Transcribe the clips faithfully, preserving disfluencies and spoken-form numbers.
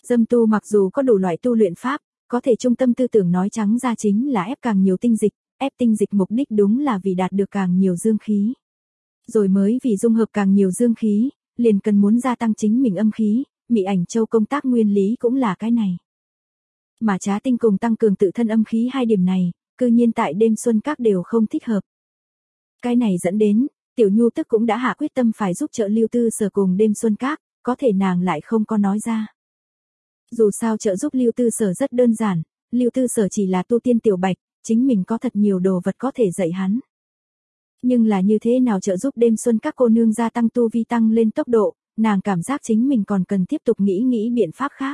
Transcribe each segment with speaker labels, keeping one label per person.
Speaker 1: Dâm tu mặc dù có đủ loại tu luyện pháp, có thể trung tâm tư tưởng nói trắng ra chính là ép càng nhiều tinh dịch, ép tinh dịch mục đích đúng là vì đạt được càng nhiều dương khí. Rồi mới vì dung hợp càng nhiều dương khí, liền cần muốn gia tăng chính mình âm khí, Mị Ảnh Châu công tác nguyên lý cũng là cái này. Mà trá tinh cùng tăng cường tự thân âm khí hai điểm này, cư nhiên tại đêm xuân các đều không thích hợp. Cái này dẫn đến, Tiểu Nhu tức cũng đã hạ quyết tâm phải giúp trợ Lưu Tư Sở cùng đêm xuân các, có thể nàng lại không có nói ra. Dù sao trợ giúp Lưu Tư Sở rất đơn giản, Lưu Tư Sở chỉ là tu tiên tiểu bạch, chính mình có thật nhiều đồ vật có thể dạy hắn. Nhưng là như thế nào trợ giúp đêm xuân các cô nương gia tăng tu vi tăng lên tốc độ, nàng cảm giác chính mình còn cần tiếp tục nghĩ nghĩ biện pháp khác.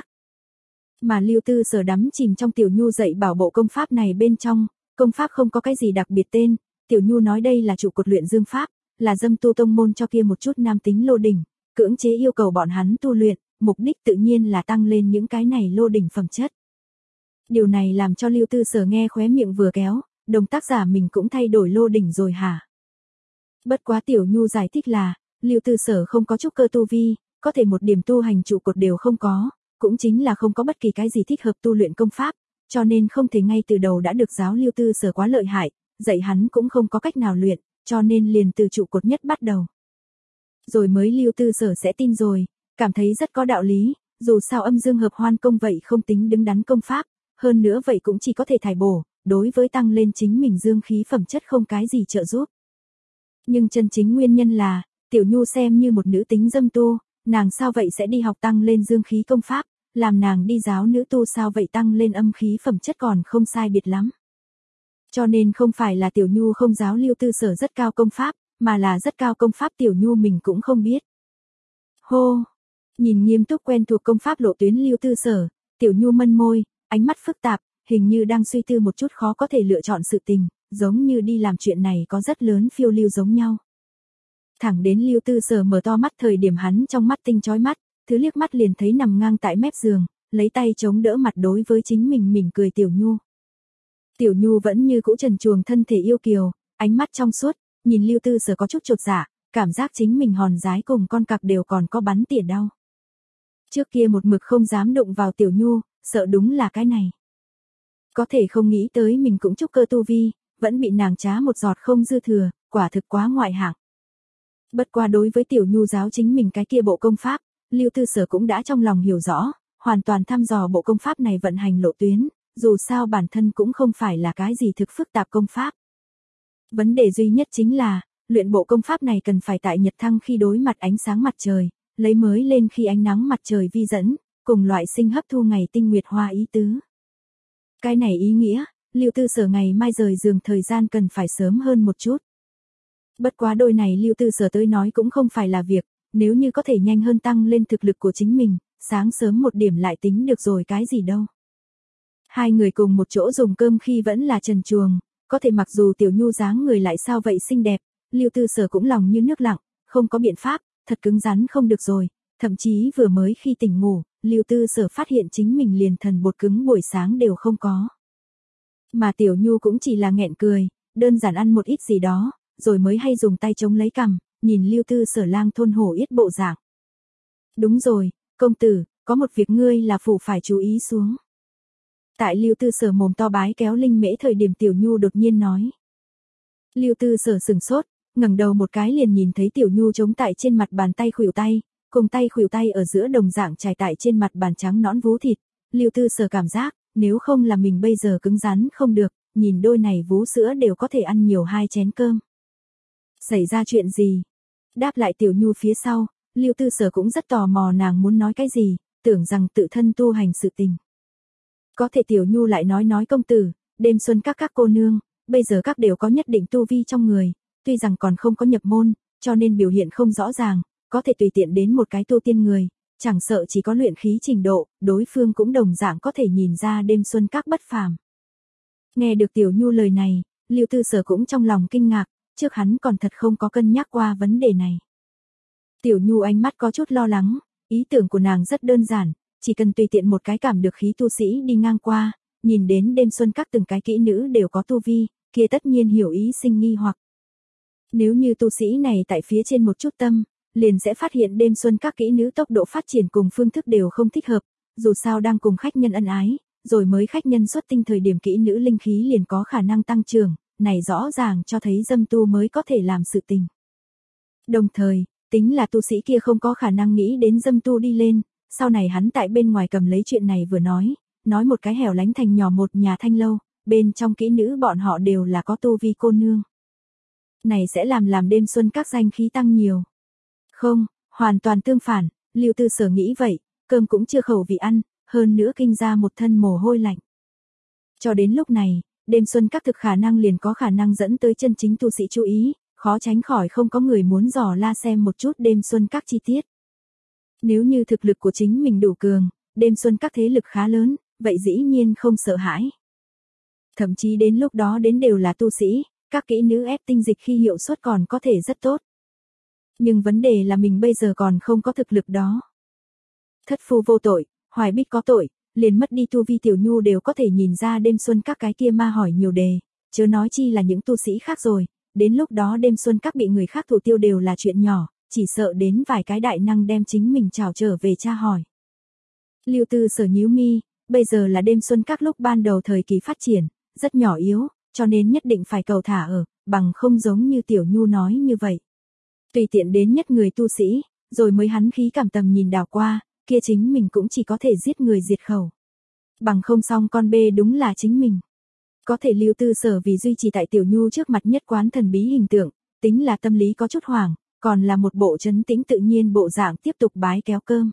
Speaker 1: Mà Lưu Tư Sở đắm chìm trong Tiểu Nhu dạy bảo bộ công pháp này bên trong, công pháp không có cái gì đặc biệt tên, Tiểu Nhu nói đây là trụ cột luyện dương pháp, là dâm tu tông môn cho kia một chút nam tính lô đỉnh, cưỡng chế yêu cầu bọn hắn tu luyện, mục đích tự nhiên là tăng lên những cái này lô đỉnh phẩm chất. Điều này làm cho Lưu Tư Sở nghe khóe miệng vừa kéo, đồng tác giả mình cũng thay đổi lô đỉnh rồi hả? Bất quá Tiểu Nhu giải thích là, Lưu Tư Sở không có trúc cơ tu vi, có thể một điểm tu hành trụ cột đều không có, cũng chính là không có bất kỳ cái gì thích hợp tu luyện công pháp, cho nên không thể ngay từ đầu đã được giáo Lưu Tư Sở quá lợi hại, dạy hắn cũng không có cách nào luyện, cho nên liền từ trụ cột nhất bắt đầu. Rồi mới Lưu Tư Sở sẽ tin rồi, cảm thấy rất có đạo lý, dù sao âm dương hợp hoan công vậy không tính đứng đắn công pháp, hơn nữa vậy cũng chỉ có thể thải bổ, đối với tăng lên chính mình dương khí phẩm chất không cái gì trợ giúp. Nhưng chân chính nguyên nhân là, Tiểu Nhu xem như một nữ tính dâm tu, nàng sao vậy sẽ đi học tăng lên dương khí công pháp, làm nàng đi giáo nữ tu sao vậy tăng lên âm khí phẩm chất còn không sai biệt lắm. Cho nên không phải là Tiểu Nhu không giáo Lưu Tư Sở rất cao công pháp, mà là rất cao công pháp Tiểu Nhu mình cũng không biết. Hô! Nhìn nghiêm túc quen thuộc công pháp lộ tuyến Lưu Tư Sở, Tiểu Nhu mân môi, ánh mắt phức tạp, hình như đang suy tư một chút khó có thể lựa chọn sự tình, giống như đi làm chuyện này có rất lớn phiêu lưu giống nhau. Thẳng đến Lưu Tư Sở mở to mắt thời điểm hắn trong mắt tinh chói mắt, thứ liếc mắt liền thấy nằm ngang tại mép giường, lấy tay chống đỡ mặt đối với chính mình mỉm cười Tiểu Nhu. Tiểu Nhu vẫn như cũ trần truồng thân thể yêu kiều, ánh mắt trong suốt, nhìn Lưu Tư Sở có chút chột dạ, cảm giác chính mình hòn dái cùng con cặc đều còn có bắn tỉa đau. Trước kia một mực không dám đụng vào Tiểu Nhu, sợ đúng là cái này. Có thể không nghĩ tới mình cũng trúc cơ tu vi, vẫn bị nàng trá một giọt không dư thừa, quả thực quá ngoại hạng. Bất qua đối với Tiểu Nhu giáo chính mình cái kia bộ công pháp, Lưu Tư Sở cũng đã trong lòng hiểu rõ, hoàn toàn thăm dò bộ công pháp này vận hành lộ tuyến, dù sao bản thân cũng không phải là cái gì thực phức tạp công pháp. Vấn đề duy nhất chính là, luyện bộ công pháp này cần phải tại nhật thăng khi đối mặt ánh sáng mặt trời, lấy mới lên khi ánh nắng mặt trời vi dẫn, cùng loại sinh hấp thu ngày tinh nguyệt hoa ý tứ. Cái này ý nghĩa, Lưu Tư Sở ngày mai rời giường thời gian cần phải sớm hơn một chút. Bất quá đôi này Lưu Tư Sở tới nói cũng không phải là việc, nếu như có thể nhanh hơn tăng lên thực lực của chính mình, sáng sớm một điểm lại tính được rồi cái gì đâu. Hai người cùng một chỗ dùng cơm khi vẫn là trần truồng, có thể mặc dù Tiểu Nhu dáng người lại sao vậy xinh đẹp, Lưu Tư Sở cũng lòng như nước lặng, không có biện pháp, thật cứng rắn không được rồi, thậm chí vừa mới khi tỉnh ngủ, Lưu Tư Sở phát hiện chính mình liền thần bột cứng buổi sáng đều không có. Mà Tiểu Nhu cũng chỉ là nghẹn cười, đơn giản ăn một ít gì đó, rồi mới hay dùng tay chống lấy cằm, nhìn Lưu Tư Sở lang thôn hổ yết bộ dạng. Đúng rồi, công tử, có một việc ngươi là phủ phải chú ý xuống. Tại Lưu Tư Sở mồm to bái kéo linh mễ thời điểm Tiểu Nhu đột nhiên nói. Lưu Tư Sở sừng sốt, ngẩng đầu một cái liền nhìn thấy Tiểu Nhu chống tại trên mặt bàn tay khuỷu tay, cùng tay khuỷu tay ở giữa đồng dạng trải tại trên mặt bàn trắng nõn vú thịt. Lưu Tư Sở cảm giác, nếu không là mình bây giờ cứng rắn không được, nhìn đôi này vú sữa đều có thể ăn nhiều hai chén cơm. Xảy ra chuyện gì? Đáp lại Tiểu Nhu phía sau, Lưu Tư Sở cũng rất tò mò nàng muốn nói cái gì, tưởng rằng tự thân tu hành sự tình. Có thể Tiểu Nhu lại nói nói công tử, đêm xuân các các cô nương, bây giờ các đều có nhất định tu vi trong người, tuy rằng còn không có nhập môn, cho nên biểu hiện không rõ ràng, có thể tùy tiện đến một cái tu tiên người, chẳng sợ chỉ có luyện khí trình độ, đối phương cũng đồng dạng có thể nhìn ra đêm xuân các bất phàm. Nghe được Tiểu Nhu lời này, Lưu Tư Sở cũng trong lòng kinh ngạc, trước hắn còn thật không có cân nhắc qua vấn đề này. Tiểu Nhu ánh mắt có chút lo lắng, ý tưởng của nàng rất đơn giản, chỉ cần tùy tiện một cái cảm được khí tu sĩ đi ngang qua, nhìn đến đêm xuân các từng cái kỹ nữ đều có tu vi, kia tất nhiên hiểu ý sinh nghi hoặc. Nếu như tu sĩ này tại phía trên một chút tâm, liền sẽ phát hiện đêm xuân các kỹ nữ tốc độ phát triển cùng phương thức đều không thích hợp, dù sao đang cùng khách nhân ân ái, rồi mới khách nhân xuất tinh thời điểm kỹ nữ linh khí liền có khả năng tăng trưởng, này rõ ràng cho thấy dâm tu mới có thể làm sự tình. Đồng thời, tính là tu sĩ kia không có khả năng nghĩ đến dâm tu đi lên, sau này hắn tại bên ngoài cầm lấy chuyện này vừa nói, nói một cái hẻo lánh thành nhỏ một nhà thanh lâu, bên trong kỹ nữ bọn họ đều là có tu vi cô nương. Này sẽ làm làm đêm xuân các danh khí tăng nhiều. Không, hoàn toàn tương phản, Lưu Tư Sở nghĩ vậy, cơm cũng chưa khẩu vị ăn, hơn nữa kinh ra một thân mồ hôi lạnh. Cho đến lúc này, đêm xuân các thực khả năng liền có khả năng dẫn tới chân chính tu sĩ chú ý, khó tránh khỏi không có người muốn dò la xem một chút đêm xuân các chi tiết. Nếu như thực lực của chính mình đủ cường, đêm xuân các thế lực khá lớn, vậy dĩ nhiên không sợ hãi. Thậm chí đến lúc đó đến đều là tu sĩ, các kỹ nữ ép tinh dịch khi hiệu suất còn có thể rất tốt. Nhưng vấn đề là mình bây giờ còn không có thực lực đó. Thất phu vô tội, Hoài Bích có tội, liền mất đi tu vi Tiểu Nhu đều có thể nhìn ra đêm xuân các cái kia ma hỏi nhiều đề, chớ nói chi là những tu sĩ khác rồi, đến lúc đó đêm xuân các bị người khác thủ tiêu đều là chuyện nhỏ, chỉ sợ đến vài cái đại năng đem chính mình trảo trở về tra hỏi. Lưu Tư Sở nhíu mi, bây giờ là đêm xuân các lúc ban đầu thời kỳ phát triển, rất nhỏ yếu, cho nên nhất định phải cầu thả ở, bằng không giống như Tiểu Nhu nói như vậy. Tùy tiện đến nhất người tu sĩ, rồi mới hắn khí cảm tầm nhìn đảo qua, kia chính mình cũng chỉ có thể giết người diệt khẩu. Bằng không xong con bê đúng là chính mình. Có thể Lưu Tư Sở vì duy trì tại Tiểu Nhu trước mặt nhất quán thần bí hình tượng, tính là tâm lý có chút hoảng, còn là một bộ trấn tĩnh tự nhiên bộ dạng tiếp tục bái kéo cơm.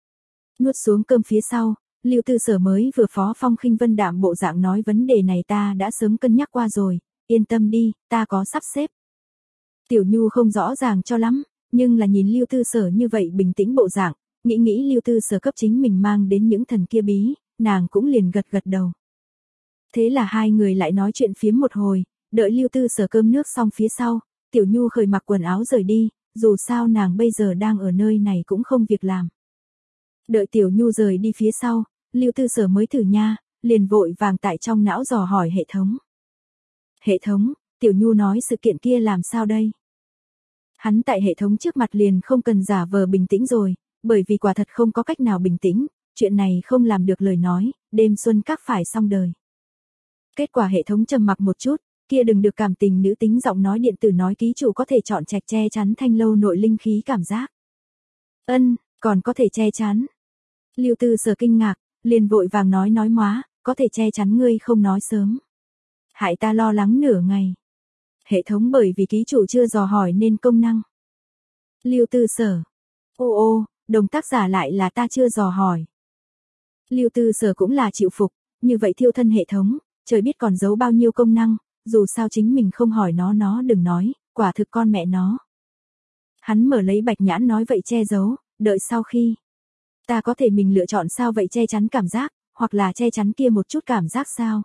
Speaker 1: Nuốt xuống cơm phía sau, Lưu Tư Sở mới vừa phó phong khinh vân đạm bộ dạng nói vấn đề này ta đã sớm cân nhắc qua rồi, yên tâm đi, ta có sắp xếp. Tiểu Nhu không rõ ràng cho lắm, nhưng là nhìn Lưu Tư Sở như vậy bình tĩnh bộ dạng, nghĩ nghĩ Lưu Tư Sở cấp chính mình mang đến những thần kia bí, nàng cũng liền gật gật đầu. Thế là hai người lại nói chuyện phiếm một hồi, đợi Lưu Tư Sở cơm nước xong phía sau, Tiểu Nhu khởi mặc quần áo rời đi, dù sao nàng bây giờ đang ở nơi này cũng không việc làm. Đợi Tiểu Nhu rời đi phía sau, Lưu Tư Sở mới thử nha, liền vội vàng tại trong não dò hỏi hệ thống. Hệ thống, Tiểu Nhu nói sự kiện kia làm sao đây? Hắn tại hệ thống trước mặt liền không cần giả vờ bình tĩnh rồi, bởi vì quả thật không có cách nào bình tĩnh, chuyện này không làm được lời nói, đêm xuân các phải xong đời. Kết quả hệ thống trầm mặc một chút, kia đừng được cảm tình nữ tính giọng nói điện tử nói ký chủ có thể chọn trạch che chắn thanh lâu nội linh khí cảm giác. Ân, còn có thể che chắn. Lưu Tư Sở kinh ngạc, liền vội vàng nói nói móa, có thể che chắn ngươi không nói sớm. Hại ta lo lắng nửa ngày. Hệ thống bởi vì ký chủ chưa dò hỏi nên công năng. Lưu Tư Sở. Ô ô, đồng tác giả lại là ta chưa dò hỏi. Lưu Tư Sở cũng là chịu phục, như vậy thiêu thân hệ thống, trời biết còn giấu bao nhiêu công năng, dù sao chính mình không hỏi nó nó đừng nói, quả thực con mẹ nó. Hắn mở lấy bạch nhãn nói vậy che giấu, đợi sau khi. Ta có thể mình lựa chọn sao vậy che chắn cảm giác, hoặc là che chắn kia một chút cảm giác sao?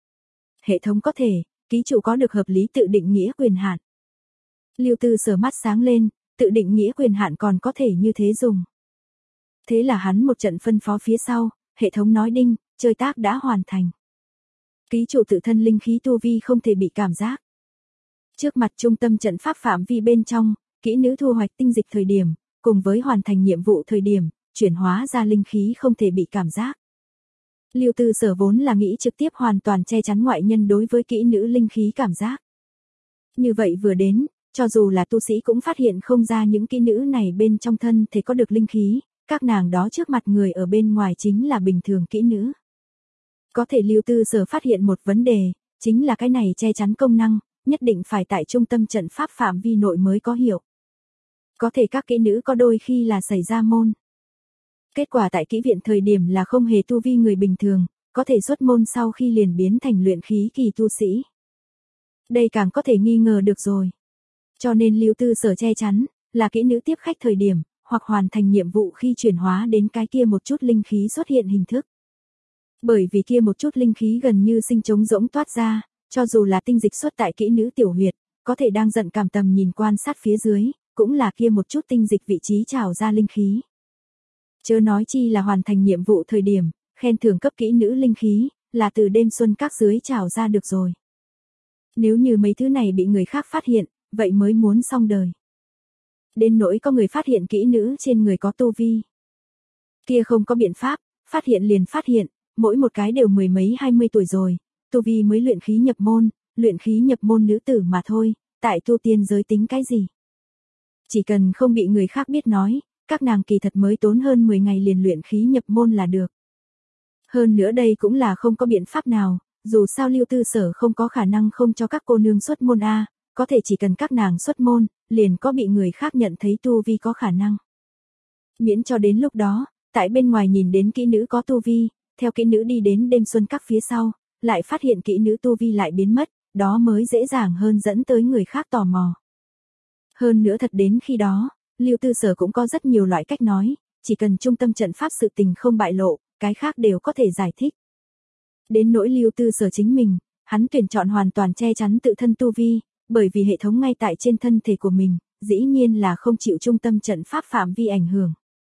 Speaker 1: Hệ thống có thể, ký chủ có được hợp lý tự định nghĩa quyền hạn. Lưu Tư Sở mắt sáng lên, tự định nghĩa quyền hạn còn có thể như thế dùng. Thế là hắn một trận phân phó phía sau, hệ thống nói đinh, chơi tác đã hoàn thành. Ký chủ tự thân linh khí tu vi không thể bị cảm giác. Trước mặt trung tâm trận pháp phạm vi bên trong, kỹ nữ thu hoạch tinh dịch thời điểm, cùng với hoàn thành nhiệm vụ thời điểm, chuyển hóa ra linh khí không thể bị cảm giác. Lưu Tư Sở vốn là nghĩ trực tiếp hoàn toàn che chắn ngoại nhân đối với kỹ nữ linh khí cảm giác. Như vậy vừa đến, cho dù là tu sĩ cũng phát hiện không ra những kỹ nữ này bên trong thân thể có được linh khí, các nàng đó trước mặt người ở bên ngoài chính là bình thường kỹ nữ. Có thể Lưu Tư Sở phát hiện một vấn đề, chính là cái này che chắn công năng, nhất định phải tại trung tâm trận pháp phạm vi nội mới có hiệu. Có thể các kỹ nữ có đôi khi là xảy ra môn. Kết quả tại kỹ viện thời điểm là không hề tu vi người bình thường, có thể xuất môn sau khi liền biến thành luyện khí kỳ tu sĩ. Đây càng có thể nghi ngờ được rồi. Cho nên Lưu Tư Sở che chắn, là kỹ nữ tiếp khách thời điểm, hoặc hoàn thành nhiệm vụ khi chuyển hóa đến cái kia một chút linh khí xuất hiện hình thức. Bởi vì kia một chút linh khí gần như sinh trống rỗng toát ra, cho dù là tinh dịch xuất tại kỹ nữ tiểu huyệt, có thể đang giận cảm tầm nhìn quan sát phía dưới, cũng là kia một chút tinh dịch vị trí trào ra linh khí. Chớ nói chi là hoàn thành nhiệm vụ thời điểm, khen thưởng cấp kỹ nữ linh khí, là từ đêm xuân các dưới trào ra được rồi. Nếu như mấy thứ này bị người khác phát hiện, vậy mới muốn xong đời. Đến nỗi có người phát hiện kỹ nữ trên người có tu vi. Kia không có biện pháp, Phát hiện liền phát hiện, mỗi một cái đều mười mấy hai mươi tuổi rồi, tu vi mới luyện khí nhập môn, luyện khí nhập môn nữ tử mà thôi, tại tu tiên giới tính cái gì. Chỉ cần không bị người khác biết nói, các nàng kỳ thật mới tốn hơn mười ngày liền luyện khí nhập môn là được. Hơn nữa đây cũng là không có biện pháp nào, dù sao Lưu Tư Sở không có khả năng không cho các cô nương xuất môn a, có thể chỉ cần các nàng xuất môn, liền có bị người khác nhận thấy tu vi có khả năng. Miễn cho đến lúc đó, tại bên ngoài nhìn đến kỹ nữ có tu vi, theo kỹ nữ đi đến đêm xuân các phía sau, lại phát hiện kỹ nữ tu vi lại biến mất, đó mới dễ dàng hơn dẫn tới người khác tò mò. Hơn nữa thật đến khi đó, Lưu Tư Sở cũng có rất nhiều loại cách nói, chỉ cần trung tâm trận pháp sự tình không bại lộ, cái khác đều có thể giải thích. Đến nỗi Lưu Tư Sở chính mình, hắn tuyển chọn hoàn toàn che chắn tự thân tu vi, bởi vì hệ thống ngay tại trên thân thể của mình, dĩ nhiên là không chịu trung tâm trận pháp phạm vi ảnh hưởng.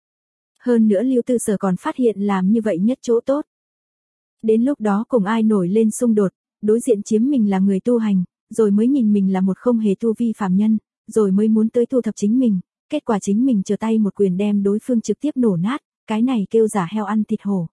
Speaker 1: Hơn nữa Lưu Tư Sở còn phát hiện làm như vậy nhất chỗ tốt. Đến lúc đó cùng ai nổi lên xung đột, đối diện chiếm mình là người tu hành, rồi mới nhìn mình là một không hề tu vi phàm nhân, rồi mới muốn tới thu thập chính mình, kết quả chính mình trở tay một quyền đem đối phương trực tiếp nổ nát, cái này kêu giả heo ăn thịt hổ.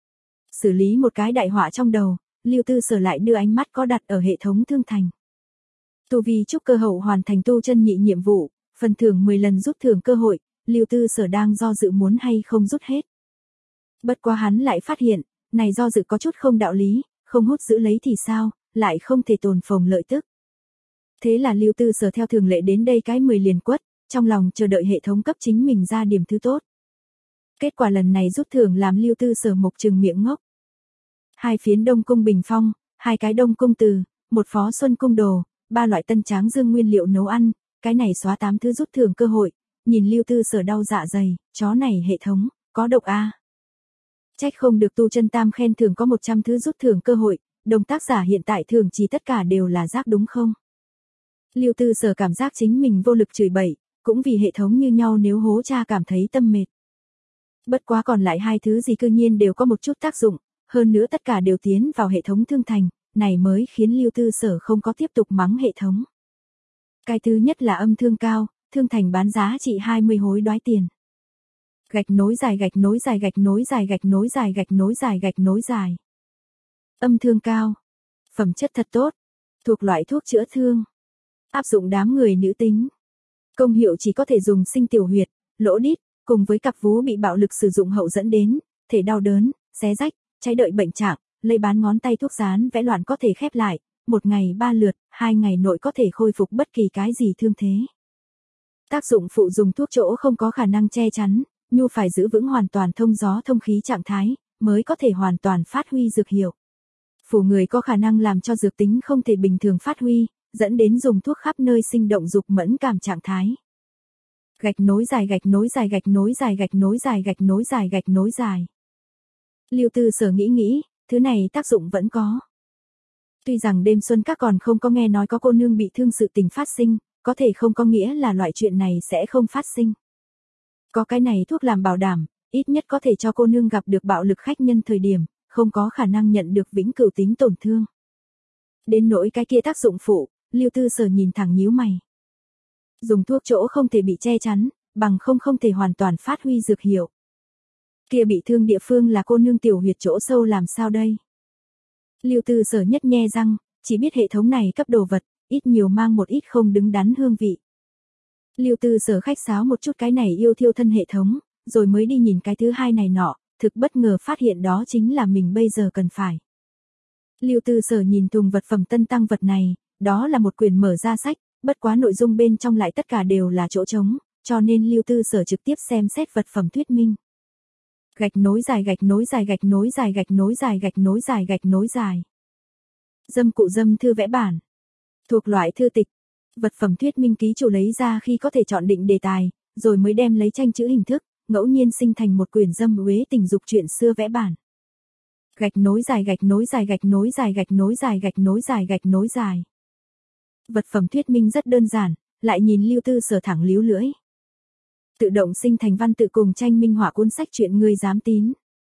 Speaker 1: Xử lý một cái đại họa trong đầu, Lưu Tư Sở lại đưa ánh mắt có đặt ở hệ thống thương thành. Tu vi trúc cơ hậu hoàn thành tu chân nhị nhiệm vụ, phần thưởng mười lần rút thưởng cơ hội, Lưu Tư Sở đang do dự muốn hay không rút hết. Bất quá hắn lại phát hiện, này do dự có chút không đạo lý, không hút giữ lấy thì sao, lại không thể tồn phồng lợi tức. Thế là Lưu Tư Sở theo thường lệ đến đây cái mười liền quất, trong lòng chờ đợi hệ thống cấp chính mình ra điểm thứ tốt. Kết quả lần này rút thưởng làm Lưu Tư Sở mộc trừng miệng ngốc. Hai phiến Đông Cung Bình Phong, hai cái Đông Cung Từ, một phó Xuân Cung Đồ, ba loại tân tráng dương nguyên liệu nấu ăn, cái này xóa tám thứ rút thưởng cơ hội, nhìn Lưu Tư Sở đau dạ dày, chó này hệ thống, có độc a. Trách không được tu chân tam khen thưởng có một trăm thứ rút thưởng cơ hội, đồng tác giả hiện tại thường chỉ tất cả đều là rác đúng không? Lưu Tư Sở cảm giác chính mình vô lực chửi bậy, cũng vì hệ thống như nhau nếu hố cha cảm thấy tâm mệt. Bất quá còn lại hai thứ gì cư nhiên đều có một chút tác dụng, hơn nữa tất cả đều tiến vào hệ thống thương thành, này mới khiến Lưu Tư Sở không có tiếp tục mắng hệ thống. Cái thứ nhất là âm thương cao, thương thành bán giá trị hai mươi hối đoái tiền. Gạch nối dài gạch nối dài gạch nối dài gạch nối dài gạch nối dài gạch nối dài. Âm thương cao. Phẩm chất thật tốt. Thuộc loại thuốc chữa thương. Áp dụng đám người nữ tính. Công hiệu chỉ có thể dùng sinh tiểu huyệt, lỗ đít, cùng với cặp vú bị bạo lực sử dụng hậu dẫn đến, thể đau đớn, xé rách, cháy đợi bệnh trạng, lấy bán ngón tay thuốc dán vẽ loạn có thể khép lại, một ngày ba lượt, hai ngày nội có thể khôi phục bất kỳ cái gì thương thế. Tác dụng phụ dùng thuốc chỗ không có khả năng che chắn, nhu phải giữ vững hoàn toàn thông gió thông khí trạng thái, mới có thể hoàn toàn phát huy dược hiệu. Phủ người có khả năng làm cho dược tính không thể bình thường phát huy, dẫn đến dùng thuốc khắp nơi sinh động dục mẫn cảm trạng thái. Gạch nối dài gạch nối dài gạch nối dài gạch nối dài gạch nối dài gạch nối dài. Lưu Tư Sở nghĩ nghĩ, thứ này tác dụng vẫn có. Tuy rằng đêm xuân các còn không có nghe nói có cô nương bị thương sự tình phát sinh, có thể không có nghĩa là loại chuyện này sẽ không phát sinh. Có cái này thuốc làm bảo đảm, ít nhất có thể cho cô nương gặp được bạo lực khách nhân thời điểm, không có khả năng nhận được vĩnh cửu tính tổn thương. Đến nỗi cái kia tác dụng phụ, Lưu Tư Sở nhìn thẳng nhíu mày. Dùng thuốc chỗ không thể bị che chắn, bằng không không thể hoàn toàn phát huy dược hiệu. Kia bị thương địa phương là cô nương tiểu huyệt chỗ sâu làm sao đây? Lưu Tư Sở nhất nhe răng, chỉ biết hệ thống này cấp đồ vật, ít nhiều mang một ít không đứng đắn hương vị. Lưu Tư Sở khách sáo một chút cái này yêu thiêu thân hệ thống, rồi mới đi nhìn cái thứ hai này nọ, thực bất ngờ phát hiện đó chính là mình bây giờ cần phải. Lưu Tư Sở nhìn thùng vật phẩm tân tăng vật này, đó là một quyển mở ra sách, bất quá nội dung bên trong lại tất cả đều là chỗ trống, cho nên Lưu Tư Sở trực tiếp xem xét vật phẩm thuyết minh. Gạch nối dài gạch nối dài gạch nối dài gạch nối dài gạch nối dài gạch nối dài. Dâm cụ dâm thư vẽ bản. Thuộc loại thư tịch. Vật phẩm thuyết minh ký chủ lấy ra khi có thể chọn định đề tài, rồi mới đem lấy tranh chữ hình thức, ngẫu nhiên sinh thành một quyển dâm uế tình dục chuyện xưa vẽ bản. Gạch nối dài gạch nối dài gạch nối dài gạch nối dài gạch nối dài gạch nối dài. Vật phẩm thuyết minh rất đơn giản, lại nhìn Lưu Tư Sở thẳng líu lưỡi. Tự động sinh thành văn tự cùng tranh minh họa cuốn sách chuyện ngươi dám tín.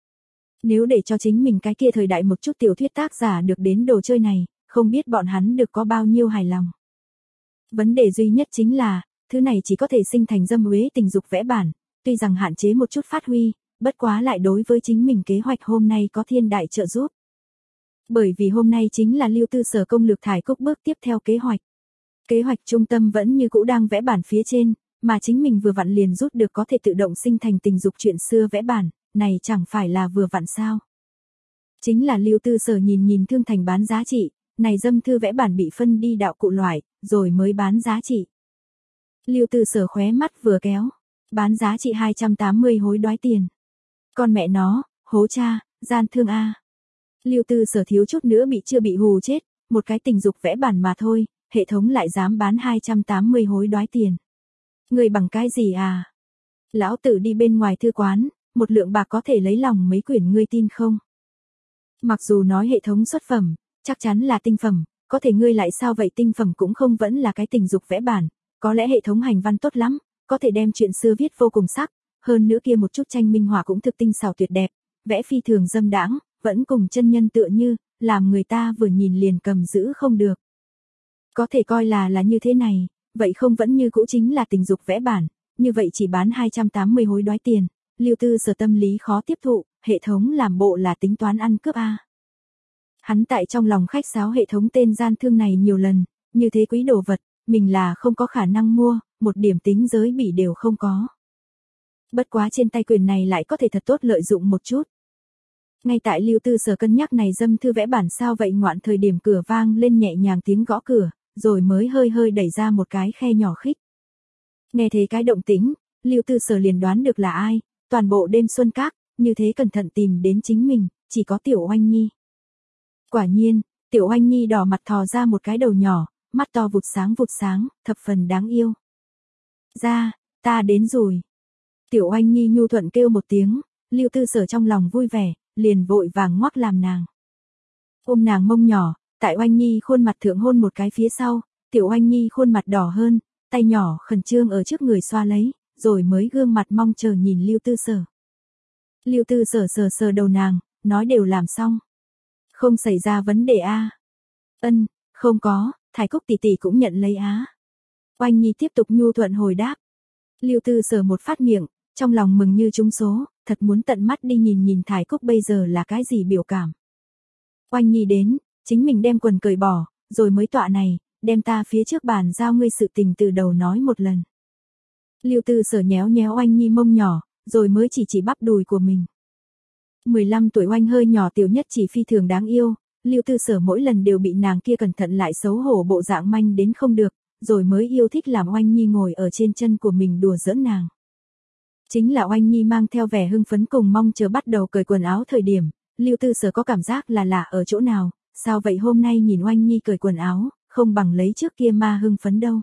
Speaker 1: Nếu để cho chính mình cái kia thời đại một chút tiểu thuyết tác giả được đến đồ chơi này, không biết bọn hắn được có bao nhiêu hài lòng. Vấn đề duy nhất chính là, thứ này chỉ có thể sinh thành dâm uế tình dục vẽ bản, tuy rằng hạn chế một chút phát huy, bất quá lại đối với chính mình kế hoạch hôm nay có thiên đại trợ giúp. Bởi vì hôm nay chính là Lưu Tư Sở công lược thải cúc bước tiếp theo kế hoạch. Kế hoạch trung tâm vẫn như cũ đang vẽ bản phía trên, mà chính mình vừa vặn liền rút được có thể tự động sinh thành tình dục chuyện xưa vẽ bản, này chẳng phải là vừa vặn sao. Chính là Lưu Tư Sở nhìn nhìn thương thành bán giá trị, này dâm thư vẽ bản bị phân đi đạo cụ loại, rồi mới bán giá trị. Lưu Tư Sở khóe mắt vừa kéo, bán giá trị hai trăm tám mươi hối đoái tiền. Con mẹ nó, hố cha, gian thương a. Lưu Tư Sở thiếu chút nữa bị chưa bị hù chết, một cái tình dục vẽ bản mà thôi, hệ thống lại dám bán hai trăm tám mươi hối đoái tiền. Người bằng cái gì à? Lão tử đi bên ngoài thư quán, một lượng bạc có thể lấy lòng mấy quyển ngươi tin không? Mặc dù nói hệ thống xuất phẩm, chắc chắn là tinh phẩm, có thể ngươi lại sao vậy, tinh phẩm cũng không vẫn là cái tình dục vẽ bản, có lẽ hệ thống hành văn tốt lắm, có thể đem chuyện xưa viết vô cùng sắc, hơn nữa kia một chút tranh minh họa cũng thực tinh xảo tuyệt đẹp, vẽ phi thường dâm đãng, vẫn cùng chân nhân tựa như, làm người ta vừa nhìn liền cầm giữ không được. Có thể coi là là như thế này, vậy không vẫn như cũ chính là tình dục vẽ bản, như vậy chỉ bán hai trăm tám mươi hối đoái tiền, Lưu Tư Sở tâm lý khó tiếp thụ, hệ thống làm bộ là tính toán ăn cướp a. Hắn tại trong lòng khách sáo hệ thống tên gian thương này nhiều lần, như thế quý đồ vật, mình là không có khả năng mua, một điểm tính giới bỉ đều không có. Bất quá trên tay quyền này lại có thể thật tốt lợi dụng một chút. Ngay tại Lưu Tư Sở cân nhắc này dâm thư vẽ bản sao vậy ngoạn thời điểm cửa vang lên nhẹ nhàng tiếng gõ cửa, rồi mới hơi hơi đẩy ra một cái khe nhỏ khích. Nghe thấy cái động tĩnh, Lưu Tư Sở liền đoán được là ai, toàn bộ đêm xuân các, như thế cẩn thận tìm đến chính mình, chỉ có Tiểu Oanh Nhi. Quả nhiên, Tiểu Oanh Nhi đỏ mặt thò ra một cái đầu nhỏ, mắt to vụt sáng vụt sáng, thập phần đáng yêu. Ra, ta đến rồi. Tiểu Oanh Nhi nhu thuận kêu một tiếng, Lưu Tư Sở trong lòng vui vẻ, liền vội vàng ngoắc làm nàng. Ôm nàng mông nhỏ, tại Oanh Nhi khuôn mặt thượng hôn một cái phía sau, Tiểu Oanh Nhi khuôn mặt đỏ hơn, tay nhỏ khẩn trương ở trước người xoa lấy, rồi mới gương mặt mong chờ nhìn Lưu Tư Sở. Lưu Tư Sở sờ sờ đầu nàng, nói đều làm xong. Không xảy ra vấn đề a. Ân, không có, Thải Cúc tỷ tỷ cũng nhận lấy á. Oanh Nhi tiếp tục nhu thuận hồi đáp. Lưu Tư Sở một phát miệng, trong lòng mừng như trúng số, thật muốn tận mắt đi nhìn nhìn Thải Cúc bây giờ là cái gì biểu cảm. Oanh Nhi đến, chính mình đem quần cởi bỏ, rồi mới tọa này, đem ta phía trước bàn giao ngươi sự tình từ đầu nói một lần. Lưu Tư Sở nhéo nhéo Oanh Nhi mông nhỏ, rồi mới chỉ chỉ bắp đùi của mình. mười lăm tuổi Oanh hơi nhỏ tiểu nhất chỉ phi thường đáng yêu, Lưu Tư Sở mỗi lần đều bị nàng kia cẩn thận lại xấu hổ bộ dạng manh đến không được, rồi mới yêu thích làm Oanh Nhi ngồi ở trên chân của mình đùa giỡn nàng. Chính là Oanh Nhi mang theo vẻ hưng phấn cùng mong chờ bắt đầu cởi quần áo thời điểm, Lưu Tư Sở có cảm giác là lạ ở chỗ nào, sao vậy hôm nay nhìn Oanh Nhi cởi quần áo, không bằng lấy trước kia ma hưng phấn đâu.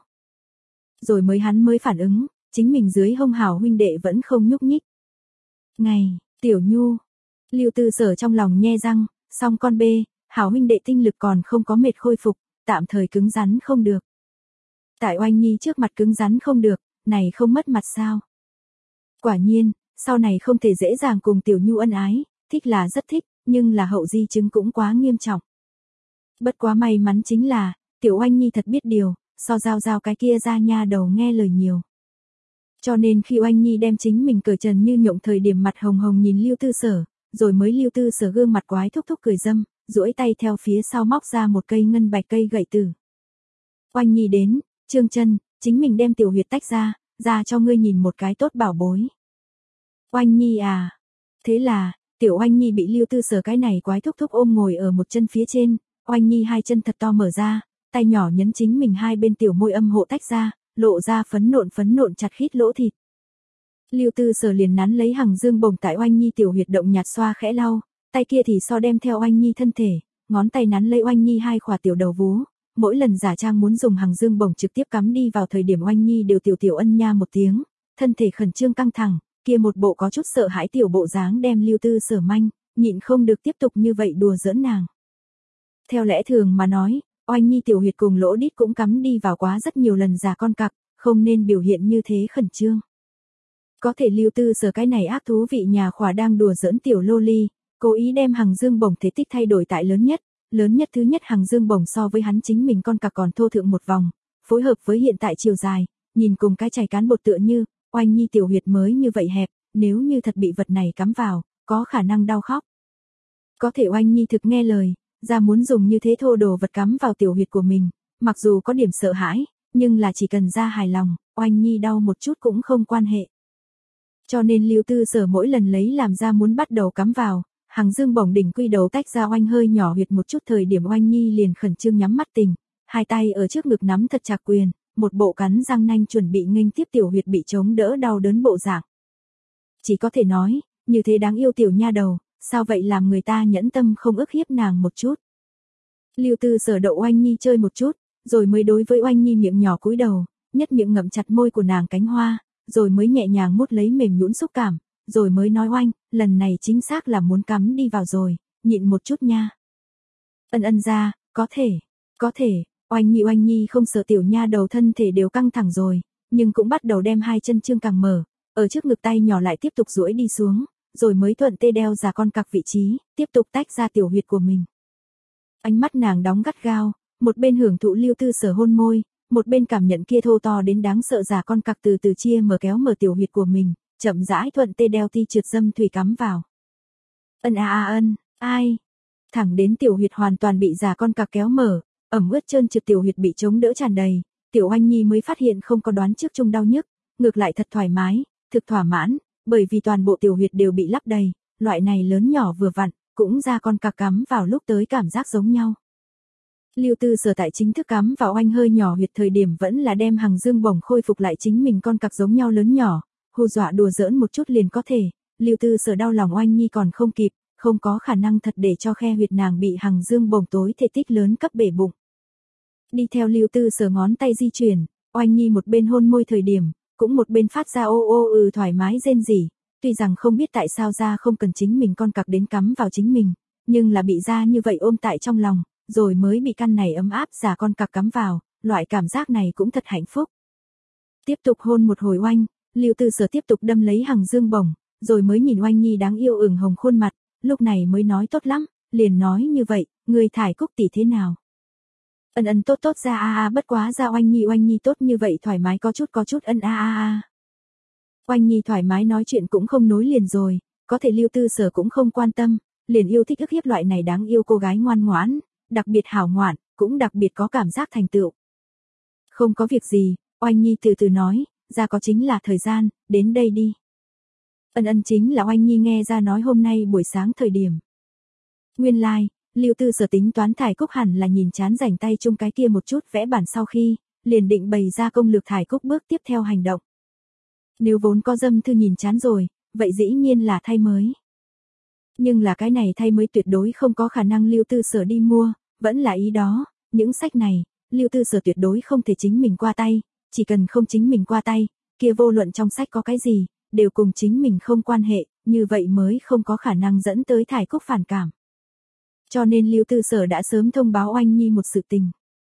Speaker 1: Rồi mới hắn mới phản ứng, chính mình dưới hông hào huynh đệ vẫn không nhúc nhích. Ngày, Tiểu Nhu, Lưu Tư Sở trong lòng nhe răng, song con bê, hào huynh đệ tinh lực còn không có mệt khôi phục, tạm thời cứng rắn không được. Tại Oanh Nhi trước mặt cứng rắn không được, này không mất mặt sao. Quả nhiên, sau này không thể dễ dàng cùng Tiểu Nhu ân ái, thích là rất thích, nhưng là hậu di chứng cũng quá nghiêm trọng. Bất quá may mắn chính là, Tiểu Oanh Nhi thật biết điều, so giao giao cái kia ra nha đầu nghe lời nhiều. Cho nên khi Oanh Nhi đem chính mình cởi trần như nhộng thời điểm mặt hồng hồng nhìn Lưu Tư Sở, rồi mới Lưu Tư Sở gương mặt quái thúc thúc cười dâm, duỗi tay theo phía sau móc ra một cây ngân bạch cây gậy tử. Oanh Nhi đến, Trương Chân, chính mình đem tiểu huyệt tách ra, ra cho ngươi nhìn một cái tốt bảo bối. Oanh Nhi à. Thế là, Tiểu Oanh Nhi bị Lưu Tư Sở cái này quái thúc thúc ôm ngồi ở một chân phía trên, Oanh Nhi hai chân thật to mở ra, tay nhỏ nhấn chính mình hai bên tiểu môi âm hộ tách ra, lộ ra phấn nộn phấn nộn chặt khít lỗ thịt. Lưu Tư Sở liền nắn lấy hằng dương bồng tại Oanh Nhi tiểu huyệt động nhạt xoa khẽ lau, tay kia thì so đem theo Oanh Nhi thân thể, ngón tay nắn lấy Oanh Nhi hai khỏa tiểu đầu vú, mỗi lần giả trang muốn dùng hằng dương bồng trực tiếp cắm đi vào thời điểm Oanh Nhi đều tiểu tiểu ân nha một tiếng, thân thể khẩn trương căng thẳng, kia một bộ có chút sợ hãi tiểu bộ dáng đem Lưu Tư Sở manh, nhịn không được tiếp tục như vậy đùa giỡn nàng. Theo lẽ thường mà nói, Oanh Nhi tiểu huyệt cùng lỗ đít cũng cắm đi vào quá rất nhiều lần giả con cặc, không nên biểu hiện như thế khẩn trương. Có thể Lưu Tư Sở cái này ác thú vị nhà khỏa đang đùa giỡn tiểu loli, cố ý đem hằng dương bổng thế tích thay đổi tại lớn nhất, lớn nhất thứ nhất hằng dương bổng so với hắn chính mình con cặc còn thô thượng một vòng, phối hợp với hiện tại chiều dài, nhìn cùng cái chày cán bột tựa như, Oanh Nhi tiểu huyệt mới như vậy hẹp, nếu như thật bị vật này cắm vào, có khả năng đau khóc. Có thể Oanh Nhi thực nghe lời, ra muốn dùng như thế thô đồ vật cắm vào tiểu huyệt của mình, mặc dù có điểm sợ hãi, nhưng là chỉ cần ra hài lòng, Oanh Nhi đau một chút cũng không quan hệ. Cho nên Lưu Tư Sở mỗi lần lấy làm ra muốn bắt đầu cắm vào, Hằng Dương bổng đỉnh quy đầu tách ra oanh hơi nhỏ huyệt một chút, thời điểm Oanh Nhi liền khẩn trương nhắm mắt tình, hai tay ở trước ngực nắm thật chặt quyền, một bộ cắn răng nanh chuẩn bị nghênh tiếp tiểu huyệt bị chống đỡ đau đớn bộ dạng. Chỉ có thể nói, như thế đáng yêu tiểu nha đầu, sao vậy làm người ta nhẫn tâm không ức hiếp nàng một chút. Lưu Tư Sở đậu Oanh Nhi chơi một chút, rồi mới đối với Oanh Nhi miệng nhỏ cúi đầu, nhất miệng ngậm chặt môi của nàng cánh hoa, rồi mới nhẹ nhàng mút lấy mềm nhũn xúc cảm, rồi mới nói Oanh, lần này chính xác là muốn cắm đi vào rồi, nhịn một chút nha. Ân ân ra, có thể, có thể, Oanh Nhi Oanh Nhi không sợ tiểu nha đầu thân thể đều căng thẳng rồi, nhưng cũng bắt đầu đem hai chân chương càng mở, ở trước ngực tay nhỏ lại tiếp tục duỗi đi xuống, rồi mới thuận tê đeo ra con cặc vị trí, tiếp tục tách ra tiểu huyệt của mình. Ánh mắt nàng đóng gắt gao, một bên hưởng thụ Lưu Tư Sở hôn môi, một bên cảm nhận kia thô to đến đáng sợ giả con cặc từ từ chia mở kéo mở tiểu huyệt của mình, chậm rãi thuận tê đeo ti trượt dâm thủy cắm vào. Ân a a ân, ai? Thẳng đến tiểu huyệt hoàn toàn bị giả con cặc kéo mở, ẩm ướt trơn trượt tiểu huyệt bị chống đỡ tràn đầy, tiểu Oanh Nhi mới phát hiện không có đoán trước chung đau nhức, ngược lại thật thoải mái, thực thỏa mãn, bởi vì toàn bộ tiểu huyệt đều bị lắp đầy, loại này lớn nhỏ vừa vặn, cũng ra con cặc cắm vào lúc tới cảm giác giống nhau. Lưu Tư Sở tại chính thức cắm vào oanh hơi nhỏ huyệt thời điểm vẫn là đem Hằng Dương bổng khôi phục lại chính mình con cặc giống nhau lớn nhỏ, hù dọa đùa giỡn một chút liền có thể, Lưu Tư Sở đau lòng Oanh Nhi còn không kịp, không có khả năng thật để cho khe huyệt nàng bị Hằng Dương bổng tối thể tích lớn cấp bể bụng. Đi theo Lưu Tư Sở ngón tay di chuyển, Oanh Nhi một bên hôn môi thời điểm, cũng một bên phát ra ô ô ừ thoải mái rên rỉ, tuy rằng không biết tại sao ra không cần chính mình con cặc đến cắm vào chính mình, nhưng là bị ra như vậy ôm tại trong lòng, rồi mới bị căn này ấm áp giả con cặc cắm vào, loại cảm giác này cũng thật hạnh phúc. Tiếp tục hôn một hồi Oanh, Lưu Tư Sở tiếp tục đâm lấy Hằng Dương bổng, rồi mới nhìn Oanh Nhi đáng yêu ửng hồng khuôn mặt, lúc này mới nói tốt lắm, liền nói như vậy, người thải Cúc tỷ thế nào? Ân ân tốt tốt ra a a bất quá ra Oanh Nhi Oanh Nhi tốt như vậy thoải mái có chút có chút ân a a a. Oanh Nhi thoải mái nói chuyện cũng không nối liền rồi, có thể Lưu Tư Sở cũng không quan tâm, liền yêu thích ức hiếp loại này đáng yêu cô gái ngoan ngoãn, đặc biệt hảo ngoạn, cũng đặc biệt có cảm giác thành tựu. Không có việc gì, Oanh Nhi từ từ nói, ra có chính là thời gian, đến đây đi. Ân ân chính là Oanh Nhi nghe ra nói hôm nay buổi sáng thời điểm. Nguyên lai, like, Lưu Tư Sở tính toán thải Cúc hẳn là nhìn chán rảnh tay chung cái kia một chút vẽ bản sau khi, liền định bày ra công lược thải Cúc bước tiếp theo hành động. Nếu vốn có dâm thư nhìn chán rồi, vậy dĩ nhiên là thay mới. Nhưng là cái này thay mới tuyệt đối không có khả năng Lưu Tư Sở đi mua, vẫn là ý đó, những sách này, Lưu Tư Sở tuyệt đối không thể chính mình qua tay, chỉ cần không chính mình qua tay, kia vô luận trong sách có cái gì, đều cùng chính mình không quan hệ, như vậy mới không có khả năng dẫn tới thải Cúc phản cảm. Cho nên Lưu Tư Sở đã sớm thông báo Oanh Nhi một sự tình.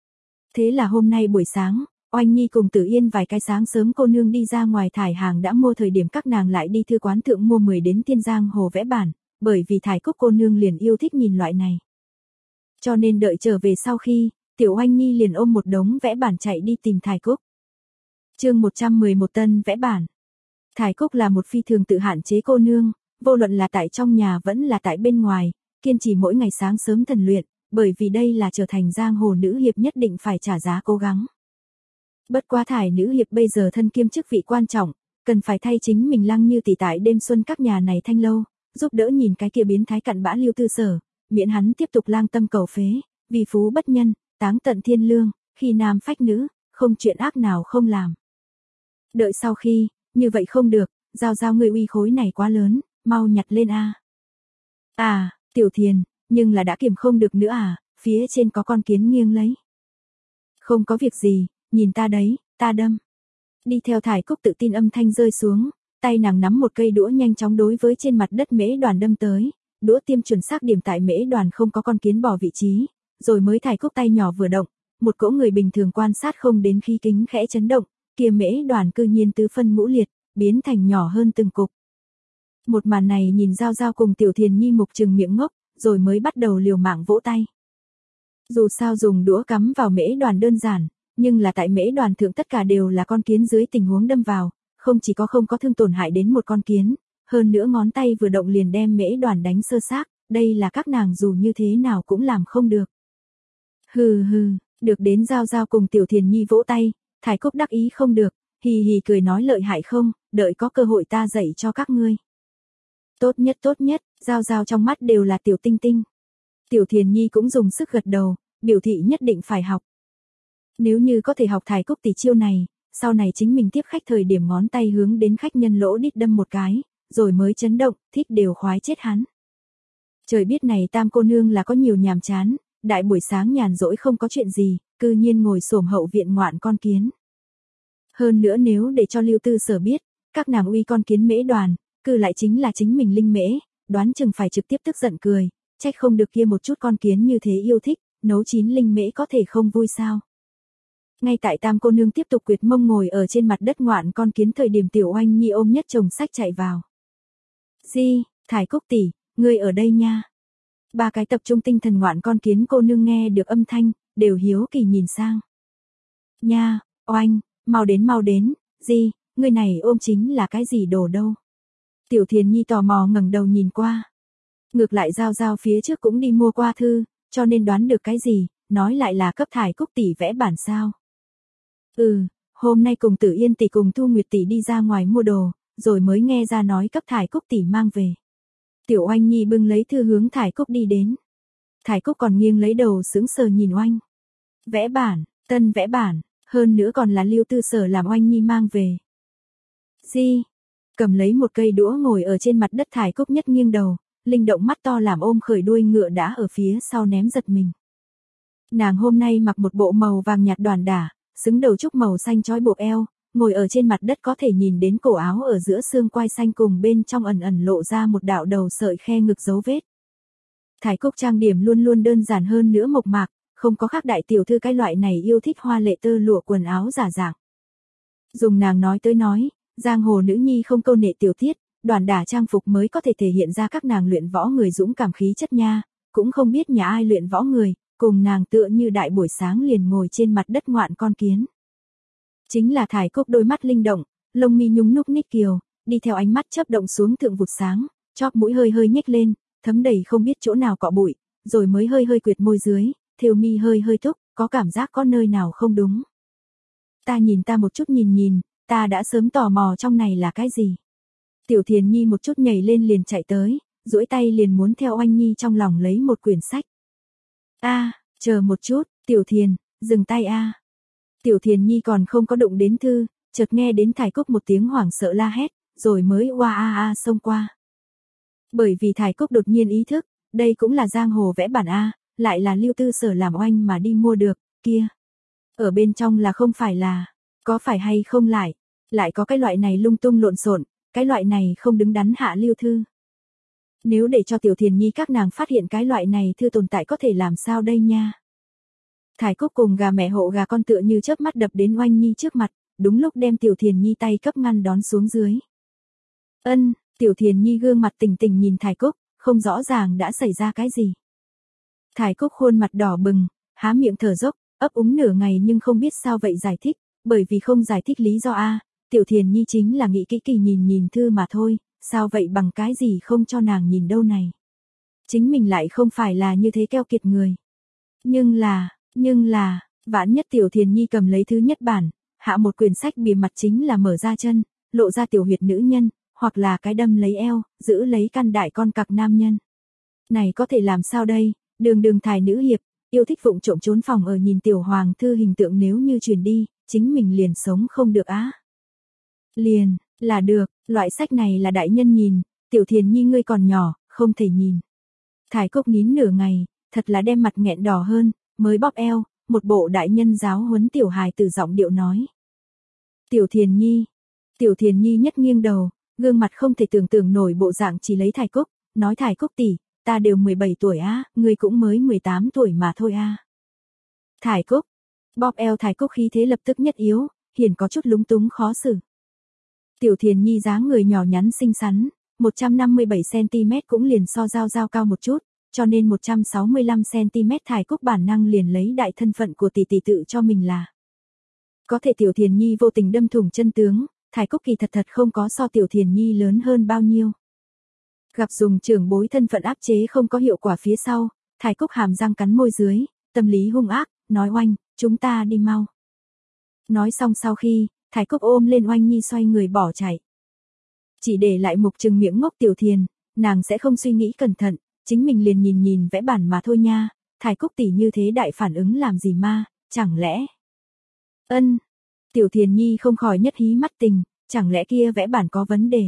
Speaker 1: Thế là hôm nay buổi sáng, Oanh Nhi cùng Tử Yên vài cái sáng sớm cô nương đi ra ngoài thải hàng đã mua, thời điểm các nàng lại đi thư quán thượng mua mười đến Thiên Giang Hồ vẽ bản, bởi vì thải Cúc cô nương liền yêu thích nhìn loại này. Cho nên đợi trở về sau khi, tiểu Oanh Nhi liền ôm một đống vẽ bản chạy đi tìm thải Cúc. Chương một trăm mười một tân vẽ bản. Thải Cúc là một phi thường tự hạn chế cô nương, vô luận là tại trong nhà vẫn là tại bên ngoài, kiên trì mỗi ngày sáng sớm thần luyện, bởi vì đây là trở thành giang hồ nữ hiệp nhất định phải trả giá cố gắng. Bất quá thải nữ hiệp bây giờ thân kiêm chức vị quan trọng, cần phải thay chính mình Lăng Như tỷ tại đêm xuân các nhà này thanh lâu, giúp đỡ nhìn cái kia biến thái cặn bã Lưu Tư Sở, miễn hắn tiếp tục lang tâm cầu phế, vì phú bất nhân, táng tận thiên lương, khi nam phách nữ, không chuyện ác nào không làm. Đợi sau khi, như vậy không được, giao giao người uy khối này quá lớn, mau nhặt lên a. À, Tiểu Thiền, nhưng là đã kiềm không được nữa à, phía trên có con kiến nghiêng lấy. Không có việc gì, nhìn ta đấy, ta đâm. Đi theo thải Cúc tự tin âm thanh rơi xuống, tay nàng nắm một cây đũa nhanh chóng đối với trên mặt đất mễ đoàn đâm tới, đũa tiêm chuẩn xác điểm tại mễ đoàn không có con kiến bỏ vị trí, rồi mới thải Cúc tay nhỏ vừa động, một cỗ người bình thường quan sát không đến khí kính khẽ chấn động, kia mễ đoàn cư nhiên tứ phân ngũ liệt, biến thành nhỏ hơn từng cục. Một màn này nhìn Giao Giao cùng Tiểu Thiền Nhi mục trừng miệng ngốc, rồi mới bắt đầu liều mạng vỗ tay. Dù sao dùng đũa cắm vào mễ đoàn đơn giản, nhưng là tại mễ đoàn thượng tất cả đều là con kiến dưới tình huống đâm vào, không chỉ có không có thương tổn hại đến một con kiến, hơn nữa ngón tay vừa động liền đem mễ đoàn đánh sơ xác, đây là các nàng dù như thế nào cũng làm không được. Hừ hừ, được đến Giao Giao cùng Tiểu Thiền Nhi vỗ tay, Thải Cúc đắc ý không được, hì hì cười nói lợi hại không, đợi có cơ hội ta dạy cho các ngươi. Tốt nhất tốt nhất, Giao Giao trong mắt đều là tiểu tinh tinh. Tiểu Thiền Nhi cũng dùng sức gật đầu, biểu thị nhất định phải học. Nếu như có thể học Thải Cúc tỷ chiêu này, sau này chính mình tiếp khách thời điểm ngón tay hướng đến khách nhân lỗ đít đâm một cái, rồi mới chấn động, thích đều khoái chết hắn. Trời biết này Tam cô nương là có nhiều nhàm chán, đại buổi sáng nhàn rỗi không có chuyện gì, cư nhiên ngồi xổm hậu viện ngoạn con kiến. Hơn nữa nếu để cho Lưu Tư Sở biết, các nàng uy con kiến mễ đoàn, cư lại chính là chính mình linh mễ, đoán chừng phải trực tiếp tức giận cười, trách không được kia một chút con kiến như thế yêu thích, nấu chín linh mễ có thể không vui sao. Ngay tại Tam cô nương tiếp tục quyệt mông ngồi ở trên mặt đất ngoạn con kiến thời điểm Tiểu Oanh Nhi ôm nhất chồng sách chạy vào. Di, Thải Cúc tỷ, ngươi ở đây nha. Ba cái tập trung tinh thần ngoạn con kiến cô nương nghe được âm thanh, đều hiếu kỳ nhìn sang. Nha, Oanh, mau đến mau đến, Di, ngươi này ôm chính là cái gì đồ đâu. Tiểu Thiền Nhi tò mò ngẩng đầu nhìn qua. Ngược lại Giao Giao phía trước cũng đi mua qua thư, cho nên đoán được cái gì, nói lại là cấp Thải Cúc tỷ vẽ bản sao. Ừ, hôm nay cùng Tử Yên tỷ cùng Thu Nguyệt tỷ đi ra ngoài mua đồ, rồi mới nghe ra nói cấp Thải Cúc tỷ mang về. Tiểu Oanh Nhi bưng lấy thư hướng Thải Cúc đi đến. Thải Cúc còn nghiêng lấy đầu sững sờ nhìn Oanh. Vẽ bản, tân vẽ bản, hơn nữa còn là Lưu Tư Sở làm Oanh Nhi mang về. Di, cầm lấy một cây đũa ngồi ở trên mặt đất Thải Cúc nhất nghiêng đầu, linh động mắt to làm ôm khởi đuôi ngựa đã ở phía sau ném giật mình. Nàng hôm nay mặc một bộ màu vàng nhạt đoàn đả, xứng đầu trúc màu xanh trói buộc eo, ngồi ở trên mặt đất có thể nhìn đến cổ áo ở giữa xương quai xanh cùng bên trong ẩn ẩn lộ ra một đạo đầu sợi khe ngực dấu vết. Thải Cúc trang điểm luôn luôn đơn giản hơn nữa mộc mạc, không có khác đại tiểu thư cái loại này yêu thích hoa lệ tơ lụa quần áo giả dạng. Dùng nàng nói tới nói, giang hồ nữ nhi không câu nệ tiểu tiết, đoàn đả trang phục mới có thể thể hiện ra các nàng luyện võ người dũng cảm khí chất nha, cũng không biết nhà ai luyện võ người, cùng nàng tựa như đại buổi sáng liền ngồi trên mặt đất ngoạn con kiến. Chính là Thải Cúc đôi mắt linh động, lông mi nhúng nhúc nhích kiều, đi theo ánh mắt chớp động xuống thượng vụt sáng, chóp mũi hơi hơi nhếch lên, thấm đầy không biết chỗ nào cọ bụi, rồi mới hơi hơi quyệt môi dưới, thêu mi hơi hơi thúc, có cảm giác có nơi nào không đúng. Ta nhìn ta một chút nhìn nhìn, ta đã sớm tò mò trong này là cái gì. Tiểu Thiền Nhi một chút nhảy lên liền chạy tới, duỗi tay liền muốn theo Oanh Nhi trong lòng lấy một quyển sách. A, chờ một chút, Tiểu Thiền, dừng tay a. Tiểu Thiền Nhi còn không có đụng đến thư, chợt nghe đến Thải Cúc một tiếng hoảng sợ la hét, rồi mới oa a a xông qua. Bởi vì Thải Cúc đột nhiên ý thức, đây cũng là giang hồ vẽ bản a, lại là Lưu Tư Sở làm Oanh mà đi mua được, kia. Ở bên trong là không phải là, có phải hay không lại, lại có cái loại này lung tung lộn xộn, cái loại này không đứng đắn hạ lưu thư. Nếu để cho Tiểu Thiền Nhi các nàng phát hiện cái loại này thư tồn tại có thể làm sao đây nha. Thải Cúc cùng gà mẹ hộ gà con tựa như chớp mắt đập đến Oanh Nhi trước mặt, đúng lúc đem Tiểu Thiền Nhi tay cấp ngăn đón xuống dưới. Ân, Tiểu Thiền Nhi gương mặt tỉnh tỉnh nhìn Thải Cúc, không rõ ràng đã xảy ra cái gì. Thải Cúc khuôn mặt đỏ bừng, há miệng thở dốc, ấp úng nửa ngày nhưng không biết sao vậy giải thích, bởi vì không giải thích lý do a, Tiểu Thiền Nhi chính là nghĩ kỹ kỳ nhìn nhìn thư mà thôi, sao vậy bằng cái gì không cho nàng nhìn đâu này. Chính mình lại không phải là như thế keo kiệt người. Nhưng là, nhưng là, vãn nhất Tiểu Thiền Nhi cầm lấy thứ nhất bản, hạ một quyển sách bìa mặt chính là mở ra chân, lộ ra tiểu huyệt nữ nhân, hoặc là cái đâm lấy eo, giữ lấy căn đại con cặc nam nhân. Này có thể làm sao đây, đường đường thải nữ hiệp, yêu thích vụng trộm trốn phòng ở nhìn tiểu hoàng thư hình tượng nếu như truyền đi, chính mình liền sống không được á. Liền, là được, loại sách này là đại nhân nhìn, Tiểu Thiền Nhi ngươi còn nhỏ, không thể nhìn. Thải Cúc nín nửa ngày, thật là đem mặt nghẹn đỏ hơn, mới bóp eo, một bộ đại nhân giáo huấn tiểu hài từ giọng điệu nói. Tiểu Thiền Nhi, Tiểu Thiền Nhi nhất nghiêng đầu, gương mặt không thể tưởng tượng nổi bộ dạng chỉ lấy Thải Cúc, nói Thải Cúc tỷ, ta đều mười bảy tuổi á, ngươi cũng mới mười tám tuổi mà thôi a. Thải Cúc, bóp eo Thải Cúc khí thế lập tức nhất yếu, hiển có chút lúng túng khó xử. Tiểu Thiền Nhi dáng người nhỏ nhắn xinh xắn, một trăm năm mươi bảy xăng ti mét cũng liền so Giao Giao cao một chút, cho nên một trăm sáu mươi lăm xăng ti mét Thải Cúc bản năng liền lấy đại thân phận của tỷ tỷ tự cho mình là. Có thể Tiểu Thiền Nhi vô tình đâm thủng chân tướng, Thải Cúc kỳ thật thật không có so Tiểu Thiền Nhi lớn hơn bao nhiêu. Gặp dùng trưởng bối thân phận áp chế không có hiệu quả phía sau, Thái Cúc hàm răng cắn môi dưới, tâm lý hung ác, nói Oanh, chúng ta đi mau. Nói xong sau khi, Thái Cúc ôm lên Oanh Nhi xoay người bỏ chạy. Chỉ để lại Mục Trừng miệng ngốc Tiểu Thiền, nàng sẽ không suy nghĩ cẩn thận, chính mình liền nhìn nhìn vẽ bản mà thôi nha, Thái Cúc tỷ như thế đại phản ứng làm gì ma, chẳng lẽ... Ân, Tiểu Thiền Nhi không khỏi nhất hí mắt tình, chẳng lẽ kia vẽ bản có vấn đề.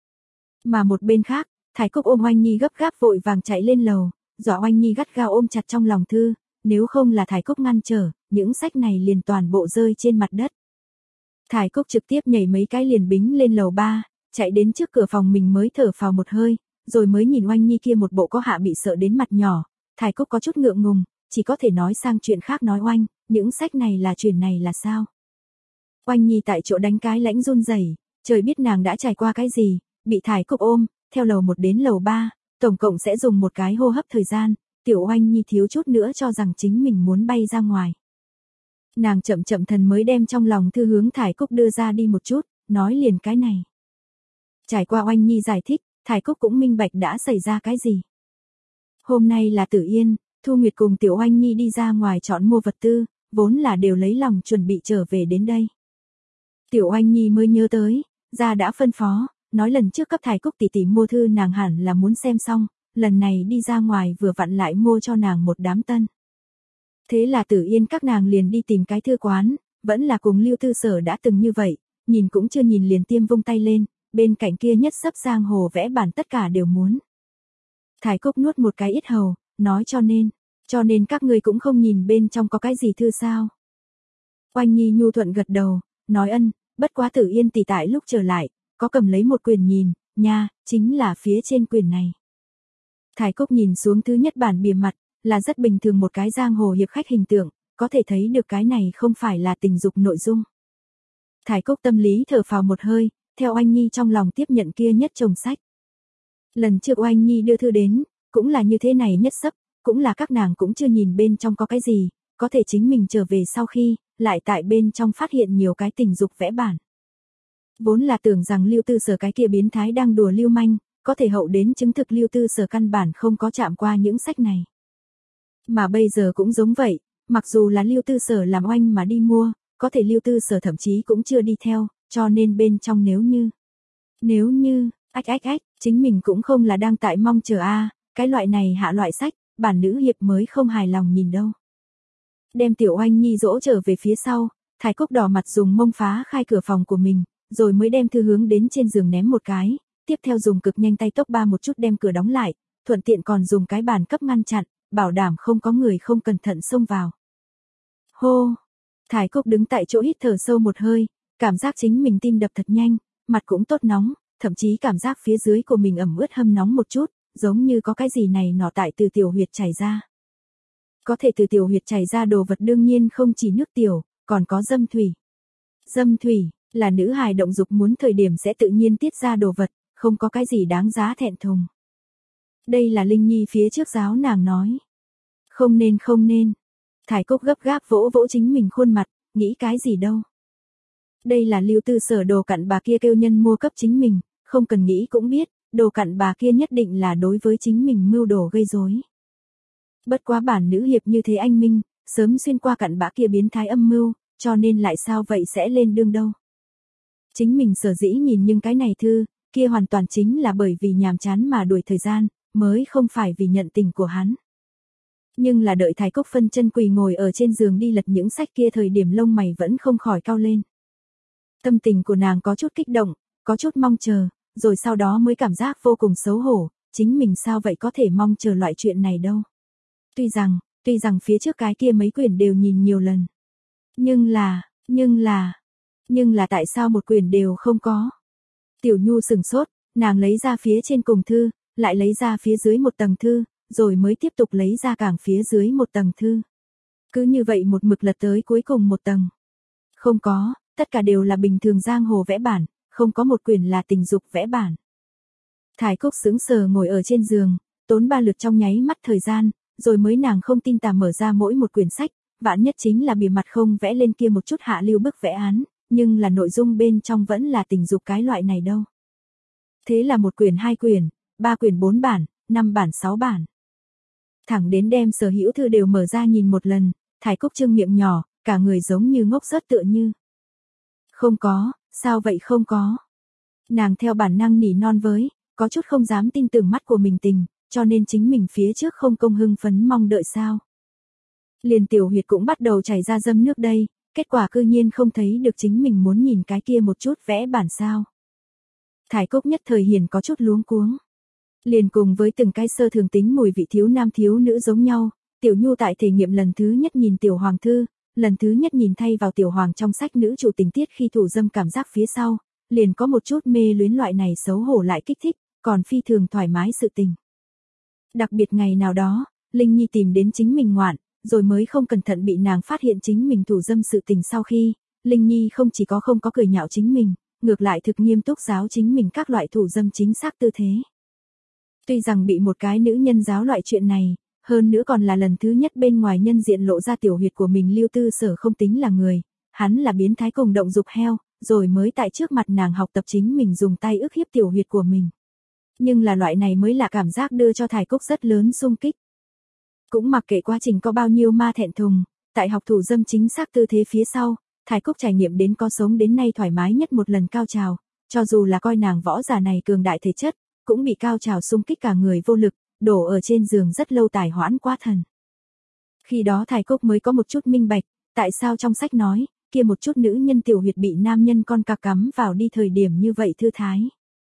Speaker 1: Mà một bên khác, Thái Cúc ôm Oanh Nhi gấp gáp vội vàng chạy lên lầu, dọa Oanh Nhi gắt gao ôm chặt trong lòng thư, nếu không là Thái Cúc ngăn trở, những sách này liền toàn bộ rơi trên mặt đất. Thái Cúc trực tiếp nhảy mấy cái liền bính lên lầu ba, chạy đến trước cửa phòng mình mới thở phào một hơi, rồi mới nhìn Oanh Nhi kia một bộ có hạ bị sợ đến mặt nhỏ, Thái Cúc có chút ngượng ngùng, chỉ có thể nói sang chuyện khác nói Oanh, những sách này là chuyện này là sao? Oanh Nhi tại chỗ đánh cái lãnh run rẩy, trời biết nàng đã trải qua cái gì, bị Thái Cúc ôm, theo lầu một đến lầu ba, tổng cộng sẽ dùng một cái hô hấp thời gian, Tiểu Oanh Nhi thiếu chút nữa cho rằng chính mình muốn bay ra ngoài. Nàng chậm chậm thần mới đem trong lòng thư hướng Thái Cúc đưa ra đi một chút, nói liền cái này. Trải qua Oanh Nhi giải thích, Thái Cúc cũng minh bạch đã xảy ra cái gì. Hôm nay là Tử Yên, Thu Nguyệt cùng Tiểu Oanh Nhi đi ra ngoài chọn mua vật tư, vốn là đều lấy lòng chuẩn bị trở về đến đây. Tiểu Oanh Nhi mới nhớ tới, ra đã phân phó, nói lần trước cấp Thái Cúc tỷ tỷ mua thư nàng hẳn là muốn xem xong, lần này đi ra ngoài vừa vặn lại mua cho nàng một đám tân. Thế là Tử Yên các nàng liền đi tìm cái thư quán, vẫn là cùng Lưu Tư Sở đã từng như vậy, nhìn cũng chưa nhìn liền tiêm vung tay lên, bên cạnh kia nhất sấp giang hồ vẽ bản tất cả đều muốn. Thái Cúc nuốt một cái ít hầu, nói cho nên, cho nên các ngươi cũng không nhìn bên trong có cái gì thư sao. Oanh Nhi nhu thuận gật đầu, nói ân, bất quá Tử Yên tỷ tại lúc trở lại, có cầm lấy một quyển nhìn, nha, chính là phía trên quyển này. Thái Cúc nhìn xuống thứ nhất bản bìa mặt, là rất bình thường một cái giang hồ hiệp khách hình tượng, có thể thấy được cái này không phải là tình dục nội dung. Thái Cúc tâm lý thở phào một hơi, theo Oanh Nhi trong lòng tiếp nhận kia nhất chồng sách. Lần trước Oanh Nhi đưa thư đến, cũng là như thế này nhất sấp, cũng là các nàng cũng chưa nhìn bên trong có cái gì, có thể chính mình trở về sau khi, lại tại bên trong phát hiện nhiều cái tình dục vẽ bản. Vốn là tưởng rằng Lưu Tư Sở cái kia biến thái đang đùa lưu manh, có thể hậu đến chứng thực Lưu Tư Sở căn bản không có chạm qua những sách này. Mà bây giờ cũng giống vậy, mặc dù là Lưu Tư Sở làm oanh mà đi mua, có thể Lưu Tư Sở thậm chí cũng chưa đi theo, cho nên bên trong nếu như, nếu như, ách ách ách, chính mình cũng không là đang tại mong chờ a, cái loại này hạ loại sách, bản nữ hiệp mới không hài lòng nhìn đâu. Đem Tiểu Oanh Nhi dỗ trở về phía sau, Thái Cúc đỏ mặt dùng mông phá khai cửa phòng của mình, rồi mới đem thư hướng đến trên giường ném một cái, tiếp theo dùng cực nhanh tay tốc ba một chút đem cửa đóng lại, thuận tiện còn dùng cái bàn cấp ngăn chặn, bảo đảm không có người không cẩn thận xông vào. Hô! Thái Cúc đứng tại chỗ hít thở sâu một hơi, cảm giác chính mình tim đập thật nhanh, mặt cũng tốt nóng, thậm chí cảm giác phía dưới của mình ẩm ướt hâm nóng một chút, giống như có cái gì này nọ tại từ tiểu huyệt chảy ra. Có thể từ tiểu huyệt chảy ra đồ vật đương nhiên không chỉ nước tiểu, còn có dâm thủy. Dâm thủy, là nữ hài động dục muốn thời điểm sẽ tự nhiên tiết ra đồ vật, không có cái gì đáng giá thẹn thùng. Đây là Linh Nhi phía trước giáo nàng nói. Không nên không nên. Thái Cúc gấp gáp vỗ vỗ chính mình khuôn mặt, nghĩ cái gì đâu. Đây là Lưu Tư Sở đồ cặn bà kia kêu nhân mua cấp chính mình, không cần nghĩ cũng biết, đồ cặn bà kia nhất định là đối với chính mình mưu đồ gây rối. Bất quá bản nữ hiệp như thế anh minh, sớm xuyên qua cặn bã kia biến thái âm mưu, cho nên lại sao vậy sẽ lên đương đâu. Chính mình sở dĩ nhìn nhưng cái này thư, kia hoàn toàn chính là bởi vì nhàm chán mà đuổi thời gian, mới không phải vì nhận tình của hắn. Nhưng là đợi Thái Cúc phân chân quỳ ngồi ở trên giường đi lật những sách kia thời điểm lông mày vẫn không khỏi cau lên. Tâm tình của nàng có chút kích động, có chút mong chờ, rồi sau đó mới cảm giác vô cùng xấu hổ, chính mình sao vậy có thể mong chờ loại chuyện này đâu. Tuy rằng, tuy rằng phía trước cái kia mấy quyển đều nhìn nhiều lần. Nhưng là, nhưng là, nhưng là tại sao một quyển đều không có. Tiểu Nhu sừng sốt, nàng lấy ra phía trên cùng thư, lại lấy ra phía dưới một tầng thư, rồi mới tiếp tục lấy ra càng phía dưới một tầng thư. Cứ như vậy một mực lật tới cuối cùng một tầng. Không có, tất cả đều là bình thường giang hồ vẽ bản, không có một quyển là tình dục vẽ bản. Thái Cúc sững sờ ngồi ở trên giường, tốn ba lượt trong nháy mắt thời gian, rồi mới nàng không tin tà mở ra mỗi một quyển sách, vạn nhất chính là bìa mặt không vẽ lên kia một chút hạ lưu bức vẽ án, nhưng là nội dung bên trong vẫn là tình dục cái loại này đâu. Thế là một quyển hai quyển, ba quyển bốn bản, năm bản sáu bản. Thẳng đến đem sở hữu thư đều mở ra nhìn một lần, Thải Cúc trương miệng nhỏ, cả người giống như ngốc rớt tựa như. Không có, sao vậy không có. Nàng theo bản năng nỉ non với, có chút không dám tin tưởng mắt của mình tình, cho nên chính mình phía trước không công hưng phấn mong đợi sao. Liền tiểu huyệt cũng bắt đầu chảy ra dâm nước đây, kết quả cư nhiên không thấy được chính mình muốn nhìn cái kia một chút vẽ bản sao. Thải Cúc nhất thời hiền có chút luống cuống. Liền cùng với từng cái sơ thường tính mùi vị thiếu nam thiếu nữ giống nhau, Tiểu Nhu tại thể nghiệm lần thứ nhất nhìn Tiểu Hoàng thư, lần thứ nhất nhìn thay vào Tiểu Hoàng trong sách nữ chủ tình tiết khi thủ dâm cảm giác phía sau, liền có một chút mê luyến loại này xấu hổ lại kích thích, còn phi thường thoải mái sự tình. Đặc biệt ngày nào đó, Linh Nhi tìm đến chính mình ngoạn, rồi mới không cẩn thận bị nàng phát hiện chính mình thủ dâm sự tình sau khi, Linh Nhi không chỉ có không có cười nhạo chính mình, ngược lại thực nghiêm túc giáo chính mình các loại thủ dâm chính xác tư thế. Tuy rằng bị một cái nữ nhân giáo loại chuyện này, hơn nữa còn là lần thứ nhất bên ngoài nhân diện lộ ra tiểu huyệt của mình Lưu Tư Sở không tính là người, hắn là biến thái cùng động dục heo, rồi mới tại trước mặt nàng học tập chính mình dùng tay ức hiếp tiểu huyệt của mình. Nhưng là loại này mới là cảm giác đưa cho Thải Cúc rất lớn xung kích. Cũng mặc kệ quá trình có bao nhiêu ma thẹn thùng, tại học thủ dâm chính xác tư thế phía sau, Thải Cúc trải nghiệm đến có sống đến nay thoải mái nhất một lần cao trào, cho dù là coi nàng võ giả này cường đại thể chất, cũng bị cao trào xung kích cả người vô lực, đổ ở trên giường rất lâu tài hoãn quá thần. Khi đó Thải Cúc mới có một chút minh bạch, tại sao trong sách nói, kia một chút nữ nhân tiểu huyệt bị nam nhân con cặc cắm vào đi thời điểm như vậy thư thái.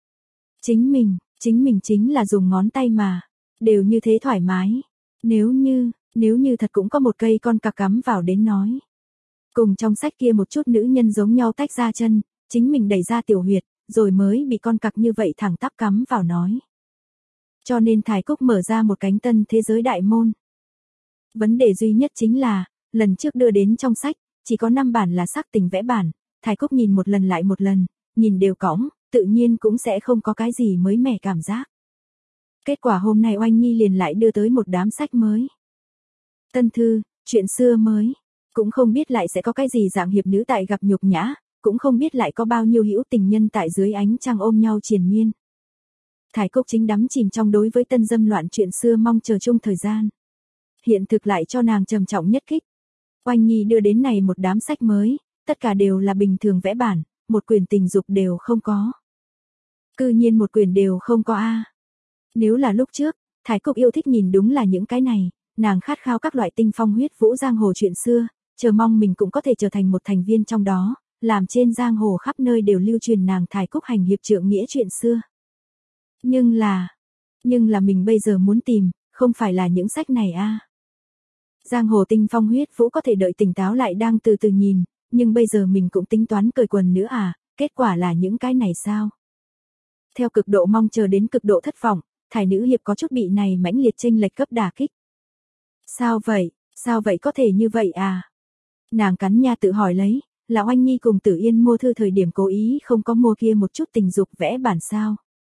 Speaker 1: Chính mình, chính mình chính là dùng ngón tay mà, đều như thế thoải mái. Nếu như, nếu như thật cũng có một cây con cặc cắm vào đến nói. Cùng trong sách kia một chút nữ nhân giống nhau tách ra chân, chính mình đẩy ra tiểu huyệt, rồi mới bị con cặc như vậy thẳng tắp cắm vào nói. Cho nên Thải Cúc mở ra một cánh tân thế giới đại môn. Vấn đề duy nhất chính là, lần trước đưa đến trong sách, chỉ có năm bản là sắc tình vẽ bản, Thải Cúc nhìn một lần lại một lần, nhìn đều cõng, tự nhiên cũng sẽ không có cái gì mới mẻ cảm giác. Kết quả hôm nay Oanh Nhi liền lại đưa tới một đám sách mới. Tân thư, chuyện xưa mới, cũng không biết lại sẽ có cái gì dạng hiệp nữ tại gặp nhục nhã, cũng không biết lại có bao nhiêu hữu tình nhân tại dưới ánh trăng ôm nhau triền miên. Thải Cúc chính đắm chìm trong đối với tân dâm loạn chuyện xưa mong chờ chung thời gian. Hiện thực lại cho nàng trầm trọng nhất kích. Oanh Nhi đưa đến này một đám sách mới, tất cả đều là bình thường vẽ bản, một quyển tình dục đều không có. Cư nhiên một quyển đều không có a. Nếu là lúc trước, Thải Cúc yêu thích nhìn đúng là những cái này, nàng khát khao các loại tinh phong huyết vũ giang hồ chuyện xưa, chờ mong mình cũng có thể trở thành một thành viên trong đó, làm trên giang hồ khắp nơi đều lưu truyền nàng Thải Cúc hành hiệp trượng nghĩa chuyện xưa. Nhưng là, nhưng là mình bây giờ muốn tìm, không phải là những sách này a. Giang hồ tinh phong huyết vũ có thể đợi tỉnh táo lại đang từ từ nhìn, nhưng bây giờ mình cũng tính toán cởi quần nữa à, kết quả là những cái này sao? Theo cực độ mong chờ đến cực độ thất vọng, Thải nữ hiệp có chút bị này mãnh liệt chênh lệch cấp đả kích. Sao vậy, sao vậy có thể như vậy à? Nàng cắn nha tự hỏi lấy, là Oanh Nhi cùng Tử Yên mua thư thời điểm cố ý không có mua kia một chút tình dục vẽ bản sao?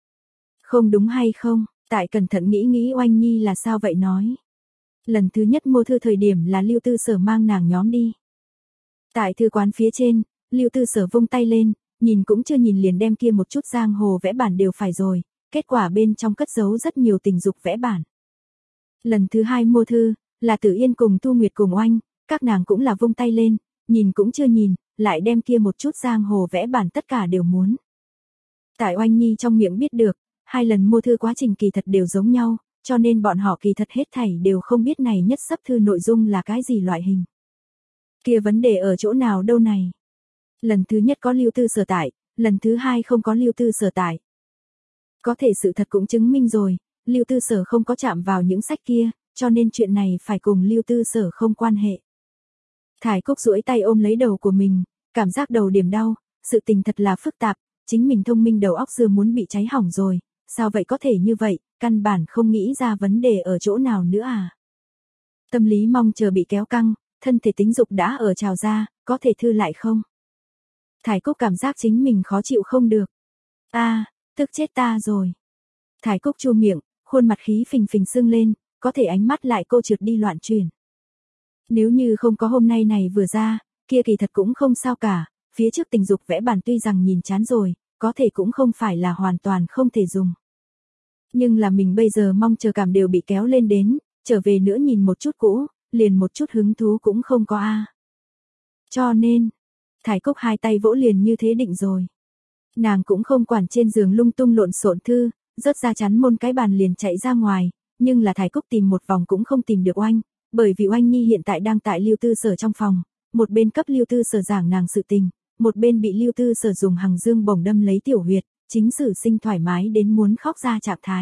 Speaker 1: Không đúng hay không, tại cẩn thận nghĩ nghĩ Oanh Nhi là sao vậy nói. Lần thứ nhất mua thư thời điểm là Lưu Tư Sở mang nàng nhóm đi. Tại thư quán phía trên, Lưu Tư Sở vung tay lên, nhìn cũng chưa nhìn liền đem kia một chút giang hồ vẽ bản đều phải rồi, kết quả bên trong cất giấu rất nhiều tình dục vẽ bản. Lần thứ hai mua thư, là Tử Yên cùng Thu Nguyệt cùng Oanh, các nàng cũng là vung tay lên, nhìn cũng chưa nhìn, lại đem kia một chút giang hồ vẽ bản tất cả đều muốn. Tại Oanh Nhi trong miệng biết được, hai lần mua thư quá trình kỳ thật đều giống nhau, cho nên bọn họ kỳ thật hết thảy đều không biết này nhất sấp thư nội dung là cái gì loại hình. Kia vấn đề ở chỗ nào đâu này? Lần thứ nhất có Lưu Tư Sở tại, lần thứ hai không có Lưu Tư Sở tại. Có thể sự thật cũng chứng minh rồi, Lưu Tư Sở không có chạm vào những sách kia, cho nên chuyện này phải cùng Lưu Tư Sở không quan hệ. Thải Cúc duỗi tay ôm lấy đầu của mình, cảm giác đầu điểm đau, sự tình thật là phức tạp, chính mình thông minh đầu óc dưa muốn bị cháy hỏng rồi, sao vậy có thể như vậy, căn bản không nghĩ ra vấn đề ở chỗ nào nữa à. Tâm lý mong chờ bị kéo căng, thân thể tính dục đã ở trào ra, có thể thư lại không? Thải Cúc cảm giác chính mình khó chịu không được. A, à, tức chết ta rồi. Thải Cúc chu miệng, khuôn mặt khí phình phình sưng lên, có thể ánh mắt lại cô trượt đi loạn chuyển. Nếu như không có hôm nay này vừa ra, kia kỳ thật cũng không sao cả, phía trước tình dục vẽ bản tuy rằng nhìn chán rồi, có thể cũng không phải là hoàn toàn không thể dùng. Nhưng là mình bây giờ mong chờ cảm đều bị kéo lên đến, trở về nữa nhìn một chút cũ, liền một chút hứng thú cũng không có a. Cho nên, Thải Cúc hai tay vỗ liền như thế định rồi. Nàng cũng không quản trên giường lung tung lộn xộn thư, rớt ra chắn môn cái bàn liền chạy ra ngoài, nhưng là Thải Cúc tìm một vòng cũng không tìm được Oanh, bởi vì Oanh Nhi hiện tại đang tại Lưu Tư Sở trong phòng, một bên cấp Lưu Tư Sở giảng nàng sự tình, một bên bị Lưu Tư Sở dùng hằng dương bổng đâm lấy tiểu huyệt, chính sử sinh thoải mái đến muốn khóc ra trạng thái.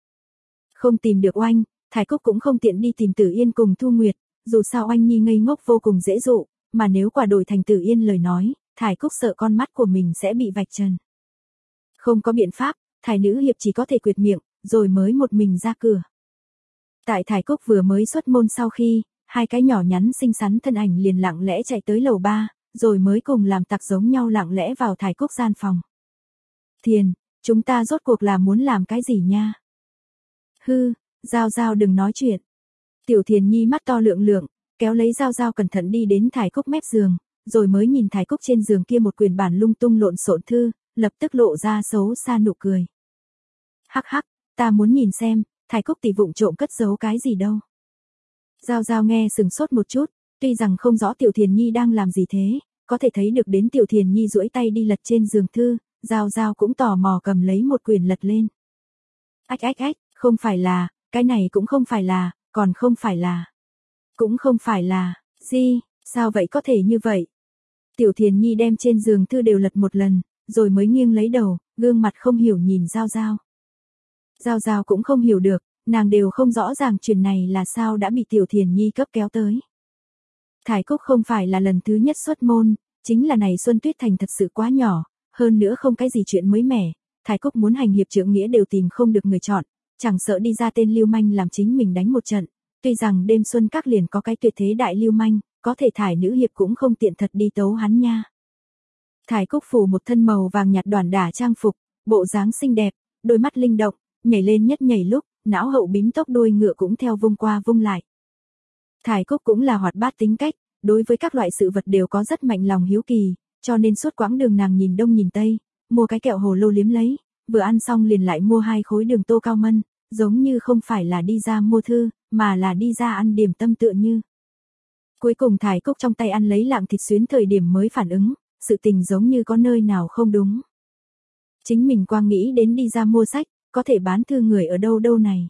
Speaker 1: Không tìm được Oanh, Thải Cúc cũng không tiện đi tìm Tử Yên cùng Thu Nguyệt, dù sao Oanh Nhi ngây ngốc vô cùng dễ dụ, mà nếu quả đổi thành Tử Yên lời nói, Thải Cúc sợ con mắt của mình sẽ bị vạch trần. Không có biện pháp, Thải nữ hiệp chỉ có thể quyệt miệng, rồi mới một mình ra cửa. Tại Thải Cúc vừa mới xuất môn sau khi, hai cái nhỏ nhắn xinh xắn thân ảnh liền lặng lẽ chạy tới lầu ba, rồi mới cùng làm tặc giống nhau lặng lẽ vào Thải Cúc gian phòng. Thiền, chúng ta rốt cuộc là muốn làm cái gì nha? Hư, Giao Giao đừng nói chuyện. Tiểu Thiền Nhi mắt to lượng lượng, kéo lấy Giao Giao cẩn thận đi đến Thải Cúc mép giường, rồi mới nhìn Thải Cúc trên giường kia một quyển bản lung tung lộn xộn thư, lập tức lộ ra xấu xa nụ cười. Hắc hắc, ta muốn nhìn xem, Thải Cúc tỷ vụng trộm cất giấu cái gì đâu. Giao Giao nghe sừng sốt một chút, tuy rằng không rõ Tiểu Thiền Nhi đang làm gì thế, có thể thấy được đến Tiểu Thiền Nhi duỗi tay đi lật trên giường thư, Giao Giao cũng tò mò cầm lấy một quyển lật lên. Ách ách ách, không phải là, cái này cũng không phải là, còn không phải là. Cũng không phải là, gì, sao vậy có thể như vậy? Tiểu Thiền Nhi đem trên giường thư đều lật một lần, rồi mới nghiêng lấy đầu, gương mặt không hiểu nhìn Giao Giao. Giao Giao cũng không hiểu được, nàng đều không rõ ràng chuyện này là sao đã bị Tiểu Thiền Nhi cấp kéo tới. Thải Cúc không phải là lần thứ nhất xuất môn, chính là này Xuân Tuyết Thành thật sự quá nhỏ, hơn nữa không cái gì chuyện mới mẻ, Thải Cúc muốn hành hiệp trượng nghĩa đều tìm không được người chọn, chẳng sợ đi ra tên lưu manh làm chính mình đánh một trận, tuy rằng đêm xuân các liền có cái tuyệt thế đại lưu manh, có thể Thải nữ hiệp cũng không tiện thật đi tấu hắn nha. Thải Cúc phủ một thân màu vàng nhạt đoản đả trang phục, bộ dáng xinh đẹp, đôi mắt linh động, nhảy lên nhất nhảy lúc, não hậu bím tóc đuôi ngựa cũng theo vung qua vung lại. Thải Cúc cũng là hoạt bát tính cách, đối với các loại sự vật đều có rất mạnh lòng hiếu kỳ, cho nên suốt quãng đường nàng nhìn đông nhìn tây, mua cái kẹo hồ lô liếm lấy, vừa ăn xong liền lại mua hai khối đường tô cao mân, giống như không phải là đi ra mua thư, mà là đi ra ăn điểm tâm tựa như. Cuối cùng Thải Cúc trong tay ăn lấy lạng thịt xuyến thời điểm mới phản ứng, sự tình giống như có nơi nào không đúng. Chính mình quang nghĩ đến đi ra mua sách, có thể bán thư người ở đâu đâu này.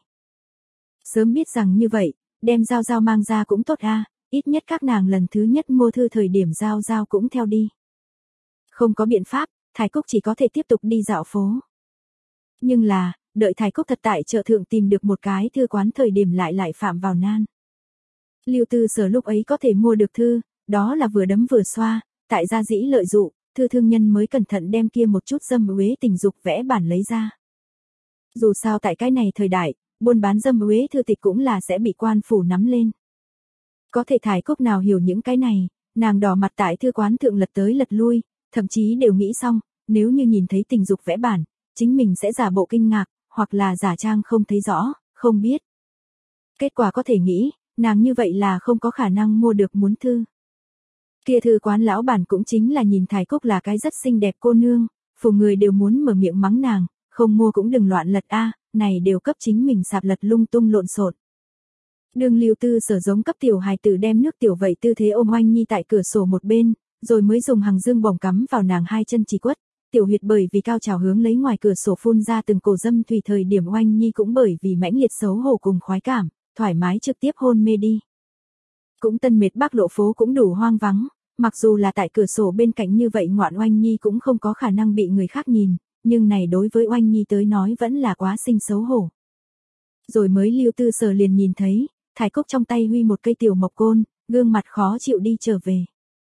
Speaker 1: Sớm biết rằng như vậy, đem Giao Giao mang ra cũng tốt a, ít nhất các nàng lần thứ nhất mua thư thời điểm Giao Giao cũng theo đi. Không có biện pháp, Thải Cúc chỉ có thể tiếp tục đi dạo phố. Nhưng là, đợi Thải Cúc thật tại chợ thượng tìm được một cái thư quán thời điểm lại lại phạm vào nan. Lưu Tư Sở lúc ấy có thể mua được thư, đó là vừa đấm vừa xoa, tại gia dĩ lợi dụ, thư thương nhân mới cẩn thận đem kia một chút dâm uế tình dục vẽ bản lấy ra. Dù sao tại cái này thời đại, buôn bán dâm uế thư tịch cũng là sẽ bị quan phủ nắm lên. Có thể Thải Cúc nào hiểu những cái này, nàng đỏ mặt tại thư quán thượng lật tới lật lui, thậm chí đều nghĩ xong, nếu như nhìn thấy tình dục vẽ bản, chính mình sẽ giả bộ kinh ngạc, hoặc là giả trang không thấy rõ, không biết. Kết quả có thể nghĩ, nàng như vậy là không có khả năng mua được muốn thư. Kia thư quán lão bản cũng chính là nhìn Thải Cúc là cái rất xinh đẹp cô nương, phủ người đều muốn mở miệng mắng nàng, không mua cũng đừng loạn lật a, này đều cấp chính mình sạp lật lung tung lộn xộn. Đường Lưu Tư Sở giống cấp tiểu hài tử đem nước tiểu vậy tư thế ôm Oanh Nhi tại cửa sổ một bên, rồi mới dùng hằng dương bổng cắm vào nàng hai chân chỉ quất, tiểu huyệt bởi vì cao trào hướng lấy ngoài cửa sổ phun ra từng cổ dâm thủy thời điểm Oanh Nhi cũng bởi vì mãnh liệt xấu hổ cùng khoái cảm, thoải mái trực tiếp hôn mê đi. Cũng Tân Mệt Bắc lộ phố cũng đủ hoang vắng, mặc dù là tại cửa sổ bên cạnh như vậy ngoạn Oanh Nhi cũng không có khả năng bị người khác nhìn, nhưng này đối với Oanh Nhi tới nói vẫn là quá xinh xấu hổ. Rồi mới Lưu Tư Sở liền nhìn thấy, Thải Cúc trong tay huy một cây tiểu mộc côn, gương mặt khó chịu đi trở về.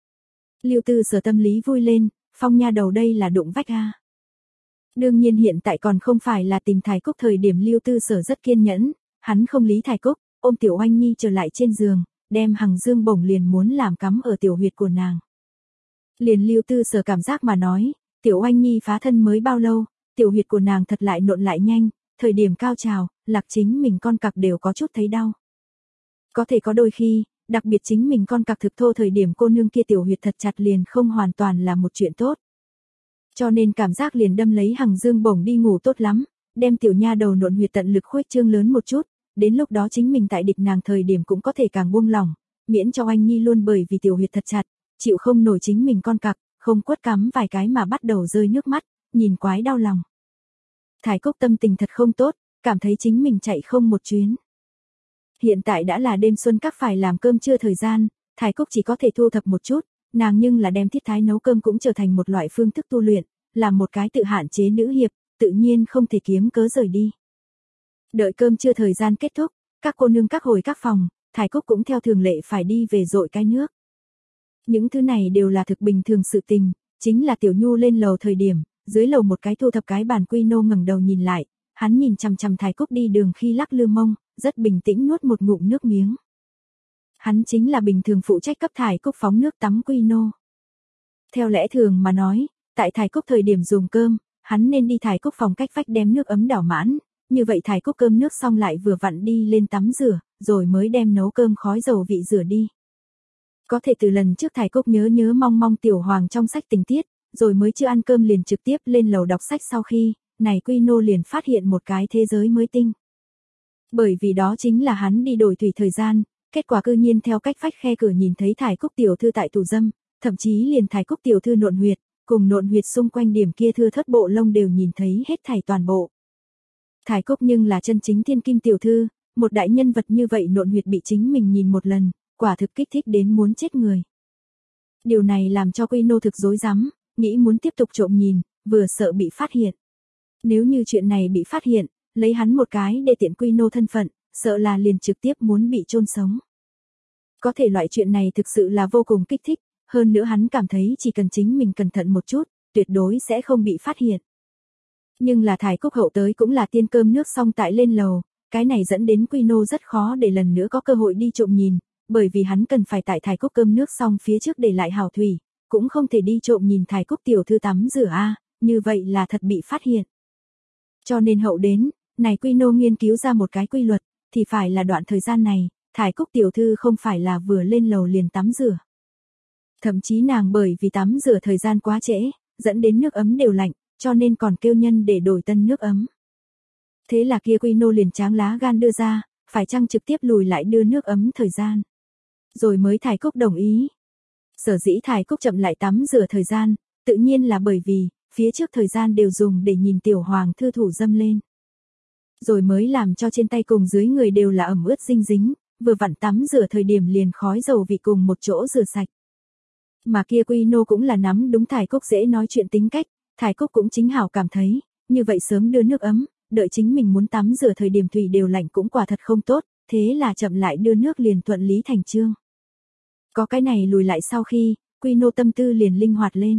Speaker 1: Lưu Tư Sở tâm lý vui lên, Phong nha đầu đây là đụng vách a. Đương nhiên hiện tại còn không phải là tìm Thải Cúc thời điểm Lưu Tư Sở rất kiên nhẫn, hắn không lý Thải Cúc, ôm tiểu Oanh Nhi trở lại trên giường, đem hằng dương bổng liền muốn làm cắm ở tiểu huyệt của nàng. Liền Lưu Tư Sở cảm giác mà nói, tiểu Oanh Nhi phá thân mới bao lâu, tiểu huyệt của nàng thật lại nộn lại nhanh, thời điểm cao trào, lạc chính mình con cặc đều có chút thấy đau. Có thể có đôi khi, đặc biệt chính mình con cặc thực thô thời điểm cô nương kia tiểu huyệt thật chặt liền không hoàn toàn là một chuyện tốt. Cho nên cảm giác liền đâm lấy hằng dương bổng đi ngủ tốt lắm, đem tiểu nha đầu nộn huyệt tận lực khuếch trương lớn một chút, đến lúc đó chính mình tại địch nàng thời điểm cũng có thể càng buông lỏng, miễn cho Oanh Nhi luôn bởi vì tiểu huyệt thật chặt, chịu không nổi chính mình con cặc, không quất cắm vài cái mà bắt đầu rơi nước mắt, nhìn quái đau lòng. Thải Cúc tâm tình thật không tốt, cảm thấy chính mình chạy không một chuyến. Hiện tại đã là đêm xuân các phải làm cơm trưa thời gian, Thải Cúc chỉ có thể thu thập một chút, nàng nhưng là đem thiết thái nấu cơm cũng trở thành một loại phương thức tu luyện, làm một cái tự hạn chế nữ hiệp, tự nhiên không thể kiếm cớ rời đi. Đợi cơm trưa thời gian kết thúc, các cô nương các hồi các phòng, Thải Cúc cũng theo thường lệ phải đi về dội cái nước. Những thứ này đều là thực bình thường sự tình, chính là Tiểu Nhu lên lầu thời điểm, dưới lầu một cái thu thập cái bàn Quy Nô ngẩng đầu nhìn lại, hắn nhìn chằm chằm Thải Cúc đi đường khi lắc lư mông, rất bình tĩnh nuốt một ngụm nước miếng. Hắn chính là bình thường phụ trách cấp Thải Cúc phóng nước tắm Quy Nô. Theo lẽ thường mà nói, tại Thải Cúc thời điểm dùng cơm, hắn nên đi Thải Cúc phòng cách vách đem nước ấm đảo mãn, như vậy Thải Cúc cơm nước xong lại vừa vặn đi lên tắm rửa, rồi mới đem nấu cơm khói dầu vị rửa đi. Có thể từ lần trước Thải Cúc nhớ nhớ mong mong Tiểu Hoàng trong sách tình tiết, rồi mới chưa ăn cơm liền trực tiếp lên lầu đọc sách sau khi, này Quy Nô liền phát hiện một cái thế giới mới tinh. Bởi vì đó chính là hắn đi đổi thủy thời gian, kết quả cư nhiên theo cách vách khe cửa nhìn thấy Thải Cúc tiểu thư tại tủ dâm, thậm chí liền Thải Cúc tiểu thư nộn huyệt, cùng nộn huyệt xung quanh điểm kia thưa thớt bộ lông đều nhìn thấy hết thảy toàn bộ. Thải Cúc nhưng là chân chính thiên kim tiểu thư, một đại nhân vật như vậy nộn huyệt bị chính mình nhìn một lần, quả thực kích thích đến muốn chết người. Điều này làm cho Quy Nô thực rối rắm, nghĩ muốn tiếp tục trộm nhìn, vừa sợ bị phát hiện. Nếu như chuyện này bị phát hiện, lấy hắn một cái để tiện Quy Nô thân phận, sợ là liền trực tiếp muốn bị chôn sống. Có thể loại chuyện này thực sự là vô cùng kích thích, hơn nữa hắn cảm thấy chỉ cần chính mình cẩn thận một chút, tuyệt đối sẽ không bị phát hiện. Nhưng là Thải Cúc hậu tới cũng là tiên cơm nước xong tại lên lầu, cái này dẫn đến Quy Nô rất khó để lần nữa có cơ hội đi trộm nhìn, bởi vì hắn cần phải tại Thải Cúc cơm nước xong phía trước để lại hào thủy, cũng không thể đi trộm nhìn Thải Cúc tiểu thư tắm rửa a, như vậy là thật bị phát hiện. Cho nên hậu đến, này Quy Nô nghiên cứu ra một cái quy luật, thì phải là đoạn thời gian này, Thải Cúc tiểu thư không phải là vừa lên lầu liền tắm rửa. Thậm chí nàng bởi vì tắm rửa thời gian quá trễ, dẫn đến nước ấm đều lạnh, cho nên còn kêu nhân để đổi tân nước ấm. Thế là kia Quy Nô liền tráng lá gan đưa ra, phải chăng trực tiếp lùi lại đưa nước ấm thời gian. Rồi mới Thải Cúc đồng ý. Sở dĩ Thải Cúc chậm lại tắm rửa thời gian, tự nhiên là bởi vì, phía trước thời gian đều dùng để nhìn Tiểu Hoàng thư thủ dâm lên. Rồi mới làm cho trên tay cùng dưới người đều là ẩm ướt dinh dính, vừa vặn tắm rửa thời điểm liền khói dầu vị cùng một chỗ rửa sạch. Mà kia Quy Nô cũng là nắm đúng Thải Cúc dễ nói chuyện tính cách, Thải Cúc cũng chính hảo cảm thấy, như vậy sớm đưa nước ấm, đợi chính mình muốn tắm rửa thời điểm thủy đều lạnh cũng quả thật không tốt, thế là chậm lại đưa nước liền thuận lý thành chương. Có cái này lùi lại sau khi, Quy Nô tâm tư liền linh hoạt lên.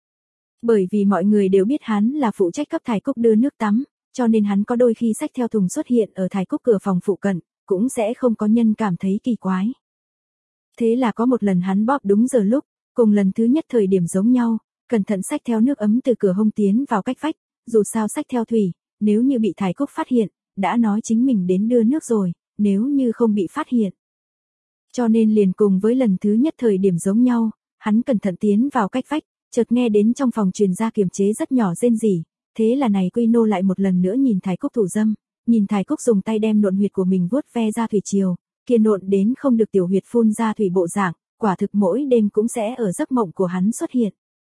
Speaker 1: Bởi vì mọi người đều biết hắn là phụ trách cấp Thải Cúc đưa nước tắm, cho nên hắn có đôi khi xách theo thùng xuất hiện ở Thải Cúc cửa phòng phụ cận, cũng sẽ không có nhân cảm thấy kỳ quái. Thế là có một lần hắn bóp đúng giờ lúc, cùng lần thứ nhất thời điểm giống nhau, cẩn thận xách theo nước ấm từ cửa hông tiến vào cách vách, dù sao xách theo thủy, nếu như bị Thải Cúc phát hiện, đã nói chính mình đến đưa nước rồi, nếu như không bị phát hiện. Cho nên liền cùng với lần thứ nhất thời điểm giống nhau, hắn cẩn thận tiến vào cách vách, chợt nghe đến trong phòng truyền ra kiềm chế rất nhỏ rên rỉ, thế là này Quy Nô lại một lần nữa nhìn Thải Cúc thủ dâm, nhìn Thải Cúc dùng tay đem nộn huyệt của mình vuốt ve ra thủy triều, kia nộn đến không được tiểu huyệt phun ra thủy bộ dạng, quả thực mỗi đêm cũng sẽ ở giấc mộng của hắn xuất hiện.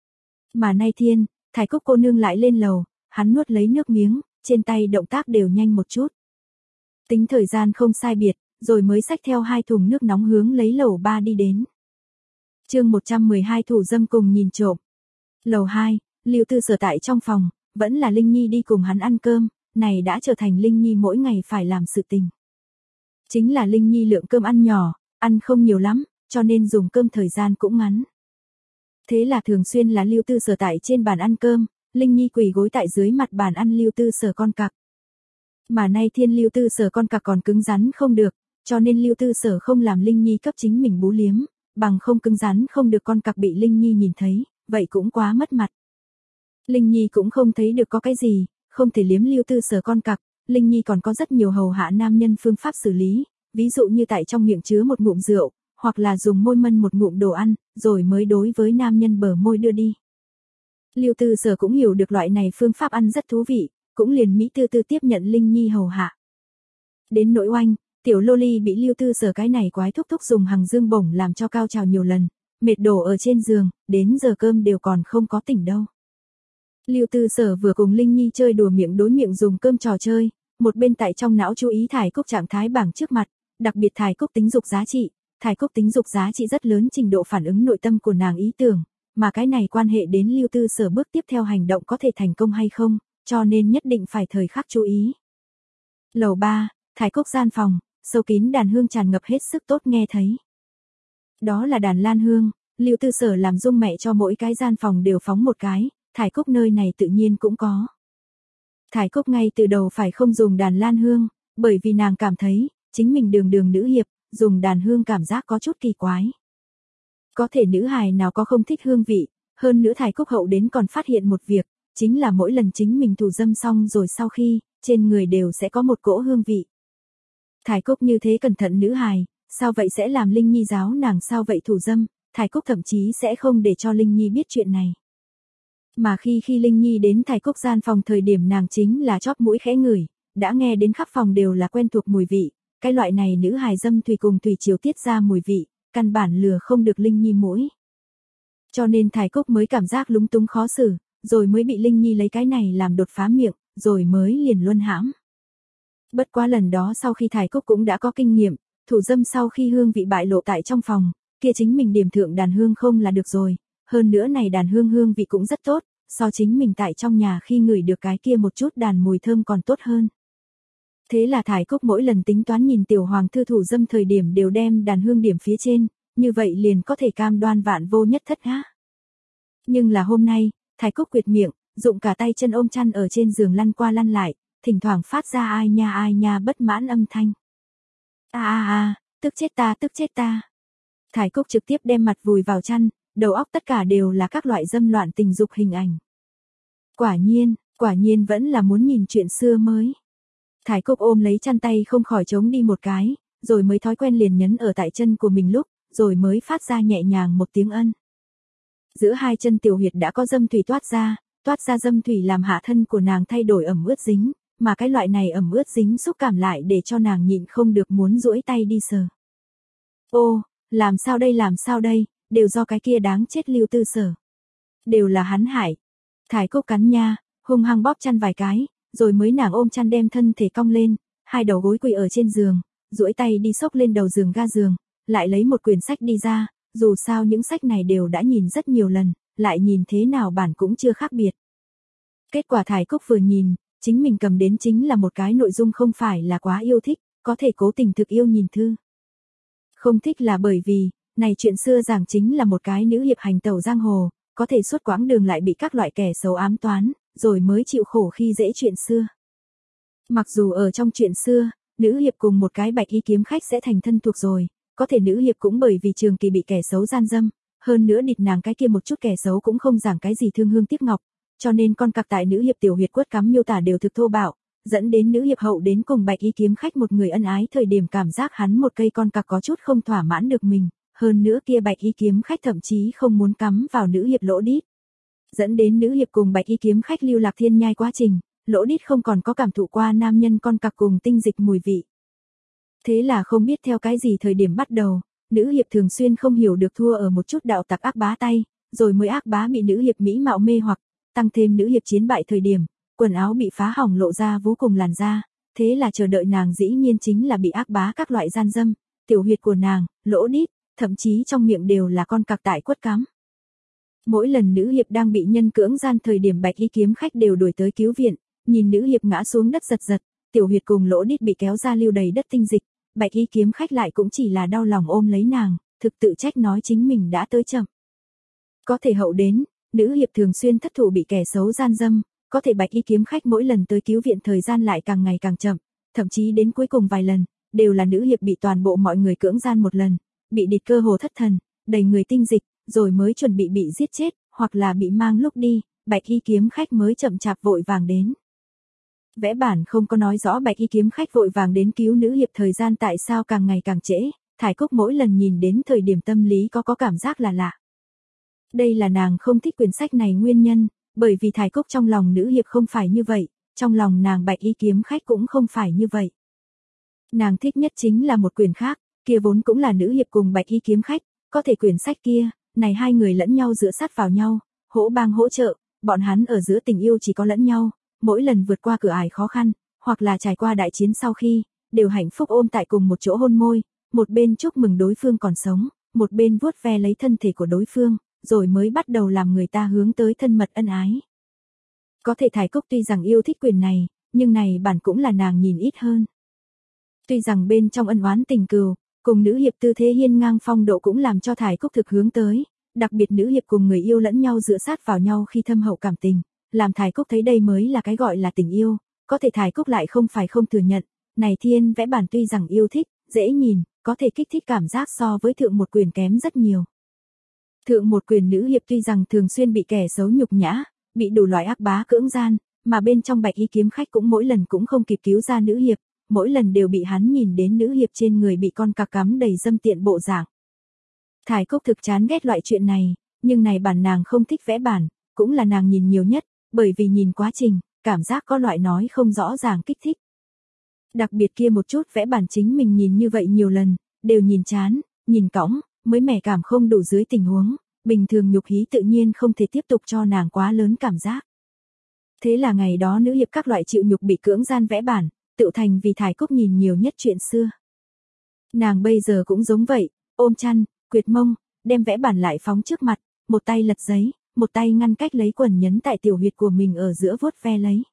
Speaker 1: Mà nay thiên, Thải Cúc cô nương lại lên lầu, hắn nuốt lấy nước miếng, trên tay động tác đều nhanh một chút. Tính thời gian không sai biệt, rồi mới xách theo hai thùng nước nóng hướng lấy lầu ba đi đến. Chương một trăm mười hai thủ dâm cùng nhìn trộm. Lầu hai, Lưu Tư Sở tại trong phòng, vẫn là Linh Nhi đi cùng hắn ăn cơm, này đã trở thành Linh Nhi mỗi ngày phải làm sự tình. Chính là Linh Nhi lượng cơm ăn nhỏ, ăn không nhiều lắm, cho nên dùng cơm thời gian cũng ngắn. Thế là thường xuyên là Lưu Tư Sở tại trên bàn ăn cơm, Linh Nhi quỳ gối tại dưới mặt bàn ăn Lưu Tư Sở con cặc. Mà nay thiên Lưu Tư Sở con cặc còn cứng rắn không được, cho nên Lưu Tư Sở không làm Linh Nhi cấp chính mình bú liếm, bằng không cứng rắn không được con cặc bị Linh Nhi nhìn thấy, vậy cũng quá mất mặt. Linh Nhi cũng không thấy được có cái gì, không thể liếm Lưu Tư Sở con cặc, Linh Nhi còn có rất nhiều hầu hạ nam nhân phương pháp xử lý, ví dụ như tại trong miệng chứa một ngụm rượu, hoặc là dùng môi mân một ngụm đồ ăn, rồi mới đối với nam nhân bờ môi đưa đi. Lưu Tư Sở cũng hiểu được loại này phương pháp ăn rất thú vị, cũng liền Mỹ Tư Tư tiếp nhận Linh Nhi hầu hạ. Đến nỗi Oanh, tiểu loli bị Lưu Tư Sở cái này quái thúc thúc dùng hằng dương bổng làm cho cao trào nhiều lần, mệt đổ ở trên giường, đến giờ cơm đều còn không có tỉnh đâu. Lưu Tư Sở vừa cùng Linh Nhi chơi đùa miệng đối miệng dùng cơm trò chơi, một bên tại trong não chú ý Thải Cúc trạng thái bảng trước mặt, đặc biệt Thải Cúc tính dục giá trị, Thải Cúc tính dục giá trị rất lớn trình độ phản ứng nội tâm của nàng ý tưởng, mà cái này quan hệ đến Lưu Tư Sở bước tiếp theo hành động có thể thành công hay không, cho nên nhất định phải thời khắc chú ý. Lầu ba, Thải Cúc gian phòng, sâu kín đàn hương tràn ngập hết sức tốt nghe thấy. Đó là đàn lan hương, Lưu Tư Sở làm dung mẹ cho mỗi cái gian phòng đều phóng một cái, Thải Cúc nơi này tự nhiên cũng có. Thải Cúc ngay từ đầu phải không dùng đàn lan hương, bởi vì nàng cảm thấy, chính mình đường đường nữ hiệp, dùng đàn hương cảm giác có chút kỳ quái. Có thể nữ hài nào có không thích hương vị, hơn nữa Thải Cúc hậu đến còn phát hiện một việc, chính là mỗi lần chính mình thủ dâm xong rồi sau khi, trên người đều sẽ có một cỗ hương vị. Thải Cúc như thế cẩn thận nữ hài, sao vậy sẽ làm Linh Nhi giáo nàng sao vậy thủ dâm, Thải Cúc thậm chí sẽ không để cho Linh Nhi biết chuyện này. Mà khi khi Linh Nhi đến Thải Cúc gian phòng thời điểm nàng chính là chóp mũi khẽ ngửi, đã nghe đến khắp phòng đều là quen thuộc mùi vị, cái loại này nữ hài dâm thủy cùng thủy chiều tiết ra mùi vị, căn bản lừa không được Linh Nhi mũi. Cho nên Thải Cúc mới cảm giác lúng túng khó xử, rồi mới bị Linh Nhi lấy cái này làm đột phá miệng, rồi mới liền luân hãm. Bất quá lần đó sau khi Thải Cúc cũng đã có kinh nghiệm, thủ dâm sau khi hương vị bại lộ tại trong phòng, kia chính mình điểm thượng đàn hương không là được rồi, hơn nữa này đàn hương hương vị cũng rất tốt, so chính mình tại trong nhà khi ngửi được cái kia một chút đàn mùi thơm còn tốt hơn. Thế là Thải Cúc mỗi lần tính toán nhìn tiểu hoàng thư thủ dâm thời điểm đều đem đàn hương điểm phía trên, như vậy liền có thể cam đoan vạn vô nhất thất á. Nhưng là hôm nay, Thải Cúc quyệt miệng, dụng cả tay chân ôm chăn ở trên giường lăn qua lăn lại, thỉnh thoảng phát ra ai nha ai nha bất mãn âm thanh. A a a, tức chết ta tức chết ta. Thải Cúc trực tiếp đem mặt vùi vào chăn, đầu óc tất cả đều là các loại dâm loạn tình dục hình ảnh. Quả nhiên, quả nhiên vẫn là muốn nhìn chuyện xưa mới. Thải Cúc ôm lấy chăn tay không khỏi chống đi một cái, rồi mới thói quen liền nhấn ở tại chân của mình lúc, rồi mới phát ra nhẹ nhàng một tiếng ân. Giữa hai chân tiểu huyệt đã có dâm thủy toát ra, toát ra dâm thủy làm hạ thân của nàng thay đổi ẩm ướt dính, mà cái loại này ẩm ướt dính xúc cảm lại để cho nàng nhịn không được muốn duỗi tay đi sờ. Ô, làm sao đây làm sao đây, đều do cái kia đáng chết Lưu Tư Sở. Đều là hắn hại. Thải Cúc cắn nha, hung hăng bóp chăn vài cái, rồi mới nàng ôm chăn đem thân thể cong lên, hai đầu gối quỳ ở trên giường, duỗi tay đi xốc lên đầu giường ga giường, lại lấy một quyển sách đi ra, dù sao những sách này đều đã nhìn rất nhiều lần, lại nhìn thế nào bản cũng chưa khác biệt. Kết quả Thải Cúc vừa nhìn, chính mình cầm đến chính là một cái nội dung không phải là quá yêu thích, có thể cố tình thực yêu nhìn thư. Không thích là bởi vì, này chuyện xưa giảng chính là một cái nữ hiệp hành tẩu giang hồ, có thể suốt quãng đường lại bị các loại kẻ xấu ám toán, rồi mới chịu khổ khi dễ chuyện xưa. Mặc dù ở trong chuyện xưa, nữ hiệp cùng một cái bạch y kiếm khách sẽ thành thân thuộc rồi, có thể nữ hiệp cũng bởi vì trường kỳ bị kẻ xấu gian dâm, hơn nữa địt nàng cái kia một chút kẻ xấu cũng không giảng cái gì thương hương tiếc ngọc, cho nên con cặc tại nữ hiệp tiểu huyệt quất cắm miêu tả đều thực thô bạo, dẫn đến nữ hiệp hậu đến cùng bạch y kiếm khách một người ân ái thời điểm cảm giác hắn một cây con cặc có chút không thỏa mãn được mình, hơn nữa kia bạch y kiếm khách thậm chí không muốn cắm vào nữ hiệp lỗ đít. Dẫn đến nữ hiệp cùng bạch y kiếm khách lưu lạc thiên nhai quá trình, lỗ đít không còn có cảm thụ qua nam nhân con cặc cùng tinh dịch mùi vị. Thế là không biết theo cái gì thời điểm bắt đầu, nữ hiệp thường xuyên không hiểu được thua ở một chút đạo tặc ác bá tay, rồi mới ác bá bị nữ hiệp mỹ mạo mê hoặc, tăng thêm nữ hiệp chiến bại thời điểm, quần áo bị phá hỏng lộ ra vô cùng làn da, thế là chờ đợi nàng dĩ nhiên chính là bị ác bá các loại gian dâm, tiểu huyệt của nàng, lỗ đít, thậm chí trong miệng đều là con cặc tại quất cắm. Mỗi lần nữ hiệp đang bị nhân cưỡng gian thời điểm bạch y kiếm khách đều đuổi tới cứu viện, nhìn nữ hiệp ngã xuống đất giật giật, tiểu huyệt cùng lỗ đít bị kéo ra lưu đầy đất tinh dịch, bạch y kiếm khách lại cũng chỉ là đau lòng ôm lấy nàng, thực tự trách nói chính mình đã tới chậm. Có thể hậu đến, nữ hiệp thường xuyên thất thủ bị kẻ xấu gian dâm, có thể bạch y kiếm khách mỗi lần tới cứu viện thời gian lại càng ngày càng chậm, thậm chí đến cuối cùng vài lần, đều là nữ hiệp bị toàn bộ mọi người cưỡng gian một lần, bị địch cơ hồ thất thần, đầy người tinh dịch, rồi mới chuẩn bị bị giết chết, hoặc là bị mang lúc đi, bạch y kiếm khách mới chậm chạp vội vàng đến. Vẽ bản không có nói rõ bạch y kiếm khách vội vàng đến cứu nữ hiệp thời gian tại sao càng ngày càng trễ, Thải Cúc mỗi lần nhìn đến thời điểm tâm lý có có cảm giác là lạ. Đây là nàng không thích quyển sách này nguyên nhân, bởi vì Thải Cúc trong lòng nữ hiệp không phải như vậy, trong lòng nàng Bạch Y kiếm khách cũng không phải như vậy. Nàng thích nhất chính là một quyển khác, kia vốn cũng là nữ hiệp cùng Bạch Y kiếm khách, có thể quyển sách kia, này hai người lẫn nhau dựa sát vào nhau, hỗ bang hỗ trợ, bọn hắn ở giữa tình yêu chỉ có lẫn nhau, mỗi lần vượt qua cửa ải khó khăn, hoặc là trải qua đại chiến sau khi, đều hạnh phúc ôm tại cùng một chỗ hôn môi, một bên chúc mừng đối phương còn sống, một bên vuốt ve lấy thân thể của đối phương, rồi mới bắt đầu làm người ta hướng tới thân mật ân ái. Có thể Thải Cúc tuy rằng yêu thích quyền này, nhưng này bản cũng là nàng nhìn ít hơn. Tuy rằng bên trong ân oán tình cừu, cùng nữ hiệp tư thế hiên ngang phong độ cũng làm cho Thải Cúc thực hướng tới, đặc biệt nữ hiệp cùng người yêu lẫn nhau dựa sát vào nhau khi thâm hậu cảm tình, làm Thải Cúc thấy đây mới là cái gọi là tình yêu, có thể Thải Cúc lại không phải không thừa nhận, này thiên vẽ bản tuy rằng yêu thích, dễ nhìn, có thể kích thích cảm giác so với thượng một quyền kém rất nhiều. Thượng một quyền nữ hiệp tuy rằng thường xuyên bị kẻ xấu nhục nhã, bị đủ loại ác bá cưỡng gian, mà bên trong Bạch Y kiếm khách cũng mỗi lần cũng không kịp cứu ra nữ hiệp, mỗi lần đều bị hắn nhìn đến nữ hiệp trên người bị con cặc cắm đầy dâm tiện bộ dạng. Thải Cúc thực chán ghét loại chuyện này, nhưng này bản nàng không thích vẽ bản, cũng là nàng nhìn nhiều nhất, bởi vì nhìn quá trình, cảm giác có loại nói không rõ ràng kích thích. Đặc biệt kia một chút vẽ bản chính mình nhìn như vậy nhiều lần, đều nhìn chán, nhìn cõng, mới mẻ cảm không đủ dưới tình huống, bình thường nhục hí tự nhiên không thể tiếp tục cho nàng quá lớn cảm giác. Thế là ngày đó nữ hiệp các loại chịu nhục bị cưỡng gian vẽ bản, tự thành vì Thải Cúc nhìn nhiều nhất chuyện xưa. Nàng bây giờ cũng giống vậy, ôm chăn, quyệt mông, đem vẽ bản lại phóng trước mặt, một tay lật giấy, một tay ngăn cách lấy quần nhấn tại tiểu huyệt của mình ở giữa vuốt ve lấy.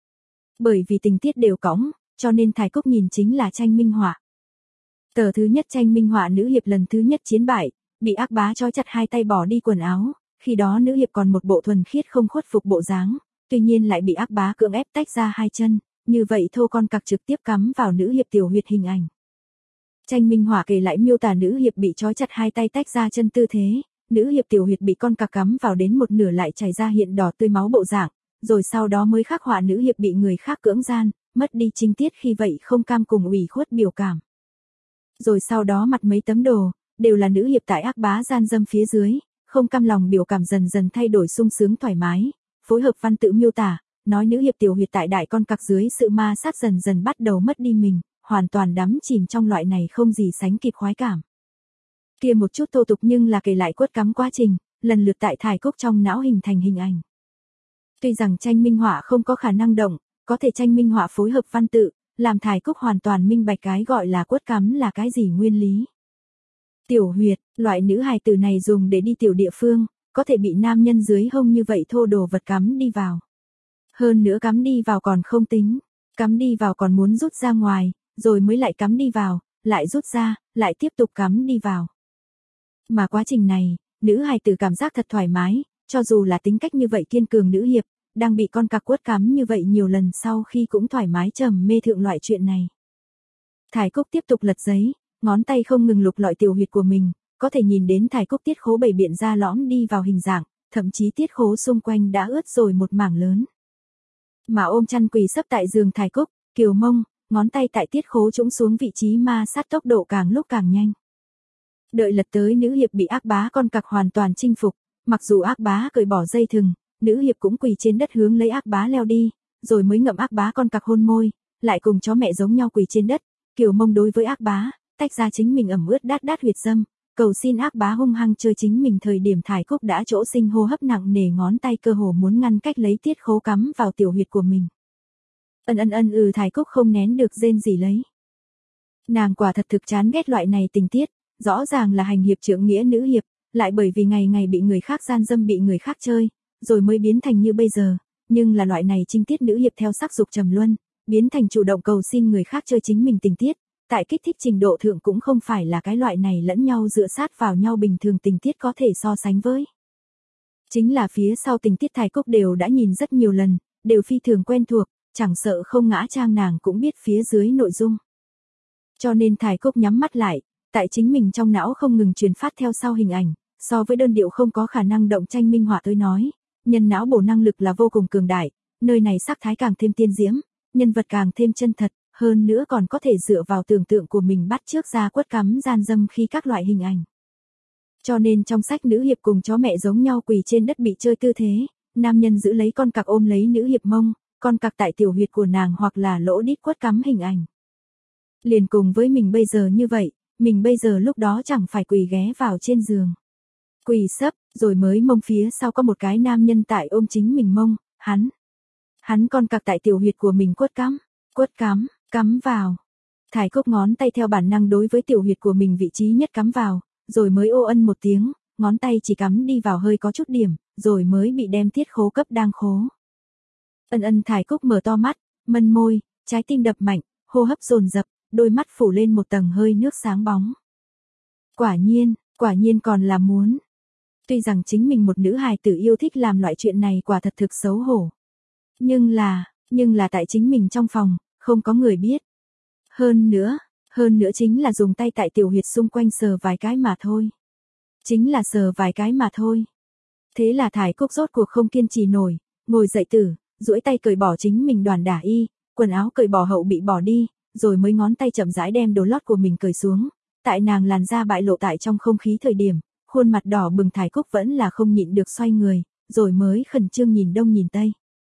Speaker 1: Bởi vì tình tiết đều cõng, cho nên Thải Cúc nhìn chính là tranh minh họa. Tờ thứ nhất tranh minh họa nữ hiệp lần thứ nhất chiến bại, bị ác bá trói chặt hai tay bỏ đi quần áo, khi đó nữ hiệp còn một bộ thuần khiết không khuất phục bộ dáng, tuy nhiên lại bị ác bá cưỡng ép tách ra hai chân, như vậy thô con cặc trực tiếp cắm vào nữ hiệp tiểu huyệt hình ảnh. Tranh minh họa kể lại miêu tả nữ hiệp bị trói chặt hai tay tách ra chân tư thế, nữ hiệp tiểu huyệt bị con cặc cắm vào đến một nửa lại chảy ra hiện đỏ tươi máu bộ dạng, rồi sau đó mới khắc họa nữ hiệp bị người khác cưỡng gian, mất đi chính tiết khi vậy không cam cùng ủy khuất biểu cảm. Rồi sau đó mặt mấy tấm đồ, đều là nữ hiệp tại ác bá gian dâm phía dưới, không cam lòng biểu cảm dần dần thay đổi sung sướng thoải mái, phối hợp văn tự miêu tả, nói nữ hiệp tiểu huyệt tại đại con cặc dưới sự ma sát dần dần bắt đầu mất đi mình, hoàn toàn đắm chìm trong loại này không gì sánh kịp khoái cảm. Kia một chút thô tục nhưng là kể lại quất cắm quá trình, lần lượt tại Thải Cúc trong não hình thành hình ảnh. Tuy rằng tranh minh họa không có khả năng động, có thể tranh minh họa phối hợp văn tự, làm Thải Cúc hoàn toàn minh bạch cái gọi là quất cắm là cái gì nguyên lý. Tiểu huyệt, loại nữ hài tử này dùng để đi tiểu địa phương, có thể bị nam nhân dưới hông như vậy thô đồ vật cắm đi vào. Hơn nữa cắm đi vào còn không tính, cắm đi vào còn muốn rút ra ngoài, rồi mới lại cắm đi vào, lại rút ra, lại tiếp tục cắm đi vào. Mà quá trình này, nữ hài tử cảm giác thật thoải mái, cho dù là tính cách như vậy kiên cường nữ hiệp, đang bị con cặc quất cắm như vậy nhiều lần sau khi cũng thoải mái trầm mê thượng loại chuyện này. Thải Cúc tiếp tục lật giấy, ngón tay không ngừng lục lọi tiểu huyệt của mình, có thể nhìn đến Thải Cúc tiết khố bày biện ra lõm đi vào hình dạng, thậm chí tiết khố xung quanh đã ướt rồi một mảng lớn. Mà ôm chăn quỳ sấp tại giường Thải Cúc, kiều mông, ngón tay tại tiết khố trũng xuống vị trí ma sát tốc độ càng lúc càng nhanh. Đợi lật tới nữ hiệp bị ác bá con cặc hoàn toàn chinh phục, mặc dù ác bá cởi bỏ dây thừng, nữ hiệp cũng quỳ trên đất hướng lấy ác bá leo đi, rồi mới ngậm ác bá con cặc hôn môi, lại cùng chó mẹ giống nhau quỳ trên đất, kiều mông đối với ác bá, tách ra chính mình ẩm ướt đát đát huyệt dâm, cầu xin ác bá hung hăng chơi chính mình thời điểm Thải Cúc đã chỗ sinh hô hấp nặng nề ngón tay cơ hồ muốn ngăn cách lấy tiết khố cắm vào tiểu huyệt của mình. Ân ân ân ừ Thải Cúc không nén được rên gì lấy. Nàng quả thật thực chán ghét loại này tình tiết, rõ ràng là hành hiệp trượng nghĩa nữ hiệp, lại bởi vì ngày ngày bị người khác gian dâm bị người khác chơi, rồi mới biến thành như bây giờ, nhưng là loại này trinh tiết nữ hiệp theo sắc dục trầm luân, biến thành chủ động cầu xin người khác chơi chính mình tình tiết, tại kích thích trình độ thượng cũng không phải là cái loại này lẫn nhau dựa sát vào nhau bình thường tình tiết có thể so sánh với. Chính là phía sau tình tiết Thải Cúc đều đã nhìn rất nhiều lần, đều phi thường quen thuộc, chẳng sợ không ngã trang nàng cũng biết phía dưới nội dung. Cho nên Thải Cúc nhắm mắt lại, tại chính mình trong não không ngừng truyền phát theo sau hình ảnh, so với đơn điệu không có khả năng động tranh minh họa tôi nói, nhân não bổ năng lực là vô cùng cường đại, nơi này sắc thái càng thêm tiên diễm, nhân vật càng thêm chân thật, hơn nữa còn có thể dựa vào tưởng tượng của mình bắt chước ra quất cắm gian dâm khi các loại hình ảnh. Cho nên trong sách nữ hiệp cùng chó mẹ giống nhau quỳ trên đất bị chơi tư thế, nam nhân giữ lấy con cặc ôm lấy nữ hiệp mông, con cặc tại tiểu huyệt của nàng hoặc là lỗ đít quất cắm hình ảnh. Liền cùng với mình bây giờ như vậy, mình bây giờ lúc đó chẳng phải quỳ ghé vào trên giường. Quỳ sấp, rồi mới mông phía sau có một cái nam nhân tại ôm chính mình mông, hắn. Hắn con cặc tại tiểu huyệt của mình quất cắm, quất cắm, cắm vào. Thải Cúc ngón tay theo bản năng đối với tiểu huyệt của mình vị trí nhất cắm vào, rồi mới ô ân một tiếng, ngón tay chỉ cắm đi vào hơi có chút điểm, rồi mới bị đem tiết khố cấp đang khố. Ân ân Thải Cúc mở to mắt, mân môi, trái tim đập mạnh, hô hấp dồn dập, đôi mắt phủ lên một tầng hơi nước sáng bóng. Quả nhiên, quả nhiên còn là muốn. Tuy rằng chính mình một nữ hài tử yêu thích làm loại chuyện này quả thật thực xấu hổ. Nhưng là, nhưng là tại chính mình trong phòng, không có người biết. Hơn nữa, hơn nữa chính là dùng tay tại tiểu huyệt xung quanh sờ vài cái mà thôi. Chính là sờ vài cái mà thôi. Thế là Thải Cúc rốt cuộc không kiên trì nổi, ngồi dậy tử, duỗi tay cởi bỏ chính mình đoàn đả y, quần áo cởi bỏ hậu bị bỏ đi, rồi mới ngón tay chậm rãi đem đồ lót của mình cởi xuống. Tại nàng làn da bại lộ tại trong không khí thời điểm, khuôn mặt đỏ bừng Thải Cúc vẫn là không nhịn được xoay người, rồi mới khẩn trương nhìn đông nhìn tây.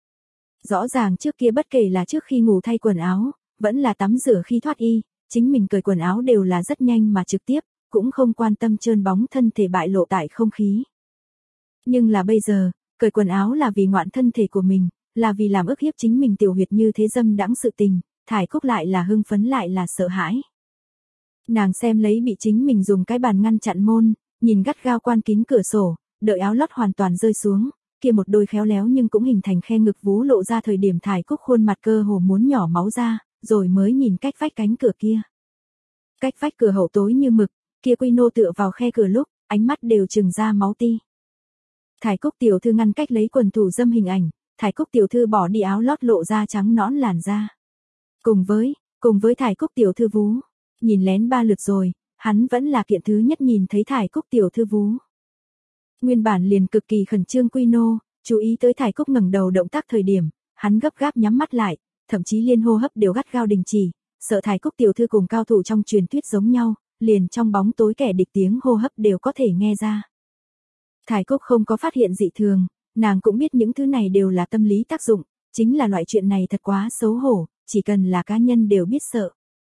Speaker 1: Rõ ràng trước kia bất kể là trước khi ngủ thay quần áo, vẫn là tắm rửa khi thoát y, chính mình cởi quần áo đều là rất nhanh mà trực tiếp, cũng không quan tâm trơn bóng thân thể bại lộ tại không khí. Nhưng là bây giờ, cởi quần áo là vì ngoạn thân thể của mình, là vì làm ức hiếp chính mình tiểu huyệt như thế dâm đãng sự tình, Thải Cúc lại là hưng phấn lại là sợ hãi. Nàng xem lấy bị chính mình dùng cái bàn ngăn chặn môn, nhìn gắt gao quan kín cửa sổ, đợi áo lót hoàn toàn rơi xuống, kia một đôi khéo léo nhưng cũng hình thành khe ngực vú lộ ra thời điểm Thải Cúc khuôn mặt cơ hồ muốn nhỏ máu ra, rồi mới nhìn cách vách cánh cửa kia. Cách vách cửa hậu tối như mực, kia Quy Nô tựa vào khe cửa lúc, ánh mắt đều trừng ra máu ti. Thải Cúc tiểu thư ngăn cách lấy quần thủ dâm hình ảnh, Thải Cúc tiểu thư bỏ đi áo lót lộ ra trắng nõn làn da. Cùng với, cùng với Thải Cúc tiểu thư vú, nhìn lén ba lượt rồi, hắn vẫn là kiện thứ nhất nhìn thấy Thải Cúc tiểu thư vú. Nguyên bản liền cực kỳ khẩn trương Quy Nô, chú ý tới Thải Cúc ngẩng đầu động tác thời điểm, hắn gấp gáp nhắm mắt lại, thậm chí liên hô hấp đều gắt gao đình chỉ, sợ Thải Cúc tiểu thư cùng cao thủ trong truyền thuyết giống nhau, liền trong bóng tối kẻ địch tiếng hô hấp đều có thể nghe ra. Thải Cúc không có phát hiện dị thường, nàng cũng biết những thứ này đều là tâm lý tác dụng, chính là loại chuyện này thật quá xấu hổ, chỉ cần là cá nhân đều biết sợ.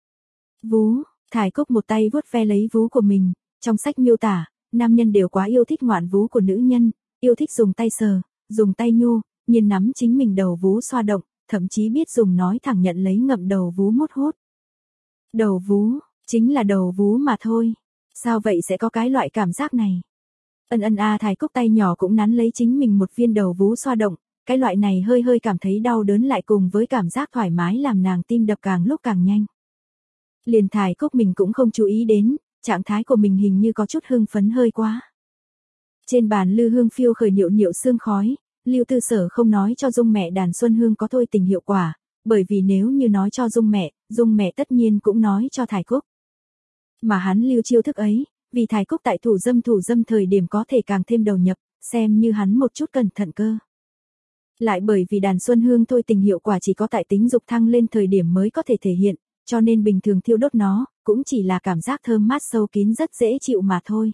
Speaker 1: Vú, Thải Cúc một tay vuốt ve lấy vú của mình, trong sách miêu tả, nam nhân đều quá yêu thích ngoạn vú của nữ nhân, yêu thích dùng tay sờ, dùng tay nhu, nhìn nắm chính mình đầu vú xoa động, thậm chí biết dùng nói thẳng nhận lấy ngậm đầu vú mút hút. Đầu vú, chính là đầu vú mà thôi, sao vậy sẽ có cái loại cảm giác này? Ân ân a Thải Cúc tay nhỏ cũng nắn lấy chính mình một viên đầu vú xoa động, cái loại này hơi hơi cảm thấy đau đớn lại cùng với cảm giác thoải mái làm nàng tim đập càng lúc càng nhanh. Liền Thải Cúc mình cũng không chú ý đến, trạng thái của mình hình như có chút hưng phấn hơi quá. Trên bàn lư hương phiêu khởi nhiệu nhiệu sương khói, Lưu Tư Sở không nói cho Dung mẹ đàn xuân hương có thôi tình hiệu quả, bởi vì nếu như nói cho Dung mẹ, Dung mẹ tất nhiên cũng nói cho Thải Cúc. Mà hắn lưu chiêu thức ấy, vì Thải Cúc tại thủ dâm thủ dâm thời điểm có thể càng thêm đầu nhập, xem như hắn một chút cẩn thận cơ. Lại bởi vì đàn xuân hương thôi tình hiệu quả chỉ có tại tính dục thăng lên thời điểm mới có thể thể hiện, cho nên bình thường thiêu đốt nó, cũng chỉ là cảm giác thơm mát sâu kín rất dễ chịu mà thôi.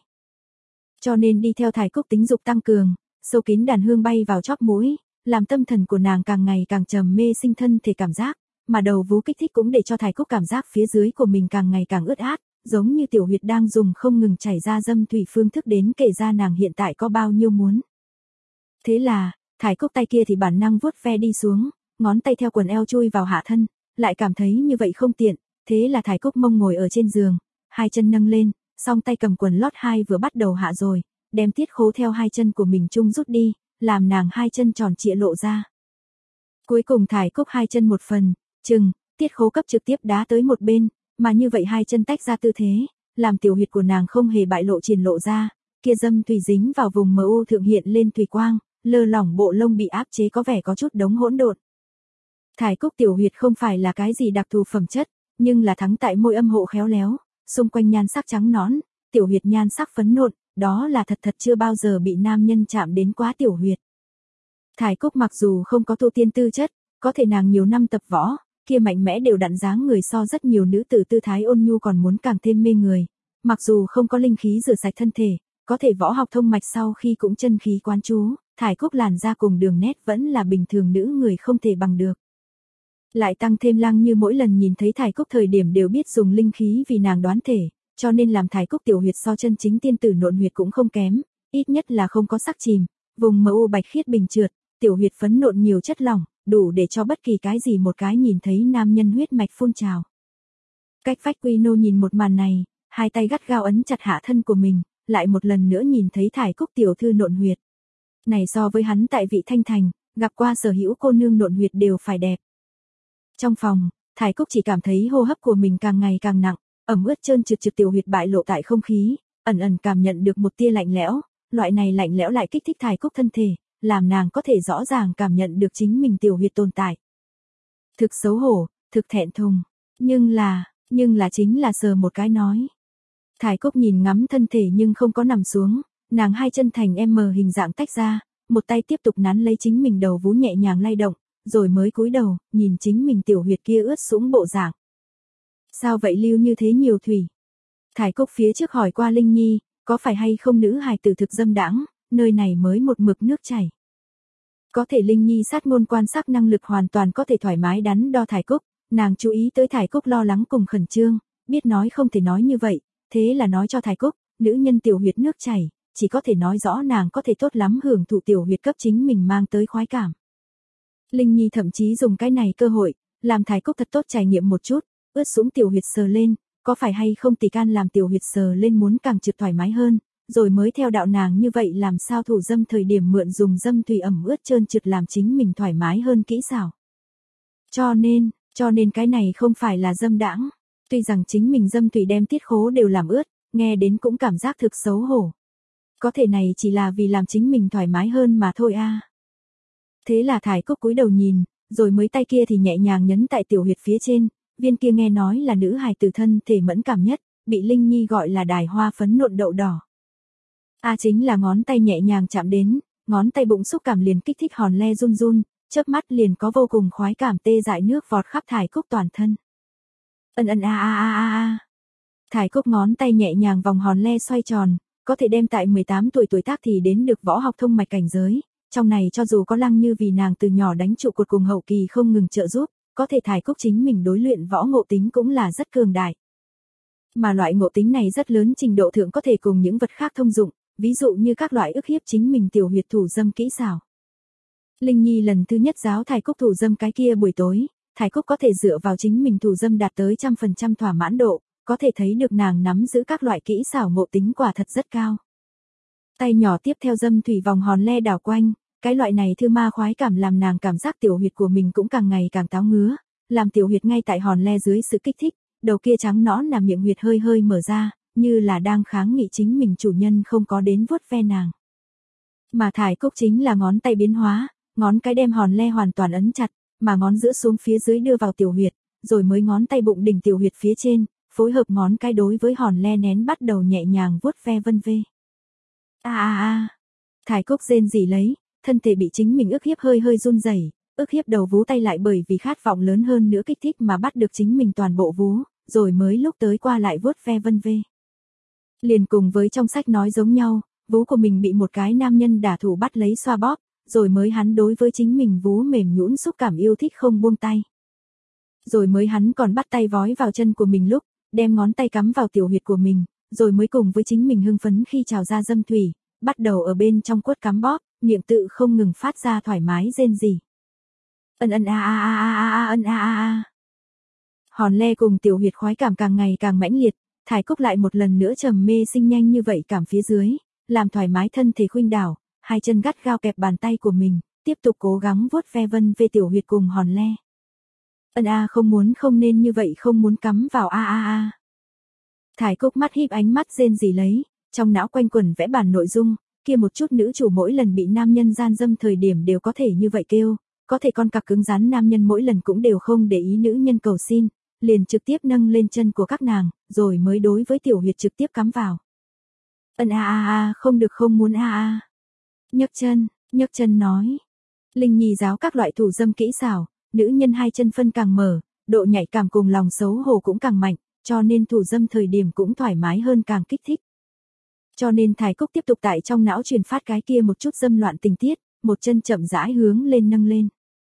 Speaker 1: Cho nên đi theo Thải Cúc tính dục tăng cường, sâu kín đàn hương bay vào chóp mũi, làm tâm thần của nàng càng ngày càng trầm mê sinh thân thể cảm giác, mà đầu vú kích thích cũng để cho Thải Cúc cảm giác phía dưới của mình càng ngày càng ướt át, giống như tiểu huyệt đang dùng không ngừng chảy ra dâm thủy phương thức đến kể ra nàng hiện tại có bao nhiêu muốn. Thế là, Thải Cúc tay kia thì bản năng vuốt ve đi xuống, ngón tay theo quần eo chui vào hạ thân, lại cảm thấy như vậy không tiện, thế là Thải Cúc mông ngồi ở trên giường, hai chân nâng lên, song tay cầm quần lót hai vừa bắt đầu hạ rồi, đem tiết khố theo hai chân của mình chung rút đi, làm nàng hai chân tròn trịa lộ ra. Cuối cùng Thải Cúc hai chân một phần, chừng, tiết khố cấp trực tiếp đá tới một bên, mà như vậy hai chân tách ra tư thế, làm tiểu huyệt của nàng không hề bại lộ triển lộ ra, kia dâm thủy dính vào vùng mờ u thượng hiện lên thủy quang, lơ lỏng bộ lông bị áp chế có vẻ có chút đống hỗn độn. Thải Cúc tiểu huyệt không phải là cái gì đặc thù phẩm chất, nhưng là thắng tại môi âm hộ khéo léo, xung quanh nhan sắc trắng nõn, tiểu huyệt nhan sắc phấn nộn, đó là thật thật chưa bao giờ bị nam nhân chạm đến quá tiểu huyệt. Thải Cúc mặc dù không có tu tiên tư chất, có thể nàng nhiều năm tập võ, kia mạnh mẽ đều đặn dáng người so rất nhiều nữ tử tư thái ôn nhu còn muốn càng thêm mê người, mặc dù không có linh khí rửa sạch thân thể, có thể võ học thông mạch sau khi cũng chân khí quán chú, Thải Cúc làn da cùng đường nét vẫn là bình thường nữ người không thể bằng được. Lại tăng thêm Lăng Như mỗi lần nhìn thấy Thải Cúc thời điểm đều biết dùng linh khí vì nàng đoán thể, cho nên làm Thải Cúc tiểu huyệt so chân chính tiên tử nộn huyệt cũng không kém, ít nhất là không có sắc chìm, vùng mờ u bạch khiết bình trượt, tiểu huyệt phấn nộn nhiều chất lỏng, đủ để cho bất kỳ cái gì một cái nhìn thấy nam nhân huyết mạch phun trào. Cách vách Quy Nô nhìn một màn này, hai tay gắt gao ấn chặt hạ thân của mình, lại một lần nữa nhìn thấy Thải Cúc tiểu thư nộn huyệt. Này so với hắn tại Vị Thanh Thành, gặp qua sở hữu cô nương nộn huyệt đều phải đẹp. Trong phòng, Thải Cúc chỉ cảm thấy hô hấp của mình càng ngày càng nặng, ẩm ướt trơn trượt trượt tiểu huyệt bại lộ tại không khí, ẩn ẩn cảm nhận được một tia lạnh lẽo, loại này lạnh lẽo lại kích thích Thải Cúc thân thể, làm nàng có thể rõ ràng cảm nhận được chính mình tiểu huyệt tồn tại. Thực xấu hổ, thực thẹn thùng, nhưng là, nhưng là chính là sờ một cái nói. Thải Cúc nhìn ngắm thân thể nhưng không có nằm xuống, nàng hai chân thành M hình dạng tách ra, một tay tiếp tục nắn lấy chính mình đầu vú nhẹ nhàng lay động, rồi mới cúi đầu, nhìn chính mình tiểu huyệt kia ướt sũng bộ dạng. Sao vậy lưu như thế nhiều thủy? Thải Cúc phía trước hỏi qua Linh Nhi, có phải hay không nữ hài tử thực dâm đãng, nơi này mới một mực nước chảy. Có thể Linh Nhi sát ngôn quan sát năng lực hoàn toàn có thể thoải mái đắn đo Thải Cúc, nàng chú ý tới Thải Cúc lo lắng cùng khẩn trương, biết nói không thể nói như vậy, thế là nói cho Thải Cúc, nữ nhân tiểu huyệt nước chảy, chỉ có thể nói rõ nàng có thể tốt lắm hưởng thụ tiểu huyệt cấp chính mình mang tới khoái cảm. Linh Nhi thậm chí dùng cái này cơ hội, làm Thải Cúc thật tốt trải nghiệm một chút, ướt sũng tiểu huyệt sờ lên, có phải hay không tỷ can làm tiểu huyệt sờ lên muốn càng trượt thoải mái hơn, rồi mới theo đạo nàng như vậy làm sao thủ dâm thời điểm mượn dùng dâm thủy ẩm ướt trơn trượt làm chính mình thoải mái hơn kỹ xảo. Cho nên, cho nên cái này không phải là dâm đãng, tuy rằng chính mình dâm thủy đem tiết khố đều làm ướt, nghe đến cũng cảm giác thực xấu hổ. Có thể này chỉ là vì làm chính mình thoải mái hơn mà thôi a. À. Thế là Thải Cúc cúi đầu nhìn, rồi mới tay kia thì nhẹ nhàng nhấn tại tiểu huyệt phía trên, viên kia nghe nói là nữ hài tử thân thể mẫn cảm nhất, bị Linh Nhi gọi là đài hoa phấn nộn đậu đỏ. A à chính là ngón tay nhẹ nhàng chạm đến, ngón tay bụng xúc cảm liền kích thích hòn le run run, chớp mắt liền có vô cùng khoái cảm tê dại nước vọt khắp Thải Cúc toàn thân. Ân ân a a a a a. Thải Cúc ngón tay nhẹ nhàng vòng hòn le xoay tròn, có thể đem tại mười tám tuổi tuổi tác thì đến được võ học thông mạch cảnh giới, trong này cho dù có Lăng Như vì nàng từ nhỏ đánh trụ cột cùng hậu kỳ không ngừng trợ giúp, có thể Thải Cúc chính mình đối luyện võ ngộ tính cũng là rất cường đại. Mà loại ngộ tính này rất lớn trình độ thượng có thể cùng những vật khác thông dụng, ví dụ như các loại ức hiếp chính mình tiểu huyệt thủ dâm kỹ xảo. Linh Nhi lần thứ nhất giáo Thải Cúc thủ dâm cái kia buổi tối, Thải Cúc có thể dựa vào chính mình thủ dâm đạt tới trăm phần trăm thỏa mãn độ, có thể thấy được nàng nắm giữ các loại kỹ xảo ngộ tính quả thật rất cao. Tay nhỏ tiếp theo dâm thủy vòng hòn le đảo quanh, cái loại này thư ma khoái cảm làm nàng cảm giác tiểu huyệt của mình cũng càng ngày càng táo ngứa, làm tiểu huyệt ngay tại hòn le dưới sự kích thích, đầu kia trắng nõn là miệng huyệt hơi hơi mở ra, như là đang kháng nghị chính mình chủ nhân không có đến vuốt ve nàng. Mà Thải Cúc chính là ngón tay biến hóa, ngón cái đem hòn le hoàn toàn ấn chặt, mà ngón giữa xuống phía dưới đưa vào tiểu huyệt, rồi mới ngón tay bụng đỉnh tiểu huyệt phía trên, phối hợp ngón cái đối với hòn le nén bắt đầu nhẹ nhàng vuốt ve vân vê. A a a. Thải Cúc rên rỉ lấy, thân thể bị chính mình ức hiếp hơi hơi run rẩy, ức hiếp đầu vú tay lại bởi vì khát vọng lớn hơn nữa kích thích mà bắt được chính mình toàn bộ vú, rồi mới lúc tới qua lại vuốt ve vân vê. Liền cùng với trong sách nói giống nhau, vú của mình bị một cái nam nhân đả thủ bắt lấy xoa bóp, rồi mới hắn đối với chính mình vú mềm nhũn xúc cảm yêu thích không buông tay. Rồi mới hắn còn bắt tay vói vào chân của mình lúc, đem ngón tay cắm vào tiểu huyệt của mình, rồi mới cùng với chính mình hưng phấn khi trào ra dâm thủy, bắt đầu ở bên trong quất cắm bóp, miệng tự không ngừng phát ra thoải mái rên rỉ. Ân ân a a a a a ân a a a. Hòn le cùng tiểu huyệt khoái cảm càng ngày càng mãnh liệt, Thải Cúc lại một lần nữa trầm mê sinh nhanh như vậy cảm phía dưới, làm thoải mái thân thể khuynh đảo, hai chân gắt gao kẹp bàn tay của mình, tiếp tục cố gắng vuốt ve vân về tiểu huyệt cùng hòn le. Ân a không muốn không nên như vậy không muốn cắm vào a a a. Thải Cúc mắt híp ánh mắt rên rỉ lấy, trong não quanh quẩn vẽ bản nội dung, kia một chút nữ chủ mỗi lần bị nam nhân gian dâm thời điểm đều có thể như vậy kêu, có thể con cặc cứng rắn nam nhân mỗi lần cũng đều không để ý nữ nhân cầu xin, liền trực tiếp nâng lên chân của các nàng, rồi mới đối với tiểu huyệt trực tiếp cắm vào. Ân a a a không được không muốn a a. Nhấc chân, nhấc chân nói. Linh Nhi giáo các loại thủ dâm kỹ xảo, nữ nhân hai chân phân càng mở, độ nhạy cảm cùng lòng xấu hổ cũng càng mạnh, cho nên thủ dâm thời điểm cũng thoải mái hơn càng kích thích. Cho nên Thải Cúc tiếp tục tại trong não truyền phát cái kia một chút dâm loạn tình tiết, một chân chậm rãi hướng lên nâng lên.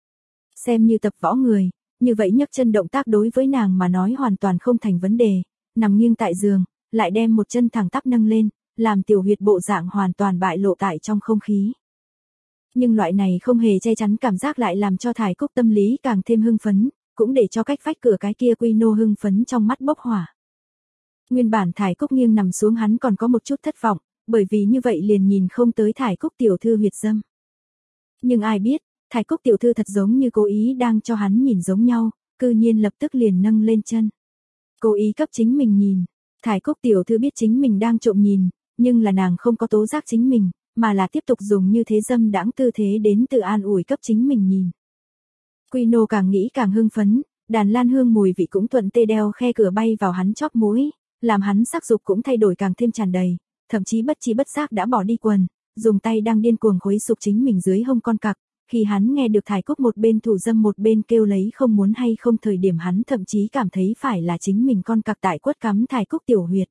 Speaker 1: Xem như tập võ người, như vậy nhấc chân động tác đối với nàng mà nói hoàn toàn không thành vấn đề, nằm nghiêng tại giường, lại đem một chân thẳng tắp nâng lên, làm tiểu huyệt bộ dạng hoàn toàn bại lộ tại trong không khí. Nhưng loại này không hề che chắn cảm giác lại làm cho Thải Cúc tâm lý càng thêm hưng phấn, cũng để cho cách vách cửa cái kia Quy Nô hưng phấn trong mắt bốc hỏa. Nguyên bản Thải Cúc nghiêng nằm xuống hắn còn có một chút thất vọng, bởi vì như vậy liền nhìn không tới Thải Cúc tiểu thư huyệt dâm. Nhưng ai biết, Thải Cúc tiểu thư thật giống như cố ý đang cho hắn nhìn giống nhau, cư nhiên lập tức liền nâng lên chân. Cố ý cấp chính mình nhìn, Thải Cúc tiểu thư biết chính mình đang trộm nhìn, nhưng là nàng không có tố giác chính mình, mà là tiếp tục dùng như thế dâm đãng tư thế đến tự an ủi cấp chính mình nhìn. Quy Nô càng nghĩ càng hưng phấn, đàn lan hương mùi vị cũng thuận tê đeo khe cửa bay vào hắn chóp mũi, làm hắn sắc dục cũng thay đổi càng thêm tràn đầy, thậm chí bất chi bất giác đã bỏ đi quần, dùng tay đang điên cuồng khuấy sục chính mình dưới hông con cặc. Khi hắn nghe được Thải Cúc một bên thủ dâm một bên kêu lấy không muốn hay không thời điểm hắn thậm chí cảm thấy phải là chính mình con cặc tại quất cắm Thải Cúc tiểu huyệt.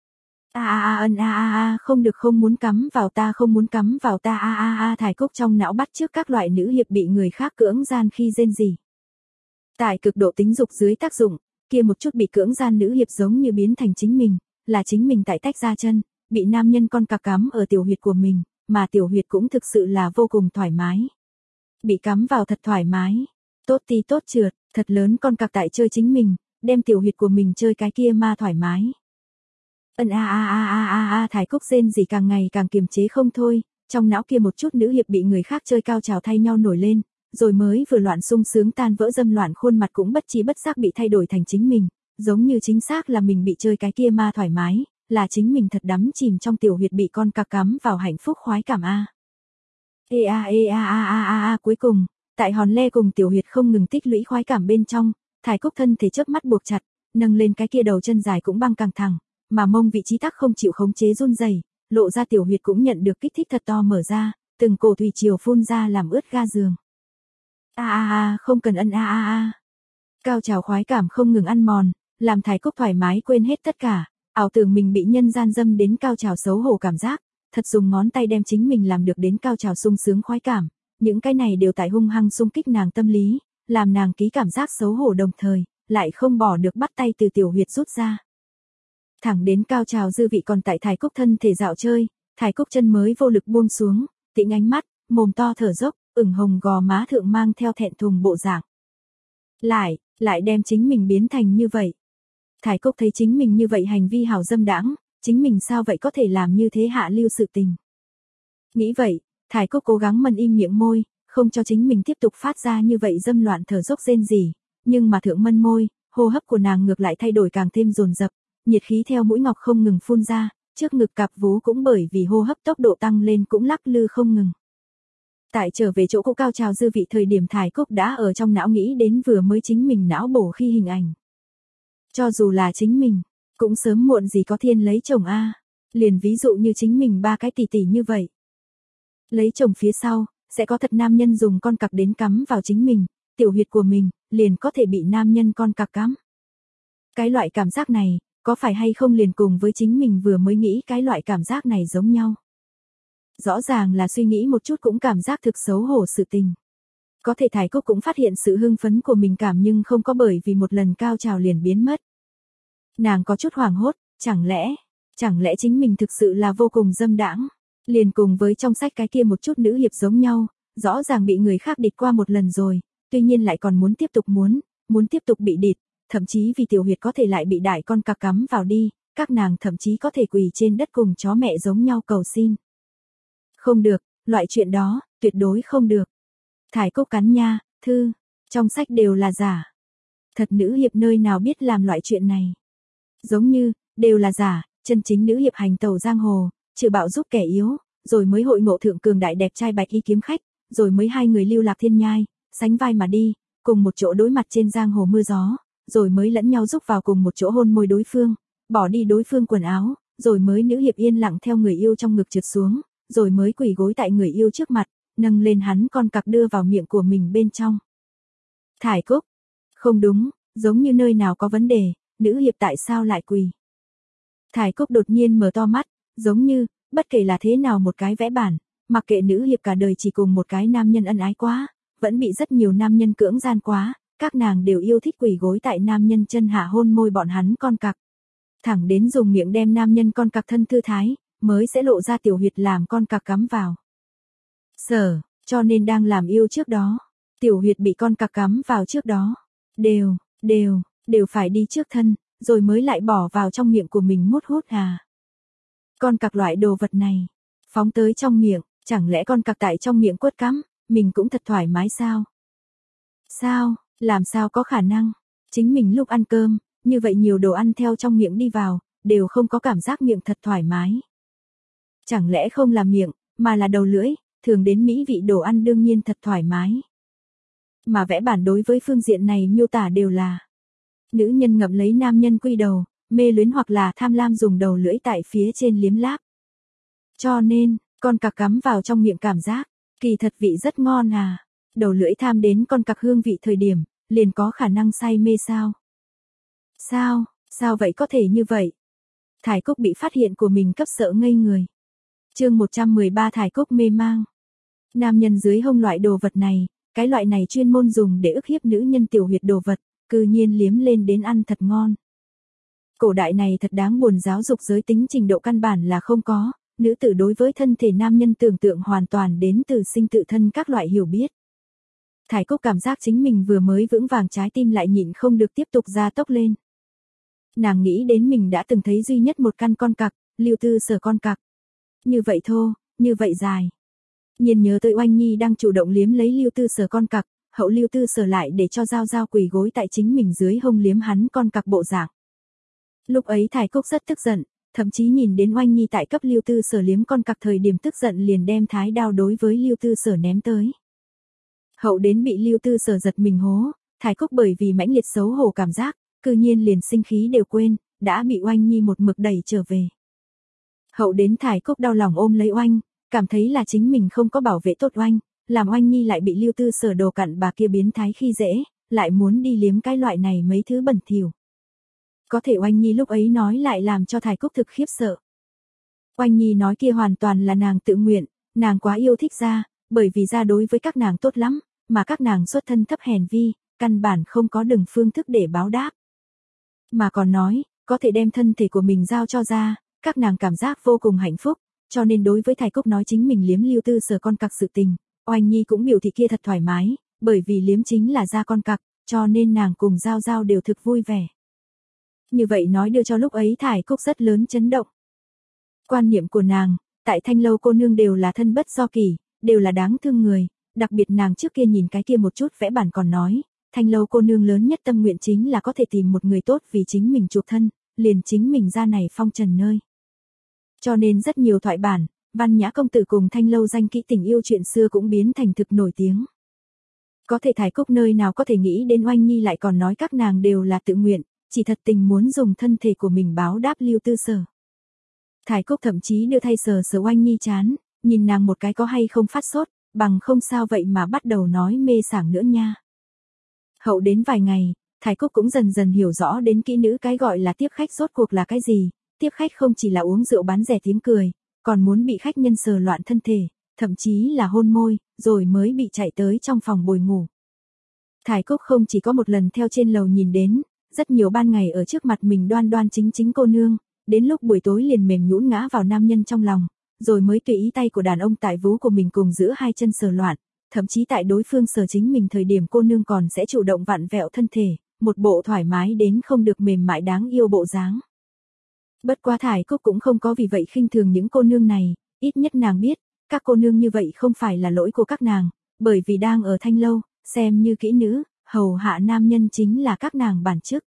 Speaker 1: A a a ân a a a không được không muốn cắm vào ta không muốn cắm vào ta a a a Thải Cúc trong não bắt trước các loại nữ hiệp bị người khác cưỡng gian khi rên rỉ. Tại cực độ tính dục dưới tác dụng, kia một chút bị cưỡng gian nữ hiệp giống như biến thành chính mình, là chính mình tại tách ra chân, bị nam nhân con cặc cắm ở tiểu huyệt của mình, mà tiểu huyệt cũng thực sự là vô cùng thoải mái. Bị cắm vào thật thoải mái, tốt tí tốt trượt, thật lớn con cặc tại chơi chính mình, đem tiểu huyệt của mình chơi cái kia ma thoải mái. Ân a a a a a a Thải Cúc rên rỉ càng ngày càng kiềm chế không thôi, trong não kia một chút nữ hiệp bị người khác chơi cao trào thay nhau nổi lên, rồi mới vừa loạn sung sướng tan vỡ dâm loạn khuôn mặt cũng bất chi bất giác bị thay đổi thành chính mình, giống như chính xác là mình bị chơi cái kia ma thoải mái, là chính mình thật đắm chìm trong tiểu huyệt bị con cặc cắm vào hạnh phúc khoái cảm a. Ê a ê a a a a a cuối cùng, tại hòn le cùng tiểu huyệt không ngừng tích lũy khoái cảm bên trong, Thải Cúc thân thể chớp mắt buộc chặt, nâng lên cái kia đầu chân dài cũng băng càng thẳng, mà mông vị trí tắc không chịu khống chế run rẩy, lộ ra tiểu huyệt cũng nhận được kích thích thật to mở ra, từng cổ thủy triều phun ra làm ướt ga giường. A a a không cần ân a a a. Cao trào khoái cảm không ngừng ăn mòn, làm Thải Cúc thoải mái quên hết tất cả, ảo tưởng mình bị nhân gian dâm đến cao trào xấu hổ cảm giác, thật dùng ngón tay đem chính mình làm được đến cao trào sung sướng khoái cảm, những cái này đều tại hung hăng xung kích nàng tâm lý, làm nàng ký cảm giác xấu hổ đồng thời, lại không bỏ được bắt tay từ tiểu huyệt rút ra. Thẳng đến cao trào dư vị còn tại Thải Cúc thân thể dạo chơi, Thải Cúc chân mới vô lực buông xuống, tĩnh ánh mắt, mồm to thở dốc, ửng hồng gò má thượng mang theo thẹn thùng bộ dạng. Lại, lại đem chính mình biến thành như vậy. Thải Cúc thấy chính mình như vậy hành vi hảo dâm đãng, chính mình sao vậy có thể làm như thế hạ lưu sự tình. Nghĩ vậy, Thải Cúc cố gắng mân im miệng môi, không cho chính mình tiếp tục phát ra như vậy dâm loạn thở dốc rên rỉ, nhưng mà thượng mân môi, hô hấp của nàng ngược lại thay đổi càng thêm dồn dập, nhiệt khí theo mũi ngọc không ngừng phun ra, trước ngực cặp vú cũng bởi vì hô hấp tốc độ tăng lên cũng lắc lư không ngừng. Tại trở về chỗ cũ cao trào dư vị thời điểm Thải Cúc đã ở trong não nghĩ đến vừa mới chính mình não bổ khi hình ảnh. Cho dù là chính mình, cũng sớm muộn gì có thiên lấy chồng a, liền ví dụ như chính mình ba cái tỷ tỷ như vậy. Lấy chồng phía sau, sẽ có thật nam nhân dùng con cặc đến cắm vào chính mình, tiểu huyệt của mình, liền có thể bị nam nhân con cặc cắm. Cái loại cảm giác này, có phải hay không liền cùng với chính mình vừa mới nghĩ cái loại cảm giác này giống nhau. Rõ ràng là suy nghĩ một chút cũng cảm giác thực xấu hổ sự tình. Có thể Thải Cúc cũng phát hiện sự hưng phấn của mình cảm nhưng không có bởi vì một lần cao trào liền biến mất. Nàng có chút hoảng hốt, chẳng lẽ, chẳng lẽ chính mình thực sự là vô cùng dâm đãng, liền cùng với trong sách cái kia một chút nữ hiệp giống nhau, rõ ràng bị người khác địch qua một lần rồi, tuy nhiên lại còn muốn tiếp tục muốn, muốn tiếp tục bị địch, thậm chí vì tiểu huyệt có thể lại bị đại con cặc cắm vào đi, các nàng thậm chí có thể quỳ trên đất cùng chó mẹ giống nhau cầu xin. Không được, loại chuyện đó, tuyệt đối không được. Thải Cúc cắn nha, thư, trong sách đều là giả. Thật nữ hiệp nơi nào biết làm loại chuyện này. Giống như, đều là giả, chân chính nữ hiệp hành tẩu giang hồ, trừ bạo giúp kẻ yếu, rồi mới hội ngộ thượng cường đại đẹp trai bạch y kiếm khách, rồi mới hai người lưu lạc thiên nhai, sánh vai mà đi, cùng một chỗ đối mặt trên giang hồ mưa gió, rồi mới lẫn nhau giúp vào cùng một chỗ hôn môi đối phương, bỏ đi đối phương quần áo, rồi mới nữ hiệp yên lặng theo người yêu trong ngực trượt xuống, rồi mới quỳ gối tại người yêu trước mặt, nâng lên hắn con cặc đưa vào miệng của mình bên trong. Thải Cúc, không đúng, giống như nơi nào có vấn đề, nữ hiệp tại sao lại quỳ? Thải Cúc đột nhiên mở to mắt, giống như, bất kể là thế nào một cái vẽ bản, mặc kệ nữ hiệp cả đời chỉ cùng một cái nam nhân ân ái quá, vẫn bị rất nhiều nam nhân cưỡng gian quá, các nàng đều yêu thích quỳ gối tại nam nhân chân hạ hôn môi bọn hắn con cặc. Thẳng đến dùng miệng đem nam nhân con cặc thân thư thái, mới sẽ lộ ra tiểu huyệt làm con cặc cắm vào. Sở, cho nên đang làm yêu trước đó, tiểu huyệt bị con cặc cắm vào trước đó, đều, đều, đều phải đi trước thân, rồi mới lại bỏ vào trong miệng của mình mút hút à. Con cặc loại đồ vật này, phóng tới trong miệng, chẳng lẽ con cặc tại trong miệng quất cắm, mình cũng thật thoải mái sao? Sao, làm sao có khả năng, chính mình lúc ăn cơm, như vậy nhiều đồ ăn theo trong miệng đi vào, đều không có cảm giác miệng thật thoải mái. Chẳng lẽ không là miệng, mà là đầu lưỡi, thường đến mỹ vị đồ ăn đương nhiên thật thoải mái. Mà vẽ bản đối với phương diện này miêu tả đều là nữ nhân ngậm lấy nam nhân quy đầu, mê luyến hoặc là tham lam dùng đầu lưỡi tại phía trên liếm láp. Cho nên, con cặc cắm vào trong miệng cảm giác, kỳ thật vị rất ngon à. Đầu lưỡi tham đến con cặc hương vị thời điểm, liền có khả năng say mê sao? Sao, sao vậy có thể như vậy? Thải Cúc bị phát hiện của mình cấp sợ ngây người. Chương một trăm mười ba Thải Cúc mê mang. Nam nhân dưới hông loại đồ vật này, cái loại này chuyên môn dùng để ức hiếp nữ nhân tiểu huyệt đồ vật, cư nhiên liếm lên đến ăn thật ngon. Cổ đại này thật đáng buồn, giáo dục giới tính trình độ căn bản là không có, nữ tử đối với thân thể nam nhân tưởng tượng hoàn toàn đến từ sinh tự thân các loại hiểu biết. Thải Cúc cảm giác chính mình vừa mới vững vàng trái tim lại nhịn không được tiếp tục gia tốc lên. Nàng nghĩ đến mình đã từng thấy duy nhất một căn con cặc, Lưu Tư Sở con cặc. Như vậy thô, như vậy dài. Nhiên nhớ tới Oanh Nhi đang chủ động liếm lấy Lưu Tư Sở con cặc, hậu Lưu Tư Sở lại để cho Giao Giao quỳ gối tại chính mình dưới hông liếm hắn con cặc bộ dạng. Lúc ấy Thải Cúc rất tức giận, thậm chí nhìn đến Oanh Nhi tại cấp Lưu Tư Sở liếm con cặc thời điểm tức giận liền đem thái đao đối với Lưu Tư Sở ném tới. Hậu đến bị Lưu Tư Sở giật mình hố, Thải Cúc bởi vì mãnh liệt xấu hổ cảm giác, cư nhiên liền sinh khí đều quên, đã bị Oanh Nhi một mực đẩy trở về. Hậu đến Thải Cúc đau lòng ôm lấy Oanh, cảm thấy là chính mình không có bảo vệ tốt Oanh, làm Oanh Nhi lại bị Lưu Tư Sở đồ cặn bà kia biến thái khi dễ, lại muốn đi liếm cái loại này mấy thứ bẩn thỉu. Có thể Oanh Nhi lúc ấy nói lại làm cho Thải Cúc thực khiếp sợ. Oanh Nhi nói kia hoàn toàn là nàng tự nguyện, nàng quá yêu thích Gia, bởi vì Gia đối với các nàng tốt lắm, mà các nàng xuất thân thấp hèn vi, căn bản không có đường phương thức để báo đáp. Mà còn nói, có thể đem thân thể của mình giao cho Gia, các nàng cảm giác vô cùng hạnh phúc, cho nên đối với Thải Cúc nói chính mình liếm Lưu Tư Sở con cặc sự tình, Oanh Nhi cũng biểu thị kia thật thoải mái, bởi vì liếm chính là Gia con cặc, cho nên nàng cùng Giao Giao đều thực vui vẻ. Như vậy nói đưa cho lúc ấy Thải Cúc rất lớn chấn động. Quan niệm của nàng, tại Thanh Lâu cô nương đều là thân bất do kỷ, đều là đáng thương người, đặc biệt nàng trước kia nhìn cái kia một chút vẽ bản còn nói, Thanh Lâu cô nương lớn nhất tâm nguyện chính là có thể tìm một người tốt vì chính mình chuộc thân, liền chính mình ra này phong trần nơi. Cho nên rất nhiều thoại bản, Văn Nhã công tử cùng Thanh Lâu danh kỹ tình yêu chuyện xưa cũng biến thành thực nổi tiếng. Có thể Thải Cúc nơi nào có thể nghĩ đến Oanh Nhi lại còn nói các nàng đều là tự nguyện, chỉ thật tình muốn dùng thân thể của mình báo đáp Lưu Tư Sở. Thải Cúc thậm chí đưa thay sờ sờ Oanh Nhi chán, nhìn nàng một cái có hay không phát sốt, bằng không sao vậy mà bắt đầu nói mê sảng nữa nha. Hậu đến vài ngày, Thải Cúc cũng dần dần hiểu rõ đến kỹ nữ cái gọi là tiếp khách rốt cuộc là cái gì, tiếp khách không chỉ là uống rượu bán rẻ tiếng cười, còn muốn bị khách nhân sờ loạn thân thể, thậm chí là hôn môi, rồi mới bị chạy tới trong phòng bồi ngủ. Thải Cúc không chỉ có một lần theo trên lầu nhìn đến, rất nhiều ban ngày ở trước mặt mình đoan đoan chính chính cô nương, đến lúc buổi tối liền mềm nhũn ngã vào nam nhân trong lòng, rồi mới tùy ý tay của đàn ông tại vú của mình cùng giữa hai chân sờ loạn, thậm chí tại đối phương sờ chính mình thời điểm cô nương còn sẽ chủ động vặn vẹo thân thể, một bộ thoải mái đến không được mềm mại đáng yêu bộ dáng. Bất quá Thải Cúc cũng không có vì vậy khinh thường những cô nương này, ít nhất nàng biết, các cô nương như vậy không phải là lỗi của các nàng, bởi vì đang ở Thanh Lâu, xem như kỹ nữ, hầu hạ nam nhân chính là các nàng bản chức.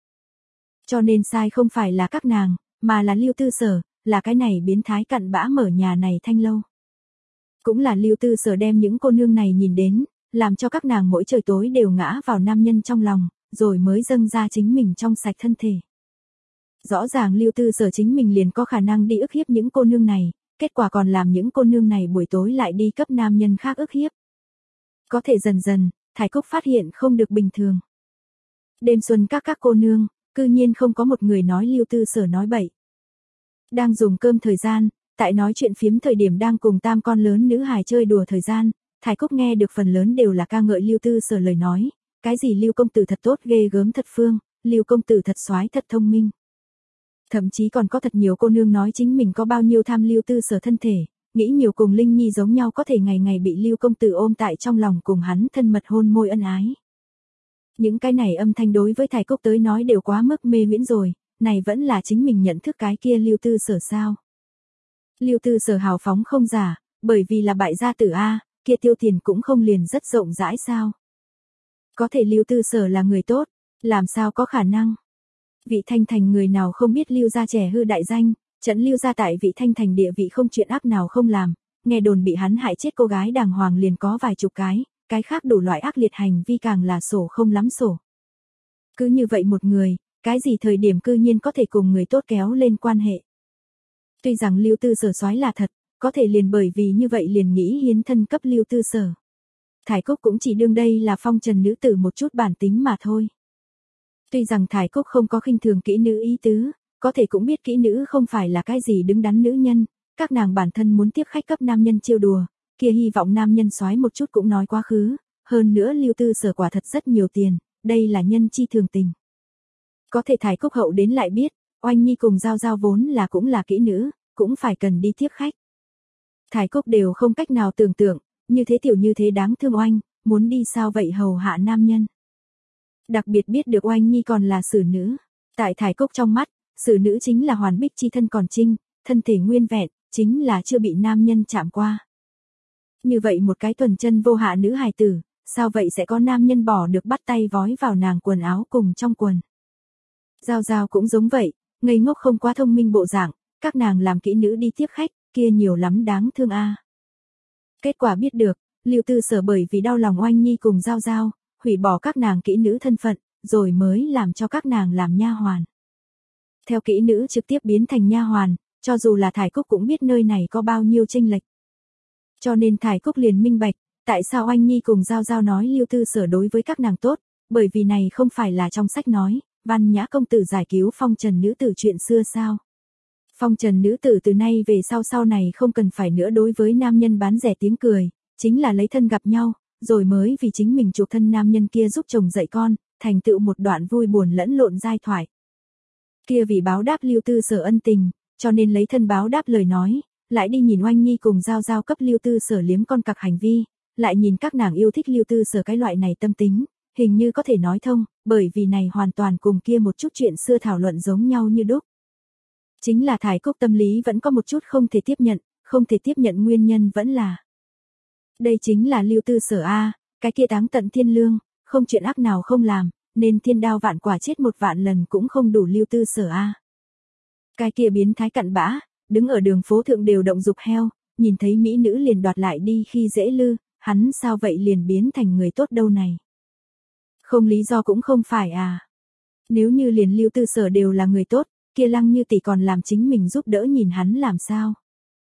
Speaker 1: Cho nên sai không phải là các nàng, mà là Lưu Tư Sở, là cái này biến thái cặn bã mở nhà này Thanh Lâu. Cũng là Lưu Tư Sở đem những cô nương này nhìn đến, làm cho các nàng mỗi trời tối đều ngã vào nam nhân trong lòng, rồi mới dâng ra chính mình trong sạch thân thể. Rõ ràng Lưu Tư Sở chính mình liền có khả năng đi ức hiếp những cô nương này, kết quả còn làm những cô nương này buổi tối lại đi cấp nam nhân khác ức hiếp. Có thể dần dần, Thải Cúc phát hiện không được bình thường. Đêm xuân các các cô nương, cư nhiên không có một người nói Lưu Tư Sở nói bậy. Đang dùng cơm thời gian, Tại nói chuyện phiếm thời điểm đang cùng tam con lớn nữ hài chơi đùa thời gian, Thái Cúc nghe được phần lớn đều là ca ngợi Lưu Tư Sở lời nói, cái gì Lưu công tử thật tốt ghê gớm thật phương, Lưu công tử thật soái thật thông minh. Thậm chí còn có thật nhiều cô nương nói chính mình có bao nhiêu tham Lưu Tư Sở thân thể, nghĩ nhiều cùng Linh Nhi giống nhau có thể ngày ngày bị Lưu công tử ôm tại trong lòng cùng hắn thân mật hôn môi ân ái. Những cái này âm thanh đối với Thái Cúc tới nói đều quá mức mê huyễn rồi, này vẫn là chính mình nhận thức cái kia Lưu Tư Sở sao? Lưu Tư Sở hào phóng không giả, bởi vì là bại gia tử a, kia tiêu tiền cũng không liền rất rộng rãi sao? Có thể Lưu Tư Sở là người tốt, làm sao có khả năng? Vị Thanh Thành người nào không biết Lưu gia trẻ hư đại danh, trận Lưu gia tại Vị Thanh Thành địa vị không chuyện ác nào không làm, nghe đồn bị hắn hại chết cô gái đàng hoàng liền có vài chục cái, cái khác đủ loại ác liệt hành vi càng là sổ không lắm sổ. Cứ như vậy một người, cái gì thời điểm cư nhiên có thể cùng người tốt kéo lên quan hệ. Tuy rằng Lưu Tư Sở soái là thật, có thể liền bởi vì như vậy liền nghĩ hiến thân cấp Lưu Tư Sở. Thái Cúc cũng chỉ đương đây là phong trần nữ tử một chút bản tính mà thôi. Tuy rằng Thái Cúc không có khinh thường kỹ nữ ý tứ, có thể cũng biết kỹ nữ không phải là cái gì đứng đắn nữ nhân, các nàng bản thân muốn tiếp khách cấp nam nhân trêu đùa, kia hy vọng nam nhân soái một chút cũng nói quá khứ, hơn nữa Lưu Tư Sở quả thật rất nhiều tiền, đây là nhân chi thường tình. Có thể Thái Cúc hậu đến lại biết, Oanh Nhi cùng Giao Giao vốn là cũng là kỹ nữ, cũng phải cần đi tiếp khách. Thái Cúc đều không cách nào tưởng tượng, như thế tiểu như thế đáng thương Oanh, muốn đi sao vậy hầu hạ nam nhân. Đặc biệt biết được Oanh Nhi còn là xử nữ, tại Thái Cúc trong mắt, xử nữ chính là hoàn bích chi thân còn trinh, thân thể nguyên vẹn, chính là chưa bị nam nhân chạm qua. Như vậy một cái tuần chân vô hạ nữ hài tử, sao vậy sẽ có nam nhân bỏ được bắt tay vói vào nàng quần áo cùng trong quần. Giao Giao cũng giống vậy, ngây ngốc không quá thông minh bộ dạng, các nàng làm kỹ nữ đi tiếp khách, kia nhiều lắm đáng thương a. Kết quả biết được, Lưu Tư Sở bởi vì đau lòng Oanh Nhi cùng Giao Giao, hủy bỏ các nàng kỹ nữ thân phận, rồi mới làm cho các nàng làm nha hoàn. Theo kỹ nữ trực tiếp biến thành nha hoàn, cho dù là Thái Cúc cũng biết nơi này có bao nhiêu chênh lệch. Cho nên Thái Cúc liền minh bạch, tại sao Oanh Nhi cùng Giao Giao nói Lưu Tư Sở đối với các nàng tốt, bởi vì này không phải là trong sách nói, Văn Nhã công tử giải cứu phong trần nữ tử chuyện xưa sao. Phong trần nữ tử từ nay về sau sau này không cần phải nữa đối với nam nhân bán rẻ tiếng cười, chính là lấy thân gặp nhau, rồi mới vì chính mình chuộc thân nam nhân kia giúp chồng dạy con, thành tựu một đoạn vui buồn lẫn lộn giai thoại. Kia vì báo đáp Lưu Tư Sở ân tình, cho nên lấy thân báo đáp lời nói, lại đi nhìn Oanh Nhi cùng Giao Giao cấp Lưu Tư Sở liếm con cặc hành vi, lại nhìn các nàng yêu thích Lưu Tư Sở cái loại này tâm tính, hình như có thể nói thông, bởi vì này hoàn toàn cùng kia một chút chuyện xưa thảo luận giống nhau như đúc. Chính là Thái Cúc tâm lý vẫn có một chút không thể tiếp nhận, không thể tiếp nhận nguyên nhân vẫn là. Đây chính là Lưu Tư Sở A, cái kia táng tận thiên lương, không chuyện ác nào không làm, nên thiên đao vạn quả chết một vạn lần cũng không đủ Lưu Tư Sở A. Cái kia biến thái cặn bã, đứng ở đường phố thượng đều động dục heo, nhìn thấy mỹ nữ liền đoạt lại đi khi dễ lư, hắn sao vậy liền biến thành người tốt đâu này. Không lý do cũng không phải à. Nếu như liền Lưu Tư Sở đều là người tốt, kia Lăng Như tỷ còn làm chính mình giúp đỡ nhìn hắn làm sao.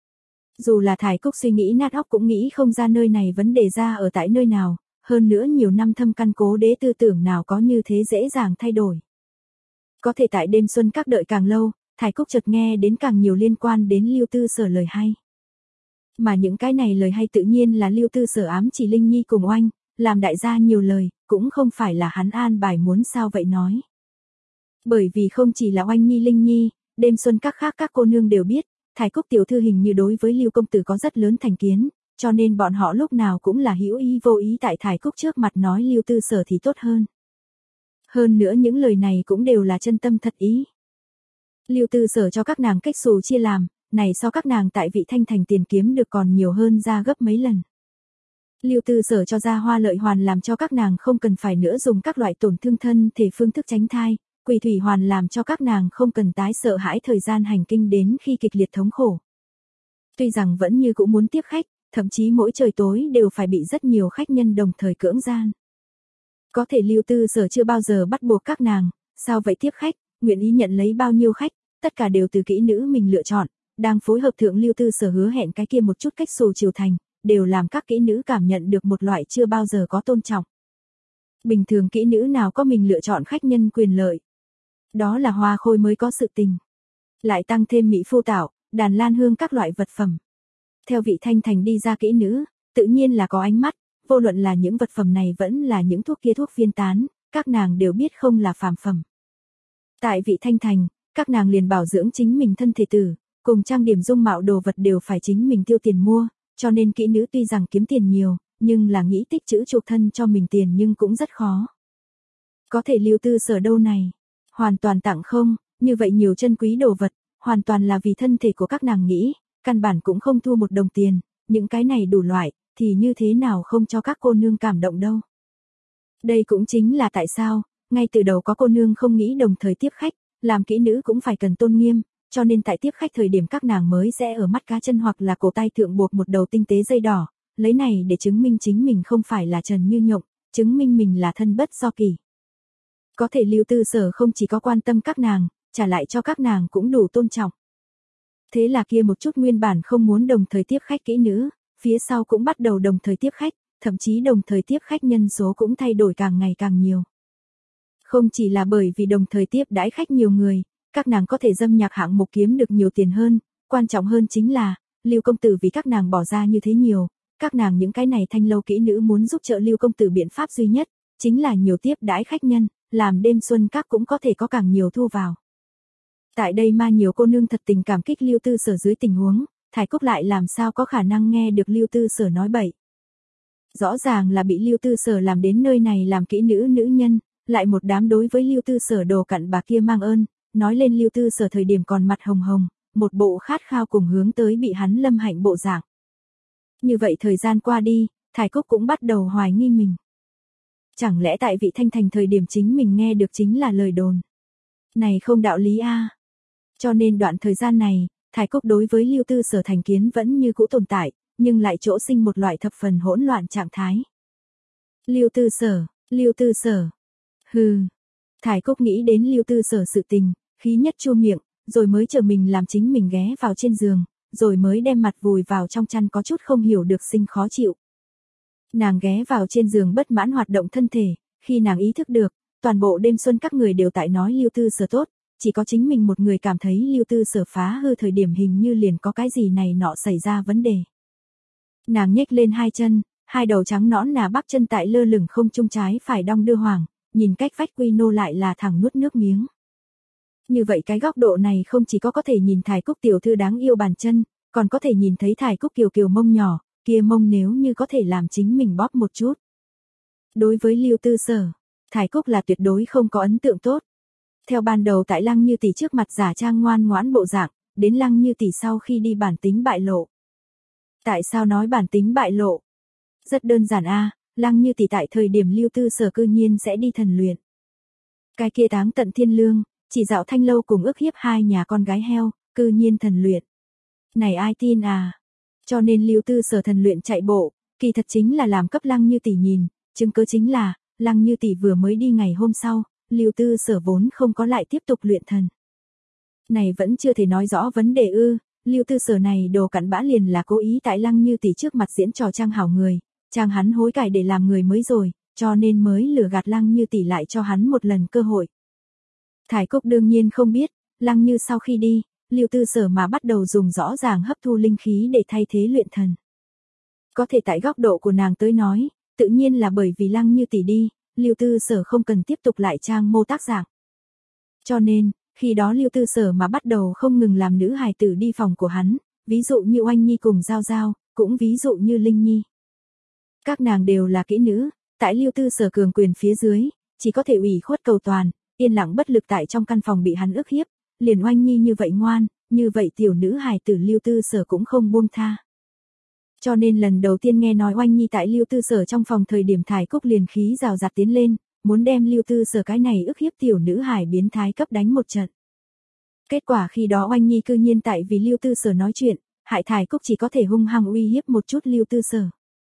Speaker 1: Dù là Thái Cúc suy nghĩ nát óc cũng nghĩ không ra nơi này vấn đề ra ở tại nơi nào, hơn nữa nhiều năm thâm căn cố đế tư tưởng nào có như thế dễ dàng thay đổi. Có thể tại đêm xuân các đợi càng lâu, Thái Cúc chợt nghe đến càng nhiều liên quan đến Lưu Tư Sở lời hay. Mà những cái này lời hay tự nhiên là Lưu Tư Sở ám chỉ Linh Nhi cùng Oanh, làm đại gia nhiều lời, cũng không phải là hắn an bài muốn sao vậy nói. Bởi vì không chỉ là Oanh Nhi Linh Nhi, đêm xuân các khác các cô nương đều biết, Thái Cúc tiểu thư hình như đối với Lưu công tử có rất lớn thành kiến, cho nên bọn họ lúc nào cũng là hữu ý vô ý tại Thái Cúc trước mặt nói Lưu Tư Sở thì tốt hơn. Hơn nữa những lời này cũng đều là chân tâm thật ý. Lưu Tư Sở cho các nàng cách xù chia làm, này so các nàng tại Vị Thanh Thành tiền kiếm được còn nhiều hơn ra gấp mấy lần. Lưu Tư Sở cho ra hoa lợi hoàn làm cho các nàng không cần phải nữa dùng các loại tổn thương thân thể phương thức tránh thai, quỳ thủy hoàn làm cho các nàng không cần tái sợ hãi thời gian hành kinh đến khi kịch liệt thống khổ. Tuy rằng vẫn như cũng muốn tiếp khách, thậm chí mỗi trời tối đều phải bị rất nhiều khách nhân đồng thời cưỡng gian. Có thể Lưu Tư Sở chưa bao giờ bắt buộc các nàng, sao vậy tiếp khách, nguyện ý nhận lấy bao nhiêu khách, tất cả đều từ kỹ nữ mình lựa chọn, đang phối hợp thượng Lưu Tư Sở hứa hẹn cái kia một chút cách xù chiều thành, đều làm các kỹ nữ cảm nhận được một loại chưa bao giờ có tôn trọng. Bình thường kỹ nữ nào có mình lựa chọn khách nhân quyền lợi. Đó là hoa khôi mới có sự tình. Lại tăng thêm mỹ phu tạo, đàn lan hương các loại vật phẩm. Theo vị Thanh Thành đi ra kỹ nữ, tự nhiên là có ánh mắt, vô luận là những vật phẩm này vẫn là những thuốc kia thuốc phiên tán, các nàng đều biết không là phàm phẩm. Tại vị Thanh Thành, các nàng liền bảo dưỡng chính mình thân thể tử, cùng trang điểm dung mạo đồ vật đều phải chính mình tiêu tiền mua, cho nên kỹ nữ tuy rằng kiếm tiền nhiều, nhưng là nghĩ tích trữ chuộc thân cho mình tiền nhưng cũng rất khó. Có thể Lưu Tư Sở đâu này, hoàn toàn tặng không, như vậy nhiều chân quý đồ vật, hoàn toàn là vì thân thể của các nàng nghĩ, căn bản cũng không thu một đồng tiền, những cái này đủ loại, thì như thế nào không cho các cô nương cảm động đâu. Đây cũng chính là tại sao, ngay từ đầu có cô nương không nghĩ đồng thời tiếp khách, làm kỹ nữ cũng phải cần tôn nghiêm, cho nên tại tiếp khách thời điểm các nàng mới sẽ ở mắt cá chân hoặc là cổ tay thượng buộc một đầu tinh tế dây đỏ, lấy này để chứng minh chính mình không phải là Trần Như Nhộng, chứng minh mình là thân bất do kỳ. Có thể Lưu Tư Sở không chỉ có quan tâm các nàng, trả lại cho các nàng cũng đủ tôn trọng. Thế là kia một chút nguyên bản không muốn đồng thời tiếp khách kỹ nữ, phía sau cũng bắt đầu đồng thời tiếp khách, thậm chí đồng thời tiếp khách nhân số cũng thay đổi càng ngày càng nhiều. Không chỉ là bởi vì đồng thời tiếp đãi khách nhiều người, các nàng có thể dâm nhạc hạng mục kiếm được nhiều tiền hơn, quan trọng hơn chính là, Lưu công tử vì các nàng bỏ ra như thế nhiều, các nàng những cái này thanh lâu kỹ nữ muốn giúp trợ Lưu công tử biện pháp duy nhất, chính là nhiều tiếp đãi khách nhân, làm đêm xuân các cũng có thể có càng nhiều thu vào. Tại đây mà nhiều cô nương thật tình cảm kích Lưu Tư Sở dưới tình huống, Thải Cúc lại làm sao có khả năng nghe được Lưu Tư Sở nói bậy. Rõ ràng là bị Lưu Tư Sở làm đến nơi này làm kỹ nữ nữ nhân, lại một đám đối với Lưu Tư Sở đồ cặn bà kia mang ơn, nói lên Lưu Tư Sở thời điểm còn mặt hồng hồng, một bộ khát khao cùng hướng tới bị hắn lâm hạnh bộ dạng. Như vậy thời gian qua đi, Thải Cúc cũng bắt đầu hoài nghi mình. Chẳng lẽ tại vị Thanh Thành thời điểm chính mình nghe được chính là lời đồn. Này không đạo lý a. À. Cho nên đoạn thời gian này, Thải Cúc đối với Lưu Tư Sở thành kiến vẫn như cũ tồn tại, nhưng lại chỗ sinh một loại thập phần hỗn loạn trạng thái. Lưu Tư Sở, Lưu Tư Sở. Hừ. Thải Cúc nghĩ đến Lưu Tư Sở sự tình, khí nhất chua miệng, rồi mới chờ mình làm chính mình ghé vào trên giường, rồi mới đem mặt vùi vào trong chăn có chút không hiểu được sinh khó chịu. Nàng ghé vào trên giường bất mãn hoạt động thân thể, khi nàng ý thức được, toàn bộ đêm xuân các người đều tại nói Lưu Tư Sở tốt, chỉ có chính mình một người cảm thấy Lưu Tư Sở phá hư thời điểm hình như liền có cái gì này nọ xảy ra vấn đề. Nàng nhếch lên hai chân, hai đầu trắng nõn nà bắp chân tại lơ lửng không trung trái phải đong đưa hoàng, nhìn cách vách Quy Nô lại là thẳng nuốt nước miếng. Như vậy cái góc độ này không chỉ có có thể nhìn Thải Cúc tiểu thư đáng yêu bàn chân, còn có thể nhìn thấy Thải Cúc kiều kiều mông nhỏ, kia mông nếu như có thể làm chính mình bóp một chút. Đối với Lưu Tư Sở, Thải Cúc là tuyệt đối không có ấn tượng tốt. Theo ban đầu tại Lăng Như Tỷ trước mặt giả trang ngoan ngoãn bộ dạng, đến Lăng Như Tỷ sau khi đi bản tính bại lộ. Tại sao nói bản tính bại lộ? Rất đơn giản a, à, Lăng Như Tỷ tại thời điểm Lưu Tư Sở cư nhiên sẽ đi thần luyện. Cái kia táng tận thiên lương, chỉ dạo thanh lâu cùng ức hiếp hai nhà con gái heo, cư nhiên thần luyện. Này ai tin à? Cho nên Lưu Tư Sở thần luyện chạy bộ, kỳ thật chính là làm cấp Lăng Như Tỷ nhìn, chứng cứ chính là, Lăng Như Tỷ vừa mới đi ngày hôm sau, Lưu Tư Sở vốn không có lại tiếp tục luyện thần. Này vẫn chưa thể nói rõ vấn đề ư, Lưu Tư Sở này đồ cặn bã liền là cố ý tại Lăng Như Tỷ trước mặt diễn trò trang hảo người, trang hắn hối cải để làm người mới rồi, cho nên mới lừa gạt Lăng Như Tỷ lại cho hắn một lần cơ hội. Thải Cúc đương nhiên không biết, Lăng Như sau khi đi, Lưu Tư Sở mà bắt đầu dùng rõ ràng hấp thu linh khí để thay thế luyện thần. Có thể tại góc độ của nàng tới nói, tự nhiên là bởi vì Lăng Như Tỷ đi, Lưu Tư Sở không cần tiếp tục lại trang mô tác dạng. Cho nên, khi đó Lưu Tư Sở mà bắt đầu không ngừng làm nữ hài tử đi phòng của hắn, ví dụ như Oanh Nhi cùng Giao Giao, cũng ví dụ như Linh Nhi. Các nàng đều là kỹ nữ, tại Lưu Tư Sở cường quyền phía dưới, chỉ có thể ủy khuất cầu toàn, yên lặng bất lực tại trong căn phòng bị hắn ức hiếp, liền Oanh Nhi như vậy ngoan, như vậy tiểu nữ hài tử Lưu Tư Sở cũng không buông tha. Cho nên lần đầu tiên nghe nói Oanh Nhi tại Lưu Tư Sở trong phòng thời điểm Thải Cúc liền khí rào rạt tiến lên, muốn đem Lưu Tư Sở cái này ức hiếp tiểu nữ hài biến thái cấp đánh một trận. Kết quả khi đó Oanh Nhi cư nhiên tại vì Lưu Tư Sở nói chuyện, hại Thải Cúc chỉ có thể hung hăng uy hiếp một chút Lưu Tư Sở.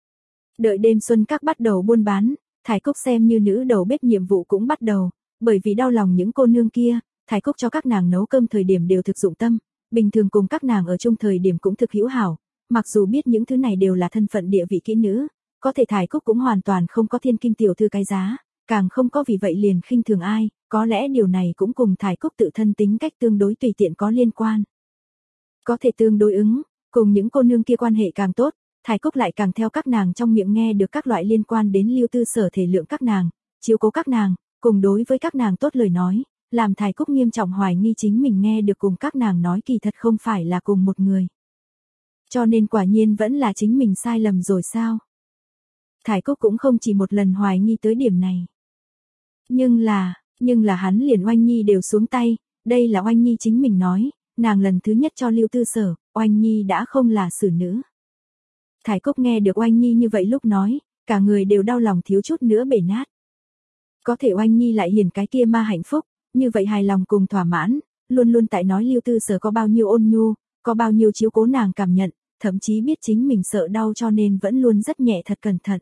Speaker 1: Đợi đêm xuân các bắt đầu buôn bán, Thải Cúc xem như nữ đầu bếp nhiệm vụ cũng bắt đầu, bởi vì đau lòng những cô nương kia, Thải Cúc cho các nàng nấu cơm thời điểm đều thực dụng tâm, bình thường cùng các nàng ở chung thời điểm cũng thực hữu hảo, mặc dù biết những thứ này đều là thân phận địa vị kỹ nữ, có thể Thải Cúc cũng hoàn toàn không có thiên kim tiểu thư cái giá, càng không có vì vậy liền khinh thường ai, có lẽ điều này cũng cùng Thải Cúc tự thân tính cách tương đối tùy tiện có liên quan. Có thể tương đối ứng, cùng những cô nương kia quan hệ càng tốt, Thái Cúc lại càng theo các nàng trong miệng nghe được các loại liên quan đến Lưu Tư Sở thể lượng các nàng, chiếu cố các nàng, cùng đối với các nàng tốt lời nói, làm Thái Cúc nghiêm trọng hoài nghi chính mình nghe được cùng các nàng nói kỳ thật không phải là cùng một người. Cho nên quả nhiên vẫn là chính mình sai lầm rồi sao? Thái Cúc cũng không chỉ một lần hoài nghi tới điểm này. Nhưng là, nhưng là hắn liền Oanh Nhi đều xuống tay, đây là Oanh Nhi chính mình nói, nàng lần thứ nhất cho Lưu Tư Sở, Oanh Nhi đã không là xử nữ. Thái Cúc nghe được Oanh Nhi như vậy lúc nói, cả người đều đau lòng thiếu chút nữa bể nát. Có thể Oanh Nhi lại hiền cái kia ma hạnh phúc, như vậy hài lòng cùng thỏa mãn, luôn luôn tại nói Lưu Tư Sở có bao nhiêu ôn nhu, có bao nhiêu chiếu cố nàng cảm nhận, thậm chí biết chính mình sợ đau cho nên vẫn luôn rất nhẹ thật cẩn thận.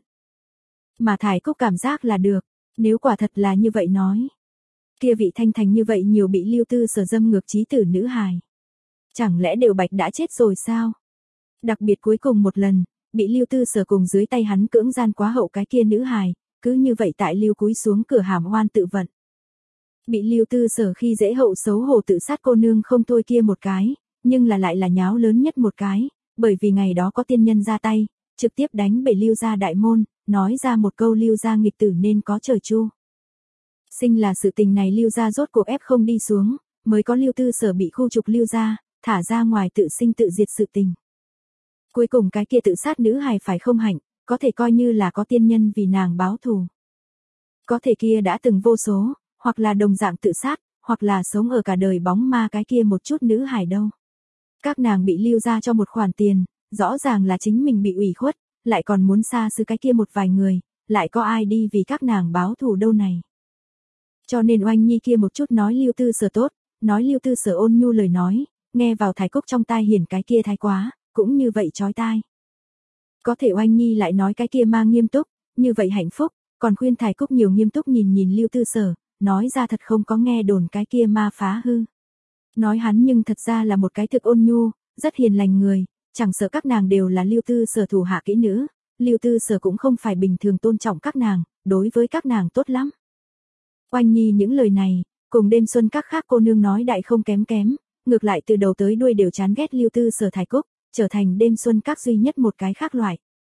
Speaker 1: Mà Thái Cúc cảm giác là được, nếu quả thật là như vậy nói. Kia vị Thanh Thành như vậy nhiều bị Lưu Tư Sở dâm ngược chí tử nữ hài. Chẳng lẽ đều bạch đã chết rồi sao? Đặc biệt cuối cùng một lần, bị Lưu Tư Sở cùng dưới tay hắn cưỡng gian quá hậu cái kia nữ hài, cứ như vậy tại Lưu cúi xuống cửa hàm oan tự vận. Bị Lưu Tư Sở khi dễ hậu xấu hổ tự sát cô nương không thôi kia một cái, nhưng là lại là nháo lớn nhất một cái, bởi vì ngày đó có tiên nhân ra tay, trực tiếp đánh bể Lưu gia đại môn, nói ra một câu Lưu gia nghịch tử nên có trời chu. Sinh là sự tình này Lưu gia rốt cuộc ép không đi xuống, mới có Lưu Tư Sở bị khu trục Lưu gia, thả ra ngoài tự sinh tự diệt sự tình. Cuối cùng cái kia tự sát nữ hài phải không hạnh, có thể coi như là có tiên nhân vì nàng báo thù. Có thể kia đã từng vô số, hoặc là đồng dạng tự sát, hoặc là sống ở cả đời bóng ma cái kia một chút nữ hài đâu. Các nàng bị Lưu gia cho một khoản tiền, rõ ràng là chính mình bị ủy khuất, lại còn muốn xa xứ cái kia một vài người, lại có ai đi vì các nàng báo thù đâu này. Cho nên Oanh Nhi kia một chút nói Lưu Tư Sở tốt, nói Lưu Tư Sở ôn nhu lời nói, nghe vào Thái Cúc trong tai hiển cái kia thái quá, cũng như vậy chói tai. Có thể Oanh Nhi lại nói cái kia mang nghiêm túc, như vậy hạnh phúc, còn khuyên Thái Cúc nhiều nghiêm túc nhìn nhìn Lưu Tư Sở, nói ra thật không có nghe đồn cái kia ma phá hư. Nói hắn nhưng thật ra là một cái thực ôn nhu, rất hiền lành người, chẳng sợ các nàng đều là Lưu Tư Sở thủ hạ kỹ nữ, Lưu Tư Sở cũng không phải bình thường tôn trọng các nàng, đối với các nàng tốt lắm. Oanh Nhi những lời này, cùng đêm xuân các khác cô nương nói đại không kém kém, ngược lại từ đầu tới đuôi đều chán ghét Lưu Tư Sở Thái Cúc, trở thành đêm xuân các duy nhất một cái khác loại.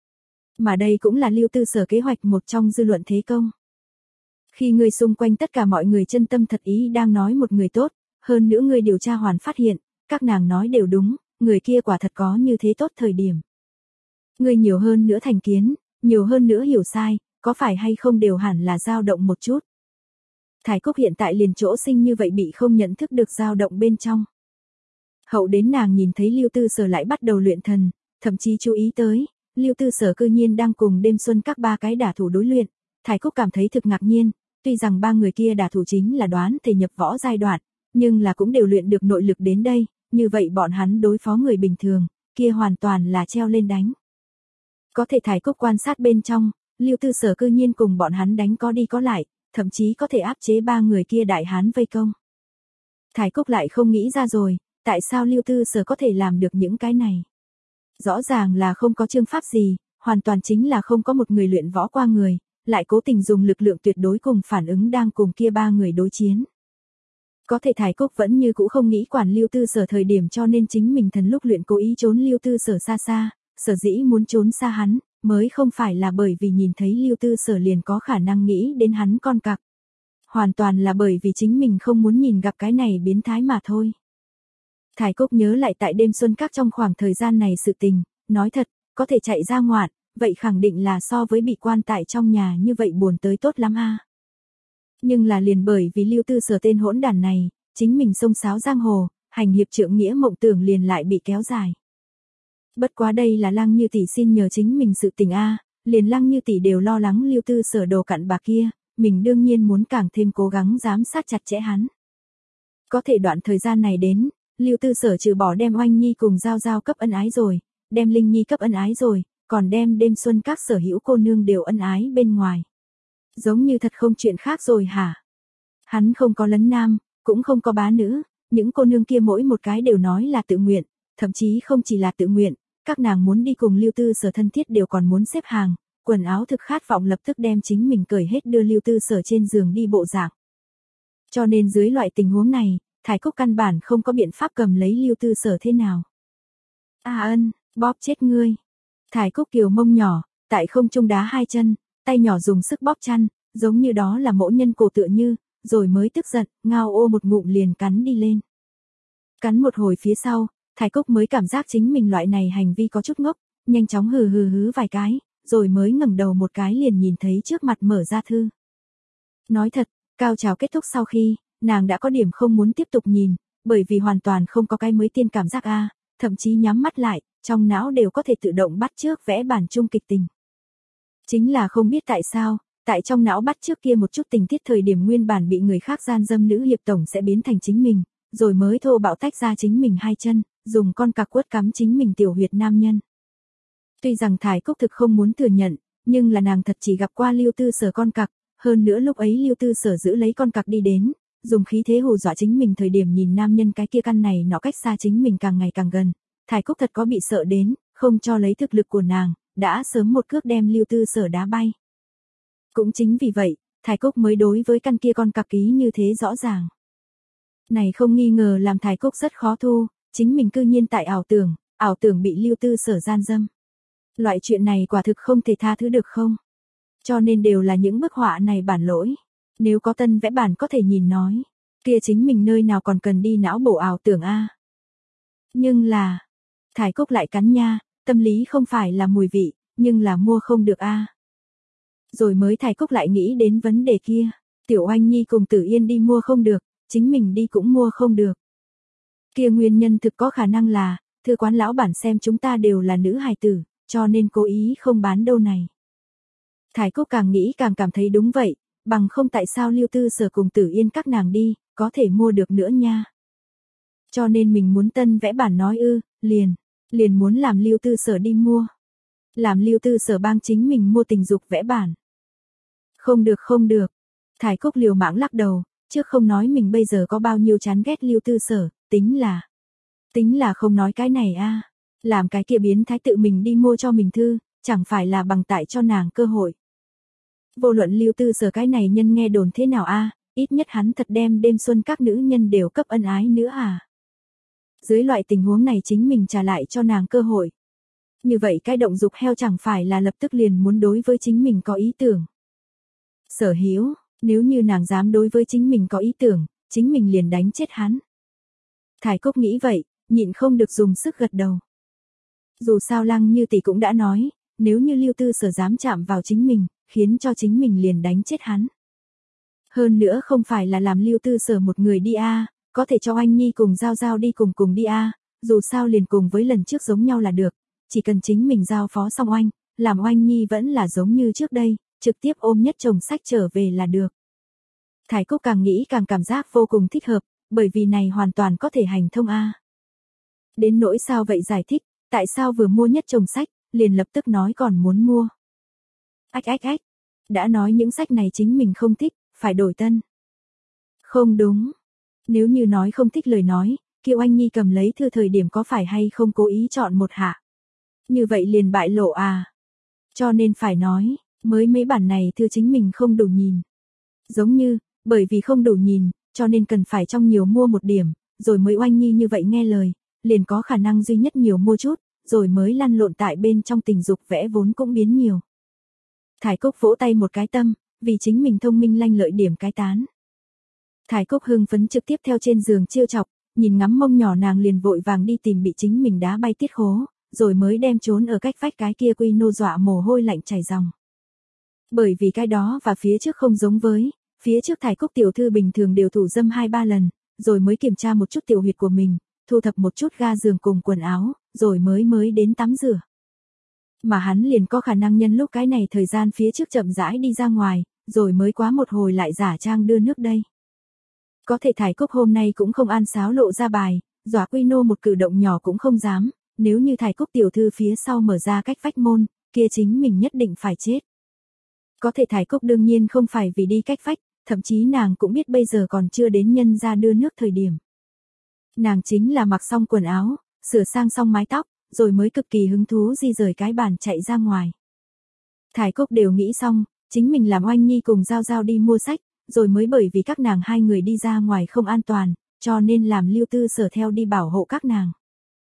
Speaker 1: Mà đây cũng là Lưu Tư Sở kế hoạch một trong dư luận thế công. Khi người xung quanh tất cả mọi người chân tâm thật ý đang nói một người tốt, hơn nữa người điều tra hoàn phát hiện, các nàng nói đều đúng, người kia quả thật có như thế tốt thời điểm. Người nhiều hơn nữa thành kiến, nhiều hơn nữa hiểu sai, có phải hay không đều hẳn là dao động một chút. Thái Cúc hiện tại liền chỗ sinh như vậy bị không nhận thức được dao động bên trong. Hậu đến nàng nhìn thấy Lưu Tư Sở lại bắt đầu luyện thần, thậm chí chú ý tới, Lưu Tư Sở cư nhiên đang cùng đêm xuân các ba cái đả thủ đối luyện, Thái Cúc cảm thấy thực ngạc nhiên, tuy rằng ba người kia đả thủ chính là đoán thể nhập võ giai đoạn, nhưng là cũng đều luyện được nội lực đến đây, như vậy bọn hắn đối phó người bình thường, kia hoàn toàn là treo lên đánh. Có thể Thái Cúc quan sát bên trong, Lưu Tư Sở cư nhiên cùng bọn hắn đánh có đi có lại, thậm chí có thể áp chế ba người kia đại hán vây công. Thái Cúc lại không nghĩ ra rồi, tại sao Lưu Tư Sở có thể làm được những cái này? Rõ ràng là không có chương pháp gì, hoàn toàn chính là không có một người luyện võ qua người, lại cố tình dùng lực lượng tuyệt đối cùng phản ứng đang cùng kia ba người đối chiến. Có thể Thái Cúc vẫn như cũ không nghĩ quản Lưu Tư Sở thời điểm cho nên chính mình thần lúc luyện cố ý trốn Lưu Tư Sở xa xa, sở dĩ muốn trốn xa hắn, mới không phải là bởi vì nhìn thấy Lưu Tư Sở liền có khả năng nghĩ đến hắn con cặc. Hoàn toàn là bởi vì chính mình không muốn nhìn gặp cái này biến thái mà thôi. Thái Cúc nhớ lại tại đêm xuân các trong khoảng thời gian này sự tình, nói thật, có thể chạy ra ngoạn, vậy khẳng định là so với bị quan tại trong nhà như vậy buồn tới tốt lắm a. Nhưng là liền bởi vì Lưu Tư Sở tên hỗn đản này, chính mình xông xáo giang hồ, hành hiệp trượng nghĩa mộng tưởng liền lại bị kéo dài. Bất quá đây là Lăng Như tỷ xin nhờ chính mình sự tình a, liền Lăng Như tỷ đều lo lắng Lưu Tư Sở đồ cặn bạc kia, mình đương nhiên muốn càng thêm cố gắng giám sát chặt chẽ hắn. Có thể đoạn thời gian này đến, Lưu Tư Sở trừ bỏ đem Oanh Nhi cùng Giao Giao cấp ân ái rồi, đem Linh Nhi cấp ân ái rồi, còn đem đêm xuân các sở hữu cô nương đều ân ái bên ngoài. Giống như thật không chuyện khác rồi hả? Hắn không có lấn nam, cũng không có bá nữ, những cô nương kia mỗi một cái đều nói là tự nguyện, thậm chí không chỉ là tự nguyện, các nàng muốn đi cùng Lưu Tư Sở thân thiết đều còn muốn xếp hàng, quần áo thực khát vọng lập tức đem chính mình cởi hết đưa Lưu Tư Sở trên giường đi bộ dạng. Cho nên dưới loại tình huống này, Thái Cúc căn bản không có biện pháp cầm lấy Lưu Tư Sở thế nào. A ân, bóp chết ngươi. Thải Cúc Kiều mông nhỏ, tại không trung đá hai chân, tay nhỏ dùng sức bóp chăn, giống như đó là mỗ nhân cổ tựa như, rồi mới tức giận, ngao ô một ngụm liền cắn đi lên. Cắn một hồi phía sau, Thải Cúc mới cảm giác chính mình loại này hành vi có chút ngốc, nhanh chóng hừ hừ hứ vài cái, rồi mới ngẩng đầu một cái liền nhìn thấy trước mặt mở ra thư. Nói thật, cao trào kết thúc sau khi, nàng đã có điểm không muốn tiếp tục nhìn, bởi vì hoàn toàn không có cái mới tiên cảm giác a, thậm chí nhắm mắt lại, trong não đều có thể tự động bắt chước vẽ bản chung kịch tình. Chính là không biết tại sao, tại trong não bắt trước kia một chút tình tiết thời điểm nguyên bản bị người khác gian dâm nữ hiệp tổng sẽ biến thành chính mình, rồi mới thô bạo tách ra chính mình hai chân, dùng con cặc quất cắm chính mình tiểu huyệt nam nhân. Tuy rằng Thải Cúc thực không muốn thừa nhận, nhưng là nàng thật chỉ gặp qua Lưu Tư Sở con cặc, hơn nữa lúc ấy Lưu Tư Sở giữ lấy con cặc đi đến, dùng khí thế hù dọa chính mình thời điểm nhìn nam nhân cái kia căn này nó cách xa chính mình càng ngày càng gần. Thải Cúc thật có bị sợ đến, không cho lấy thực lực của nàng, đã sớm một cước đem Lưu Tư Sở đá bay. Cũng chính vì vậy, Thải Cúc mới đối với căn kia con cặc ý như thế rõ ràng. Này không nghi ngờ làm Thải Cúc rất khó thu, chính mình cư nhiên tại ảo tưởng, ảo tưởng bị Lưu Tư Sở gian dâm. Loại chuyện này quả thực không thể tha thứ được không? Cho nên đều là những bức họa này bản lỗi. Nếu có tân vẽ bản có thể nhìn nói, kia chính mình nơi nào còn cần đi não bộ ảo tưởng a. Nhưng là, Thải Cúc lại cắn nha, tâm lý không phải là mùi vị, nhưng là mua không được a. Rồi mới Thải Cúc lại nghĩ đến vấn đề kia, Tiểu Oanh Nhi cùng Tử Yên đi mua không được, chính mình đi cũng mua không được. Kia nguyên nhân thực có khả năng là, thư quán lão bản xem chúng ta đều là nữ hài tử, cho nên cố ý không bán đâu này. Thải Cúc càng nghĩ càng cảm thấy đúng vậy, bằng không tại sao Lưu Tư Sở cùng Tử Yên các nàng đi, có thể mua được nữa nha. Cho nên mình muốn tân vẽ bản nói ư, liền, liền muốn làm Lưu Tư Sở đi mua. Làm Lưu Tư Sở bang chính mình mua tình dục vẽ bản. Không được không được. Thải Cúc liều mạng lắc đầu, trước không nói mình bây giờ có bao nhiêu chán ghét Lưu Tư Sở, tính là. Tính là không nói cái này a, làm cái kia biến thái tự mình đi mua cho mình thư, chẳng phải là bằng tại cho nàng cơ hội. Vô luận Lưu Tư Sở cái này nhân nghe đồn thế nào a, ít nhất hắn thật đem đêm xuân các nữ nhân đều cấp ân ái nữa à. Dưới loại tình huống này chính mình trả lại cho nàng cơ hội. Như vậy cái động dục heo chẳng phải là lập tức liền muốn đối với chính mình có ý tưởng. Sở Hữu, nếu như nàng dám đối với chính mình có ý tưởng, chính mình liền đánh chết hắn. Thải Cúc nghĩ vậy, nhịn không được dùng sức gật đầu. Dù sao Lăng Như tỷ cũng đã nói, nếu như Lưu Tư Sở dám chạm vào chính mình, khiến cho chính mình liền đánh chết hắn. Hơn nữa không phải là làm Lưu Tư Sở một người đi a, có thể cho Oanh Nhi cùng Giao Giao đi cùng cùng đi a, dù sao liền cùng với lần trước giống nhau là được, chỉ cần chính mình giao phó xong Oanh, làm Oanh Nhi vẫn là giống như trước đây, trực tiếp ôm nhất chồng sách trở về là được. Thải Cúc càng nghĩ càng cảm giác vô cùng thích hợp, bởi vì này hoàn toàn có thể hành thông a. Đến nỗi sao vậy giải thích, tại sao vừa mua nhất chồng sách, liền lập tức nói còn muốn mua. Ách ách ách, đã nói những sách này chính mình không thích, phải đổi tân. Không đúng. Nếu như nói không thích lời nói, Kiều Anh Nhi cầm lấy thư thời điểm có phải hay không cố ý chọn một hạ. Như vậy liền bại lộ à. Cho nên phải nói, mới mấy bản này thư chính mình không đủ nhìn. Giống như, bởi vì không đủ nhìn, cho nên cần phải trong nhiều mua một điểm, rồi mới Oanh Nhi như vậy nghe lời, liền có khả năng duy nhất nhiều mua chút, rồi mới lăn lộn tại bên trong tình dục vẽ vốn cũng biến nhiều. Thải Cúc vỗ tay một cái tâm, vì chính mình thông minh lanh lợi điểm cái tán. Thải Cúc hưng phấn trực tiếp theo trên giường chiêu chọc, nhìn ngắm mông nhỏ nàng liền vội vàng đi tìm bị chính mình đá bay tiết khố, rồi mới đem trốn ở cách vách cái kia quy nô dọa mồ hôi lạnh chảy ròng. Bởi vì cái đó và phía trước không giống với, phía trước Thải Cúc tiểu thư bình thường đều thủ dâm hai ba lần, rồi mới kiểm tra một chút tiểu huyệt của mình, thu thập một chút ga giường cùng quần áo, rồi mới mới đến tắm rửa. Mà hắn liền có khả năng nhân lúc cái này thời gian phía trước chậm rãi đi ra ngoài, rồi mới quá một hồi lại giả trang đưa nước đây. Có thể Thải Cúc hôm nay cũng không an sáo lộ ra bài, dọa quy nô một cử động nhỏ cũng không dám, nếu như Thải Cúc tiểu thư phía sau mở ra cách vách môn, kia chính mình nhất định phải chết. Có thể Thải Cúc đương nhiên không phải vì đi cách vách, thậm chí nàng cũng biết bây giờ còn chưa đến nhân ra đưa nước thời điểm. Nàng chính là mặc xong quần áo, sửa sang xong mái tóc, rồi mới cực kỳ hứng thú di rời cái bàn chạy ra ngoài. Thải Cúc đều nghĩ xong, chính mình làm Oanh Nhi cùng Giao Giao đi mua sách, rồi mới bởi vì các nàng hai người đi ra ngoài không an toàn, cho nên làm Lưu Tư Sở theo đi bảo hộ các nàng.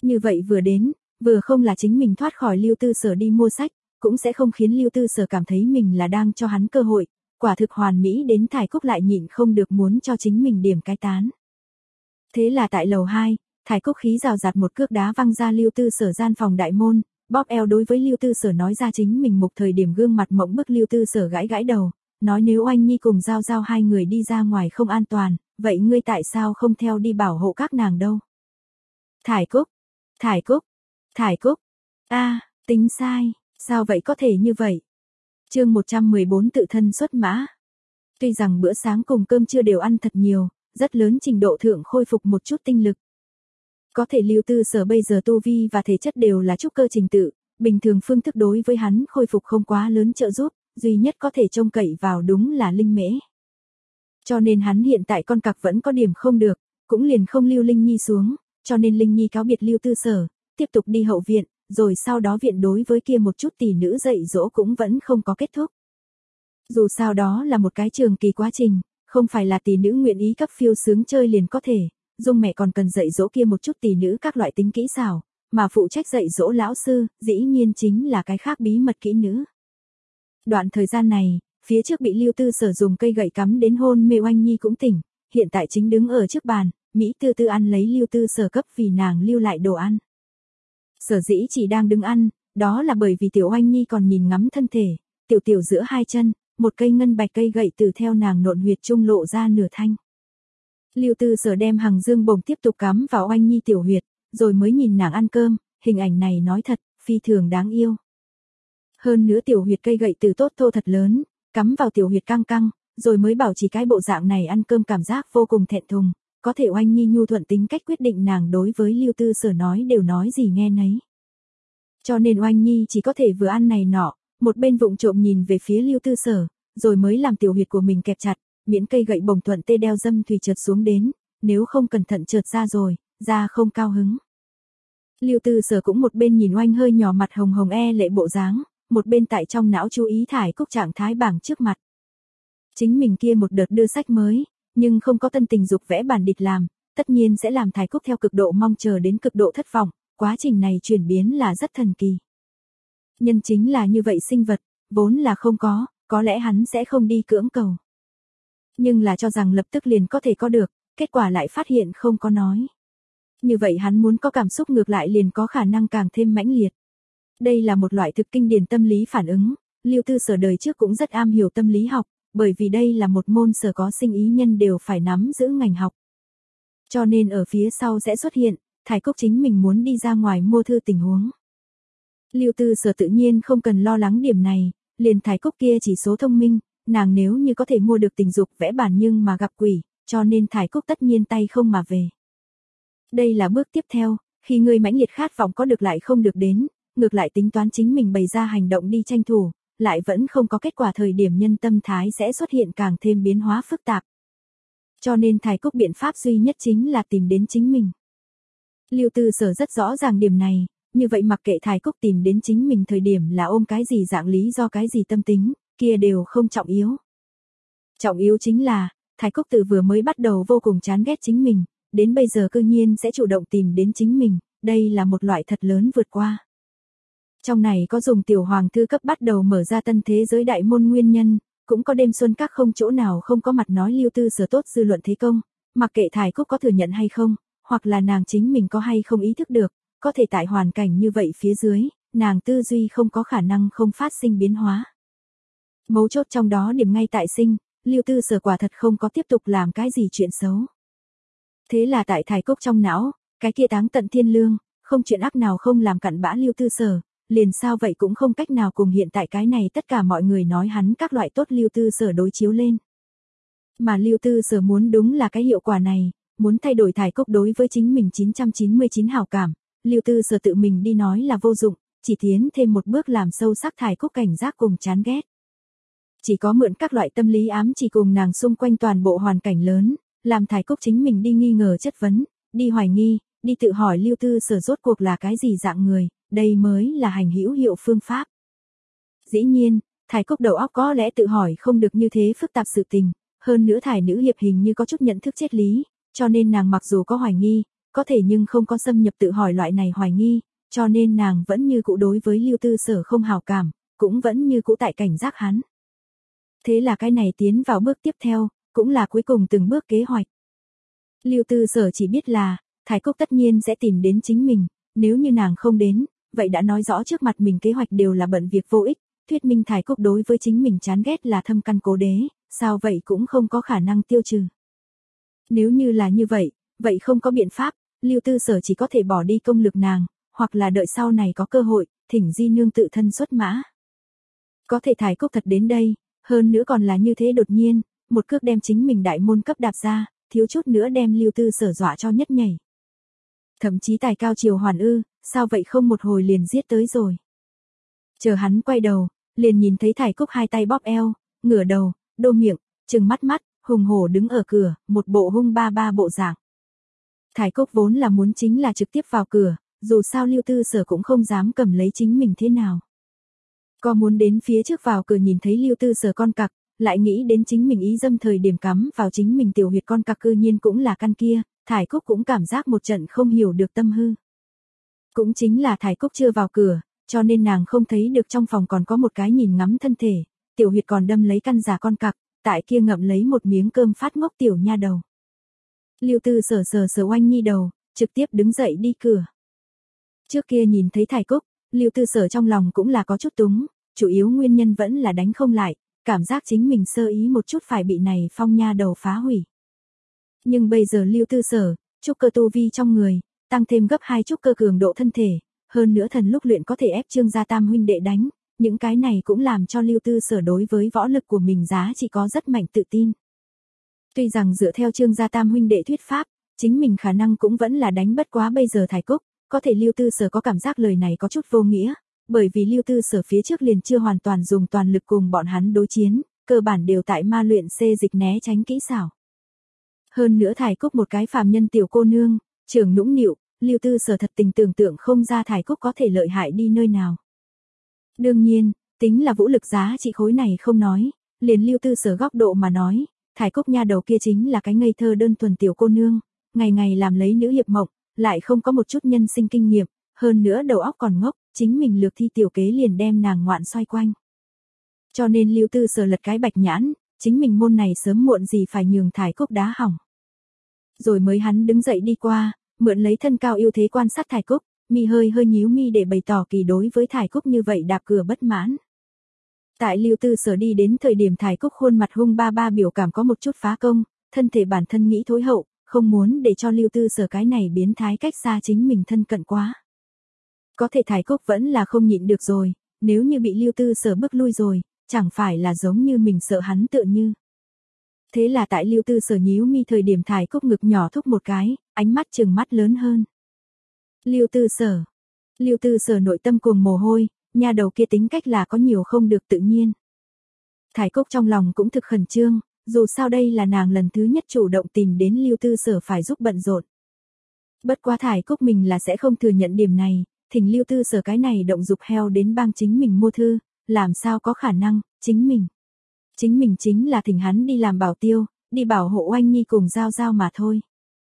Speaker 1: Như vậy vừa đến, vừa không là chính mình thoát khỏi Lưu Tư Sở đi mua sách, cũng sẽ không khiến Lưu Tư Sở cảm thấy mình là đang cho hắn cơ hội, quả thực hoàn mỹ đến Thải Cúc lại nhịn không được muốn cho chính mình điểm cái tán. Thế là tại lầu hai, Thải Cúc khí rào rạt một cước đá văng ra Lưu Tư Sở gian phòng đại môn, bóp eo đối với Lưu Tư Sở nói ra chính mình mục thời điểm gương mặt mộng bức. Lưu Tư Sở gãi gãi đầu, nói nếu Oanh Nhi cùng Giao Giao hai người đi ra ngoài không an toàn, vậy ngươi tại sao không theo đi bảo hộ các nàng đâu? Thải Cúc, Thải Cúc, Thải Cúc, a, tính sai, sao vậy có thể như vậy? Chương một trăm mười bốn tự thân xuất mã. Tuy rằng bữa sáng cùng cơm trưa đều ăn thật nhiều, rất lớn trình độ thượng khôi phục một chút tinh lực. Có thể Lưu Tư Sở bây giờ tu vi và thể chất đều là trúc cơ trình tự, bình thường phương thức đối với hắn khôi phục không quá lớn trợ giúp, duy nhất có thể trông cậy vào đúng là linh mễ. Cho nên hắn hiện tại con cặc vẫn có điểm không được, cũng liền không lưu Linh Nhi xuống, cho nên Linh Nhi cáo biệt Lưu Tư Sở, tiếp tục đi hậu viện, rồi sau đó viện đối với kia một chút tỷ nữ dạy dỗ cũng vẫn không có kết thúc. Dù sao đó là một cái trường kỳ quá trình, không phải là tỷ nữ nguyện ý cấp phiêu sướng chơi liền có thể, Dung mẹ còn cần dạy dỗ kia một chút tỷ nữ các loại tính kỹ xảo, mà phụ trách dạy dỗ lão sư, dĩ nhiên chính là cái khác bí mật kỹ nữ. Đoạn thời gian này, phía trước bị Lưu Tư Sở dùng cây gậy cắm đến hôn mê Oanh Nhi cũng tỉnh, hiện tại chính đứng ở trước bàn, Mỹ Tư Tư ăn lấy Lưu Tư Sở cấp vì nàng lưu lại đồ ăn. Sở dĩ chỉ đang đứng ăn, đó là bởi vì tiểu Oanh Nhi còn nhìn ngắm thân thể, tiểu tiểu giữa hai chân, một cây ngân bạch cây gậy từ theo nàng nộn huyệt trung lộ ra nửa thanh. Lưu Tư Sở đem hằng dương bổng tiếp tục cắm vào Oanh Nhi tiểu huyệt, rồi mới nhìn nàng ăn cơm, hình ảnh này nói thật, phi thường đáng yêu. Hơn nữa tiểu huyệt cây gậy từ tốt thô thật lớn, cắm vào tiểu huyệt căng căng, rồi mới bảo chỉ cái bộ dạng này ăn cơm cảm giác vô cùng thẹn thùng, có thể Oanh Nhi nhu thuận tính cách quyết định nàng đối với Lưu Tư Sở nói đều nói gì nghe nấy. Cho nên Oanh Nhi chỉ có thể vừa ăn này nọ, một bên vụng trộm nhìn về phía Lưu Tư Sở, rồi mới làm tiểu huyệt của mình kẹp chặt, miễn cây gậy bổng thuận tê đeo dâm thủy trượt xuống đến, nếu không cẩn thận trượt ra rồi, ra không cao hứng. Lưu Tư Sở cũng một bên nhìn Oanh hơi nhỏ mặt hồng hồng e lệ bộ dáng, một bên tại trong não chú ý Thải Cúc trạng thái bảng trước mặt. Chính mình kia một đợt đưa sách mới, nhưng không có tân tình dục vẽ bản địch làm, tất nhiên sẽ làm Thải Cúc theo cực độ mong chờ đến cực độ thất vọng, quá trình này chuyển biến là rất thần kỳ. Nhân chính là như vậy sinh vật, vốn là không có, có lẽ hắn sẽ không đi cưỡng cầu. Nhưng là cho rằng lập tức liền có thể có được, kết quả lại phát hiện không có nói. Như vậy hắn muốn có cảm xúc ngược lại liền có khả năng càng thêm mãnh liệt. Đây là một loại thực kinh điển tâm lý phản ứng, Lưu Tư Sở đời trước cũng rất am hiểu tâm lý học, bởi vì đây là một môn sở có sinh ý nhân đều phải nắm giữ ngành học. Cho nên ở phía sau sẽ xuất hiện, Thải Cúc chính mình muốn đi ra ngoài mua thư tình huống. Lưu Tư Sở tự nhiên không cần lo lắng điểm này, liền Thải Cúc kia chỉ số thông minh, nàng nếu như có thể mua được tình dục vẽ bản nhưng mà gặp quỷ, cho nên Thải Cúc tất nhiên tay không mà về. Đây là bước tiếp theo, khi người mãnh liệt khát vọng có được lại không được đến, ngược lại tính toán chính mình bày ra hành động đi tranh thủ, lại vẫn không có kết quả thời điểm nhân tâm thái sẽ xuất hiện càng thêm biến hóa phức tạp. Cho nên Thải Cúc biện pháp duy nhất chính là tìm đến chính mình. Lưu Tư Sở rất rõ ràng điểm này, như vậy mặc kệ Thải Cúc tìm đến chính mình thời điểm là ôm cái gì dạng lý do cái gì tâm tính, kia đều không trọng yếu. Trọng yếu chính là, Thải Cúc từ vừa mới bắt đầu vô cùng chán ghét chính mình, đến bây giờ cư nhiên sẽ chủ động tìm đến chính mình, đây là một loại thật lớn vượt qua. Trong này có dùng tiểu hoàng thư cấp bắt đầu mở ra tân thế giới đại môn nguyên nhân, cũng có đêm xuân các không chỗ nào không có mặt nói Lưu Tư Sở tốt dư luận thế công, mặc kệ Thải Cúc có thừa nhận hay không, hoặc là nàng chính mình có hay không ý thức được, có thể tại hoàn cảnh như vậy phía dưới, nàng tư duy không có khả năng không phát sinh biến hóa. Mấu chốt trong đó điểm ngay tại sinh, Lưu Tư Sở quả thật không có tiếp tục làm cái gì chuyện xấu. Thế là tại Thải Cúc trong não, cái kia táng tận thiên lương, không chuyện ác nào không làm cặn bã Lưu Tư Sở, liền sao vậy cũng không cách nào cùng hiện tại cái này tất cả mọi người nói hắn các loại tốt Lưu Tư Sở đối chiếu lên. Mà Lưu Tư Sở muốn đúng là cái hiệu quả này, muốn thay đổi Thải Cúc đối với chính mình chín trăm chín mươi chín hảo cảm, Lưu Tư Sở tự mình đi nói là vô dụng, chỉ tiến thêm một bước làm sâu sắc Thải Cúc cảnh giác cùng chán ghét. Chỉ có mượn các loại tâm lý ám chỉ cùng nàng xung quanh toàn bộ hoàn cảnh lớn, làm Thải Cúc chính mình đi nghi ngờ chất vấn, đi hoài nghi, đi tự hỏi Lưu Tư Sở rốt cuộc là cái gì dạng người, đây mới là hành hữu hiệu phương pháp. Dĩ nhiên, Thải Cúc đầu óc có lẽ tự hỏi không được như thế phức tạp sự tình, hơn nữa Thải nữ hiệp hình như có chút nhận thức triết lý, cho nên nàng mặc dù có hoài nghi, có thể nhưng không có xâm nhập tự hỏi loại này hoài nghi, cho nên nàng vẫn như cũ đối với Lưu Tư Sở không hào cảm, cũng vẫn như cũ tại cảnh giác hắn. Thế là cái này tiến vào bước tiếp theo, cũng là cuối cùng từng bước kế hoạch. Lưu Tư Sở chỉ biết là, Thải Cúc tất nhiên sẽ tìm đến chính mình, nếu như nàng không đến, vậy đã nói rõ trước mặt mình kế hoạch đều là bận việc vô ích, thuyết minh Thải Cúc đối với chính mình chán ghét là thâm căn cố đế, sao vậy cũng không có khả năng tiêu trừ. Nếu như là như vậy, vậy không có biện pháp, Lưu Tư Sở chỉ có thể bỏ đi công lực nàng, hoặc là đợi sau này có cơ hội, thỉnh Di Nương tự thân xuất mã. Có thể Thải Cúc thật đến đây, hơn nữa còn là như thế đột nhiên, một cước đem chính mình đại môn cấp đạp ra, thiếu chút nữa đem Lưu Tư Sở dọa cho nhất nhảy. Thậm chí tài cao chiều hoàn ư, sao vậy không một hồi liền giết tới rồi. Chờ hắn quay đầu, liền nhìn thấy Thải Cúc hai tay bóp eo, ngửa đầu, đô miệng, trừng mắt mắt, hùng hổ đứng ở cửa, một bộ hung ba ba bộ dạng. Thải Cúc vốn là muốn chính là trực tiếp vào cửa, dù sao Lưu Tư Sở cũng không dám cầm lấy chính mình thế nào. Có muốn đến phía trước vào cửa nhìn thấy Lưu Tư Sở con cặc, lại nghĩ đến chính mình ý dâm thời điểm cắm vào chính mình tiểu huyệt con cặc cư nhiên cũng là căn kia, Thải Cúc cũng cảm giác một trận không hiểu được tâm hư. Cũng chính là Thải Cúc chưa vào cửa, cho nên nàng không thấy được trong phòng còn có một cái nhìn ngắm thân thể, tiểu huyệt còn đâm lấy căn giả con cặc, tại kia ngậm lấy một miếng cơm phát ngốc tiểu nha đầu. Lưu Tư Sở sờ sờ Oanh Nhi đầu, trực tiếp đứng dậy đi cửa. Trước kia nhìn thấy Thải Cúc, Lưu Tư Sở trong lòng cũng là có chút túng, chủ yếu nguyên nhân vẫn là đánh không lại, cảm giác chính mình sơ ý một chút phải bị này phong nha đầu phá hủy. Nhưng bây giờ Lưu Tư Sở, trúc cơ tu vi trong người, tăng thêm gấp hai trúc cơ cường độ thân thể, hơn nữa thần lúc luyện có thể ép Trương gia tam huynh đệ đánh, những cái này cũng làm cho Lưu Tư Sở đối với võ lực của mình giá trị có rất mạnh tự tin. Tuy rằng dựa theo Trương gia tam huynh đệ thuyết pháp, chính mình khả năng cũng vẫn là đánh bất quá bây giờ Thải Cúc, có thể Lưu Tư Sở có cảm giác lời này có chút vô nghĩa, bởi vì Lưu Tư Sở phía trước liền chưa hoàn toàn dùng toàn lực cùng bọn hắn đối chiến, cơ bản đều tại ma luyện xê dịch né tránh kỹ xảo. Hơn nữa Thải Cúc một cái phàm nhân tiểu cô nương, trưởng nũng nịu, Lưu Tư Sở thật tình tưởng tượng không ra Thải Cúc có thể lợi hại đi nơi nào. Đương nhiên, tính là vũ lực giá trị khối này không nói, liền Lưu Tư Sở góc độ mà nói, Thải Cúc nha đầu kia chính là cái ngây thơ đơn thuần tiểu cô nương, ngày ngày làm lấy nữ hiệp mộng, lại không có một chút nhân sinh kinh nghiệm, hơn nữa đầu óc còn ngốc, chính mình lược thi tiểu kế liền đem nàng ngoạn xoay quanh. Cho nên Lưu Tư Sở lật cái bạch nhãn, chính mình môn này sớm muộn gì phải nhường Thải Cúc đá hỏng. Rồi mới hắn đứng dậy đi qua, mượn lấy thân cao ưu thế quan sát Thải Cúc, mi hơi hơi nhíu mi để bày tỏ kỳ đối với Thải Cúc như vậy đạp cửa bất mãn. Tại Lưu Tư Sở đi đến thời điểm Thải Cúc khuôn mặt hung ba ba biểu cảm có một chút phá công, thân thể bản thân nghĩ thối hậu, không muốn để cho Lưu Tư Sở cái này biến thái cách xa chính mình thân cận quá. Có thể Thải Cúc vẫn là không nhịn được rồi, nếu như bị Lưu Tư Sở bước lui rồi, chẳng phải là giống như mình sợ hắn tựa như. Thế là tại Lưu Tư Sở nhíu mi thời điểm Thải Cúc ngực nhỏ thúc một cái, ánh mắt trừng mắt lớn hơn. Lưu Tư Sở. Lưu Tư Sở nội tâm cuồng mồ hôi, nha đầu kia tính cách là có nhiều không được tự nhiên. Thải Cúc trong lòng cũng thực khẩn trương, dù sao đây là nàng lần thứ nhất chủ động tìm đến Lưu Tư Sở phải giúp bận rộn. Bất quá Thải Cúc mình là sẽ không thừa nhận điểm này, thỉnh Lưu Tư Sở cái này động dục heo đến bang chính mình mua thư, làm sao có khả năng, chính mình. Chính mình chính là thỉnh hắn đi làm bảo tiêu, đi bảo hộ Oanh Nhi cùng Giao Giao mà thôi.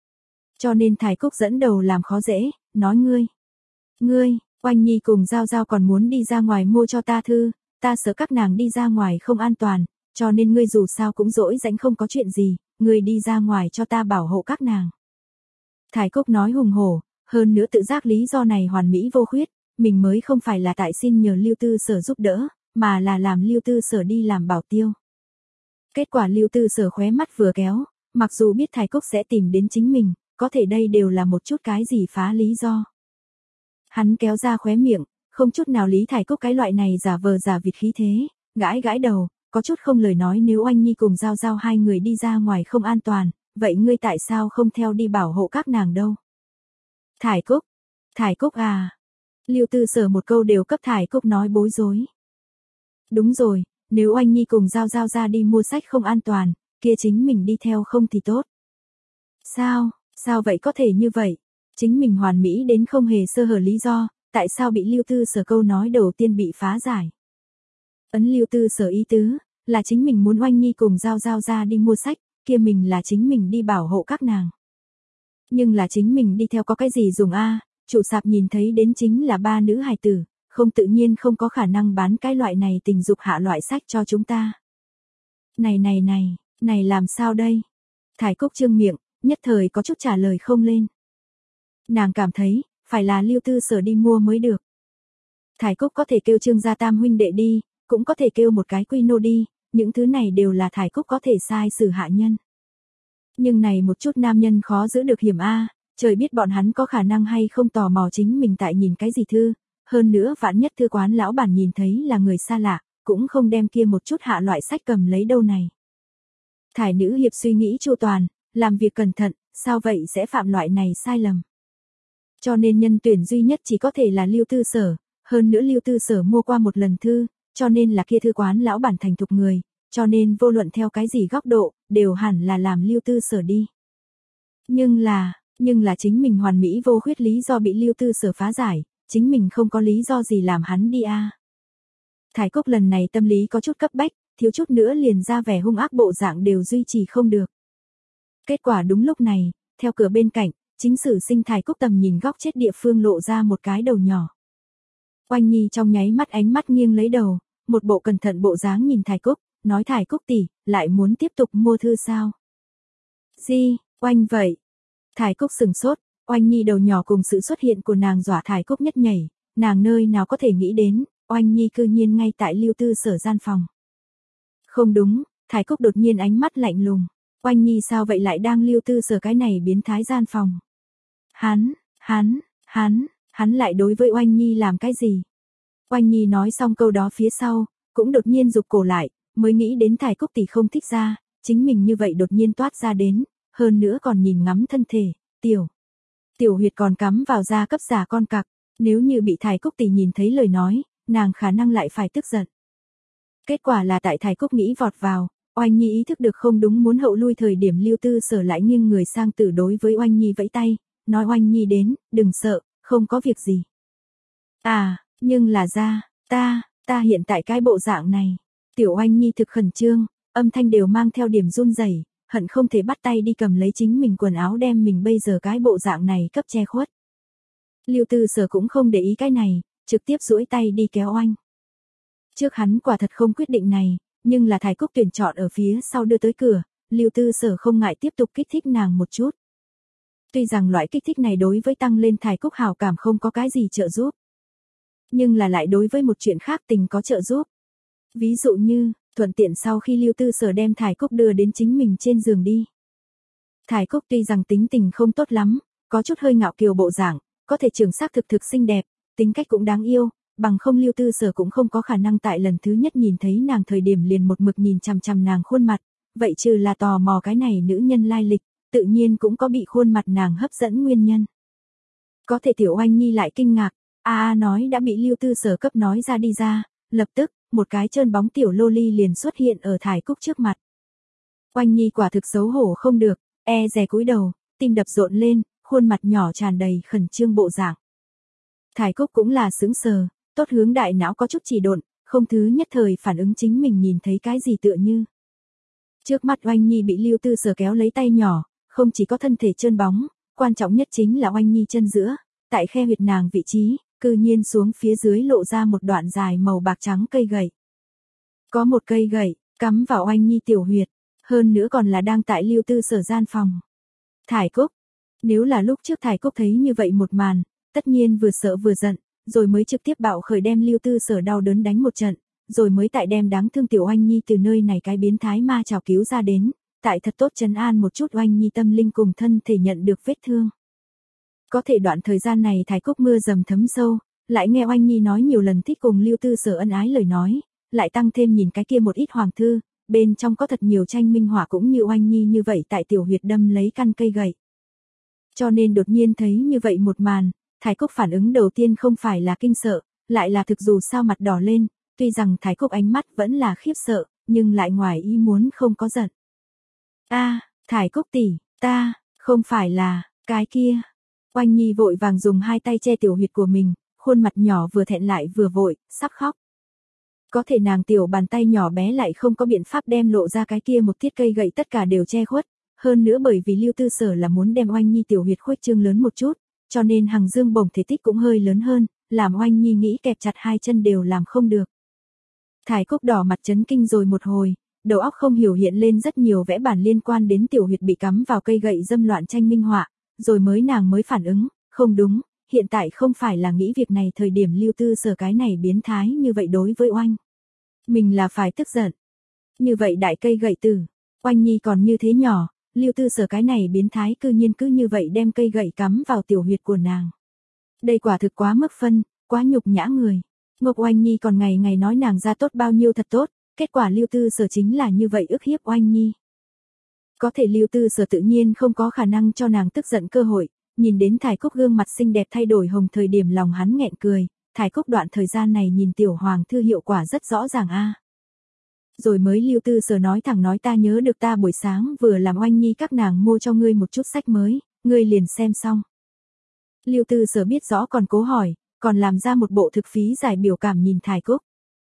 Speaker 1: Cho nên Thải Cúc dẫn đầu làm khó dễ, nói ngươi. Ngươi, Oanh Nhi cùng Giao Giao còn muốn đi ra ngoài mua cho ta thư, ta sợ các nàng đi ra ngoài không an toàn, cho nên ngươi dù sao cũng dỗi rãnh không có chuyện gì, ngươi đi ra ngoài cho ta bảo hộ các nàng. Thải Cúc nói hùng hổ, hơn nữa tự giác lý do này hoàn mỹ vô khuyết, mình mới không phải là tại xin nhờ Lưu Tư Sở giúp đỡ, mà là làm Lưu Tư Sở đi làm bảo tiêu. Kết quả Lưu Tư Sở khóe mắt vừa kéo, mặc dù biết Thải Cúc sẽ tìm đến chính mình, có thể đây đều là một chút cái gì phá lý do. Hắn kéo ra khóe miệng, không chút nào lý Thải Cúc cái loại này giả vờ giả vịt khí thế, gãi gãi đầu, có chút không lời nói nếu Oanh Nhi cùng Giao Giao hai người đi ra ngoài không an toàn, vậy ngươi tại sao không theo đi bảo hộ các nàng đâu? Thải Cúc, Thải Cúc à. Lưu Tư Sở một câu đều cấp Thải Cúc nói bối rối. Đúng rồi, nếu Oanh Nhi cùng Giao Giao ra đi mua sách không an toàn, kia chính mình đi theo không thì tốt. Sao, sao vậy có thể như vậy? Chính mình hoàn mỹ đến không hề sơ hở lý do, tại sao bị Lưu Tư Sở câu nói đầu tiên bị phá giải? Ấn Lưu Tư Sở ý tứ, là chính mình muốn Oanh Nhi cùng Giao Giao ra đi mua sách, kia mình là chính mình đi bảo hộ các nàng. Nhưng là chính mình đi theo có cái gì dùng a, chủ sạp nhìn thấy đến chính là ba nữ hài tử, không tự nhiên không có khả năng bán cái loại này tình dục hạ loại sách cho chúng ta. Này này này, này làm sao đây? Thải Cúc trương miệng, nhất thời có chút trả lời không lên. Nàng cảm thấy, phải là Lưu Tư Sở đi mua mới được. Thải Cúc có thể kêu Trương gia tam huynh đệ đi, cũng có thể kêu một cái Quy Nô đi, những thứ này đều là Thải Cúc có thể sai xử hạ nhân. Nhưng này một chút nam nhân khó giữ được hiểm a, trời biết bọn hắn có khả năng hay không tò mò chính mình tại nhìn cái gì thư, hơn nữa vạn nhất thư quán lão bản nhìn thấy là người xa lạ, cũng không đem kia một chút hạ loại sách cầm lấy đâu này. Thải nữ hiệp suy nghĩ chu toàn, làm việc cẩn thận, sao vậy sẽ phạm loại này sai lầm. Cho nên nhân tuyển duy nhất chỉ có thể là Lưu Tư Sở, hơn nữa Lưu Tư Sở mua qua một lần thư, cho nên là kia thư quán lão bản thành thục người, cho nên vô luận theo cái gì góc độ, đều hẳn là làm Lưu Tư Sở đi. Nhưng là, nhưng là chính mình hoàn mỹ vô khuyết lý do bị Lưu Tư Sở phá giải, chính mình không có lý do gì làm hắn đi a. Thải Cúc lần này tâm lý có chút cấp bách, thiếu chút nữa liền ra vẻ hung ác bộ dạng đều duy trì không được. Kết quả đúng lúc này, theo cửa bên cạnh, chính sử sinh Thải Cúc tầm nhìn góc chết địa phương lộ ra một cái đầu nhỏ. Oanh Nhi trong nháy mắt ánh mắt nghiêng lấy đầu, một bộ cẩn thận bộ dáng nhìn Thải Cúc, nói Thải Cúc tỷ, lại muốn tiếp tục mua thư sao? Gì, Oanh vậy? Thải Cúc sừng sốt, Oanh Nhi đầu nhỏ cùng sự xuất hiện của nàng dọa Thải Cúc nhất nhảy, nàng nơi nào có thể nghĩ đến, Oanh Nhi cư nhiên ngay tại Lưu Tư Sở gian phòng. Không đúng, Thải Cúc đột nhiên ánh mắt lạnh lùng, Oanh Nhi sao vậy lại đang Lưu Tư Sở cái này biến thái gian phòng? Hắn, hắn, hắn, hắn lại đối với Oanh Nhi làm cái gì? Oanh Nhi nói xong câu đó phía sau, cũng đột nhiên rụt cổ lại, mới nghĩ đến Thải Cúc tỷ không thích ra, chính mình như vậy đột nhiên toát ra đến, hơn nữa còn nhìn ngắm thân thể, tiểu. Tiểu huyệt còn cắm vào da cấp giả con cặc, nếu như bị Thải Cúc tỷ nhìn thấy lời nói, nàng khả năng lại phải tức giận. Kết quả là tại Thải Cúc nghĩ vọt vào, Oanh Nhi ý thức được không đúng muốn hậu lui thời điểm Lưu Tư Sở lại nghiêng người sang tử đối với Oanh Nhi vẫy tay, nói Oanh Nhi đến, đừng sợ, không có việc gì. À, nhưng là ra, ta, ta hiện tại cái bộ dạng này. Tiểu Oanh Nhi thực khẩn trương, âm thanh đều mang theo điểm run rẩy, hận không thể bắt tay đi cầm lấy chính mình quần áo đem mình bây giờ cái bộ dạng này cấp che khuất. Lưu Tư Sở cũng không để ý cái này, trực tiếp duỗi tay đi kéo Oanh. Trước hắn quả thật không quyết định này, nhưng là Thải Cúc tuyển chọn ở phía sau đưa tới cửa, Lưu Tư Sở không ngại tiếp tục kích thích nàng một chút. Tuy rằng loại kích thích này đối với tăng lên Thải Cúc hào cảm không có cái gì trợ giúp, nhưng là lại đối với một chuyện khác tình có trợ giúp. Ví dụ như, thuận tiện sau khi Lưu Tư Sở đem Thải Cúc đưa đến chính mình trên giường đi. Thải Cúc tuy rằng tính tình không tốt lắm, có chút hơi ngạo kiều bộ dạng, có thể trường xác thực thực xinh đẹp, tính cách cũng đáng yêu, bằng không Lưu Tư Sở cũng không có khả năng tại lần thứ nhất nhìn thấy nàng thời điểm liền một mực nhìn chằm chằm nàng khuôn mặt, vậy trừ là tò mò cái này nữ nhân lai lịch, tự nhiên cũng có bị khuôn mặt nàng hấp dẫn nguyên nhân. Có thể Tiểu Oanh Nhi lại kinh ngạc, a a nói đã bị Lưu Tư Sở cấp nói ra đi ra, lập tức, một cái trơn bóng tiểu loli liền xuất hiện ở Thải Cúc trước mặt. Oanh Nhi quả thực xấu hổ không được, e dè cúi đầu, tim đập rộn lên, khuôn mặt nhỏ tràn đầy khẩn trương bộ dạng. Thải Cúc cũng là sững sờ, tốt hướng đại não có chút chỉ độn, không thứ nhất thời phản ứng chính mình nhìn thấy cái gì tựa như. Trước mắt Oanh Nhi bị Lưu Tư Sở kéo lấy tay nhỏ, không chỉ có thân thể trơn bóng, quan trọng nhất chính là Oanh Nhi chân giữa, tại khe huyệt nàng vị trí, cư nhiên xuống phía dưới lộ ra một đoạn dài màu bạc trắng cây gậy. Có một cây gậy, cắm vào Oanh Nhi tiểu huyệt, hơn nữa còn là đang tại Lưu Tư Sở gian phòng. Thải Cúc, nếu là lúc trước Thải Cúc thấy như vậy một màn, tất nhiên vừa sợ vừa giận, rồi mới trực tiếp bạo khởi đem Lưu Tư Sở đau đớn đánh một trận, rồi mới tại đem đáng thương tiểu Oanh Nhi từ nơi này cái biến thái ma trào cứu ra đến, tại thật tốt trấn an một chút Oanh Nhi tâm linh cùng thân thể nhận được vết thương. Có thể đoạn thời gian này Thải Cúc mưa dầm thấm sâu, lại nghe Oanh Nhi nói nhiều lần thích cùng Lưu Tư Sở ân ái lời nói, lại tăng thêm nhìn cái kia một ít hoàng thư, bên trong có thật nhiều tranh minh họa cũng như Oanh Nhi như vậy tại tiểu huyệt đâm lấy căn cây gậy. Cho nên đột nhiên thấy như vậy một màn, Thải Cúc phản ứng đầu tiên không phải là kinh sợ, lại là thực dù sao mặt đỏ lên, tuy rằng Thải Cúc ánh mắt vẫn là khiếp sợ, nhưng lại ngoài ý muốn không có giận. A, Thải Cúc tỷ, ta, không phải là, cái kia. Oanh Nhi vội vàng dùng hai tay che tiểu huyệt của mình, khuôn mặt nhỏ vừa thẹn lại vừa vội, sắp khóc. Có thể nàng tiểu bàn tay nhỏ bé lại không có biện pháp đem lộ ra cái kia một tiết cây gậy tất cả đều che khuất, Hơn nữa bởi vì Lưu Tư Sở là muốn đem Oanh Nhi tiểu huyệt khuếch trương lớn một chút, cho nên Hằng Dương Bổng thể tích cũng hơi lớn hơn, làm Oanh Nhi nghĩ kẹp chặt hai chân đều làm không được. Thải Cúc đỏ mặt chấn kinh rồi một hồi, đầu óc không hiểu hiện lên rất nhiều vẽ bản liên quan đến tiểu huyệt bị cắm vào cây gậy dâm loạn tranh minh họa, rồi mới nàng mới phản ứng, không đúng, hiện tại không phải là nghĩ việc này thời điểm Lưu Tư Sở cái này biến thái như vậy đối với Oanh. Mình là phải tức giận. Như vậy đại cây gậy tử, Oanh Nhi còn như thế nhỏ, Lưu Tư Sở cái này biến thái cư nhiên cứ như vậy đem cây gậy cắm vào tiểu huyệt của nàng. Đây quả thực quá mức phân, quá nhục nhã người. Ngọc Oanh Nhi còn ngày ngày nói nàng ra tốt bao nhiêu thật tốt, kết quả Lưu Tư Sở chính là như vậy ức hiếp Oanh Nhi. Có thể Lưu Tư Sở tự nhiên không có khả năng cho nàng tức giận cơ hội, nhìn đến Thải Cúc gương mặt xinh đẹp thay đổi hồng thời điểm lòng hắn nghẹn cười, Thải Cúc đoạn thời gian này nhìn tiểu hoàng thư hiệu quả rất rõ ràng a. Rồi mới Lưu Tư Sở nói thẳng nói ta nhớ được ta buổi sáng vừa làm Oanh Nhi các nàng mua cho ngươi một chút sách mới, ngươi liền xem xong. Lưu Tư Sở biết rõ còn cố hỏi, còn làm ra một bộ thực phí giải biểu cảm nhìn Thải Cúc.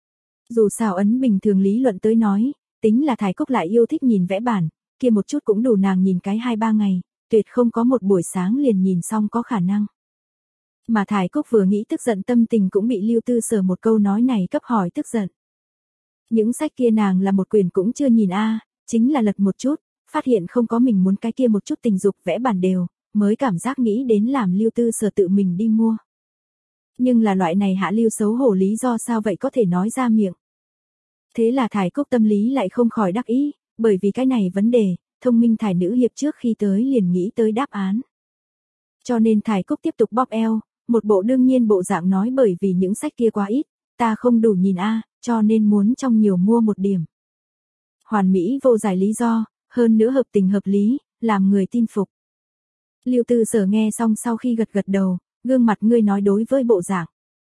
Speaker 1: Dù sao ấn bình thường lý luận tới nói, tính là Thải Cúc lại yêu thích nhìn vẽ bản, kia một chút cũng đủ nàng nhìn cái hai ba ngày, tuyệt không có một buổi sáng liền nhìn xong có khả năng. Mà Thải Cúc vừa nghĩ tức giận tâm tình cũng bị Lưu Tư Sở một câu nói này cấp hỏi tức giận. Những sách kia nàng là một quyển cũng chưa nhìn a, à, chính là lật một chút, phát hiện không có mình muốn cái kia một chút tình dục vẽ bản đều, mới cảm giác nghĩ đến làm Lưu Tư Sở tự mình đi mua. Nhưng là loại này hạ lưu xấu hổ lý do sao vậy có thể nói ra miệng. Thế là Thải Cúc tâm lý lại không khỏi đắc ý, bởi vì cái này vấn đề, thông minh Thải nữ hiệp trước khi tới liền nghĩ tới đáp án. Cho nên Thải Cúc tiếp tục bóp eo, một bộ đương nhiên bộ dạng nói bởi vì những sách kia quá ít, ta không đủ nhìn a, à, cho nên muốn trong nhiều mua một điểm. Hoàn mỹ vô giải lý do, hơn nữa hợp tình hợp lý, làm người tin phục. Lưu Tư Sở nghe xong sau khi gật gật đầu, gương mặt ngươi nói đối với bộ dạng.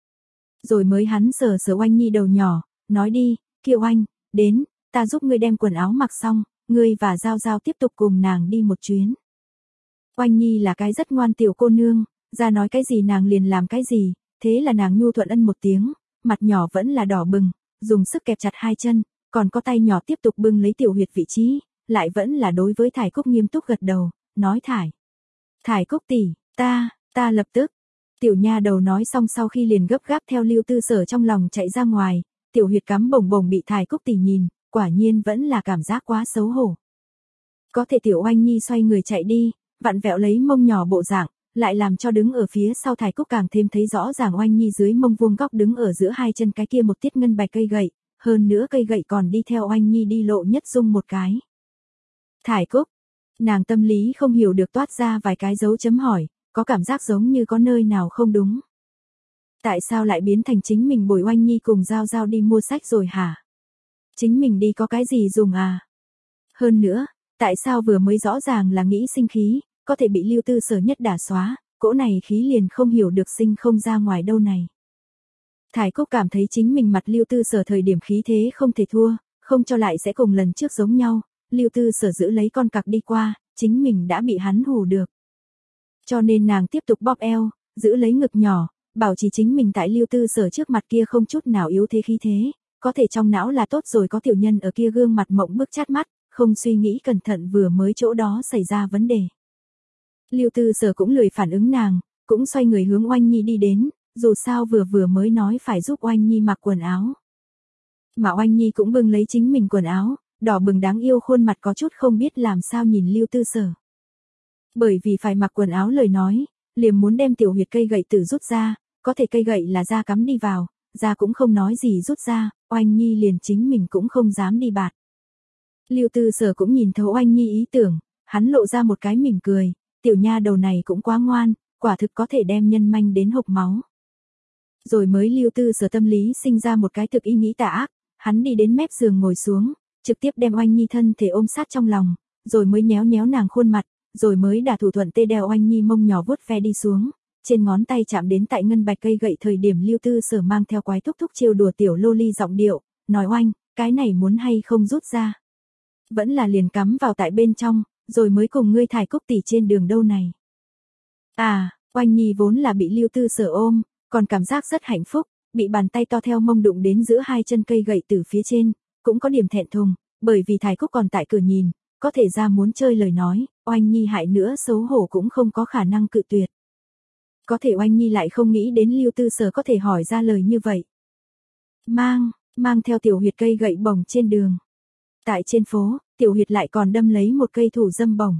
Speaker 1: Rồi mới hắn sờ sờ Oanh Nhi đầu nhỏ, nói đi, kia Oanh, đến, ta giúp ngươi đem quần áo mặc xong, ngươi và Giao Giao tiếp tục cùng nàng đi một chuyến. Oanh Nhi là cái rất ngoan tiểu cô nương, ra nói cái gì nàng liền làm cái gì, thế là nàng nhu thuận ân một tiếng, mặt nhỏ vẫn là đỏ bừng, dùng sức kẹp chặt hai chân, còn có tay nhỏ tiếp tục bưng lấy tiểu huyệt vị trí, lại vẫn là đối với Thải Cúc nghiêm túc gật đầu, nói Thải. Thải Cúc tỷ, ta, ta lập tức. Tiểu nha đầu nói xong sau khi liền gấp gáp theo Lưu Tư Sở trong lòng chạy ra ngoài, tiểu huyệt cắm bồng bồng bị Thải Cúc tỷ nhìn, quả nhiên vẫn là cảm giác quá xấu hổ. Có thể tiểu Oanh Nhi xoay người chạy đi, vặn vẹo lấy mông nhỏ bộ dạng, lại làm cho đứng ở phía sau Thải Cúc càng thêm thấy rõ ràng Oanh Nhi dưới mông vuông góc đứng ở giữa hai chân cái kia một tiết ngân bạch cây gậy, hơn nữa cây gậy còn đi theo Oanh Nhi đi lộ nhất dung một cái. Thải Cúc, nàng tâm lý không hiểu được toát ra vài cái dấu chấm hỏi, có cảm giác giống như có nơi nào không đúng. Tại sao lại biến thành chính mình bồi Oanh Nhi cùng Giao Giao đi mua sách rồi hả? Chính mình đi có cái gì dùng à? Hơn nữa, tại sao vừa mới rõ ràng là nghĩ sinh khí, có thể bị Lưu Tư Sở nhất đả xóa, cỗ này khí liền không hiểu được sinh không ra ngoài đâu này. Thải Cúc cảm thấy chính mình mặt Lưu Tư Sở thời điểm khí thế không thể thua, không cho lại sẽ cùng lần trước giống nhau, Lưu Tư Sở giữ lấy con cặc đi qua, chính mình đã bị hắn hù được. Cho nên nàng tiếp tục bóp eo, giữ lấy ngực nhỏ, bảo trì chính mình tại Lưu Tư Sở trước mặt kia không chút nào yếu thế khí thế, có thể trong não là tốt rồi có tiểu nhân ở kia gương mặt mộng bức chát mắt, không suy nghĩ cẩn thận vừa mới chỗ đó xảy ra vấn đề. Lưu Tư Sở cũng lười phản ứng nàng, cũng xoay người hướng Oanh Nhi đi đến, dù sao vừa vừa mới nói phải giúp Oanh Nhi mặc quần áo. Mà Oanh Nhi cũng bưng lấy chính mình quần áo, đỏ bừng đáng yêu khuôn mặt có chút không biết làm sao nhìn Lưu Tư Sở. Bởi vì phải mặc quần áo lời nói, liền muốn đem tiểu huyệt cây gậy tử rút ra, có thể cây gậy là da cắm đi vào, da cũng không nói gì rút ra, Oanh Nhi liền chính mình cũng không dám đi bạt. Lưu Tư Sở cũng nhìn thấu Oanh Nhi ý tưởng, hắn lộ ra một cái mỉm cười, tiểu nha đầu này cũng quá ngoan, quả thực có thể đem nhân manh đến hộc máu. Rồi mới Lưu Tư Sở tâm lý sinh ra một cái thực ý nghĩ tà ác, hắn đi đến mép giường ngồi xuống, trực tiếp đem Oanh Nhi thân thể ôm sát trong lòng, rồi mới nhéo nhéo nàng khuôn mặt, rồi mới đả thủ thuận tê đeo Oanh Nhi mông nhỏ vuốt ve đi xuống, trên ngón tay chạm đến tại ngân bạch cây gậy thời điểm Lưu Tư Sở mang theo quái thúc thúc trêu đùa tiểu lô ly giọng điệu, nói Oanh, cái này muốn hay không rút ra. Vẫn là liền cắm vào tại bên trong, rồi mới cùng ngươi Thải Cúc tỷ trên đường đâu này. À, Oanh Nhi vốn là bị Lưu Tư Sở ôm, còn cảm giác rất hạnh phúc, bị bàn tay to theo mông đụng đến giữa hai chân cây gậy từ phía trên, cũng có điểm thẹn thùng, bởi vì Thải Cúc còn tại cửa nhìn, có thể ra muốn chơi lời nói, Oanh Nhi hại nữa xấu hổ cũng không có khả năng cự tuyệt. Có thể Oanh Nhi lại không nghĩ đến Lưu Tư Sở có thể hỏi ra lời như vậy. Mang, mang theo Tiểu Huyệt cây gậy bổng trên đường. Tại trên phố, Tiểu Huyệt lại còn đâm lấy một cây thủ dâm bổng.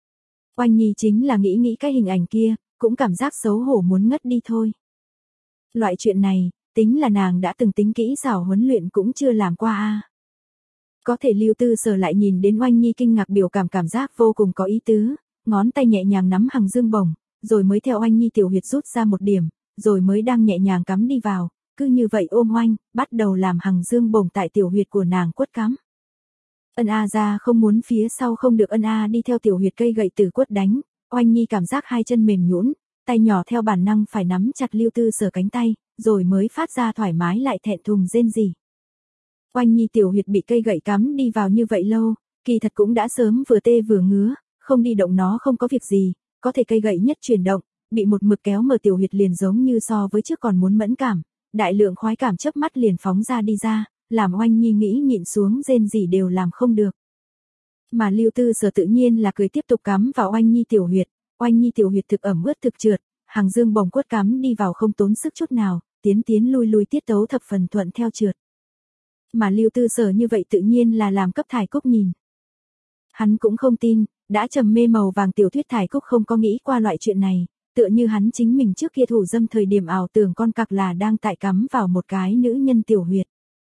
Speaker 1: Oanh Nhi chính là nghĩ nghĩ cái hình ảnh kia, cũng cảm giác xấu hổ muốn ngất đi thôi. Loại chuyện này, tính là nàng đã từng tính kỹ xảo huấn luyện cũng chưa làm qua a. Có thể Lưu Tư Sở lại nhìn đến Oanh Nhi kinh ngạc biểu cảm cảm giác vô cùng có ý tứ, ngón tay nhẹ nhàng nắm hằng dương bổng, rồi mới theo Oanh Nhi Tiểu Huyệt rút ra một điểm, rồi mới đang nhẹ nhàng cắm đi vào, cứ như vậy ôm Oanh, bắt đầu làm hằng dương bổng tại Tiểu Huyệt của nàng quất cắm. Ân A ra không muốn phía sau không được Ân A đi theo Tiểu Huyệt cây gậy từ quất đánh, Oanh Nhi cảm giác hai chân mềm nhũn, tay nhỏ theo bản năng phải nắm chặt Lưu Tư Sở cánh tay, rồi mới phát ra thoải mái lại thẹn thùng rên rỉ. Oanh Nhi Tiểu Huyệt bị cây gậy cắm đi vào như vậy lâu, kỳ thật cũng đã sớm vừa tê vừa ngứa, không đi động nó không có việc gì, có thể cây gậy nhất chuyển động, bị một mực kéo mở Tiểu Huyệt liền giống như so với trước còn muốn mẫn cảm, đại lượng khoái cảm chớp mắt liền phóng ra đi ra, làm Oanh Nhi nghĩ nhịn xuống rên rỉ đều làm không được. Mà Lưu Tư Sở tự nhiên là cười tiếp tục cắm vào Oanh Nhi Tiểu Huyệt, Oanh Nhi Tiểu Huyệt thực ẩm ướt thực trượt, hằng dương bổng quất cắm đi vào không tốn sức chút nào, tiến tiến lui lui tiết tấu thập phần thuận theo trượt. Mà Lưu Tư Sở như vậy tự nhiên là làm cấp Thải Cúc nhìn. Hắn cũng không tin, đã trầm mê màu vàng tiểu thuyết Thải Cúc không có nghĩ qua loại chuyện này, tựa như hắn chính mình trước kia thủ dâm thời điểm ảo tưởng con cặc là đang tại cắm vào một cái nữ nhân Tiểu Huyệt.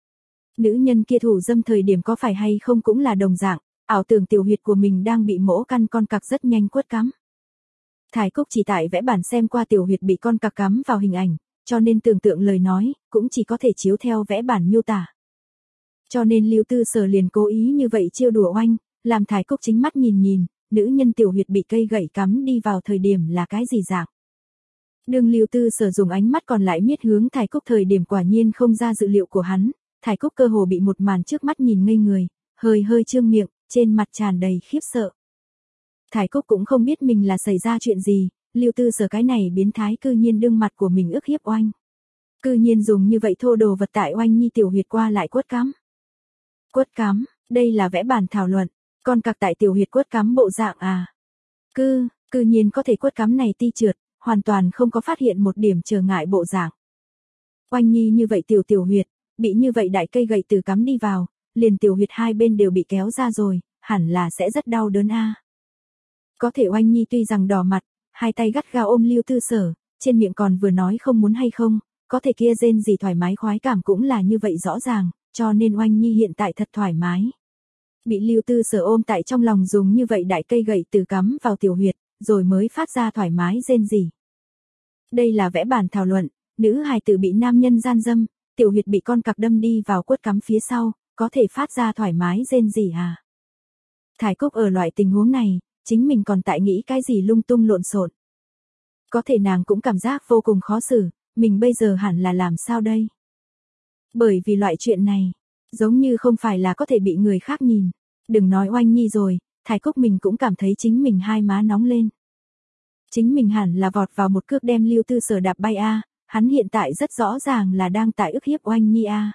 Speaker 1: Nữ nhân kia thủ dâm thời điểm có phải hay không cũng là đồng dạng, ảo tưởng Tiểu Huyệt của mình đang bị mỗ căn con cặc rất nhanh quất cắm. Thải Cúc chỉ tại vẽ bản xem qua Tiểu Huyệt bị con cặc cắm vào hình ảnh, cho nên tưởng tượng lời nói, cũng chỉ có thể chiếu theo vẽ bản miêu tả. Cho nên Lưu Tư Sở liền cố ý như vậy trêu đùa Oanh, làm Thải Cúc chính mắt nhìn nhìn, nữ nhân Tiểu Huyệt bị cây gậy cắm đi vào thời điểm là cái gì dạng. Đường Lưu Tư Sở dùng ánh mắt còn lại miết hướng Thải Cúc thời điểm quả nhiên không ra dự liệu của hắn, Thải Cúc cơ hồ bị một màn trước mắt nhìn ngây người, hơi hơi trương miệng, trên mặt tràn đầy khiếp sợ. Thải Cúc cũng không biết mình là xảy ra chuyện gì, Lưu Tư Sở cái này biến thái cư nhiên đương mặt của mình ức hiếp Oanh. Cư nhiên dùng như vậy thô đồ vật tại Oanh Nhi Tiểu Huyệt qua lại quất cắm. Quất cắm, đây là vẽ bản thảo luận, con cặc tại Tiểu Huyệt quất cắm bộ dạng à. Cư, cư nhiên có thể quất cắm này ti trượt, hoàn toàn không có phát hiện một điểm trở ngại bộ dạng. Oanh Nhi như vậy Tiểu Tiểu Huyệt, bị như vậy đại cây gậy từ cắm đi vào, liền Tiểu Huyệt hai bên đều bị kéo ra rồi, hẳn là sẽ rất đau đớn a. À. Có thể Oanh Nhi tuy rằng đỏ mặt, hai tay gắt gao ôm Lưu Tư Sở, trên miệng còn vừa nói không muốn hay không, có thể kia rên gì thoải mái khoái cảm cũng là như vậy rõ ràng, cho nên Oanh Nhi hiện tại thật thoải mái. Bị Lưu Tư Sở ôm tại trong lòng dùng như vậy đại cây gậy từ cắm vào Tiểu Huyệt, rồi mới phát ra thoải mái rên gì. Đây là vẽ bản thảo luận, nữ hài tử bị nam nhân gian dâm, Tiểu Huyệt bị con cặc đâm đi vào quất cắm phía sau, có thể phát ra thoải mái rên gì à. Thải Cúc ở loại tình huống này, chính mình còn tại nghĩ cái gì lung tung lộn xộn. Có thể nàng cũng cảm giác vô cùng khó xử, mình bây giờ hẳn là làm sao đây? Bởi vì loại chuyện này, giống như không phải là có thể bị người khác nhìn. Đừng nói Oanh Nhi rồi, Thải Cúc mình cũng cảm thấy chính mình hai má nóng lên. Chính mình hẳn là vọt vào một cước đem Lưu Tư Sở đạp bay a, hắn hiện tại rất rõ ràng là đang tại ức hiếp Oanh Nhi a.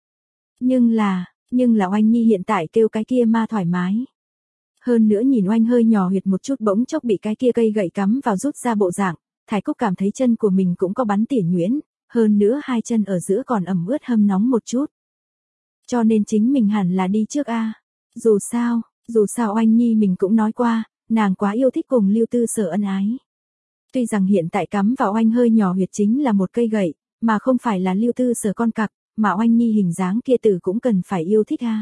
Speaker 1: Nhưng là, nhưng là Oanh Nhi hiện tại kêu cái kia ma thoải mái. Hơn nữa nhìn Oanh hơi nhỏ huyệt một chút bỗng chốc bị cái kia cây gậy cắm vào rút ra bộ dạng, Thải Cúc cảm thấy chân của mình cũng có bắn tỉa nhuyễn, hơn nữa hai chân ở giữa còn ẩm ướt hâm nóng một chút. Cho nên chính mình hẳn là đi trước a. Dù sao, dù sao Oanh Nhi mình cũng nói qua, nàng quá yêu thích cùng Lưu Tư Sở ân ái. Tuy rằng hiện tại cắm vào Oanh hơi nhỏ huyệt chính là một cây gậy, mà không phải là Lưu Tư Sở con cặc, mà Oanh Nhi hình dáng kia tử cũng cần phải yêu thích a.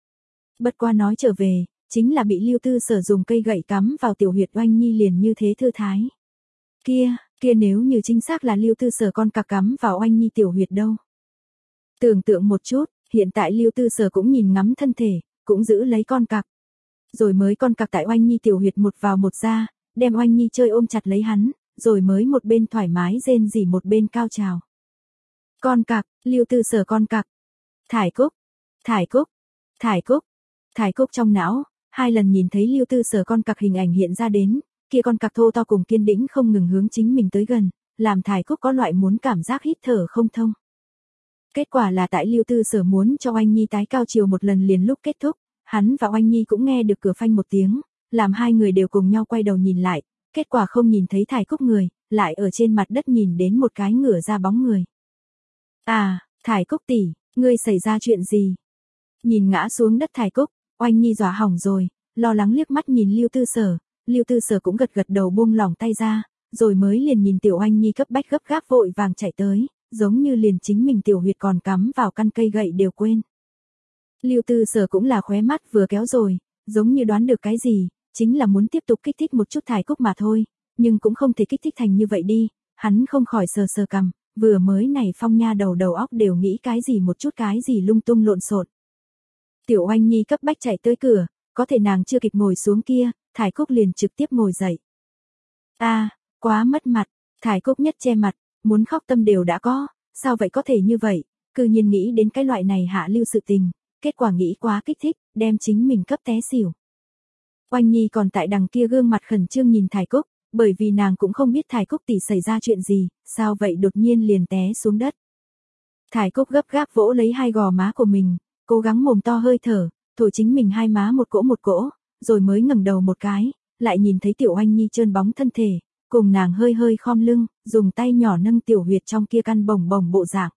Speaker 1: Bất qua nói trở về, chính là bị Lưu Tư Sở dùng cây gậy cắm vào Tiểu Huyệt Oanh Nhi liền như thế thư thái. Kia, kia nếu như chính xác là Lưu Tư Sở con cặc cắm vào Oanh Nhi Tiểu Huyệt đâu. Tưởng tượng một chút, hiện tại Lưu Tư Sở cũng nhìn ngắm thân thể, cũng giữ lấy con cặc. Rồi mới con cặc tại Oanh Nhi Tiểu Huyệt một vào một ra, đem Oanh Nhi chơi ôm chặt lấy hắn, rồi mới một bên thoải mái rên rỉ một bên cao trào. Con cặc, Lưu Tư Sở con cặc. Thải Cúc, Thải Cúc, Thải Cúc, Thải Cúc trong não, hai lần nhìn thấy Lưu Tư Sở con cặc hình ảnh hiện ra đến, kia con cặc thô to cùng kiên đĩnh không ngừng hướng chính mình tới gần, làm Thải Cúc có loại muốn cảm giác hít thở không thông. Kết quả là tại Lưu Tư Sở muốn cho Oanh Nhi tái cao chiều một lần liền lúc kết thúc, Hắn và Oanh Nhi cũng nghe được cửa phanh một tiếng, làm hai người đều cùng nhau quay đầu nhìn lại, kết quả không nhìn thấy Thải Cúc người, lại ở trên mặt đất nhìn đến một cái ngửa ra bóng người. À, Thải Cúc tỷ, ngươi xảy ra chuyện gì? Nhìn ngã xuống đất Thải Cúc, Oanh Nhi dọa hỏng rồi, lo lắng liếc mắt nhìn Lưu Tư Sở, Lưu Tư Sở cũng gật gật đầu buông lỏng tay ra, rồi mới liền nhìn tiểu Oanh Nhi cấp bách gấp gáp vội vàng chạy tới, giống như liền chính mình tiểu huyệt còn cắm vào căn cây gậy đều quên. Lưu Tư Sở cũng là khóe mắt vừa kéo rồi, giống như đoán được cái gì, chính là muốn tiếp tục kích thích một chút Thải Cúc mà thôi, nhưng cũng không thể kích thích thành như vậy đi, hắn không khỏi sờ sờ cằm, vừa mới này Phong nha đầu đầu óc đều nghĩ cái gì một chút cái gì lung tung lộn xộn. Tiểu Oanh Nhi cấp bách chạy tới cửa, có thể nàng chưa kịp ngồi xuống kia, Thải Cúc liền trực tiếp ngồi dậy. A, à, quá mất mặt, Thải Cúc nhất che mặt, muốn khóc tâm đều đã có, sao vậy có thể như vậy, cư nhiên nghĩ đến cái loại này hạ lưu sự tình, kết quả nghĩ quá kích thích, đem chính mình cấp té xỉu. Oanh Nhi còn tại đằng kia gương mặt khẩn trương nhìn Thải Cúc, bởi vì nàng cũng không biết Thải Cúc tỷ xảy ra chuyện gì, sao vậy đột nhiên liền té xuống đất. Thải Cúc gấp gáp vỗ lấy hai gò má của mình, cố gắng mồm to hơi thở, thổi chính mình hai má một cỗ một cỗ, rồi mới ngẩng đầu một cái, lại nhìn thấy tiểu Oanh Nhi trơn bóng thân thể, cùng nàng hơi hơi khom lưng, dùng tay nhỏ nâng tiểu huyệt trong kia căn bồng bồng bộ dạng.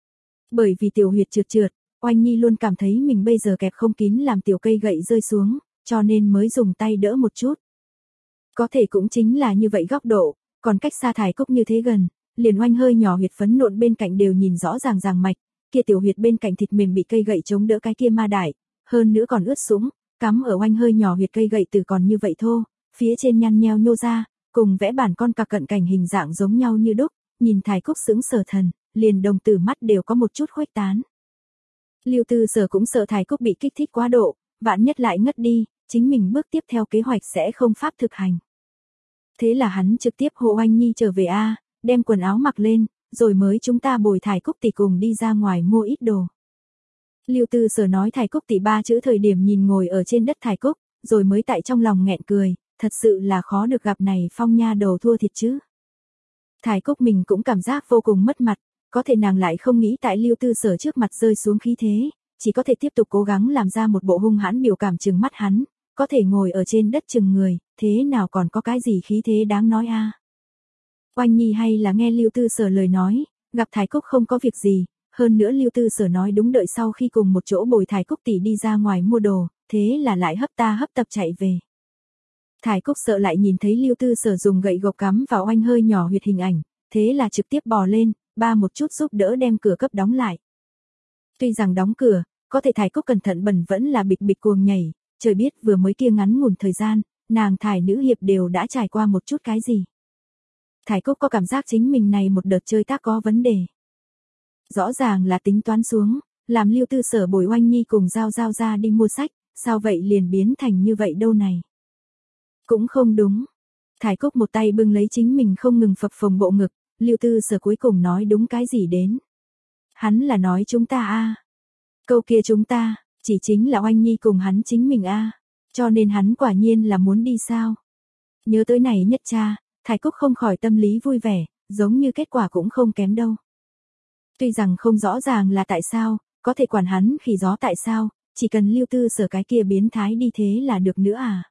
Speaker 1: Bởi vì tiểu huyệt trượt trượt, Oanh Nhi luôn cảm thấy mình bây giờ kẹp không kín làm tiểu cây gậy rơi xuống, cho nên mới dùng tay đỡ một chút. Có thể cũng chính là như vậy góc độ, còn cách xa Thải Cúc như thế gần, liền Oanh hơi nhỏ huyệt phấn nộn bên cạnh đều nhìn rõ ràng ràng mạch, kia tiểu huyệt bên cạnh thịt mềm bị cây gậy chống đỡ cái kia ma đại, hơn nữa còn ướt sũng, cắm ở Oanh hơi nhỏ huyệt cây gậy từ còn như vậy thô, phía trên nhăn nheo nhô ra, cùng vẽ bản con cặc cận cảnh hình dạng giống nhau như đúc, nhìn Thải Cúc sững sờ thần, liền đồng tử mắt đều có một chút khuếch tán. Lưu Tư Sở cũng sợ Thải Cúc bị kích thích quá độ, vạn nhất lại ngất đi, chính mình bước tiếp theo kế hoạch sẽ không pháp thực hành. Thế là hắn trực tiếp hộ Oanh Nhi trở về a, đem quần áo mặc lên, rồi mới chúng ta bồi Thải Cúc tỷ cùng đi ra ngoài mua ít đồ. Lưu Tư Sở nói Thải Cúc tỷ ba chữ thời điểm nhìn ngồi ở trên đất Thải Cúc, rồi mới tại trong lòng nghẹn cười, thật sự là khó được gặp này Phong nha đầu thua thiệt chứ. Thải Cúc mình cũng cảm giác vô cùng mất mặt, có thể nàng lại không nghĩ tại Lưu Tư Sở trước mặt rơi xuống khí thế, chỉ có thể tiếp tục cố gắng làm ra một bộ hung hãn biểu cảm trừng mắt hắn, có thể ngồi ở trên đất chừng người, thế nào còn có cái gì khí thế đáng nói a. À. Oanh Nhi hay là nghe Lưu Tư Sở lời nói, gặp Thải Cúc không có việc gì, hơn nữa Lưu Tư Sở nói đúng đợi sau khi cùng một chỗ bồi Thải Cúc tỷ đi ra ngoài mua đồ, thế là lại hấp ta hấp tập chạy về. Thải Cúc sợ lại nhìn thấy Lưu Tư Sở dùng gậy gộc cắm vào Oanh hơi nhỏ huyệt hình ảnh, thế là trực tiếp bò lên, ba một chút giúp đỡ đem cửa cấp đóng lại. Tuy rằng đóng cửa, có thể Thải Cúc cẩn thận bẩn vẫn là bịch bịch cuồng nhảy, trời biết vừa mới kia ngắn ngủn thời gian, nàng Thải nữ hiệp đều đã trải qua một chút cái gì. Thải Cúc có cảm giác chính mình này một đợt chơi tác có vấn đề. Rõ ràng là tính toán xuống, làm Lưu Tư Sở bồi Oanh Nhi cùng Giao Giao ra đi mua sách, sao vậy liền biến thành như vậy đâu này. Cũng không đúng. Thải Cúc một tay bưng lấy chính mình không ngừng phập phồng bộ ngực, Lưu Tư Sở cuối cùng nói đúng cái gì đến. Hắn là nói chúng ta a. À. Câu kia chúng ta, chỉ chính là Oanh Nhi cùng hắn chính mình a. À. Cho nên hắn quả nhiên là muốn đi sao. Nhớ tới này nhất cha, Thải Cúc không khỏi tâm lý vui vẻ, giống như kết quả cũng không kém đâu. Tuy rằng không rõ ràng là tại sao, có thể quản hắn khỉ gió tại sao, chỉ cần Lưu Tư Sở cái kia biến thái đi thế là được nữa à.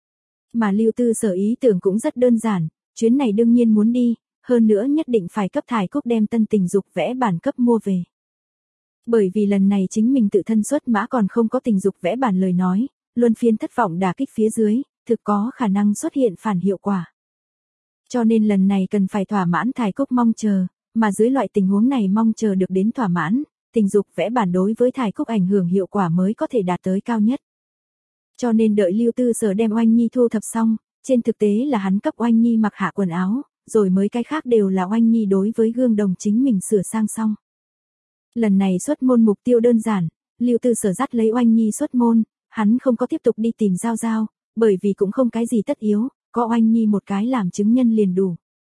Speaker 1: Mà Lưu Tư Sở ý tưởng cũng rất đơn giản, chuyến này đương nhiên muốn đi, hơn nữa nhất định phải cấp Thải Cúc đem tân tình dục vẽ bản cấp mua về. Bởi vì lần này chính mình tự thân xuất mã còn không có tình dục vẽ bản lời nói, luân phiên thất vọng đả kích phía dưới, thực có khả năng xuất hiện phản hiệu quả. Cho nên lần này cần phải thỏa mãn Thải Cúc mong chờ, mà dưới loại tình huống này mong chờ được đến thỏa mãn, tình dục vẽ bản đối với Thải Cúc ảnh hưởng hiệu quả mới có thể đạt tới cao nhất. Cho nên đợi Lưu Tư Sở đem Oanh Nhi thu thập xong, trên thực tế là hắn cấp Oanh Nhi mặc hạ quần áo, rồi mới cái khác đều là Oanh Nhi đối với gương đồng chính mình sửa sang xong. Lần này xuất môn mục tiêu đơn giản, Lưu Tư Sở dắt lấy Oanh Nhi xuất môn, hắn không có tiếp tục đi tìm Giao Giao, bởi vì cũng không cái gì tất yếu, có Oanh Nhi một cái làm chứng nhân liền đủ.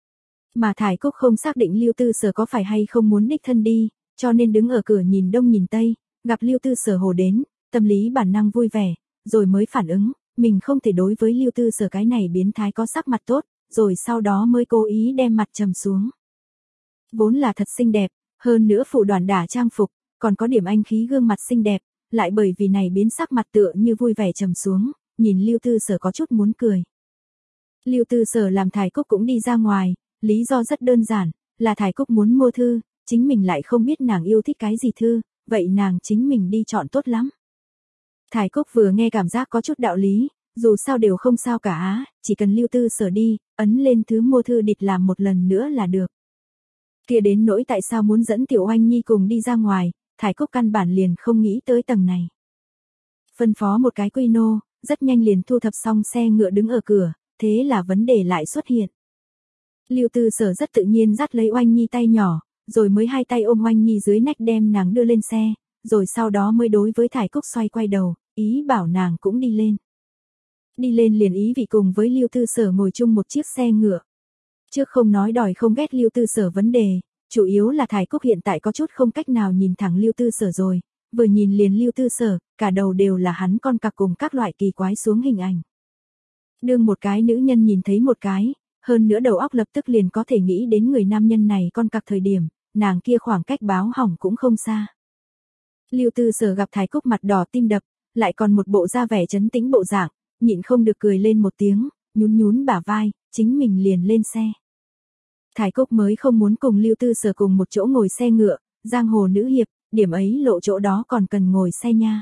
Speaker 1: Mà Thải Cúc không xác định Lưu Tư Sở có phải hay không muốn đích thân đi, cho nên đứng ở cửa nhìn đông nhìn tây, gặp Lưu Tư Sở hồ đến, tâm lý bản năng vui vẻ, rồi mới phản ứng, mình không thể đối với Lưu Tư Sở cái này biến thái có sắc mặt tốt, rồi sau đó mới cố ý đem mặt trầm xuống. Vốn là thật xinh đẹp, hơn nữa phụ đoàn đả trang phục, còn có điểm anh khí gương mặt xinh đẹp, lại bởi vì này biến sắc mặt tựa như vui vẻ trầm xuống, nhìn Lưu Tư Sở có chút muốn cười. Lưu Tư Sở làm Thải Cúc cũng đi ra ngoài, lý do rất đơn giản, là Thải Cúc muốn mua thư, chính mình lại không biết nàng yêu thích cái gì thư, vậy nàng chính mình đi chọn tốt lắm. Thải Cúc vừa nghe cảm giác có chút đạo lý, dù sao đều không sao cả á, chỉ cần Lưu Tư Sở đi, ấn lên thứ mua thư địch làm một lần nữa là được. Kia đến nỗi tại sao muốn dẫn Tiểu Oanh Nhi cùng đi ra ngoài, Thải Cúc căn bản liền không nghĩ tới tầng này. Phân phó một cái quy nô, rất nhanh liền thu thập xong xe ngựa đứng ở cửa, thế là vấn đề lại xuất hiện. Lưu Tư Sở rất tự nhiên dắt lấy Oanh Nhi tay nhỏ, rồi mới hai tay ôm Oanh Nhi dưới nách đem nàng đưa lên xe, rồi sau đó mới đối với Thải Cúc xoay quay đầu, ý bảo nàng cũng đi lên. Đi lên liền ý vị cùng với Lưu Tư Sở ngồi chung một chiếc xe ngựa. Trước không nói đòi không ghét Lưu Tư Sở vấn đề, chủ yếu là Thải Cúc hiện tại có chút không cách nào nhìn thẳng Lưu Tư Sở rồi, vừa nhìn liền Lưu Tư Sở, cả đầu đều là hắn con cặc cùng các loại kỳ quái xuống hình ảnh. Đương một cái nữ nhân nhìn thấy một cái, hơn nữa đầu óc lập tức liền có thể nghĩ đến người nam nhân này con cặc thời điểm, nàng kia khoảng cách báo hỏng cũng không xa. Lưu Tư Sở gặp Thải Cúc mặt đỏ tim đập, lại còn một bộ da vẻ trấn tĩnh bộ dạng, nhịn không được cười lên một tiếng, nhún nhún bả vai, chính mình liền lên xe. Thải Cúc mới không muốn cùng Lưu Tư Sở cùng một chỗ ngồi xe ngựa, giang hồ nữ hiệp, điểm ấy lộ chỗ đó còn cần ngồi xe nha.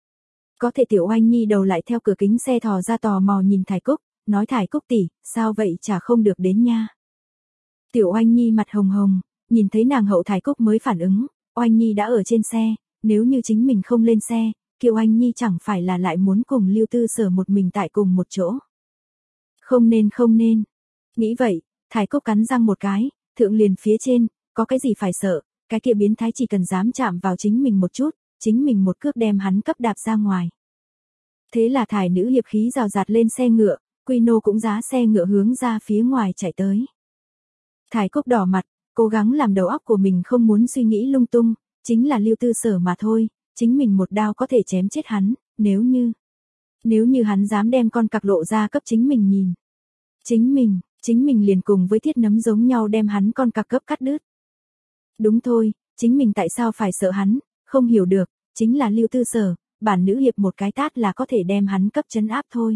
Speaker 1: Có thể Tiểu Oanh Nhi đầu lại theo cửa kính xe thò ra tò mò nhìn Thải Cúc, nói Thải Cúc tỷ, sao vậy chả không được đến nha. Tiểu Oanh Nhi mặt hồng hồng, nhìn thấy nàng hậu Thải Cúc mới phản ứng, Oanh Nhi đã ở trên xe, nếu như chính mình không lên xe, Kiều Oanh Nhi chẳng phải là lại muốn cùng Lưu Tư Sở một mình tại cùng một chỗ. Không nên không nên. Nghĩ vậy, Thải Cúc cắn răng một cái, thượng liền phía trên, có cái gì phải sợ, cái kia biến thái chỉ cần dám chạm vào chính mình một chút, chính mình một cước đem hắn cấp đạp ra ngoài. Thế là Thải nữ hiệp khí rào rạt lên xe ngựa, quy nô cũng giá xe ngựa hướng ra phía ngoài chạy tới. Thải Cúc đỏ mặt, cố gắng làm đầu óc của mình không muốn suy nghĩ lung tung, chính là Lưu Tư Sở mà thôi, chính mình một đao có thể chém chết hắn, nếu như... Nếu như hắn dám đem con cặc lộ ra cấp chính mình nhìn. Chính mình, chính mình liền cùng với thiết nấm giống nhau đem hắn con cặc cấp cắt đứt. Đúng thôi, chính mình tại sao phải sợ hắn, không hiểu được, chính là Lưu Tư Sở, bản nữ hiệp một cái tát là có thể đem hắn cấp trấn áp thôi.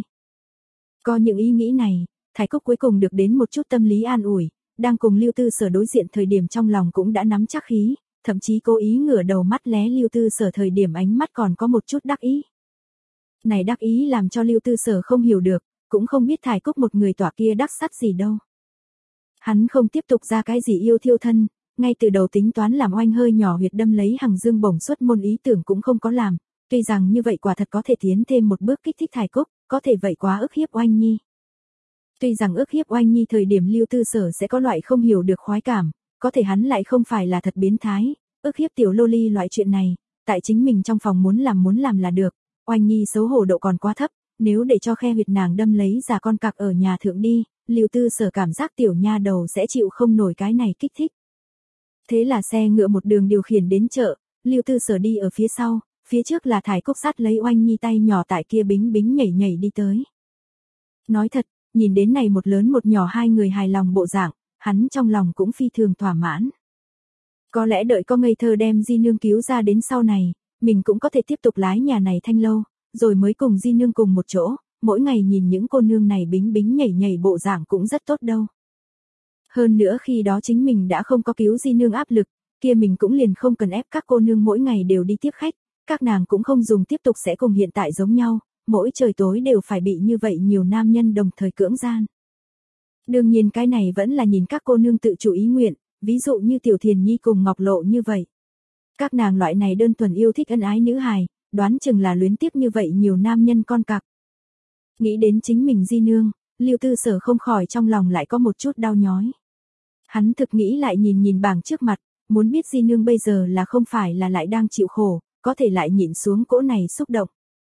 Speaker 1: Có những ý nghĩ này, Thải Cúc cuối cùng được đến một chút tâm lý an ủi, đang cùng Lưu Tư Sở đối diện thời điểm trong lòng cũng đã nắm chắc khí, thậm chí cố ý ngửa đầu mắt lé Lưu Tư Sở thời điểm ánh mắt còn có một chút đắc ý. Này đắc ý làm cho Lưu Tư Sở không hiểu được, cũng không biết Thải Cúc một người tỏa kia đắc sắt gì đâu. Hắn không tiếp tục ra cái gì yêu thiêu thân, ngay từ đầu tính toán làm oanh hơi nhỏ huyệt đâm lấy Hằng Dương bổng xuất môn ý tưởng cũng không có làm, tuy rằng như vậy quả thật có thể tiến thêm một bước kích thích Thải Cúc, có thể vậy quá ức hiếp Oanh Nhi. Tuy rằng ức hiếp Oanh Nhi thời điểm Lưu Tư Sở sẽ có loại không hiểu được khoái cảm, có thể hắn lại không phải là thật biến thái, ức hiếp tiểu lô ly loại chuyện này, tại chính mình trong phòng muốn làm muốn làm là được. Oanh Nhi xấu hổ độ còn quá thấp, nếu để cho khe huyệt nàng đâm lấy giả con cặc ở nhà thượng đi, Lưu Tư Sở cảm giác tiểu nha đầu sẽ chịu không nổi cái này kích thích. Thế là xe ngựa một đường điều khiển đến chợ, Lưu Tư Sở đi ở phía sau, phía trước là Thải Cúc sát lấy Oanh Nhi tay nhỏ tại kia bính bính nhảy nhảy đi tới. Nói thật, nhìn đến này một lớn một nhỏ hai người hài lòng bộ dạng, hắn trong lòng cũng phi thường thỏa mãn. Có lẽ đợi có ngây thơ đem Di Nương cứu ra đến sau này, mình cũng có thể tiếp tục lái nhà này thanh lâu, rồi mới cùng Di Nương cùng một chỗ, mỗi ngày nhìn những cô nương này bính bính nhảy nhảy bộ dạng cũng rất tốt đâu. Hơn nữa khi đó chính mình đã không có cứu Di Nương áp lực, kia mình cũng liền không cần ép các cô nương mỗi ngày đều đi tiếp khách, các nàng cũng không dùng tiếp tục sẽ cùng hiện tại giống nhau, mỗi trời tối đều phải bị như vậy nhiều nam nhân đồng thời cưỡng gian. Đương nhiên cái này vẫn là nhìn các cô nương tự chủ ý nguyện, ví dụ như Tiểu Thiền Nhi cùng Ngọc Lộ như vậy. Các nàng loại này đơn thuần yêu thích ân ái nữ hài, đoán chừng là luyến tiếp như vậy nhiều nam nhân con cặc. Nghĩ đến chính mình Di Nương, Lưu Tư Sở không khỏi trong lòng lại có một chút đau nhói. Hắn thực nghĩ lại nhìn nhìn bảng trước mặt, muốn biết Di Nương bây giờ là không phải là lại đang chịu khổ, có thể lại nhịn xuống cỗ này xúc động.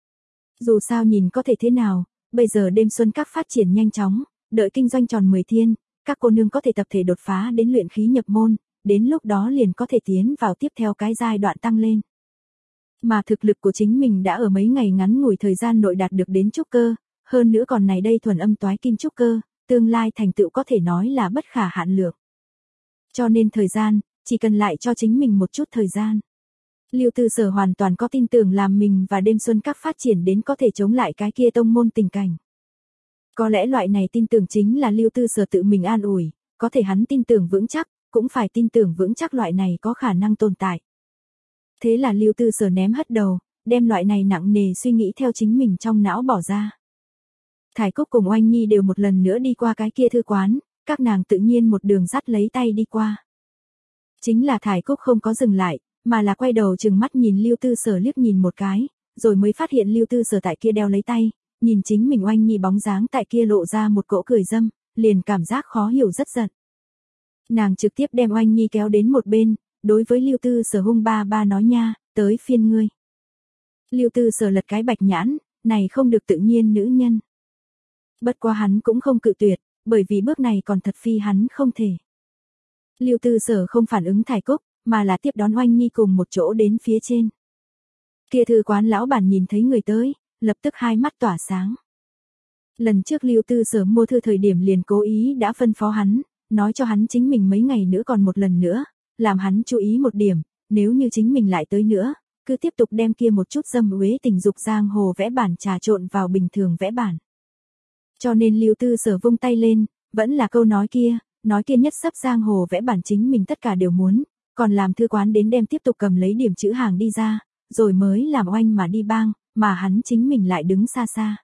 Speaker 1: Dù sao nhìn có thể thế nào, bây giờ đêm xuân các phát triển nhanh chóng, đợi kinh doanh tròn mười thiên, các cô nương có thể tập thể đột phá đến luyện khí nhập môn, đến lúc đó liền có thể tiến vào tiếp theo cái giai đoạn tăng lên. Mà thực lực của chính mình đã ở mấy ngày ngắn ngủi thời gian nội đạt được đến trúc cơ, hơn nữa còn này đây thuần âm toái kim trúc cơ, tương lai thành tựu có thể nói là bất khả hạn lượng. Cho nên thời gian, chỉ cần lại cho chính mình một chút thời gian. Lưu Tư Sở hoàn toàn có tin tưởng làm mình và đêm xuân các phát triển đến có thể chống lại cái kia tông môn tình cảnh. Có lẽ loại này tin tưởng chính là Lưu Tư Sở tự mình an ủi, có thể hắn tin tưởng vững chắc, cũng phải tin tưởng vững chắc loại này có khả năng tồn tại. Thế là Lưu Tư Sở ném hất đầu, đem loại này nặng nề suy nghĩ theo chính mình trong não bỏ ra. Thải Cúc cùng Oanh Nhi đều một lần nữa đi qua cái kia thư quán, các nàng tự nhiên một đường dắt lấy tay đi qua. Chính là Thải Cúc không có dừng lại, mà là quay đầu chừng mắt nhìn Lưu Tư Sở liếc nhìn một cái, rồi mới phát hiện Lưu Tư Sở tại kia đeo lấy tay, nhìn chính mình Oanh Nhi bóng dáng tại kia lộ ra một cỗ cười dâm, liền cảm giác khó hiểu rất giận. Nàng trực tiếp đem Oanh Nhi kéo đến một bên, đối với Lưu Tư Sở hung ba ba nói nha, tới phiên ngươi. Lưu Tư Sở lật cái bạch nhãn, này không được tự nhiên nữ nhân. Bất quá hắn cũng không cự tuyệt, bởi vì bước này còn thật phi hắn không thể. Lưu Tư Sở không phản ứng Thải Cúc, mà là tiếp đón Oanh Nhi cùng một chỗ đến phía trên. Kia thư quán lão bản nhìn thấy người tới, lập tức hai mắt tỏa sáng. Lần trước Lưu Tư Sở mua thư thời điểm liền cố ý đã phân phó hắn, nói cho hắn chính mình mấy ngày nữa còn một lần nữa, làm hắn chú ý một điểm, nếu như chính mình lại tới nữa, cứ tiếp tục đem kia một chút dâm uế tình dục giang hồ vẽ bản trà trộn vào bình thường vẽ bản. Cho nên Lưu Tư Sở vung tay lên, vẫn là câu nói kia, nói kia nhất sắp giang hồ vẽ bản chính mình tất cả đều muốn, còn làm thư quán đến đem tiếp tục cầm lấy điểm chữ hàng đi ra, rồi mới làm oanh mà đi bang, mà hắn chính mình lại đứng xa xa.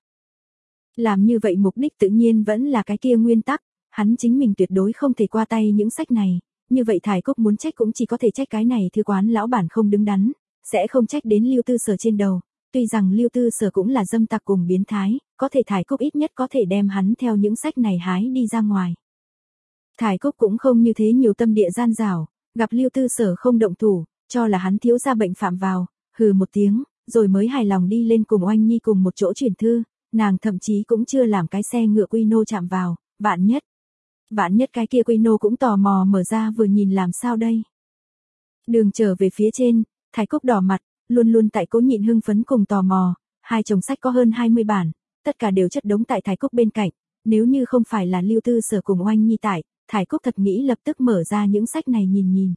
Speaker 1: Làm như vậy mục đích tự nhiên vẫn là cái kia nguyên tắc, hắn chính mình tuyệt đối không thể qua tay những sách này, như vậy Thải Cúc muốn trách cũng chỉ có thể trách cái này thư quán lão bản không đứng đắn, sẽ không trách đến Lưu Tư Sở trên đầu, tuy rằng Lưu Tư Sở cũng là dâm tặc cùng biến thái, có thể Thải Cúc ít nhất có thể đem hắn theo những sách này hái đi ra ngoài. Thải Cúc cũng không như thế nhiều tâm địa gian dảo, gặp Lưu Tư Sở không động thủ, cho là hắn thiếu ra bệnh phạm vào, hừ một tiếng, rồi mới hài lòng đi lên cùng Oanh Nhi cùng một chỗ chuyển thư, nàng thậm chí cũng chưa làm cái xe ngựa quy nô chạm vào, vạn nhất. Vạn nhất cái kia quy nô cũng tò mò mở ra vừa nhìn làm sao đây. Đường trở về phía trên, Thải Cúc đỏ mặt, luôn luôn tại cố nhịn hưng phấn cùng tò mò, hai chồng sách có hơn hai mươi bản, tất cả đều chất đống tại Thải Cúc bên cạnh, nếu như không phải là Lưu Tư Sở cùng Oanh Nhi tại, Thải Cúc thật nghĩ lập tức mở ra những sách này nhìn nhìn.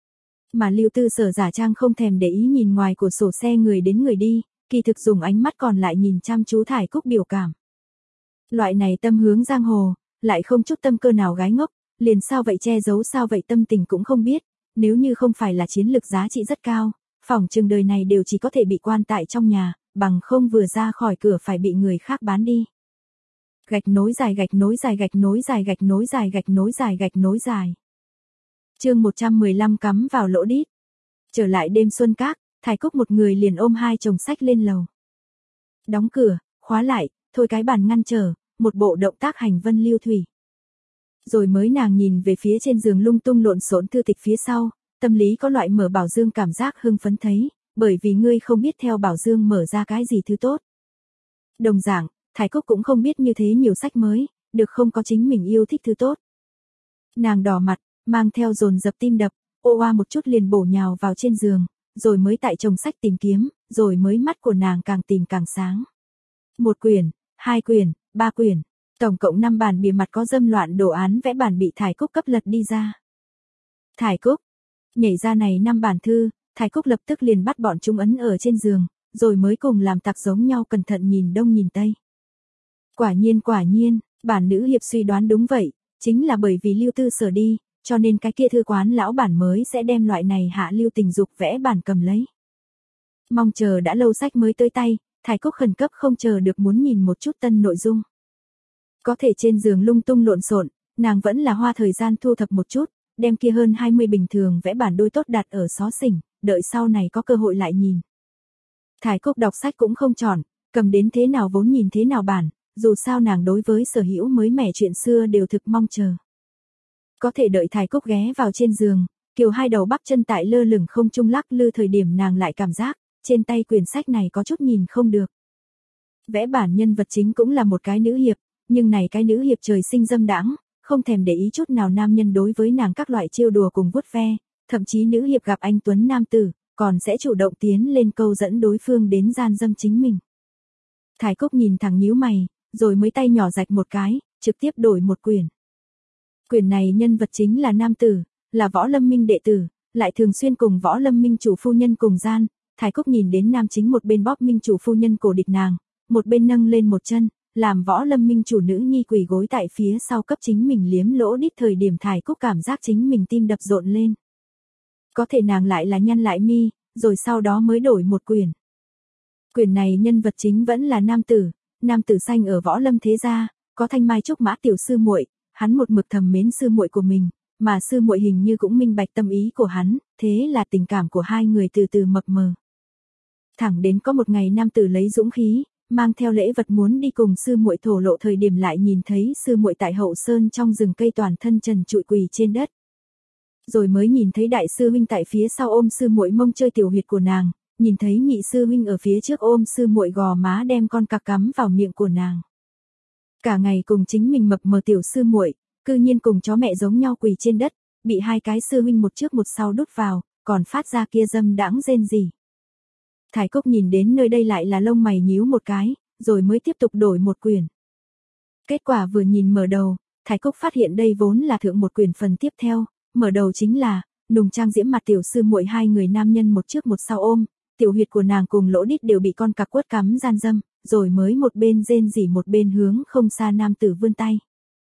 Speaker 1: Mà Lưu Tư Sở giả trang không thèm để ý nhìn ngoài của sổ xe người đến người đi, kỳ thực dùng ánh mắt còn lại nhìn chăm chú Thải Cúc biểu cảm. Loại này tâm hướng giang hồ, lại không chút tâm cơ nào gái ngốc, liền sao vậy che giấu sao vậy tâm tình cũng không biết, nếu như không phải là chiến lược giá trị rất cao, phỏng chừng đời này đều chỉ có thể bị quan tại trong nhà, bằng không vừa ra khỏi cửa phải bị người khác bán đi. Gạch nối dài gạch nối dài gạch nối dài gạch nối dài gạch nối dài gạch nối dài. Chương một trăm mười lăm cắm vào lỗ đít. Trở lại đêm xuân các, Thải Cúc một người liền ôm hai chồng sách lên lầu. Đóng cửa, khóa lại, thôi cái bàn ngăn trở, một bộ động tác hành vân lưu thủy. Rồi mới nàng nhìn về phía trên giường lung tung lộn xộn thư tịch phía sau, tâm lý có loại mở Bảo Dương cảm giác hưng phấn thấy, bởi vì ngươi không biết theo Bảo Dương mở ra cái gì thứ tốt. Đồng dạng, Thải Cúc cũng không biết như thế nhiều sách mới, được không có chính mình yêu thích thứ tốt. Nàng đỏ mặt, mang theo dồn dập tim đập, ô oa một chút liền bổ nhào vào trên giường, rồi mới tại chồng sách tìm kiếm, rồi mới mắt của nàng càng tìm càng sáng. Một quyển, hai quyển, ba quyển, tổng cộng năm bản bìa mặt có dâm loạn đồ án vẽ bản bị Thải Cúc cấp lật đi ra. Thải Cúc, nhảy ra này năm bản thư, Thải Cúc lập tức liền bắt bọn chúng ấn ở trên giường, rồi mới cùng làm tặc giống nhau cẩn thận nhìn đông nhìn tây. Quả nhiên quả nhiên, bản nữ hiệp suy đoán đúng vậy, chính là bởi vì Lưu Tư Sở đi, cho nên cái kia thư quán lão bản mới sẽ đem loại này hạ lưu tình dục vẽ bản cầm lấy. Mong chờ đã lâu sách mới tới tay, Thải Cúc khẩn cấp không chờ được muốn nhìn một chút tân nội dung. Có thể trên giường lung tung lộn xộn, nàng vẫn là hoa thời gian thu thập một chút, đem kia hơn hai mươi bình thường vẽ bản đôi tốt đặt ở xó xỉnh, đợi sau này có cơ hội lại nhìn. Thải Cúc đọc sách cũng không chọn, cầm đến thế nào vốn nhìn thế nào bản, dù sao nàng đối với sở hữu mới mẻ chuyện xưa đều thực mong chờ. Có thể đợi Thải Cúc ghé vào trên giường, kiều hai đầu bắp chân tại lơ lửng không trung lắc lư thời điểm nàng lại cảm giác, trên tay quyển sách này có chút nhìn không được. Vẽ bản nhân vật chính cũng là một cái nữ hiệp, nhưng này cái nữ hiệp trời sinh dâm đãng, không thèm để ý chút nào nam nhân đối với nàng các loại trêu đùa cùng vuốt ve, thậm chí nữ hiệp gặp anh tuấn nam tử, còn sẽ chủ động tiến lên câu dẫn đối phương đến gian dâm chính mình. Thải Cúc nhìn thẳng nhíu mày, rồi mới tay nhỏ rạch một cái, trực tiếp đổi một quyển. Quyển này nhân vật chính là nam tử, là Võ Lâm Minh đệ tử, lại thường xuyên cùng Võ Lâm Minh chủ phu nhân cùng gian, Thái Cúc nhìn đến nam chính một bên bóp Minh chủ phu nhân cổ địch nàng, một bên nâng lên một chân, làm Võ Lâm Minh chủ nữ nhi quỳ gối tại phía sau cấp chính mình liếm lỗ đít, thời điểm Thái Cúc cảm giác chính mình tim đập rộn lên. Có thể nàng lại là nhăn lại mi, rồi sau đó mới đổi một quyển. Quyển này nhân vật chính vẫn là nam tử, nam tử xanh ở Võ Lâm thế gia, có thanh mai trúc mã tiểu sư muội, hắn một mực thầm mến sư muội của mình, mà sư muội hình như cũng minh bạch tâm ý của hắn, thế là tình cảm của hai người từ từ mập mờ. Thẳng đến có một ngày nam tử lấy dũng khí, mang theo lễ vật muốn đi cùng sư muội thổ lộ, thời điểm lại nhìn thấy sư muội tại hậu sơn trong rừng cây toàn thân trần trụi quỳ trên đất. Rồi mới nhìn thấy đại sư huynh tại phía sau ôm sư muội mông chơi tiểu huyệt của nàng, nhìn thấy nhị sư huynh ở phía trước ôm sư muội gò má đem con cặc cắm vào miệng của nàng. Cả ngày cùng chính mình mập mờ tiểu sư muội, cư nhiên cùng chó mẹ giống nhau quỳ trên đất, bị hai cái sư huynh một trước một sau đút vào, còn phát ra kia dâm đãng rên rỉ. Thái Cúc nhìn đến nơi đây lại là lông mày nhíu một cái, rồi mới tiếp tục đổi một quyển. Kết quả vừa nhìn mở đầu, Thái Cúc phát hiện đây vốn là thượng một quyển phần tiếp theo, mở đầu chính là nùng trang diễm mặt tiểu sư muội, hai người nam nhân một trước một sau ôm, tiểu huyệt của nàng cùng lỗ đít đều bị con cặc quất cắm gian dâm, rồi mới một bên rên rỉ một bên hướng không xa nam tử vươn tay.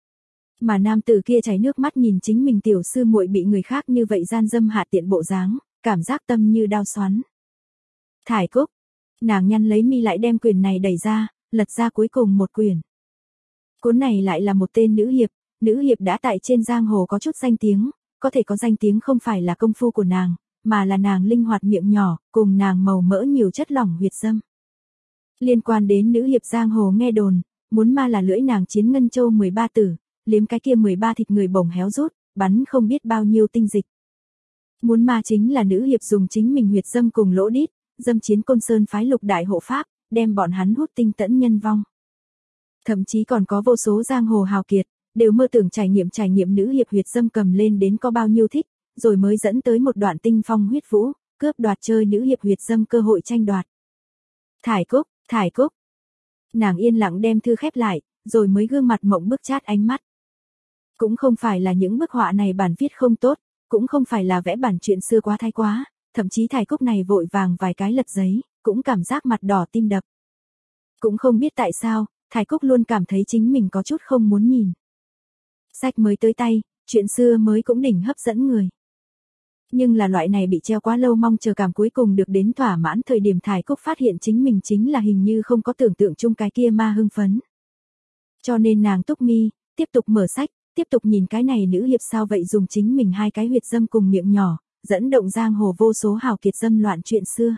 Speaker 1: Mà nam tử kia chảy nước mắt nhìn chính mình tiểu sư muội bị người khác như vậy gian dâm hạ tiện bộ dáng, cảm giác tâm như đau xoắn. Thái Cúc, nàng nhăn lấy mi lại đem quyển này đẩy ra, lật ra cuối cùng một quyển. Cuốn này lại là một tên nữ hiệp, nữ hiệp đã tại trên giang hồ có chút danh tiếng, có thể có danh tiếng không phải là công phu của nàng, mà là nàng linh hoạt miệng nhỏ, cùng nàng màu mỡ nhiều chất lỏng huyệt dâm. Liên quan đến nữ hiệp giang hồ nghe đồn, muốn ma là lưỡi nàng chiến ngân châu mười ba tử, liếm cái kia mười ba thịt người bổng héo rút, bắn không biết bao nhiêu tinh dịch. Muốn ma chính là nữ hiệp dùng chính mình huyệt dâm cùng lỗ đít, dâm chiến Côn Sơn phái lục đại hộ pháp, đem bọn hắn hút tinh tẫn nhân vong. Thậm chí còn có vô số giang hồ hào kiệt, đều mơ tưởng trải nghiệm trải nghiệm nữ hiệp huyệt dâm cầm lên đến có bao nhiêu thích, rồi mới dẫn tới một đoạn tinh phong huyết vũ, cướp đoạt chơi nữ hiệp huyệt dâm cơ hội tranh đoạt. Thái Cúc, Thái Cúc. Nàng yên lặng đem thư khép lại, rồi mới gương mặt mộng bức chát ánh mắt. Cũng không phải là những bức họa này bản viết không tốt, cũng không phải là vẽ bản chuyện xưa quá thái quá, thậm chí Thái Cúc này vội vàng vài cái lật giấy, cũng cảm giác mặt đỏ tim đập. Cũng không biết tại sao, Thái Cúc luôn cảm thấy chính mình có chút không muốn nhìn. Sách mới tới tay, chuyện xưa mới cũng đỉnh hấp dẫn người. Nhưng là loại này bị treo quá lâu mong chờ cảm cuối cùng được đến thỏa mãn, thời điểm Thái Cúc phát hiện chính mình chính là hình như không có tưởng tượng chung cái kia ma hưng phấn. Cho nên nàng túc mi, tiếp tục mở sách, tiếp tục nhìn cái này nữ hiệp sao vậy dùng chính mình hai cái huyệt dâm cùng miệng nhỏ, dẫn động giang hồ vô số hào kiệt dâm loạn chuyện xưa.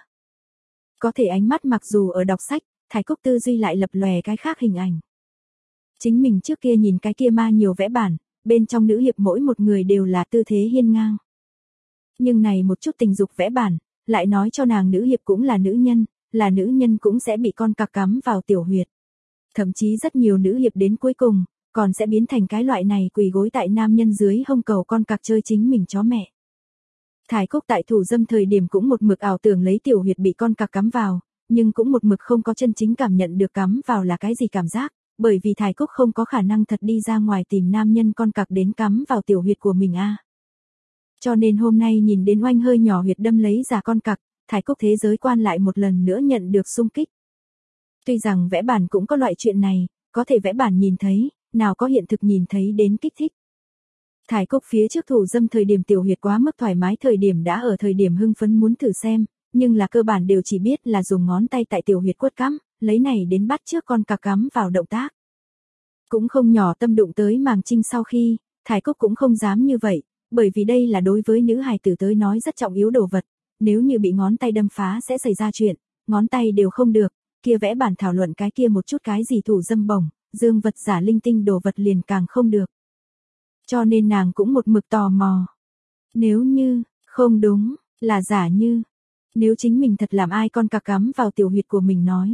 Speaker 1: Có thể ánh mắt mặc dù ở đọc sách, Thái Cúc tư duy lại lập lòe cái khác hình ảnh. Chính mình trước kia nhìn cái kia ma nhiều vẽ bản, bên trong nữ hiệp mỗi một người đều là tư thế hiên ngang. Nhưng này một chút tình dục vẽ bản, lại nói cho nàng nữ hiệp cũng là nữ nhân, là nữ nhân cũng sẽ bị con cặc cắm vào tiểu huyệt. Thậm chí rất nhiều nữ hiệp đến cuối cùng, còn sẽ biến thành cái loại này quỳ gối tại nam nhân dưới hông cầu con cặc chơi chính mình chó mẹ. Thái Cúc tại thủ dâm thời điểm cũng một mực ảo tưởng lấy tiểu huyệt bị con cặc cắm vào, nhưng cũng một mực không có chân chính cảm nhận được cắm vào là cái gì cảm giác, bởi vì Thái Cúc không có khả năng thật đi ra ngoài tìm nam nhân con cặc đến cắm vào tiểu huyệt của mình a. À. Cho nên hôm nay nhìn đến oanh hơi nhỏ huyệt đâm lấy giả con cặc, Thái Cúc thế giới quan lại một lần nữa nhận được xung kích. Tuy rằng vẽ bản cũng có loại chuyện này, có thể vẽ bản nhìn thấy, nào có hiện thực nhìn thấy đến kích thích. Thái Cúc phía trước thủ dâm thời điểm tiểu huyệt quá mức thoải mái, thời điểm đã ở thời điểm hưng phấn muốn thử xem, nhưng là cơ bản đều chỉ biết là dùng ngón tay tại tiểu huyệt quất cắm, lấy này đến bắt trước con cặc cắm vào động tác. Cũng không nhỏ tâm đụng tới màng trinh sau khi, Thái Cúc cũng không dám như vậy, bởi vì đây là đối với nữ hài tử tới nói rất trọng yếu đồ vật, nếu như bị ngón tay đâm phá sẽ xảy ra chuyện, ngón tay đều không được, kia vẽ bản thảo luận cái kia một chút cái gì thủ dâm bổng, dương vật giả linh tinh đồ vật liền càng không được. Cho nên nàng cũng một mực tò mò. Nếu như, không đúng, là giả như, nếu chính mình thật làm ai con cặc cắm vào tiểu huyệt của mình nói.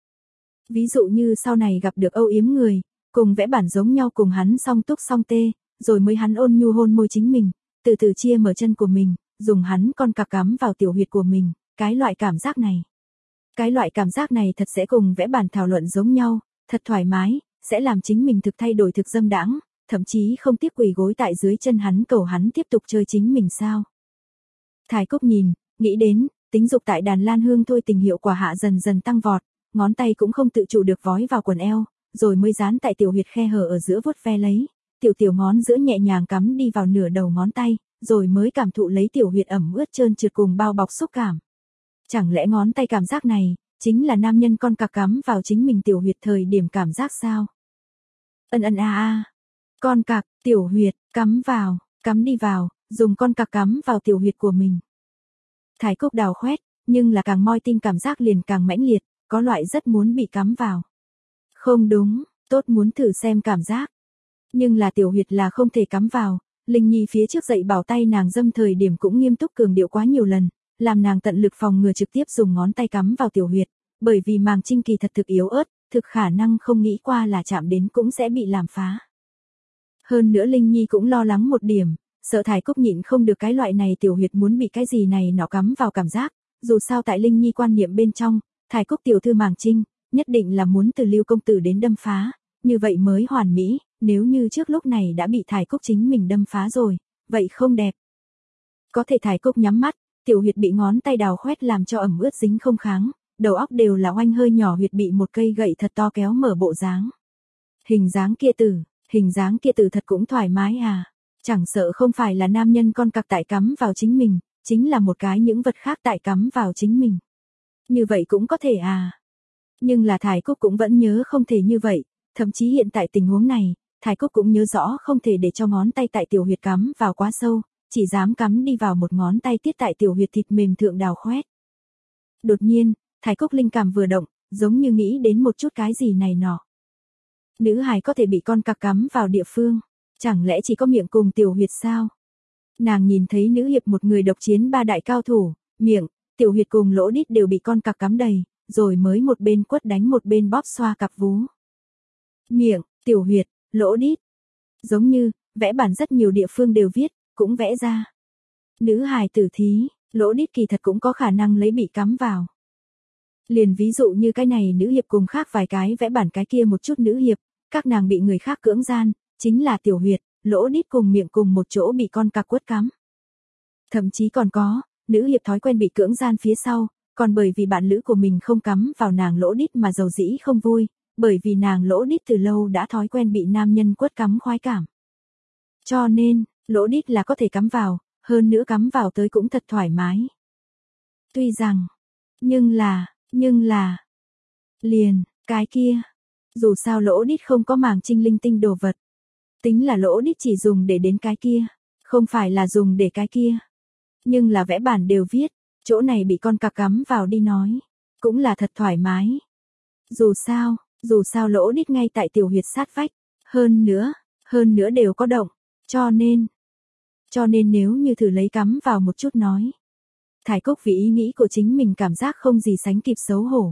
Speaker 1: Ví dụ như sau này gặp được âu yếm người, cùng vẽ bản giống nhau cùng hắn song túc song tê, rồi mới hắn ôn nhu hôn môi chính mình, từ từ chia mở chân của mình, dùng hắn con cặc cắm vào tiểu huyệt của mình, cái loại cảm giác này. Cái loại cảm giác này thật sẽ cùng vẽ bản thảo luận giống nhau, thật thoải mái, sẽ làm chính mình thực thay đổi thực dâm đãng, thậm chí không tiếc quỳ gối tại dưới chân hắn cầu hắn tiếp tục chơi chính mình sao. Thải Cúc nhìn, nghĩ đến, tính dục tại đàn lan hương thôi tình hiệu quả hạ dần dần tăng vọt, ngón tay cũng không tự chủ được vói vào quần eo, rồi mới dán tại tiểu huyệt khe hở ở giữa vuốt ve lấy, tiểu tiểu ngón giữa nhẹ nhàng cắm đi vào nửa đầu ngón tay, rồi mới cảm thụ lấy tiểu huyệt ẩm ướt trơn trượt cùng bao bọc xúc cảm. Chẳng lẽ ngón tay cảm giác này, chính là nam nhân con cặc cắm vào chính mình tiểu huyệt thời điểm cảm giác sao? Ân ân a a. Con cặc, tiểu huyệt, cắm vào, cắm đi vào, dùng con cặc cắm vào tiểu huyệt của mình. Thải Cúc đào khoét, nhưng là càng moi tim cảm giác liền càng mãnh liệt, có loại rất muốn bị cắm vào. Không đúng, tốt muốn thử xem cảm giác. Nhưng là tiểu huyệt là không thể cắm vào, Linh Nhi phía trước dậy bảo tay nàng dâm thời điểm cũng nghiêm túc cường điệu quá nhiều lần, làm nàng tận lực phòng ngừa trực tiếp dùng ngón tay cắm vào tiểu huyệt, bởi vì màng trinh kỳ thật thực yếu ớt, thực khả năng không nghĩ qua là chạm đến cũng sẽ bị làm phá. Hơn nữa Linh Nhi cũng lo lắng một điểm, sợ Thải Cúc nhịn không được cái loại này tiểu huyệt muốn bị cái gì này nọ cắm vào cảm giác, dù sao tại Linh Nhi quan niệm bên trong, Thải Cúc tiểu thư màng trinh, nhất định là muốn từ Lưu công tử đến đâm phá, như vậy mới hoàn mỹ, nếu như trước lúc này đã bị Thải Cúc chính mình đâm phá rồi, vậy không đẹp. Có thể Thải Cúc nhắm mắt, tiểu huyệt bị ngón tay đào khoét làm cho ẩm ướt dính không kháng, đầu óc đều là oanh hơi nhỏ huyệt bị một cây gậy thật to kéo mở bộ dáng. Hình dáng kia tử, hình dáng kia tử thật cũng thoải mái à, chẳng sợ không phải là nam nhân con cặc tại cắm vào chính mình, chính là một cái những vật khác tại cắm vào chính mình. Như vậy cũng có thể à. Nhưng là Thải Cúc cũng vẫn nhớ không thể như vậy, thậm chí hiện tại tình huống này, Thải Cúc cũng nhớ rõ không thể để cho ngón tay tại tiểu huyệt cắm vào quá sâu, chỉ dám cắm đi vào một ngón tay tiết tại tiểu huyệt thịt mềm thượng đào khoét. Đột nhiên, Thải Cúc linh cảm vừa động, giống như nghĩ đến một chút cái gì này nọ. Nữ hài có thể bị con cặc cắm vào địa phương, chẳng lẽ chỉ có miệng cùng tiểu huyệt sao? Nàng nhìn thấy nữ hiệp một người độc chiến ba đại cao thủ, miệng, tiểu huyệt cùng lỗ đít đều bị con cặc cắm đầy, rồi mới một bên quất đánh một bên bóp xoa cặp vú. Miệng, tiểu huyệt, lỗ đít. Giống như, vẽ bản rất nhiều địa phương đều viết, cũng vẽ ra. Nữ hài tử thí, lỗ đít kỳ thật cũng có khả năng lấy bị cắm vào. Liền ví dụ như cái này nữ hiệp cùng khác vài cái vẽ bản cái kia một chút nữ hiệp, các nàng bị người khác cưỡng gian, chính là tiểu huyệt, lỗ đít cùng miệng cùng một chỗ bị con cặc quất cắm. Thậm chí còn có, nữ hiệp thói quen bị cưỡng gian phía sau, còn bởi vì bạn lữ của mình không cắm vào nàng lỗ đít mà giàu dĩ không vui, bởi vì nàng lỗ đít từ lâu đã thói quen bị nam nhân quất cắm khoái cảm. Cho nên, lỗ đít là có thể cắm vào, hơn nữa cắm vào tới cũng thật thoải mái. Tuy rằng, nhưng là, nhưng là, liền, cái kia, dù sao lỗ đít không có màng trinh linh tinh đồ vật. Tính là lỗ đít chỉ dùng để đến cái kia, không phải là dùng để cái kia. Nhưng là vẽ bản đều viết, chỗ này bị con cặc cắm vào đi nói, cũng là thật thoải mái. Dù sao, dù sao lỗ đít ngay tại tiểu huyệt sát vách, hơn nữa, hơn nữa đều có động, cho nên, cho nên nếu như thử lấy cắm vào một chút nói. Thải Cúc vì ý nghĩ của chính mình cảm giác không gì sánh kịp xấu hổ.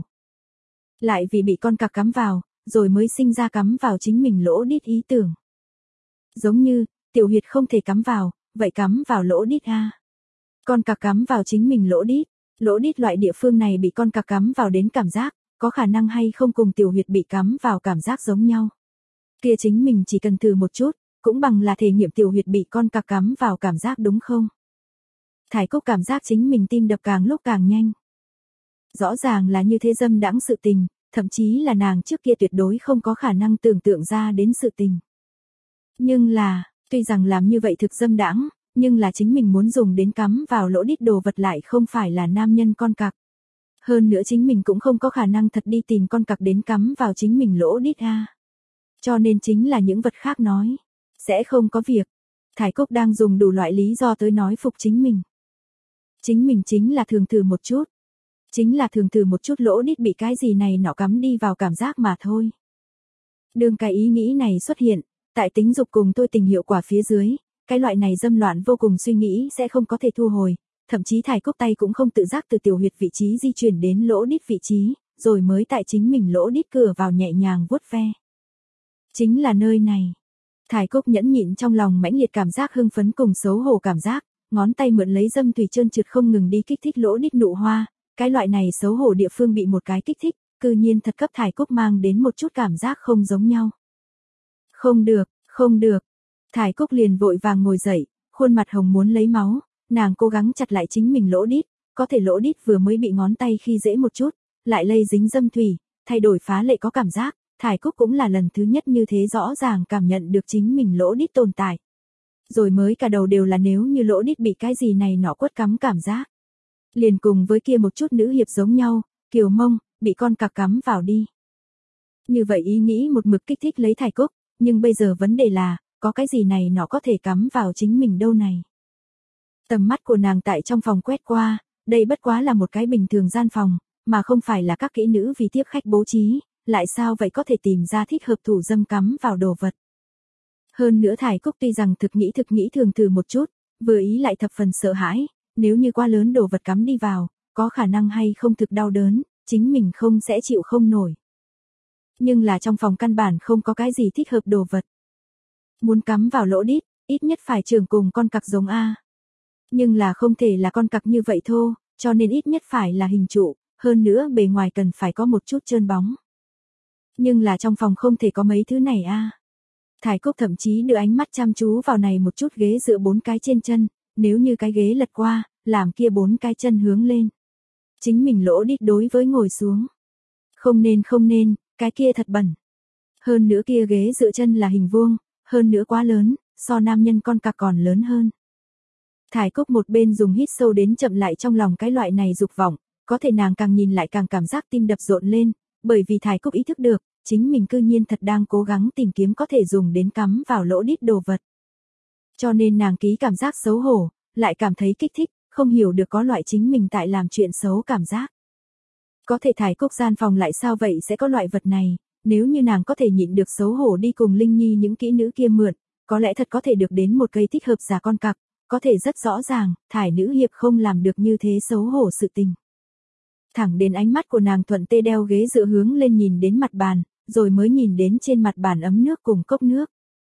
Speaker 1: Lại vì bị con cặc cắm vào, rồi mới sinh ra cắm vào chính mình lỗ đít ý tưởng. Giống như, tiểu huyệt không thể cắm vào, vậy cắm vào lỗ đít a. Con cặc cắm vào chính mình lỗ đít, lỗ đít loại địa phương này bị con cặc cắm vào đến cảm giác, có khả năng hay không cùng tiểu huyệt bị cắm vào cảm giác giống nhau. Kia chính mình chỉ cần thử một chút, cũng bằng là thể nghiệm tiểu huyệt bị con cặc cắm vào cảm giác đúng không? Thải Cúc cảm giác chính mình tim đập càng lúc càng nhanh. Rõ ràng là như thế dâm đãng sự tình, thậm chí là nàng trước kia tuyệt đối không có khả năng tưởng tượng ra đến sự tình. Nhưng là, tuy rằng làm như vậy thực dâm đãng, nhưng là chính mình muốn dùng đến cắm vào lỗ đít đồ vật lại không phải là nam nhân con cặc. Hơn nữa chính mình cũng không có khả năng thật đi tìm con cặc đến cắm vào chính mình lỗ đít a. Cho nên chính là những vật khác nói, sẽ không có việc. Thải Cúc đang dùng đủ loại lý do tới nói phục chính mình. Chính mình chính là thường thử một chút. Chính là thường thử một chút lỗ đít bị cái gì này nọ cắm đi vào cảm giác mà thôi. Đương cái ý nghĩ này xuất hiện, tại tính dục cùng tôi tình hiệu quả phía dưới, cái loại này dâm loạn vô cùng suy nghĩ sẽ không có thể thu hồi, thậm chí Thải Cúc tay cũng không tự giác từ tiểu huyệt vị trí di chuyển đến lỗ đít vị trí, rồi mới tại chính mình lỗ đít cửa vào nhẹ nhàng vuốt ve. Chính là nơi này. Thải Cúc nhẫn nhịn trong lòng mãnh liệt cảm giác hưng phấn cùng xấu hổ cảm giác, ngón tay mượn lấy dâm thủy trơn trượt không ngừng đi kích thích lỗ đít nụ hoa, cái loại này xấu hổ địa phương bị một cái kích thích, cư nhiên thật cấp Thải Cúc mang đến một chút cảm giác không giống nhau. Không được, không được. Thải Cúc liền vội vàng ngồi dậy, khuôn mặt hồng muốn lấy máu, nàng cố gắng chặt lại chính mình lỗ đít, có thể lỗ đít vừa mới bị ngón tay khi dễ một chút, lại lây dính dâm thủy, thay đổi phá lệ có cảm giác, Thải Cúc cũng là lần thứ nhất như thế rõ ràng cảm nhận được chính mình lỗ đít tồn tại. Rồi mới cả đầu đều là nếu như lỗ đít bị cái gì này nọ quất cắm cảm giác. Liền cùng với kia một chút nữ hiệp giống nhau, kiều mông, bị con cặc cắm vào đi. Như vậy ý nghĩ một mực kích thích lấy Thải Cúc, nhưng bây giờ vấn đề là, có cái gì này nọ có thể cắm vào chính mình đâu này. Tầm mắt của nàng tại trong phòng quét qua, đây bất quá là một cái bình thường gian phòng, mà không phải là các kỹ nữ vì tiếp khách bố trí, lại sao vậy có thể tìm ra thích hợp thủ dâm cắm vào đồ vật. Hơn nữa Thải Cúc tuy rằng thực nghĩ thực nghĩ thường thử một chút, vừa ý lại thập phần sợ hãi, nếu như quá lớn đồ vật cắm đi vào, có khả năng hay không thực đau đớn, chính mình không sẽ chịu không nổi. Nhưng là trong phòng căn bản không có cái gì thích hợp đồ vật. Muốn cắm vào lỗ đít, ít nhất phải trường cùng con cặc giống A. Nhưng là không thể là con cặc như vậy thô, cho nên ít nhất phải là hình trụ, hơn nữa bề ngoài cần phải có một chút trơn bóng. Nhưng là trong phòng không thể có mấy thứ này A. Thải Cúc thậm chí đưa ánh mắt chăm chú vào này một chút ghế dựa bốn cái trên chân, nếu như cái ghế lật qua, làm kia bốn cái chân hướng lên. Chính mình lỗ đít đối với ngồi xuống. Không nên không nên, cái kia thật bẩn. Hơn nữa kia ghế dựa chân là hình vuông, hơn nữa quá lớn, so nam nhân con cặc còn lớn hơn. Thải Cúc một bên dùng hít sâu đến chậm lại trong lòng cái loại này dục vọng, có thể nàng càng nhìn lại càng cảm giác tim đập rộn lên, bởi vì Thải Cúc ý thức được, chính mình cư nhiên thật đang cố gắng tìm kiếm có thể dùng đến cắm vào lỗ đít đồ vật. Cho nên nàng ký cảm giác xấu hổ, lại cảm thấy kích thích, không hiểu được có loại chính mình tại làm chuyện xấu cảm giác. Có thể Thải Cúc gian phòng lại sao vậy sẽ có loại vật này, nếu như nàng có thể nhịn được xấu hổ đi cùng Linh Nhi những kỹ nữ kia mượn, có lẽ thật có thể được đến một cây thích hợp giả con cặc, có thể rất rõ ràng, Thải nữ hiệp không làm được như thế xấu hổ sự tình. Thẳng đến ánh mắt của nàng thuận tê đeo ghế dựa hướng lên nhìn đến mặt bàn, rồi mới nhìn đến trên mặt bàn ấm nước cùng cốc nước.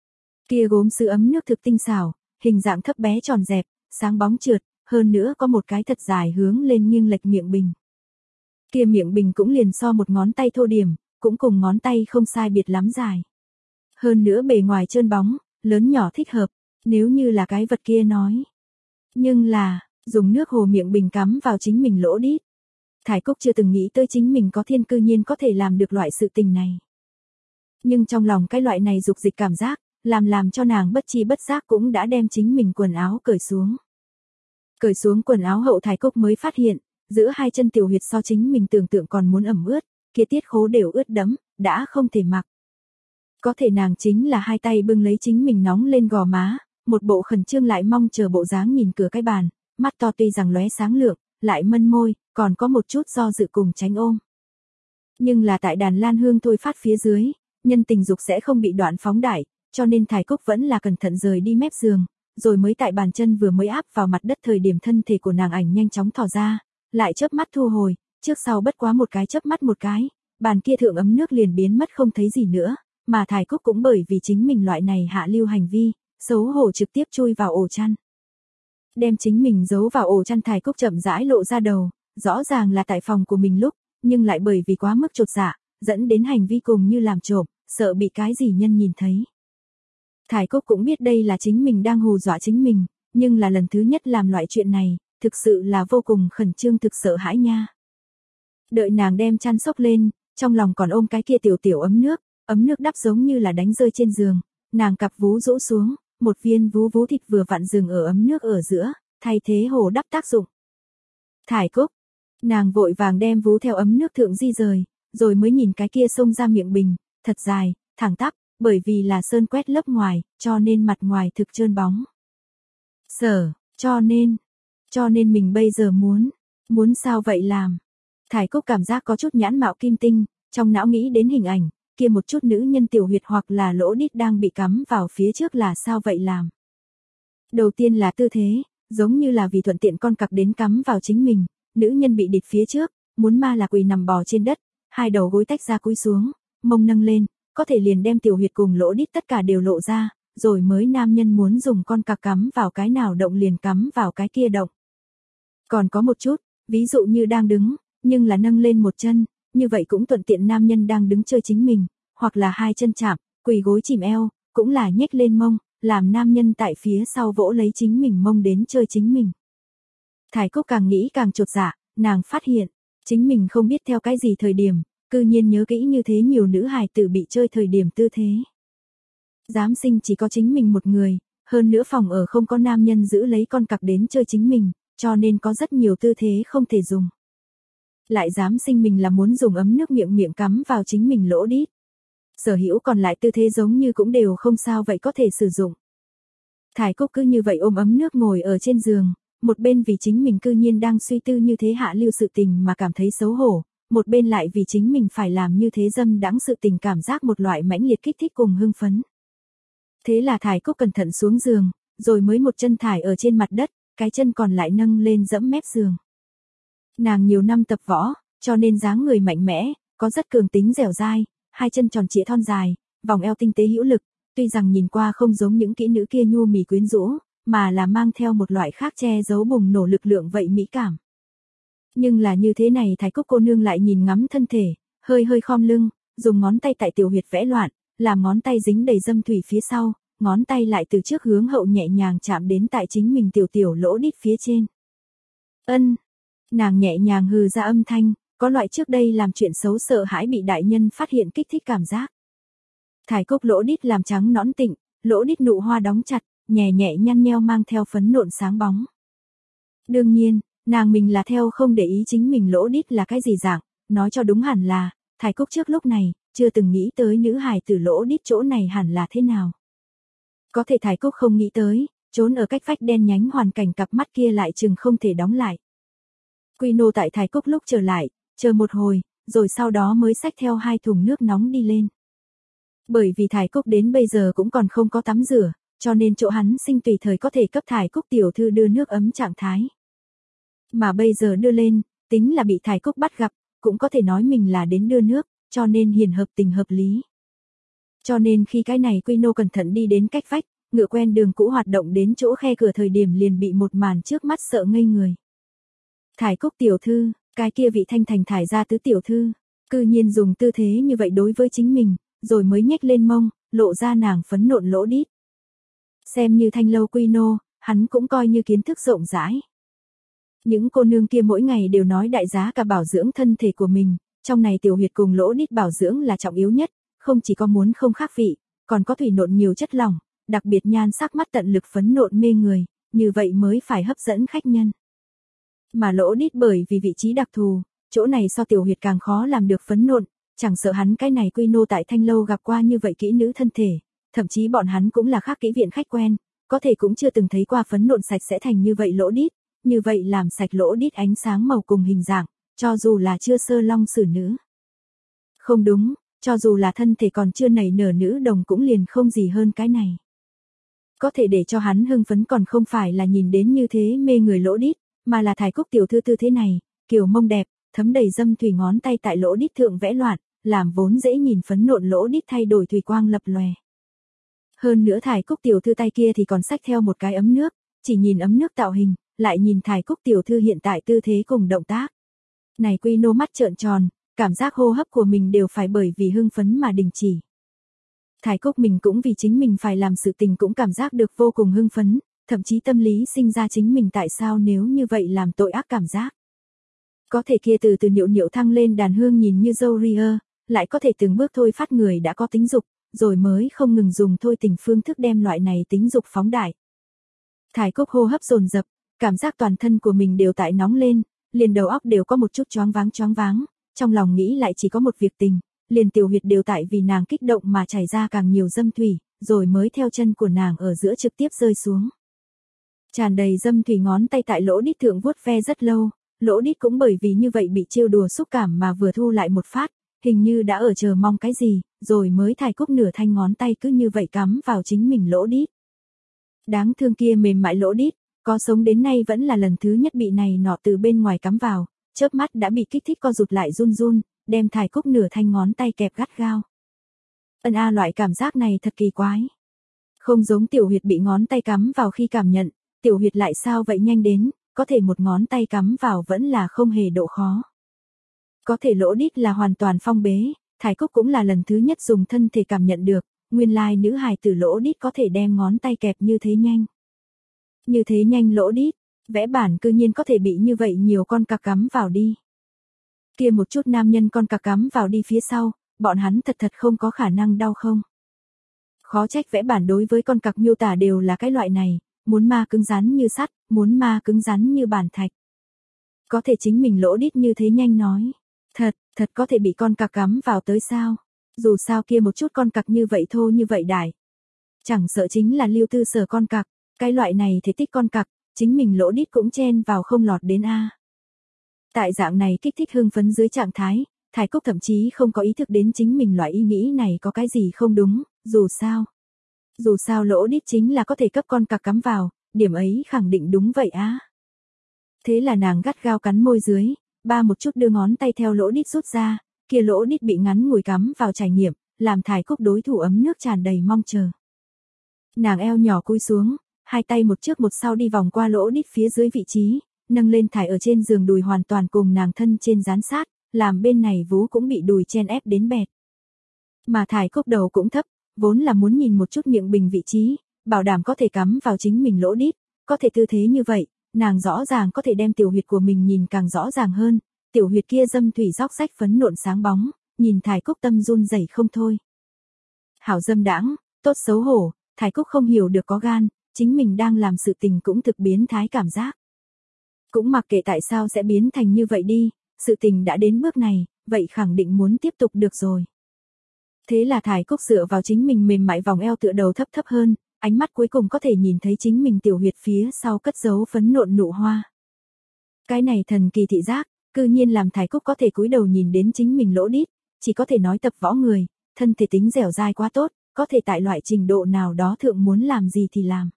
Speaker 1: Kia gốm sứ ấm nước thực tinh xảo, hình dạng thấp bé tròn dẹp, sáng bóng trượt, hơn nữa có một cái thật dài hướng lên nghiêng lệch miệng bình. Kia miệng bình cũng liền so một ngón tay thô điểm, cũng cùng ngón tay không sai biệt lắm dài. Hơn nữa bề ngoài trơn bóng, lớn nhỏ thích hợp, nếu như là cái vật kia nói. Nhưng là, dùng nước hồ miệng bình cắm vào chính mình lỗ đít. Thải Cúc chưa từng nghĩ tới chính mình có thiên cư nhiên có thể làm được loại sự tình này. Nhưng trong lòng cái loại này dục dịch cảm giác, làm làm cho nàng bất chi bất giác cũng đã đem chính mình quần áo cởi xuống. Cởi xuống quần áo hậu Thải Cúc mới phát hiện, giữa hai chân tiểu huyệt so chính mình tưởng tượng còn muốn ẩm ướt, kia tiết khố đều ướt đẫm, đã không thể mặc. Có thể nàng chính là hai tay bưng lấy chính mình nóng lên gò má, một bộ khẩn trương lại mong chờ bộ dáng nhìn cửa cái bàn, mắt to tuy rằng lóe sáng lượng, lại mân môi, còn có một chút do dự cùng tránh ôm. Nhưng là tại đàn lan hương thôi phát phía dưới, nhân tình dục sẽ không bị đoạn phóng đại, cho nên Thải Cúc vẫn là cẩn thận rời đi mép giường, rồi mới tại bàn chân vừa mới áp vào mặt đất thời điểm thân thể của nàng ảnh nhanh chóng thò ra, lại chớp mắt thu hồi, trước sau bất quá một cái chớp mắt một cái, bàn kia thượng ấm nước liền biến mất không thấy gì nữa, mà Thải Cúc cũng bởi vì chính mình loại này hạ lưu hành vi, xấu hổ trực tiếp chui vào ổ chăn. Đem chính mình giấu vào ổ chăn Thải Cúc chậm rãi lộ ra đầu, rõ ràng là tại phòng của mình lúc, nhưng lại bởi vì quá mức chột dạ, dẫn đến hành vi cùng như làm trộm, sợ bị cái gì nhân nhìn thấy. Thải Cúc cũng biết đây là chính mình đang hù dọa chính mình, nhưng là lần thứ nhất làm loại chuyện này, thực sự là vô cùng khẩn trương thực sợ hãi nha. Đợi nàng đem chăn xốc lên, trong lòng còn ôm cái kia tiểu tiểu ấm nước, ấm nước đắp giống như là đánh rơi trên giường, nàng cặp vú rũ xuống, một viên vú vú thịt vừa vặn dừng ở ấm nước ở giữa, thay thế hồ đắp tác dụng. Thải Cúc, nàng vội vàng đem vú theo ấm nước thượng di rời, rồi mới nhìn cái kia xông ra miệng bình, thật dài, thẳng tắp, bởi vì là sơn quét lớp ngoài, cho nên mặt ngoài thực trơn bóng. Sở, cho nên, cho nên mình bây giờ muốn, muốn sao vậy làm? Thải Cúc cảm giác có chút nhãn mạo kim tinh, trong não nghĩ đến hình ảnh, kia một chút nữ nhân tiểu huyệt hoặc là lỗ đít đang bị cắm vào phía trước là sao vậy làm? Đầu tiên là tư thế, giống như là vì thuận tiện con cặc đến cắm vào chính mình, nữ nhân bị địt phía trước, muốn ma là quỳ nằm bò trên đất, hai đầu gối tách ra cúi xuống, mông nâng lên, có thể liền đem tiểu huyệt cùng lỗ đít tất cả đều lộ ra, rồi mới nam nhân muốn dùng con cặc cắm vào cái nào động liền cắm vào cái kia động. Còn có một chút, ví dụ như đang đứng, nhưng là nâng lên một chân, như vậy cũng thuận tiện nam nhân đang đứng chơi chính mình, hoặc là hai chân chạm, quỳ gối chìm eo, cũng là nhếch lên mông, làm nam nhân tại phía sau vỗ lấy chính mình mông đến chơi chính mình. Thải Cúc càng nghĩ càng chột dạ, nàng phát hiện, chính mình không biết theo cái gì thời điểm, cư nhiên nhớ kỹ như thế nhiều nữ hài tử bị chơi thời điểm tư thế. Dám sinh chỉ có chính mình một người, hơn nữa phòng ở không có nam nhân giữ lấy con cặc đến chơi chính mình, cho nên có rất nhiều tư thế không thể dùng. Lại dám sinh mình là muốn dùng ấm nước miệng miệng cắm vào chính mình lỗ đít. Sở hữu còn lại tư thế giống như cũng đều không sao vậy có thể sử dụng. Thải Cúc cứ như vậy ôm ấm nước ngồi ở trên giường, một bên vì chính mình cư nhiên đang suy tư như thế hạ lưu sự tình mà cảm thấy xấu hổ, một bên lại vì chính mình phải làm như thế dâm đãng sự tình cảm giác một loại mãnh liệt kích thích cùng hưng phấn. Thế là Thải Cúc cẩn thận xuống giường, rồi mới một chân thải ở trên mặt đất, cái chân còn lại nâng lên dẫm mép giường. Nàng nhiều năm tập võ, cho nên dáng người mạnh mẽ, có rất cường tính dẻo dai, hai chân tròn trịa thon dài, vòng eo tinh tế hữu lực, tuy rằng nhìn qua không giống những kỹ nữ kia nhu mì quyến rũ, mà là mang theo một loại khác che giấu bùng nổ lực lượng vậy mỹ cảm. Nhưng là như thế này Thải Cúc cô nương lại nhìn ngắm thân thể, hơi hơi khom lưng, dùng ngón tay tại tiểu huyệt vẽ loạn, làm ngón tay dính đầy dâm thủy phía sau, ngón tay lại từ trước hướng hậu nhẹ nhàng chạm đến tại chính mình tiểu tiểu lỗ đít phía trên. Ân, nàng nhẹ nhàng hừ ra âm thanh, có loại trước đây làm chuyện xấu sợ hãi bị đại nhân phát hiện kích thích cảm giác. Thải Cúc lỗ đít làm trắng nõn tịnh, lỗ đít nụ hoa đóng chặt, nhẹ nhẹ nhăn nheo mang theo phấn nộn sáng bóng. Đương nhiên, nàng mình là theo không để ý chính mình lỗ đít là cái gì dạng, nói cho đúng hẳn là, Thải Cúc trước lúc này, chưa từng nghĩ tới nữ hài tử lỗ đít chỗ này hẳn là thế nào. Có thể Thải Cúc không nghĩ tới, trốn ở cách vách đen nhánh hoàn cảnh cặp mắt kia lại chừng không thể đóng lại. Quy nô tại Thải Cúc lúc trở lại, chờ một hồi, rồi sau đó mới xách theo hai thùng nước nóng đi lên. Bởi vì Thải Cúc đến bây giờ cũng còn không có tắm rửa, cho nên chỗ hắn sinh tùy thời có thể cấp Thải Cúc tiểu thư đưa nước ấm trạng thái. Mà bây giờ đưa lên, tính là bị Thải Cúc bắt gặp, cũng có thể nói mình là đến đưa nước, cho nên hiền hợp tình hợp lý. Cho nên khi cái này Quy nô cẩn thận đi đến cách vách, ngựa quen đường cũ hoạt động đến chỗ khe cửa thời điểm liền bị một màn trước mắt sợ ngây người. Thải Cúc tiểu thư, cái kia vị thanh thành thải gia tứ tiểu thư, cư nhiên dùng tư thế như vậy đối với chính mình, rồi mới nhếch lên mông, lộ ra nàng phấn nộn lỗ đít. Xem như thanh lâu Quy nô, hắn cũng coi như kiến thức rộng rãi. Những cô nương kia mỗi ngày đều nói đại giá cả bảo dưỡng thân thể của mình, trong này tiểu huyệt cùng lỗ đít bảo dưỡng là trọng yếu nhất, không chỉ có muốn không khác vị, còn có thủy nộn nhiều chất lỏng, đặc biệt nhan sắc mắt tận lực phấn nộn mê người, như vậy mới phải hấp dẫn khách nhân. Mà lỗ đít bởi vì vị trí đặc thù, chỗ này so tiểu huyệt càng khó làm được phấn nộn, chẳng sợ hắn cái này Quy nô tại thanh lâu gặp qua như vậy kỹ nữ thân thể, thậm chí bọn hắn cũng là khác kỹ viện khách quen, có thể cũng chưa từng thấy qua phấn nộn sạch sẽ thành như vậy lỗ đít, như vậy làm sạch lỗ đít ánh sáng màu cùng hình dạng, cho dù là chưa sơ long xử nữ. Không đúng, cho dù là thân thể còn chưa nảy nở nữ đồng cũng liền không gì hơn cái này. Có thể để cho hắn hưng phấn còn không phải là nhìn đến như thế mê người lỗ đít, mà là Thải Cúc tiểu thư tư thế này, kiểu mông đẹp, thấm đầy dâm thủy ngón tay tại lỗ đít thượng vẽ loạn, làm vốn dễ nhìn phấn nộn lỗ đít thay đổi thủy quang lập lòe. Hơn nữa Thải Cúc tiểu thư tay kia thì còn xách theo một cái ấm nước, chỉ nhìn ấm nước tạo hình, lại nhìn Thải Cúc tiểu thư hiện tại tư thế cùng động tác. Này Quy nô mắt trợn tròn, cảm giác hô hấp của mình đều phải bởi vì hưng phấn mà đình chỉ. Thải Cúc mình cũng vì chính mình phải làm sự tình cũng cảm giác được vô cùng hưng phấn, thậm chí tâm lý sinh ra chính mình tại sao nếu như vậy làm tội ác cảm giác. Có thể kia từ từ niệu niệu thăng lên đàn hương nhìn như dâu ria, lại có thể từng bước thôi phát người đã có tính dục, rồi mới không ngừng dùng thôi tình phương thức đem loại này tính dục phóng đại. Thải Cúc hô hấp dồn dập, cảm giác toàn thân của mình đều tại nóng lên, liền đầu óc đều có một chút choáng váng choáng váng, trong lòng nghĩ lại chỉ có một việc tình, liền tiểu huyệt đều tại vì nàng kích động mà chảy ra càng nhiều dâm thủy, rồi mới theo chân của nàng ở giữa trực tiếp rơi xuống. Tràn đầy dâm thủy ngón tay tại lỗ đít thượng vuốt ve rất lâu, lỗ đít cũng bởi vì như vậy bị trêu đùa xúc cảm mà vừa thu lại một phát, hình như đã ở chờ mong cái gì, rồi mới Thải Cúc nửa thanh ngón tay cứ như vậy cắm vào chính mình lỗ đít. Đáng thương kia mềm mại lỗ đít, có sống đến nay vẫn là lần thứ nhất bị này nọ từ bên ngoài cắm vào, chớp mắt đã bị kích thích co rụt lại run run, đem Thải Cúc nửa thanh ngón tay kẹp gắt gao. Ân a loại cảm giác này thật kỳ quái. Không giống tiểu huyệt bị ngón tay cắm vào khi cảm nhận, tiểu huyệt lại sao vậy nhanh đến, có thể một ngón tay cắm vào vẫn là không hề độ khó. Có thể lỗ đít là hoàn toàn phong bế, Thải Cúc cũng là lần thứ nhất dùng thân thể cảm nhận được, nguyên lai nữ hài tử lỗ đít có thể đem ngón tay kẹp như thế nhanh. Như thế nhanh lỗ đít, vẽ bản cư nhiên có thể bị như vậy nhiều con cặc cắm vào đi. Kia một chút nam nhân con cặc cắm vào đi phía sau, bọn hắn thật thật không có khả năng đau không. Khó trách vẽ bản đối với con cặc miêu tả đều là cái loại này, muốn ma cứng rắn như sắt, muốn ma cứng rắn như bản thạch. Có thể chính mình lỗ đít như thế nhanh nói. Thật, thật có thể bị con cặc cắm vào tới sao? Dù sao kia một chút con cặc như vậy thô như vậy đại. Chẳng sợ chính là Lưu Tư Sở con cặc, cái loại này thể tích con cặc, chính mình lỗ đít cũng chen vào không lọt đến a. Tại dạng này kích thích hưng phấn dưới trạng thái, Thái Cúc thậm chí không có ý thức đến chính mình loại ý nghĩ này có cái gì không đúng, dù sao. Dù sao lỗ đít chính là có thể cấp con cặc cắm vào, điểm ấy khẳng định đúng vậy á. Thế là nàng gắt gao cắn môi dưới, ba một chút đưa ngón tay theo lỗ đít rút ra, kia lỗ đít bị ngắn ngủi cắm vào trải nghiệm, làm Thái Cúc đối thủ ấm nước tràn đầy mong chờ. Nàng eo nhỏ cúi xuống, hai tay một trước một sau đi vòng qua lỗ đít phía dưới vị trí, nâng lên thải ở trên giường đùi hoàn toàn cùng nàng thân trên dán sát, làm bên này vú cũng bị đùi chen ép đến bẹt. Mà Thái Cúc đầu cũng thấp, vốn là muốn nhìn một chút miệng bình vị trí, bảo đảm có thể cắm vào chính mình lỗ đít, có thể tư thế như vậy, nàng rõ ràng có thể đem tiểu huyệt của mình nhìn càng rõ ràng hơn, tiểu huyệt kia dâm thủy róc rách phấn nộn sáng bóng, nhìn Thái Cúc tâm run rẩy không thôi. Hảo dâm đãng, tốt xấu hổ, Thái Cúc không hiểu được có gan, chính mình đang làm sự tình cũng thực biến thái cảm giác. Cũng mặc kệ tại sao sẽ biến thành như vậy đi, sự tình đã đến bước này, vậy khẳng định muốn tiếp tục được rồi. Thế là Thái Cúc dựa vào chính mình mềm mại vòng eo tựa đầu thấp thấp hơn, ánh mắt cuối cùng có thể nhìn thấy chính mình tiểu huyệt phía sau cất giấu phấn nộn nụ hoa. Cái này thần kỳ thị giác, cư nhiên làm Thái Cúc có thể cúi đầu nhìn đến chính mình lỗ đít, chỉ có thể nói tập võ người, thân thể tính dẻo dai quá tốt, có thể tại loại trình độ nào đó thượng muốn làm gì thì làm.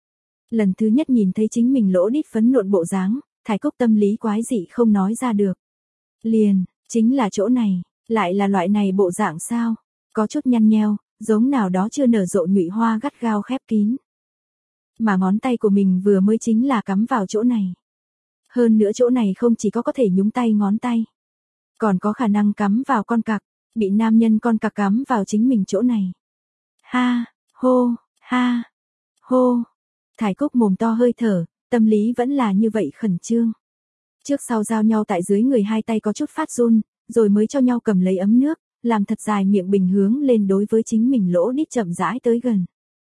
Speaker 1: Lần thứ nhất nhìn thấy chính mình lỗ đít phấn nộn bộ dáng, Thái Cúc tâm lý quái dị không nói ra được. Liền, chính là chỗ này, lại là loại này bộ dạng sao, có chút nhăn nheo, giống nào đó chưa nở rộ nhụy hoa gắt gao khép kín. Mà ngón tay của mình vừa mới chính là cắm vào chỗ này. Hơn nữa chỗ này không chỉ có có thể nhúng tay ngón tay, còn có khả năng cắm vào con cặc, bị nam nhân con cặc cắm vào chính mình chỗ này. Ha, hô, ha, hô. Thái Cúc mồm to hơi thở, tâm lý vẫn là như vậy khẩn trương. Trước sau giao nhau tại dưới người hai tay có chút phát run, rồi mới cho nhau cầm lấy ấm nước, làm thật dài miệng bình hướng lên đối với chính mình lỗ đít chậm rãi tới gần.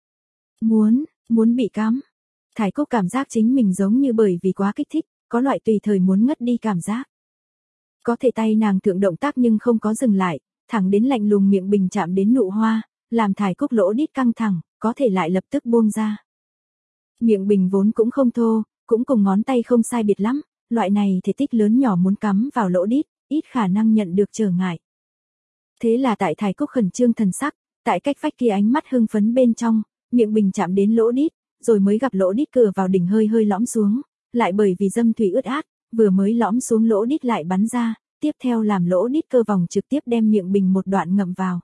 Speaker 1: Muốn, muốn bị cắm. Thái Cúc cảm giác chính mình giống như bởi vì quá kích thích, có loại tùy thời muốn ngất đi cảm giác. Có thể tay nàng thượng động tác nhưng không có dừng lại, thẳng đến lạnh lùng miệng bình chạm đến nụ hoa, làm Thái Cúc lỗ đít căng thẳng, có thể lại lập tức buông ra. Miệng bình vốn cũng không thô, cũng cùng ngón tay không sai biệt lắm, loại này thể tích lớn nhỏ muốn cắm vào lỗ đít, ít khả năng nhận được trở ngại. Thế là tại Thái Cúc khẩn trương thần sắc, tại cách vách kia ánh mắt hưng phấn bên trong, miệng bình chạm đến lỗ đít, rồi mới gặp lỗ đít cửa vào đỉnh hơi hơi lõm xuống, lại bởi vì dâm thủy ướt át, vừa mới lõm xuống lỗ đít lại bắn ra, tiếp theo làm lỗ đít cơ vòng trực tiếp đem miệng bình một đoạn ngậm vào.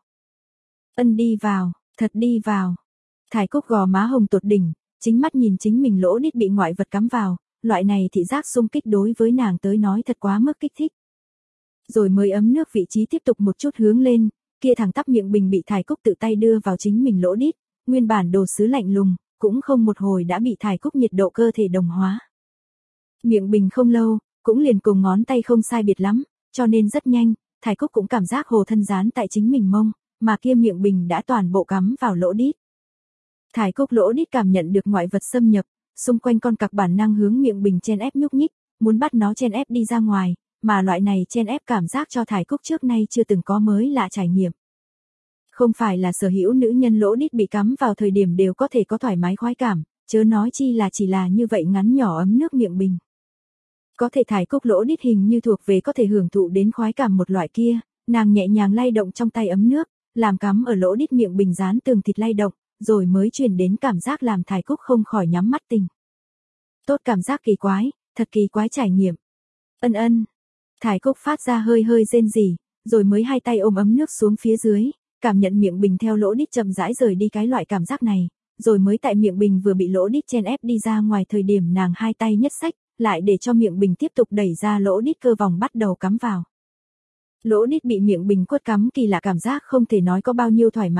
Speaker 1: Ân đi vào, thật đi vào. Thái Cúc gò má hồng tột đỉnh, chính mắt nhìn chính mình lỗ đít bị ngoại vật cắm vào, loại này thị giác xung kích đối với nàng tới nói thật quá mức kích thích. Rồi mới ấm nước vị trí tiếp tục một chút hướng lên, kia thẳng tắp miệng bình bị Thái Cúc tự tay đưa vào chính mình lỗ đít, nguyên bản đồ sứ lạnh lùng, cũng không một hồi đã bị Thái Cúc nhiệt độ cơ thể đồng hóa. Miệng bình không lâu, cũng liền cùng ngón tay không sai biệt lắm, cho nên rất nhanh, Thái Cúc cũng cảm giác hồ thân dán tại chính mình mông, mà kia miệng bình đã toàn bộ cắm vào lỗ đít. Thái Cúc lỗ đít cảm nhận được ngoại vật xâm nhập, xung quanh con cặc bản năng hướng miệng bình chen ép nhúc nhích, muốn bắt nó chen ép đi ra ngoài, mà loại này chen ép cảm giác cho Thái Cúc trước nay chưa từng có mới lạ trải nghiệm. Không phải là sở hữu nữ nhân lỗ đít bị cắm vào thời điểm đều có thể có thoải mái khoái cảm, chớ nói chi là chỉ là như vậy ngắn nhỏ ấm nước miệng bình. Có thể Thái Cúc lỗ đít hình như thuộc về có thể hưởng thụ đến khoái cảm một loại kia, nàng nhẹ nhàng lay động trong tay ấm nước, làm cắm ở lỗ đít miệng bình dán tường thịt lay động, rồi mới truyền đến cảm giác làm Thái Cúc không khỏi nhắm mắt tình. Tốt cảm giác kỳ quái, thật kỳ quái trải nghiệm. Ân ân. Thái Cúc phát ra hơi hơi rên rỉ, rồi mới hai tay ôm ấm nước xuống phía dưới, cảm nhận miệng bình theo lỗ đít chậm rãi rời đi cái loại cảm giác này, rồi mới tại miệng bình vừa bị lỗ đít chen ép đi ra ngoài thời điểm nàng hai tay nhất xách, lại để cho miệng bình tiếp tục đẩy ra lỗ đít cơ vòng bắt đầu cắm vào. Lỗ đít bị miệng bình quất cắm kỳ lạ cảm giác không thể nói có bao nhiêu thoải mái,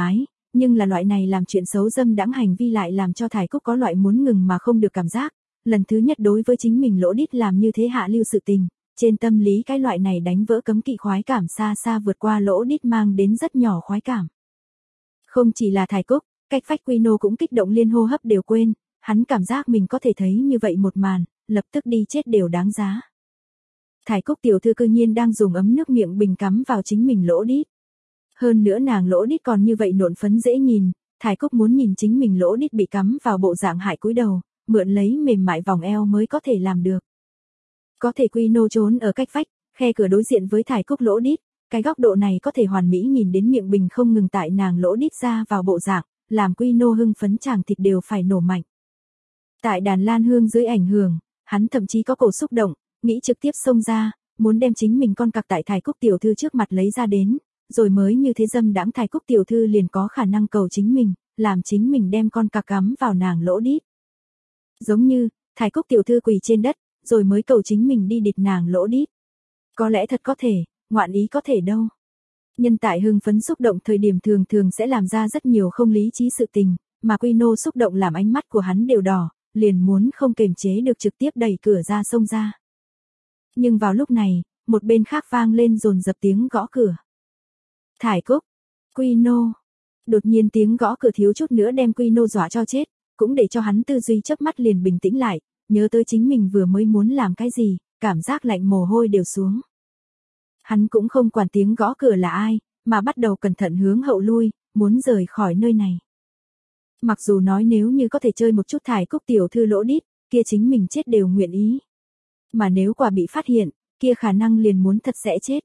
Speaker 1: nhưng là loại này làm chuyện xấu dâm đãng hành vi lại làm cho Thải Cúc có loại muốn ngừng mà không được cảm giác, lần thứ nhất đối với chính mình lỗ đít làm như thế hạ lưu sự tình, trên tâm lý cái loại này đánh vỡ cấm kỵ khoái cảm xa xa vượt qua lỗ đít mang đến rất nhỏ khoái cảm. Không chỉ là Thải Cúc, cách phách Quy Nô cũng kích động liên hô hấp đều quên, hắn cảm giác mình có thể thấy như vậy một màn, lập tức đi chết đều đáng giá. Thải Cúc tiểu thư cư nhiên đang dùng ấm nước miệng bình cắm vào chính mình lỗ đít. Hơn nữa nàng lỗ đít còn như vậy nộn phấn dễ nhìn, Thải Cúc muốn nhìn chính mình lỗ đít bị cắm vào bộ dạng hại cúi đầu, mượn lấy mềm mại vòng eo mới có thể làm được. Có thể Quy Nô trốn ở cách vách, khe cửa đối diện với Thải Cúc lỗ đít, cái góc độ này có thể hoàn mỹ nhìn đến miệng bình không ngừng tại nàng lỗ đít ra vào bộ dạng, làm Quy Nô hưng phấn chàng thịt đều phải nổ mạnh. Tại đàn lan hương dưới ảnh hưởng, hắn thậm chí có cổ xúc động, nghĩ trực tiếp xông ra, muốn đem chính mình con cặc tại Thải Cúc tiểu thư trước mặt lấy ra đến, rồi mới như thế dâm đãng Thải Cúc tiểu thư liền có khả năng cầu chính mình, làm chính mình đem con cặc cắm vào nàng lỗ đít. Giống như, Thải Cúc tiểu thư quỳ trên đất, rồi mới cầu chính mình đi địt nàng lỗ đít. Có lẽ thật có thể, ngoạn ý có thể đâu. Nhân tại hưng phấn xúc động thời điểm thường thường sẽ làm ra rất nhiều không lý trí sự tình, mà Quy Nô xúc động làm ánh mắt của hắn đều đỏ, liền muốn không kềm chế được trực tiếp đẩy cửa ra xông ra. Nhưng vào lúc này, một bên khác vang lên dồn dập tiếng gõ cửa. Thải Cúc, Quy Nô. Đột nhiên tiếng gõ cửa thiếu chút nữa đem Quy Nô dọa cho chết, cũng để cho hắn tư duy chớp mắt liền bình tĩnh lại, nhớ tới chính mình vừa mới muốn làm cái gì, cảm giác lạnh mồ hôi đều xuống. Hắn cũng không quản tiếng gõ cửa là ai, mà bắt đầu cẩn thận hướng hậu lui, muốn rời khỏi nơi này. Mặc dù nói nếu như có thể chơi một chút Thải Cúc tiểu thư lỗ đít, kia chính mình chết đều nguyện ý. Mà nếu quả bị phát hiện, kia khả năng liền muốn thật sẽ chết.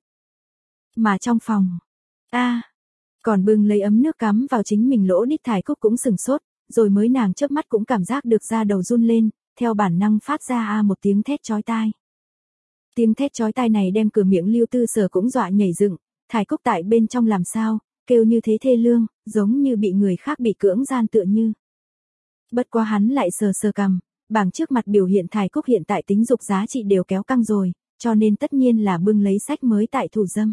Speaker 1: Mà trong phòng, a à, còn bưng lấy ấm nước cắm vào chính mình lỗ đít Thải Cúc cũng sừng sốt, rồi mới nàng chớp mắt cũng cảm giác được da đầu run lên, theo bản năng phát ra a một tiếng thét chói tai. Tiếng thét chói tai này đem cửa miệng Lưu Tư Sở cũng dọa nhảy dựng, Thải Cúc tại bên trong làm sao, kêu như thế thê lương, giống như bị người khác bị cưỡng gian tựa như. Bất quá hắn lại sờ sờ cằm, bảng trước mặt biểu hiện Thải Cúc hiện tại tính dục giá trị đều kéo căng rồi, cho nên tất nhiên là bưng lấy sách mới tại thủ dâm.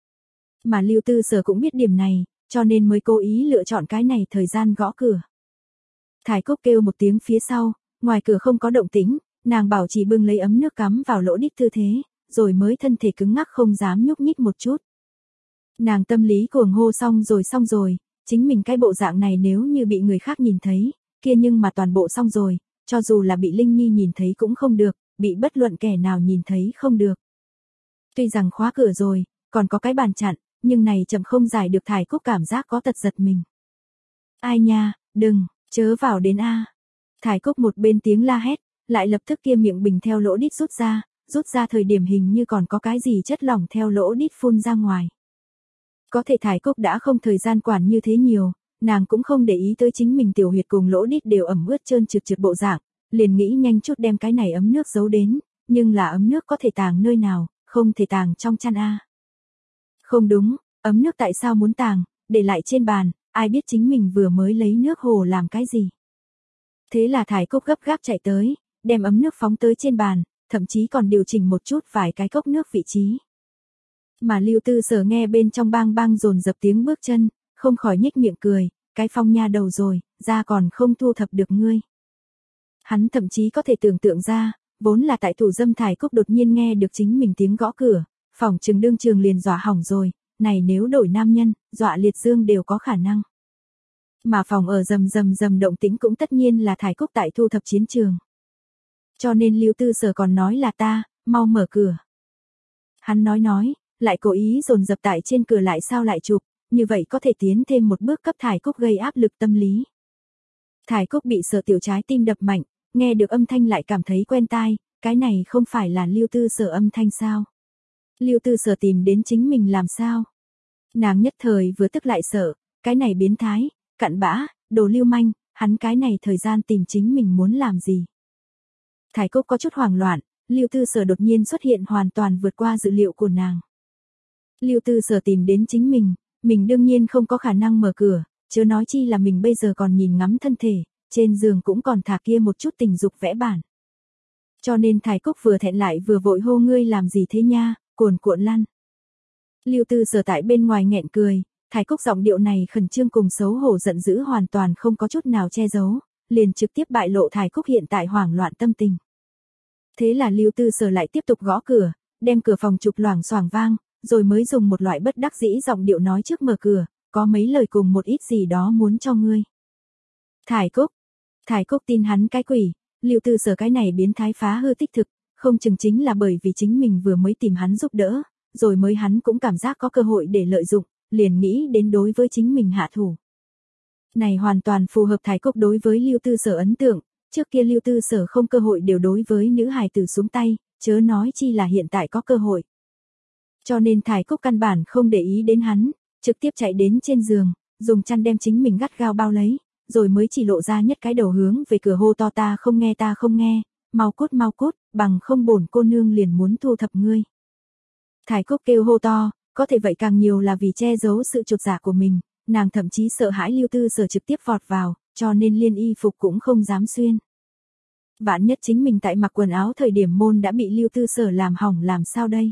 Speaker 1: Mà Lưu Tư Sở cũng biết điểm này, cho nên mới cố ý lựa chọn cái này thời gian gõ cửa. Thải Cúc kêu một tiếng phía sau, ngoài cửa không có động tĩnh, nàng bảo chỉ bưng lấy ấm nước cắm vào lỗ đít tư thế, rồi mới thân thể cứng ngắc không dám nhúc nhích một chút. Nàng tâm lý cuồng hô xong rồi xong rồi, chính mình cái bộ dạng này nếu như bị người khác nhìn thấy, kia nhưng mà toàn bộ xong rồi, cho dù là bị Linh Nhi nhìn thấy cũng không được, bị bất luận kẻ nào nhìn thấy không được. Tuy rằng khóa cửa rồi, còn có cái bàn chặn, nhưng này chậm không giải được Thải Cúc cảm giác có tật giật mình. Ai nha, đừng, chớ vào đến a. Thải Cúc một bên tiếng la hét, lại lập tức kia miệng bình theo lỗ đít rút ra, rút ra thời điểm hình như còn có cái gì chất lỏng theo lỗ đít phun ra ngoài. Có thể Thải Cúc đã không thời gian quản như thế nhiều, nàng cũng không để ý tới chính mình tiểu huyệt cùng lỗ đít đều ẩm ướt trơn trượt trượt bộ dạng, liền nghĩ nhanh chút đem cái này ấm nước giấu đến, nhưng là ấm nước có thể tàng nơi nào, không thể tàng trong chăn a. Không đúng, ấm nước tại sao muốn tàng, để lại trên bàn, ai biết chính mình vừa mới lấy nước hồ làm cái gì. Thế là Thải Cúc gấp gáp chạy tới, đem ấm nước phóng tới trên bàn, thậm chí còn điều chỉnh một chút vài cái cốc nước vị trí. Mà Lưu Tư Sở nghe bên trong bang bang dồn dập tiếng bước chân, không khỏi nhếch miệng cười, cái Phong nha đầu rồi, ra còn không thu thập được ngươi. Hắn thậm chí có thể tưởng tượng ra, vốn là tại thủ dâm Thải Cúc đột nhiên nghe được chính mình tiếng gõ cửa, phòng trường đương trường liền dọa hỏng rồi, này nếu đổi nam nhân, dọa liệt dương đều có khả năng. Mà phòng ở rầm rầm rầm động tĩnh cũng tất nhiên là Thải Cúc tại thu thập chiến trường. Cho nên Lưu Tư Sở còn nói là ta, mau mở cửa. Hắn nói nói, lại cố ý dồn dập tại trên cửa lại sao lại chụp, như vậy có thể tiến thêm một bước cấp Thải Cúc gây áp lực tâm lý. Thải Cúc bị sợ tiểu trái tim đập mạnh, nghe được âm thanh lại cảm thấy quen tai, cái này không phải là Lưu Tư Sở âm thanh sao? Lưu Tư Sở tìm đến chính mình làm sao? Nàng nhất thời vừa tức lại sợ, cái này biến thái, cặn bã, đồ lưu manh, hắn cái này thời gian tìm chính mình muốn làm gì? Thải Cúc có chút hoảng loạn, Lưu Tư Sở đột nhiên xuất hiện hoàn toàn vượt qua dự liệu của nàng. Lưu Tư Sở tìm đến chính mình, mình đương nhiên không có khả năng mở cửa, chớ nói chi là mình bây giờ còn nhìn ngắm thân thể, trên giường cũng còn thả kia một chút tình dục vẽ bản. Cho nên Thải Cúc vừa thẹn lại vừa vội hô ngươi làm gì thế nha, cuồn cuộn lăn. Lưu Tư Sở tại bên ngoài nghẹn cười, Thái Cúc giọng điệu này khẩn trương cùng xấu hổ giận dữ hoàn toàn không có chút nào che giấu, liền trực tiếp bại lộ Thái Cúc hiện tại hoảng loạn tâm tình. Thế là Lưu Tư Sở lại tiếp tục gõ cửa, đem cửa phòng chụp loảng xoảng vang, rồi mới dùng một loại bất đắc dĩ giọng điệu nói trước mở cửa, có mấy lời cùng một ít gì đó muốn cho ngươi. Thái Cúc, Thái Cúc tin hắn cái quỷ, Lưu Tư Sở cái này biến thái phá hư tích thực, không chừng chính là bởi vì chính mình vừa mới tìm hắn giúp đỡ, rồi mới hắn cũng cảm giác có cơ hội để lợi dụng, liền nghĩ đến đối với chính mình hạ thủ. Này hoàn toàn phù hợp Thái Cúc đối với Lưu Tư Sở ấn tượng, trước kia Lưu Tư Sở không cơ hội đều đối với nữ hài tử xuống tay, chớ nói chi là hiện tại có cơ hội. Cho nên Thái Cúc căn bản không để ý đến hắn, trực tiếp chạy đến trên giường, dùng chăn đem chính mình gắt gao bao lấy, rồi mới chỉ lộ ra nhất cái đầu hướng về cửa hô to ta không nghe ta không nghe, mau cút mau cút, bằng không bổn cô nương liền muốn thu thập ngươi. Thái Cúc kêu hô to, có thể vậy càng nhiều là vì che giấu sự chột dạ của mình, nàng thậm chí sợ hãi Lưu Tư Sở trực tiếp vọt vào, cho nên liên y phục cũng không dám xuyên. Vạn nhất chính mình tại mặc quần áo thời điểm môn đã bị Lưu Tư Sở làm hỏng làm sao đây?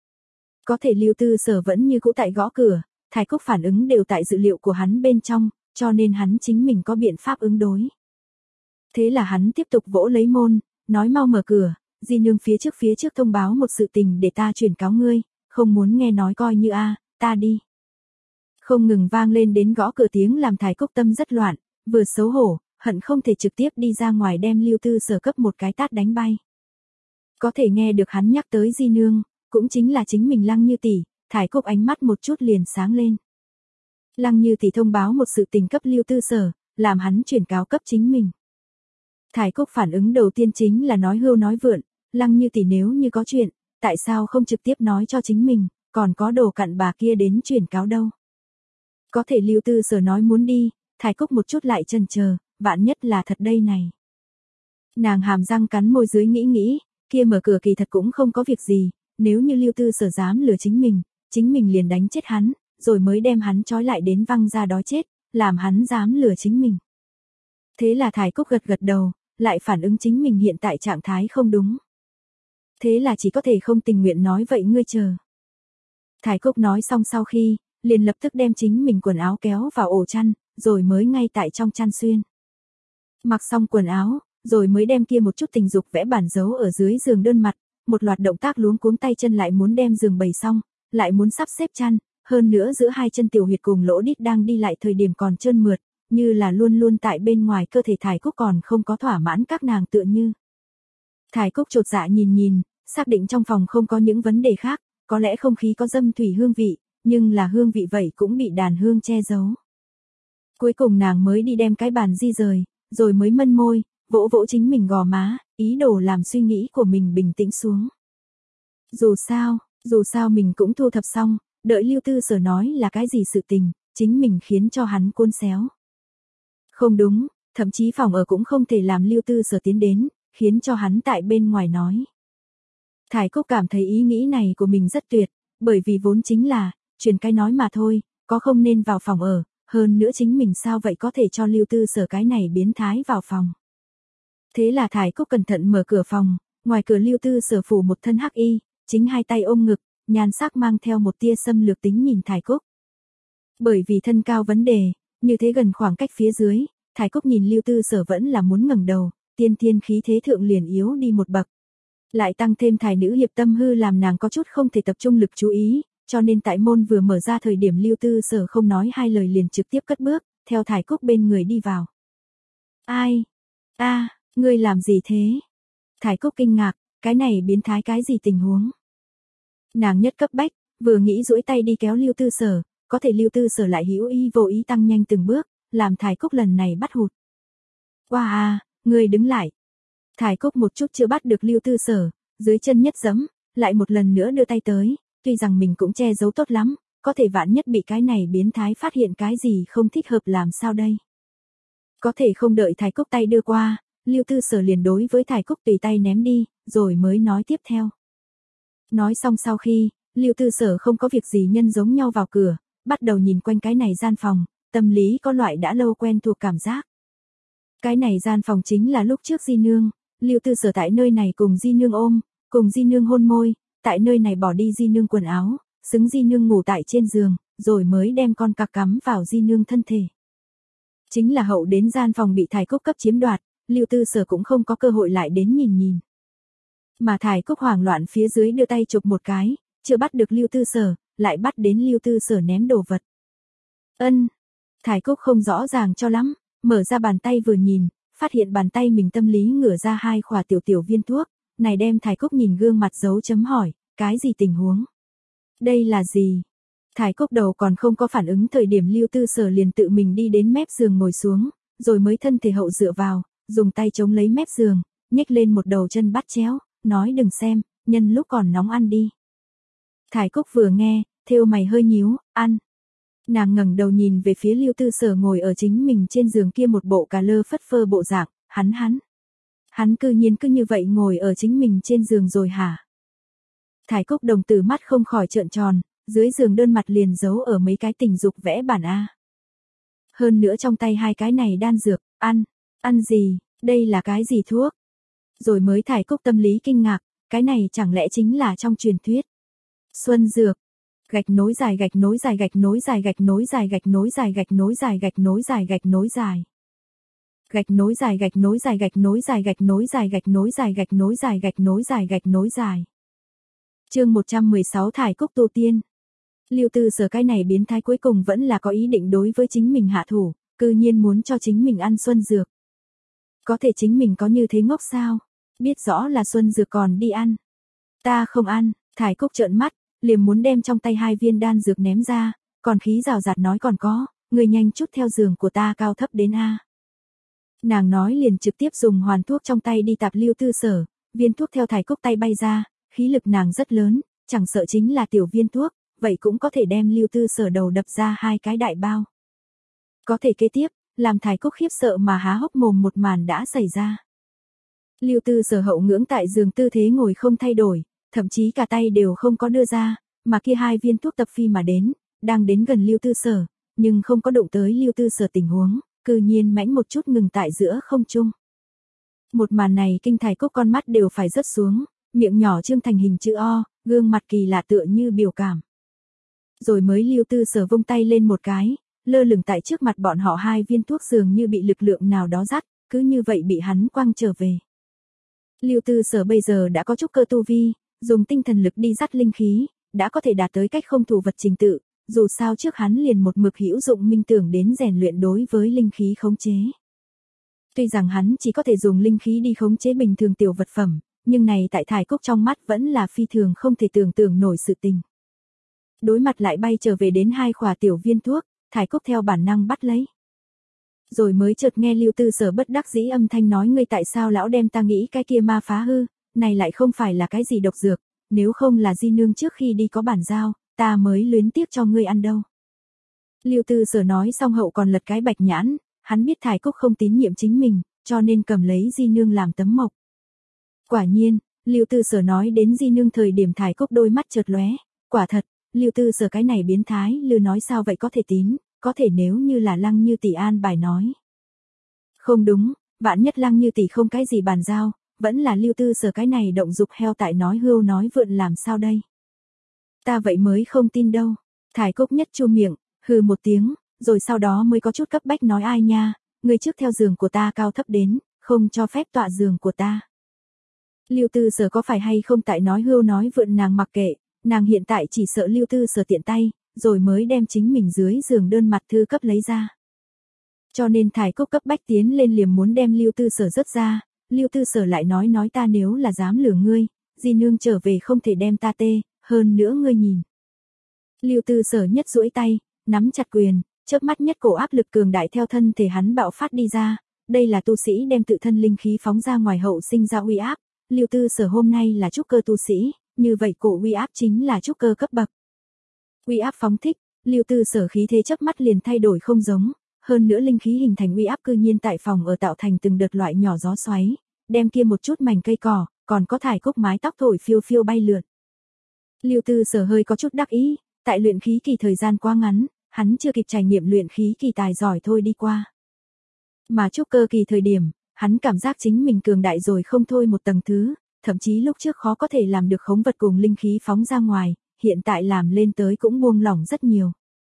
Speaker 1: Có thể Lưu Tư Sở vẫn như cũ tại gõ cửa, Thái Cúc phản ứng đều tại dự liệu của hắn bên trong, cho nên hắn chính mình có biện pháp ứng đối. Thế là hắn tiếp tục vỗ lấy môn, nói mau mở cửa, di nương phía trước phía trước thông báo một sự tình để ta chuyển cáo ngươi, không muốn nghe nói coi như a, ta đi. Không ngừng vang lên đến gõ cửa tiếng làm Thái Cúc tâm rất loạn, vừa xấu hổ, hận không thể trực tiếp đi ra ngoài đem Lưu Tư Sở cấp một cái tát đánh bay. Có thể nghe được hắn nhắc tới di nương, cũng chính là chính mình Lăng Như tỷ, Thái Cúc ánh mắt một chút liền sáng lên. Lăng Như tỷ thông báo một sự tình cấp Lưu Tư Sở, làm hắn chuyển cáo cấp chính mình. Thái Cúc phản ứng đầu tiên chính là nói hưu nói vượn, Lăng Như tỷ nếu như có chuyện, tại sao không trực tiếp nói cho chính mình, còn có đồ cặn bà kia đến chuyển cáo đâu. Có thể Lưu Tư Sở nói muốn đi, Thái Cúc một chút lại chần chờ, vạn nhất là thật đây này. Nàng hàm răng cắn môi dưới nghĩ nghĩ, kia mở cửa kỳ thật cũng không có việc gì, nếu như Lưu Tư Sở dám lừa chính mình, chính mình liền đánh chết hắn, rồi mới đem hắn trói lại đến văng ra đó chết, làm hắn dám lừa chính mình. Thế là Thái Cúc gật gật đầu, lại phản ứng chính mình hiện tại trạng thái không đúng. Thế là chỉ có thể không tình nguyện nói vậy ngươi chờ. Thái Cúc nói xong sau khi, liền lập tức đem chính mình quần áo kéo vào ổ chăn, rồi mới ngay tại trong chăn xuyên. Mặc xong quần áo, rồi mới đem kia một chút tình dục vẽ bản dấu ở dưới giường đơn mặt, một loạt động tác luống cuống tay chân lại muốn đem giường bày xong, lại muốn sắp xếp chăn, hơn nữa giữa hai chân tiểu huyệt cùng lỗ đít đang đi lại thời điểm còn trơn mượt, như là luôn luôn tại bên ngoài cơ thể Thái Cúc còn không có thỏa mãn các nàng tựa như. Thái Cúc chột dạ nhìn nhìn, xác định trong phòng không có những vấn đề khác, có lẽ không khí có dâm thủy hương vị, nhưng là hương vị vậy cũng bị đàn hương che giấu. Cuối cùng nàng mới đi đem cái bàn di rời, rồi mới mân môi, vỗ vỗ chính mình gò má, ý đồ làm suy nghĩ của mình bình tĩnh xuống. Dù sao, dù sao mình cũng thu thập xong, đợi Lưu Tư Sở nói là cái gì sự tình, chính mình khiến cho hắn cuốn xéo. Không đúng, thậm chí phòng ở cũng không thể làm Lưu Tư Sở tiến đến, khiến cho hắn tại bên ngoài nói. Thái Cúc cảm thấy ý nghĩ này của mình rất tuyệt, bởi vì vốn chính là, truyền cái nói mà thôi, có không nên vào phòng ở, hơn nữa chính mình sao vậy có thể cho Lưu Tư Sở cái này biến thái vào phòng. Thế là Thái Cúc cẩn thận mở cửa phòng, ngoài cửa Lưu Tư Sở phủ một thân hắc y, chính hai tay ôm ngực, nhan sắc mang theo một tia xâm lược tính nhìn Thái Cúc. Bởi vì thân cao vấn đề, như thế gần khoảng cách phía dưới, Thái Cúc nhìn Lưu Tư Sở vẫn là muốn ngẩng đầu, tiên thiên khí thế thượng liền yếu đi một bậc. Lại tăng thêm thái nữ hiệp tâm hư làm nàng có chút không thể tập trung lực chú ý, cho nên tại môn vừa mở ra thời điểm Lưu Tư Sở không nói hai lời liền trực tiếp cất bước, theo Thái Cúc bên người đi vào. Ai? A, à, ngươi làm gì thế? Thái Cúc kinh ngạc, cái này biến thái cái gì tình huống? Nàng nhất cấp bách, vừa nghĩ duỗi tay đi kéo Lưu Tư Sở, có thể Lưu Tư Sở lại hữu ý vô ý tăng nhanh từng bước, làm Thái Cúc lần này bắt hụt. Wow à, ngươi đứng lại. Thái Cúc một chút chưa bắt được Lưu Tư Sở, dưới chân nhất giẫm, lại một lần nữa đưa tay tới, tuy rằng mình cũng che giấu tốt lắm, có thể vạn nhất bị cái này biến thái phát hiện cái gì không thích hợp làm sao đây. Có thể không đợi Thái Cúc tay đưa qua, Lưu Tư Sở liền đối với Thái Cúc tùy tay ném đi, rồi mới nói tiếp theo. Nói xong sau khi, Lưu Tư Sở không có việc gì nhân giống nhau vào cửa, bắt đầu nhìn quanh cái này gian phòng, tâm lý có loại đã lâu quen thuộc cảm giác. Cái này gian phòng chính là lúc trước Di Nương, Lưu Tư Sở tại nơi này cùng Di Nương ôm, cùng Di Nương hôn môi, tại nơi này bỏ đi Di Nương quần áo, xứng Di Nương ngủ tại trên giường, rồi mới đem con cặc cắm vào di nương thân thể. Chính là hậu đến gian phòng bị Thải Cúc cấp chiếm đoạt, Lưu Tư Sở cũng không có cơ hội lại đến nhìn nhìn. Mà Thải Cúc hoảng loạn phía dưới đưa tay chụp một cái, chưa bắt được Lưu Tư Sở, lại bắt đến Lưu Tư Sở ném đồ vật. Ân, Thải Cúc không rõ ràng cho lắm, mở ra bàn tay vừa nhìn, phát hiện bàn tay mình tâm lý ngửa ra hai khỏa tiểu tiểu viên thuốc, này đem Thải Cúc nhìn gương mặt dấu chấm hỏi, cái gì tình huống? Đây là gì? Thải Cúc đầu còn không có phản ứng thời điểm Lưu Tư Sở liền tự mình đi đến mép giường ngồi xuống, rồi mới thân thể hậu dựa vào, dùng tay chống lấy mép giường, nhếch lên một đầu chân bắt chéo, nói đừng xem, nhân lúc còn nóng ăn đi. Thải Cúc vừa nghe, thêu mày hơi nhíu, ăn. Nàng ngẩng đầu nhìn về phía Lưu Tư Sở ngồi ở chính mình trên giường kia một bộ cà lơ phất phơ bộ dạng, hắn hắn. Hắn cư nhiên cứ như vậy ngồi ở chính mình trên giường rồi hả? Thải Cúc đồng tử mắt không khỏi trợn tròn, dưới giường đơn mặt liền giấu ở mấy cái tình dục vẽ bản A. Hơn nữa trong tay hai cái này đan dược, ăn, ăn gì, đây là cái gì thuốc? Rồi mới Thải Cúc tâm lý kinh ngạc, cái này chẳng lẽ chính là trong truyền thuyết. Xuân dược, gạch nối dài gạch nối dài gạch nối dài gạch nối dài gạch nối dài gạch nối dài gạch nối dài gạch nối dài. Gạch nối dài gạch nối dài gạch nối dài gạch nối dài gạch nối dài gạch nối dài gạch nối dài gạch nối dài. Chương một trăm mười sáu Thải Cúc tu tiên. Lưu Tư Sở cái này biến thái cuối cùng vẫn là có ý định đối với chính mình hạ thủ, cư nhiên muốn cho chính mình ăn xuân dược. Có thể chính mình có như thế ngốc sao? Biết rõ là xuân dược còn đi ăn. Ta không ăn, Thải Cúc trợn mắt, liền muốn đem trong tay hai viên đan dược ném ra, còn khí rào rạt nói còn có, người nhanh chút theo giường của ta cao thấp đến A. Nàng nói liền trực tiếp dùng hoàn thuốc trong tay đi tạp Lưu Tư Sở, viên thuốc theo Thải Cúc tay bay ra, khí lực nàng rất lớn, chẳng sợ chính là tiểu viên thuốc, vậy cũng có thể đem Lưu Tư Sở đầu đập ra hai cái đại bao. Có thể kế tiếp, làm Thải Cúc khiếp sợ mà há hốc mồm một màn đã xảy ra. Lưu Tư Sở hậu ngưỡng tại giường tư thế ngồi không thay đổi, thậm chí cả tay đều không có đưa ra, mà kia hai viên thuốc tập phi mà đến, đang đến gần Lưu Tư Sở, nhưng không có đụng tới Lưu Tư Sở tình huống, cư nhiên mãnh một chút ngừng tại giữa không trung. Một màn này kinh Thải Cúc con mắt đều phải rớt xuống, miệng nhỏ trương thành hình chữ O, gương mặt kỳ lạ tựa như biểu cảm. Rồi mới Lưu Tư Sở vung tay lên một cái, lơ lửng tại trước mặt bọn họ hai viên thuốc dường như bị lực lượng nào đó dắt, cứ như vậy bị hắn quăng trở về. Lưu Tư Sở bây giờ đã có chút cơ tu vi, dùng tinh thần lực đi dắt linh khí, đã có thể đạt tới cách không thủ vật trình tự, dù sao trước hắn liền một mực hữu dụng minh tưởng đến rèn luyện đối với linh khí khống chế. Tuy rằng hắn chỉ có thể dùng linh khí đi khống chế bình thường tiểu vật phẩm, nhưng này tại Thải Cúc trong mắt vẫn là phi thường không thể tưởng tượng nổi sự tình. Đối mặt lại bay trở về đến hai khỏa tiểu viên thuốc, Thải Cúc theo bản năng bắt lấy. Rồi mới chợt nghe Lưu Tư Sở bất đắc dĩ âm thanh nói ngươi tại sao lão đem ta nghĩ cái kia ma phá hư, này lại không phải là cái gì độc dược, nếu không là di nương trước khi đi có bản giao, ta mới luyến tiếc cho ngươi ăn đâu. Lưu Tư Sở nói xong hậu còn lật cái bạch nhãn, hắn biết Thải Cúc không tín nhiệm chính mình, cho nên cầm lấy di nương làm tấm mộc. Quả nhiên, Lưu Tư Sở nói đến di nương thời điểm Thải Cúc đôi mắt chợt lóe, quả thật, Lưu Tư Sở cái này biến thái lừa nói sao vậy có thể tín, có thể nếu như là Lăng Như Tỷ an bài nói. Không đúng, vạn nhất Lăng Như Tỷ không cái gì bàn giao, vẫn là Lưu Tư Sở cái này động dục heo tại nói hưu nói vượn làm sao đây. Ta vậy mới không tin đâu. Thải Cúc nhất chu miệng, hừ một tiếng, rồi sau đó mới có chút cấp bách nói ai nha, người trước theo giường của ta cao thấp đến, không cho phép tọa giường của ta. Lưu Tư Sở có phải hay không tại nói hưu nói vượn nàng mặc kệ, nàng hiện tại chỉ sợ Lưu Tư Sở tiện tay, rồi mới đem chính mình dưới giường đơn mặt thư cấp lấy ra. Cho nên Thải Cúc cấp bách tiến lên liềm muốn đem Lưu Tư Sở rớt ra, Lưu Tư Sở lại nói nói ta nếu là dám lừa ngươi, di nương trở về không thể đem ta tê, hơn nữa ngươi nhìn. Lưu Tư Sở nhất duỗi tay, nắm chặt quyền, chớp mắt nhất cổ áp lực cường đại theo thân thể hắn bạo phát đi ra, đây là tu sĩ đem tự thân linh khí phóng ra ngoài hậu sinh ra uy áp, Lưu Tư Sở hôm nay là trúc cơ tu sĩ, như vậy cổ uy áp chính là trúc cơ cấp bậc. Uy áp phóng thích, Lưu Tư Sở khí thế chớp mắt liền thay đổi không giống, hơn nữa linh khí hình thành uy áp cư nhiên tại phòng ở tạo thành từng đợt loại nhỏ gió xoáy, đem kia một chút mảnh cây cỏ, còn có Thải Cúc mái tóc thổi phiêu phiêu bay lượn. Lưu Tư Sở hơi có chút đắc ý, tại luyện khí kỳ thời gian quá ngắn, hắn chưa kịp trải nghiệm luyện khí kỳ tài giỏi thôi đi qua. Mà trúc cơ kỳ thời điểm, hắn cảm giác chính mình cường đại rồi không thôi một tầng thứ, thậm chí lúc trước khó có thể làm được khống vật cùng linh khí phóng ra ngoài, hiện tại làm lên tới cũng buông lỏng rất nhiều.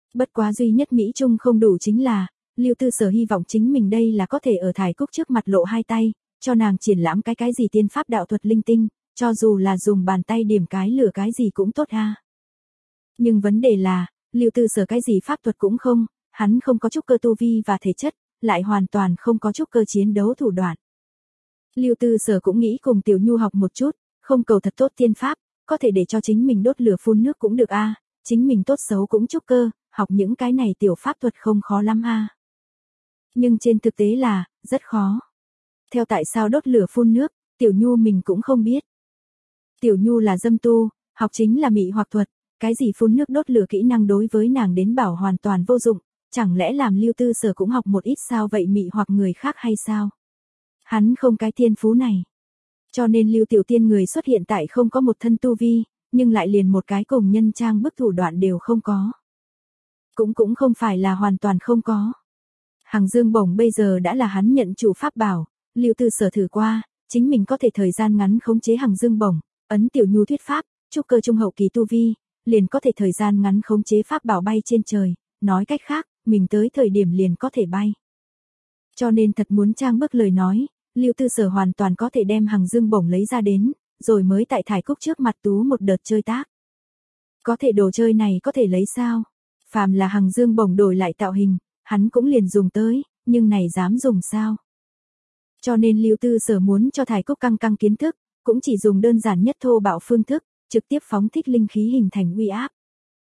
Speaker 1: Bất quá duy nhất Mỹ Trung không đủ chính là, Lưu Tư Sở hy vọng chính mình đây là có thể ở Thải Cúc trước mặt lộ hai tay, cho nàng triển lãm cái cái gì tiên pháp đạo thuật linh tinh, cho dù là dùng bàn tay điểm cái lửa cái gì cũng tốt ha. Nhưng vấn đề là, Lưu Tư Sở cái gì pháp thuật cũng không, hắn không có chút cơ tu vi và thể chất, lại hoàn toàn không có chút cơ chiến đấu thủ đoạn. Lưu Tư Sở cũng nghĩ cùng Tiểu Nhu học một chút, không cầu thật tốt tiên pháp, có thể để cho chính mình đốt lửa phun nước cũng được a, chính mình tốt xấu cũng chút cơ, học những cái này tiểu pháp thuật không khó lắm a. Nhưng trên thực tế là, rất khó. Theo tại sao đốt lửa phun nước, Tiểu Nhu mình cũng không biết. Tiểu Nhu là dâm tu, học chính là mị hoặc thuật, cái gì phun nước đốt lửa kỹ năng đối với nàng đến bảo hoàn toàn vô dụng, chẳng lẽ làm Lưu Tư Sở cũng học một ít sao vậy mị hoặc người khác hay sao? Hắn không cái thiên phú này. Cho nên Lưu Tiểu Tiên người xuất hiện tại không có một thân tu vi, nhưng lại liền một cái cùng nhân trang bức thủ đoạn đều không có. Cũng cũng không phải là hoàn toàn không có. Hằng Dương Bổng bây giờ đã là hắn nhận chủ pháp bảo, Lưu Tư Sở thử qua, chính mình có thể thời gian ngắn khống chế Hằng Dương Bổng, ấn Tiểu Nhu thuyết pháp, trúc cơ trung hậu kỳ tu vi, liền có thể thời gian ngắn khống chế pháp bảo bay trên trời, nói cách khác, mình tới thời điểm liền có thể bay. Cho nên thật muốn trang bức lời nói, Lưu Tư Sở hoàn toàn có thể đem Hằng Dương Bổng lấy ra đến, rồi mới tại Thải Cúc trước mặt tú một đợt chơi tác. Có thể đồ chơi này có thể lấy sao? Phàm là Hằng Dương Bổng đổi lại tạo hình, hắn cũng liền dùng tới, nhưng này dám dùng sao? Cho nên Lưu Tư Sở muốn cho Thải Cúc căng căng kiến thức, cũng chỉ dùng đơn giản nhất thô bạo phương thức, trực tiếp phóng thích linh khí hình thành uy áp.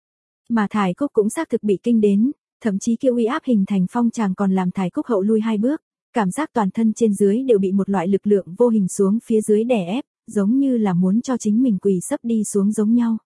Speaker 1: Mà Thải Cúc cũng xác thực bị kinh đến, thậm chí kêu uy áp hình thành phong tràng còn làm Thải Cúc hậu lui hai bước, cảm giác toàn thân trên dưới đều bị một loại lực lượng vô hình xuống phía dưới đè ép, giống như là muốn cho chính mình quỳ sấp đi xuống giống nhau.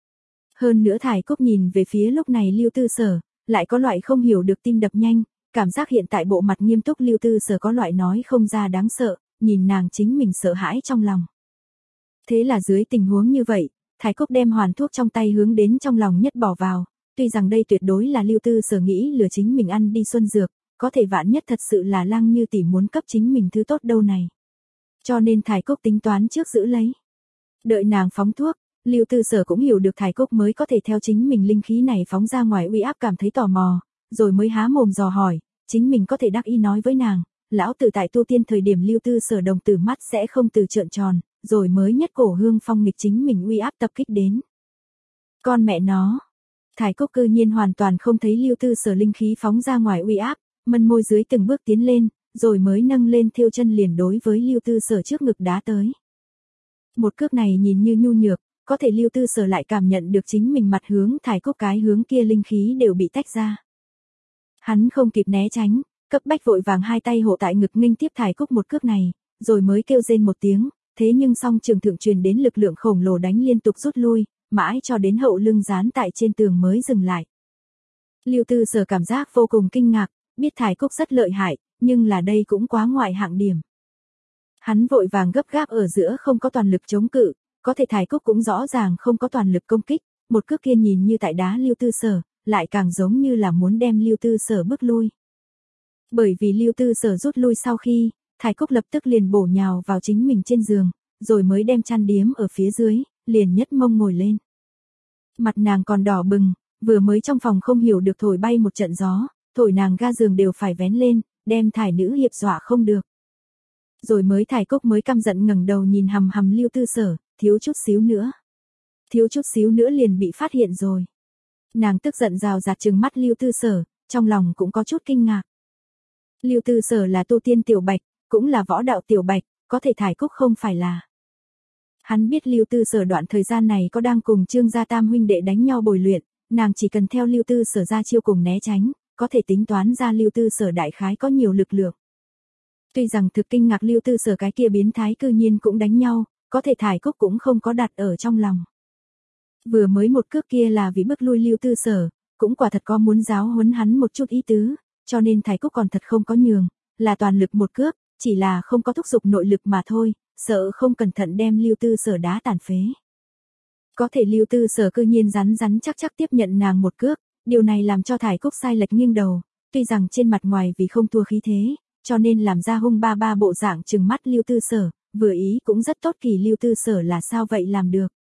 Speaker 1: Hơn nữa Thải Cúc nhìn về phía lúc này Lưu Tư Sở, lại có loại không hiểu được tim đập nhanh, cảm giác hiện tại bộ mặt nghiêm túc Lưu Tư Sở có loại nói không ra đáng sợ, nhìn nàng chính mình sợ hãi trong lòng. Thế là dưới tình huống như vậy, Thải Cúc đem hoàn thuốc trong tay hướng đến trong lòng nhất bỏ vào, tuy rằng đây tuyệt đối là Lưu Tư Sở nghĩ lừa chính mình ăn đi xuân dược, có thể vạn nhất thật sự là Lăng Như tỷ muốn cấp chính mình thứ tốt đâu này. Cho nên Thải Cúc tính toán trước giữ lấy. Đợi nàng phóng thuốc, Lưu Tư Sở cũng hiểu được Thải Cúc mới có thể theo chính mình linh khí này phóng ra ngoài uy áp cảm thấy tò mò, rồi mới há mồm dò hỏi, chính mình có thể đắc ý nói với nàng, lão tử tại tu tiên thời điểm Lưu Tư Sở đồng tử mắt sẽ không từ trợn tròn, rồi mới nhất cổ hương phong nghịch chính mình uy áp tập kích đến. Con mẹ nó, Thải Cúc cư nhiên hoàn toàn không thấy Lưu Tư Sở linh khí phóng ra ngoài uy áp, mân môi dưới từng bước tiến lên, rồi mới nâng lên thêu chân liền đối với Lưu Tư Sở trước ngực đá tới. Một cước này nhìn như nhu nhược, có thể Lưu Tư Sở lại cảm nhận được chính mình mặt hướng Thải Cúc cái hướng kia linh khí đều bị tách ra. Hắn không kịp né tránh, cấp bách vội vàng hai tay hộ tại ngực nghênh tiếp Thải Cúc một cước này, rồi mới kêu rên một tiếng, thế nhưng song trường thượng truyền đến lực lượng khổng lồ đánh liên tục rút lui, mãi cho đến hậu lưng dán tại trên tường mới dừng lại. Lưu Tư Sở cảm giác vô cùng kinh ngạc, biết Thải Cúc rất lợi hại, nhưng là đây cũng quá ngoại hạng điểm. Hắn vội vàng gấp gáp ở giữa không có toàn lực chống cự, có thể Thải Cúc cũng rõ ràng không có toàn lực công kích, một cước kia nhìn như tại đá Lưu Tư Sở, lại càng giống như là muốn đem Lưu Tư Sở bước lui. Bởi vì Lưu Tư Sở rút lui sau khi, Thải Cúc lập tức liền bổ nhào vào chính mình trên giường, rồi mới đem chăn điếm ở phía dưới, liền nhất mông ngồi lên. Mặt nàng còn đỏ bừng, vừa mới trong phòng không hiểu được thổi bay một trận gió, thổi nàng ga giường đều phải vén lên, đem Thải nữ hiệp dọa không được. Rồi mới Thải Cúc mới căm giận ngẩng đầu nhìn hằm hằm Lưu Tư Sở, thiếu chút xíu nữa. Thiếu chút xíu nữa liền bị phát hiện rồi. Nàng tức giận rào rạt trừng mắt Lưu Tư Sở, trong lòng cũng có chút kinh ngạc. Lưu Tư Sở là tu tiên tiểu bạch, cũng là võ đạo tiểu bạch, có thể Thải Cúc không phải là. Hắn biết Lưu Tư Sở đoạn thời gian này có đang cùng Trương gia tam huynh đệ đánh nhau bồi luyện, nàng chỉ cần theo Lưu Tư Sở ra chiêu cùng né tránh, có thể tính toán ra Lưu Tư Sở đại khái có nhiều lực lượng. Tuy rằng thực kinh ngạc Lưu Tư Sở cái kia biến thái cư nhiên cũng đánh nhau, có thể Thải Cúc cũng không có đặt ở trong lòng. Vừa mới một cước kia là vì bức lui Lưu Tư Sở, cũng quả thật có muốn giáo huấn hắn một chút ý tứ, cho nên Thải Cúc còn thật không có nhường, là toàn lực một cước, chỉ là không có thúc giục nội lực mà thôi, sợ không cẩn thận đem Lưu Tư Sở đá tàn phế. Có thể Lưu Tư Sở cư nhiên rắn rắn chắc chắc tiếp nhận nàng một cước, điều này làm cho Thải Cúc sai lệch nghiêng đầu, tuy rằng trên mặt ngoài vì không thua khí thế, cho nên làm ra hung ba ba bộ dạng trừng mắt Lưu Tư Sở, vừa ý cũng rất tốt kỳ Lưu Tư Sở là sao vậy làm được.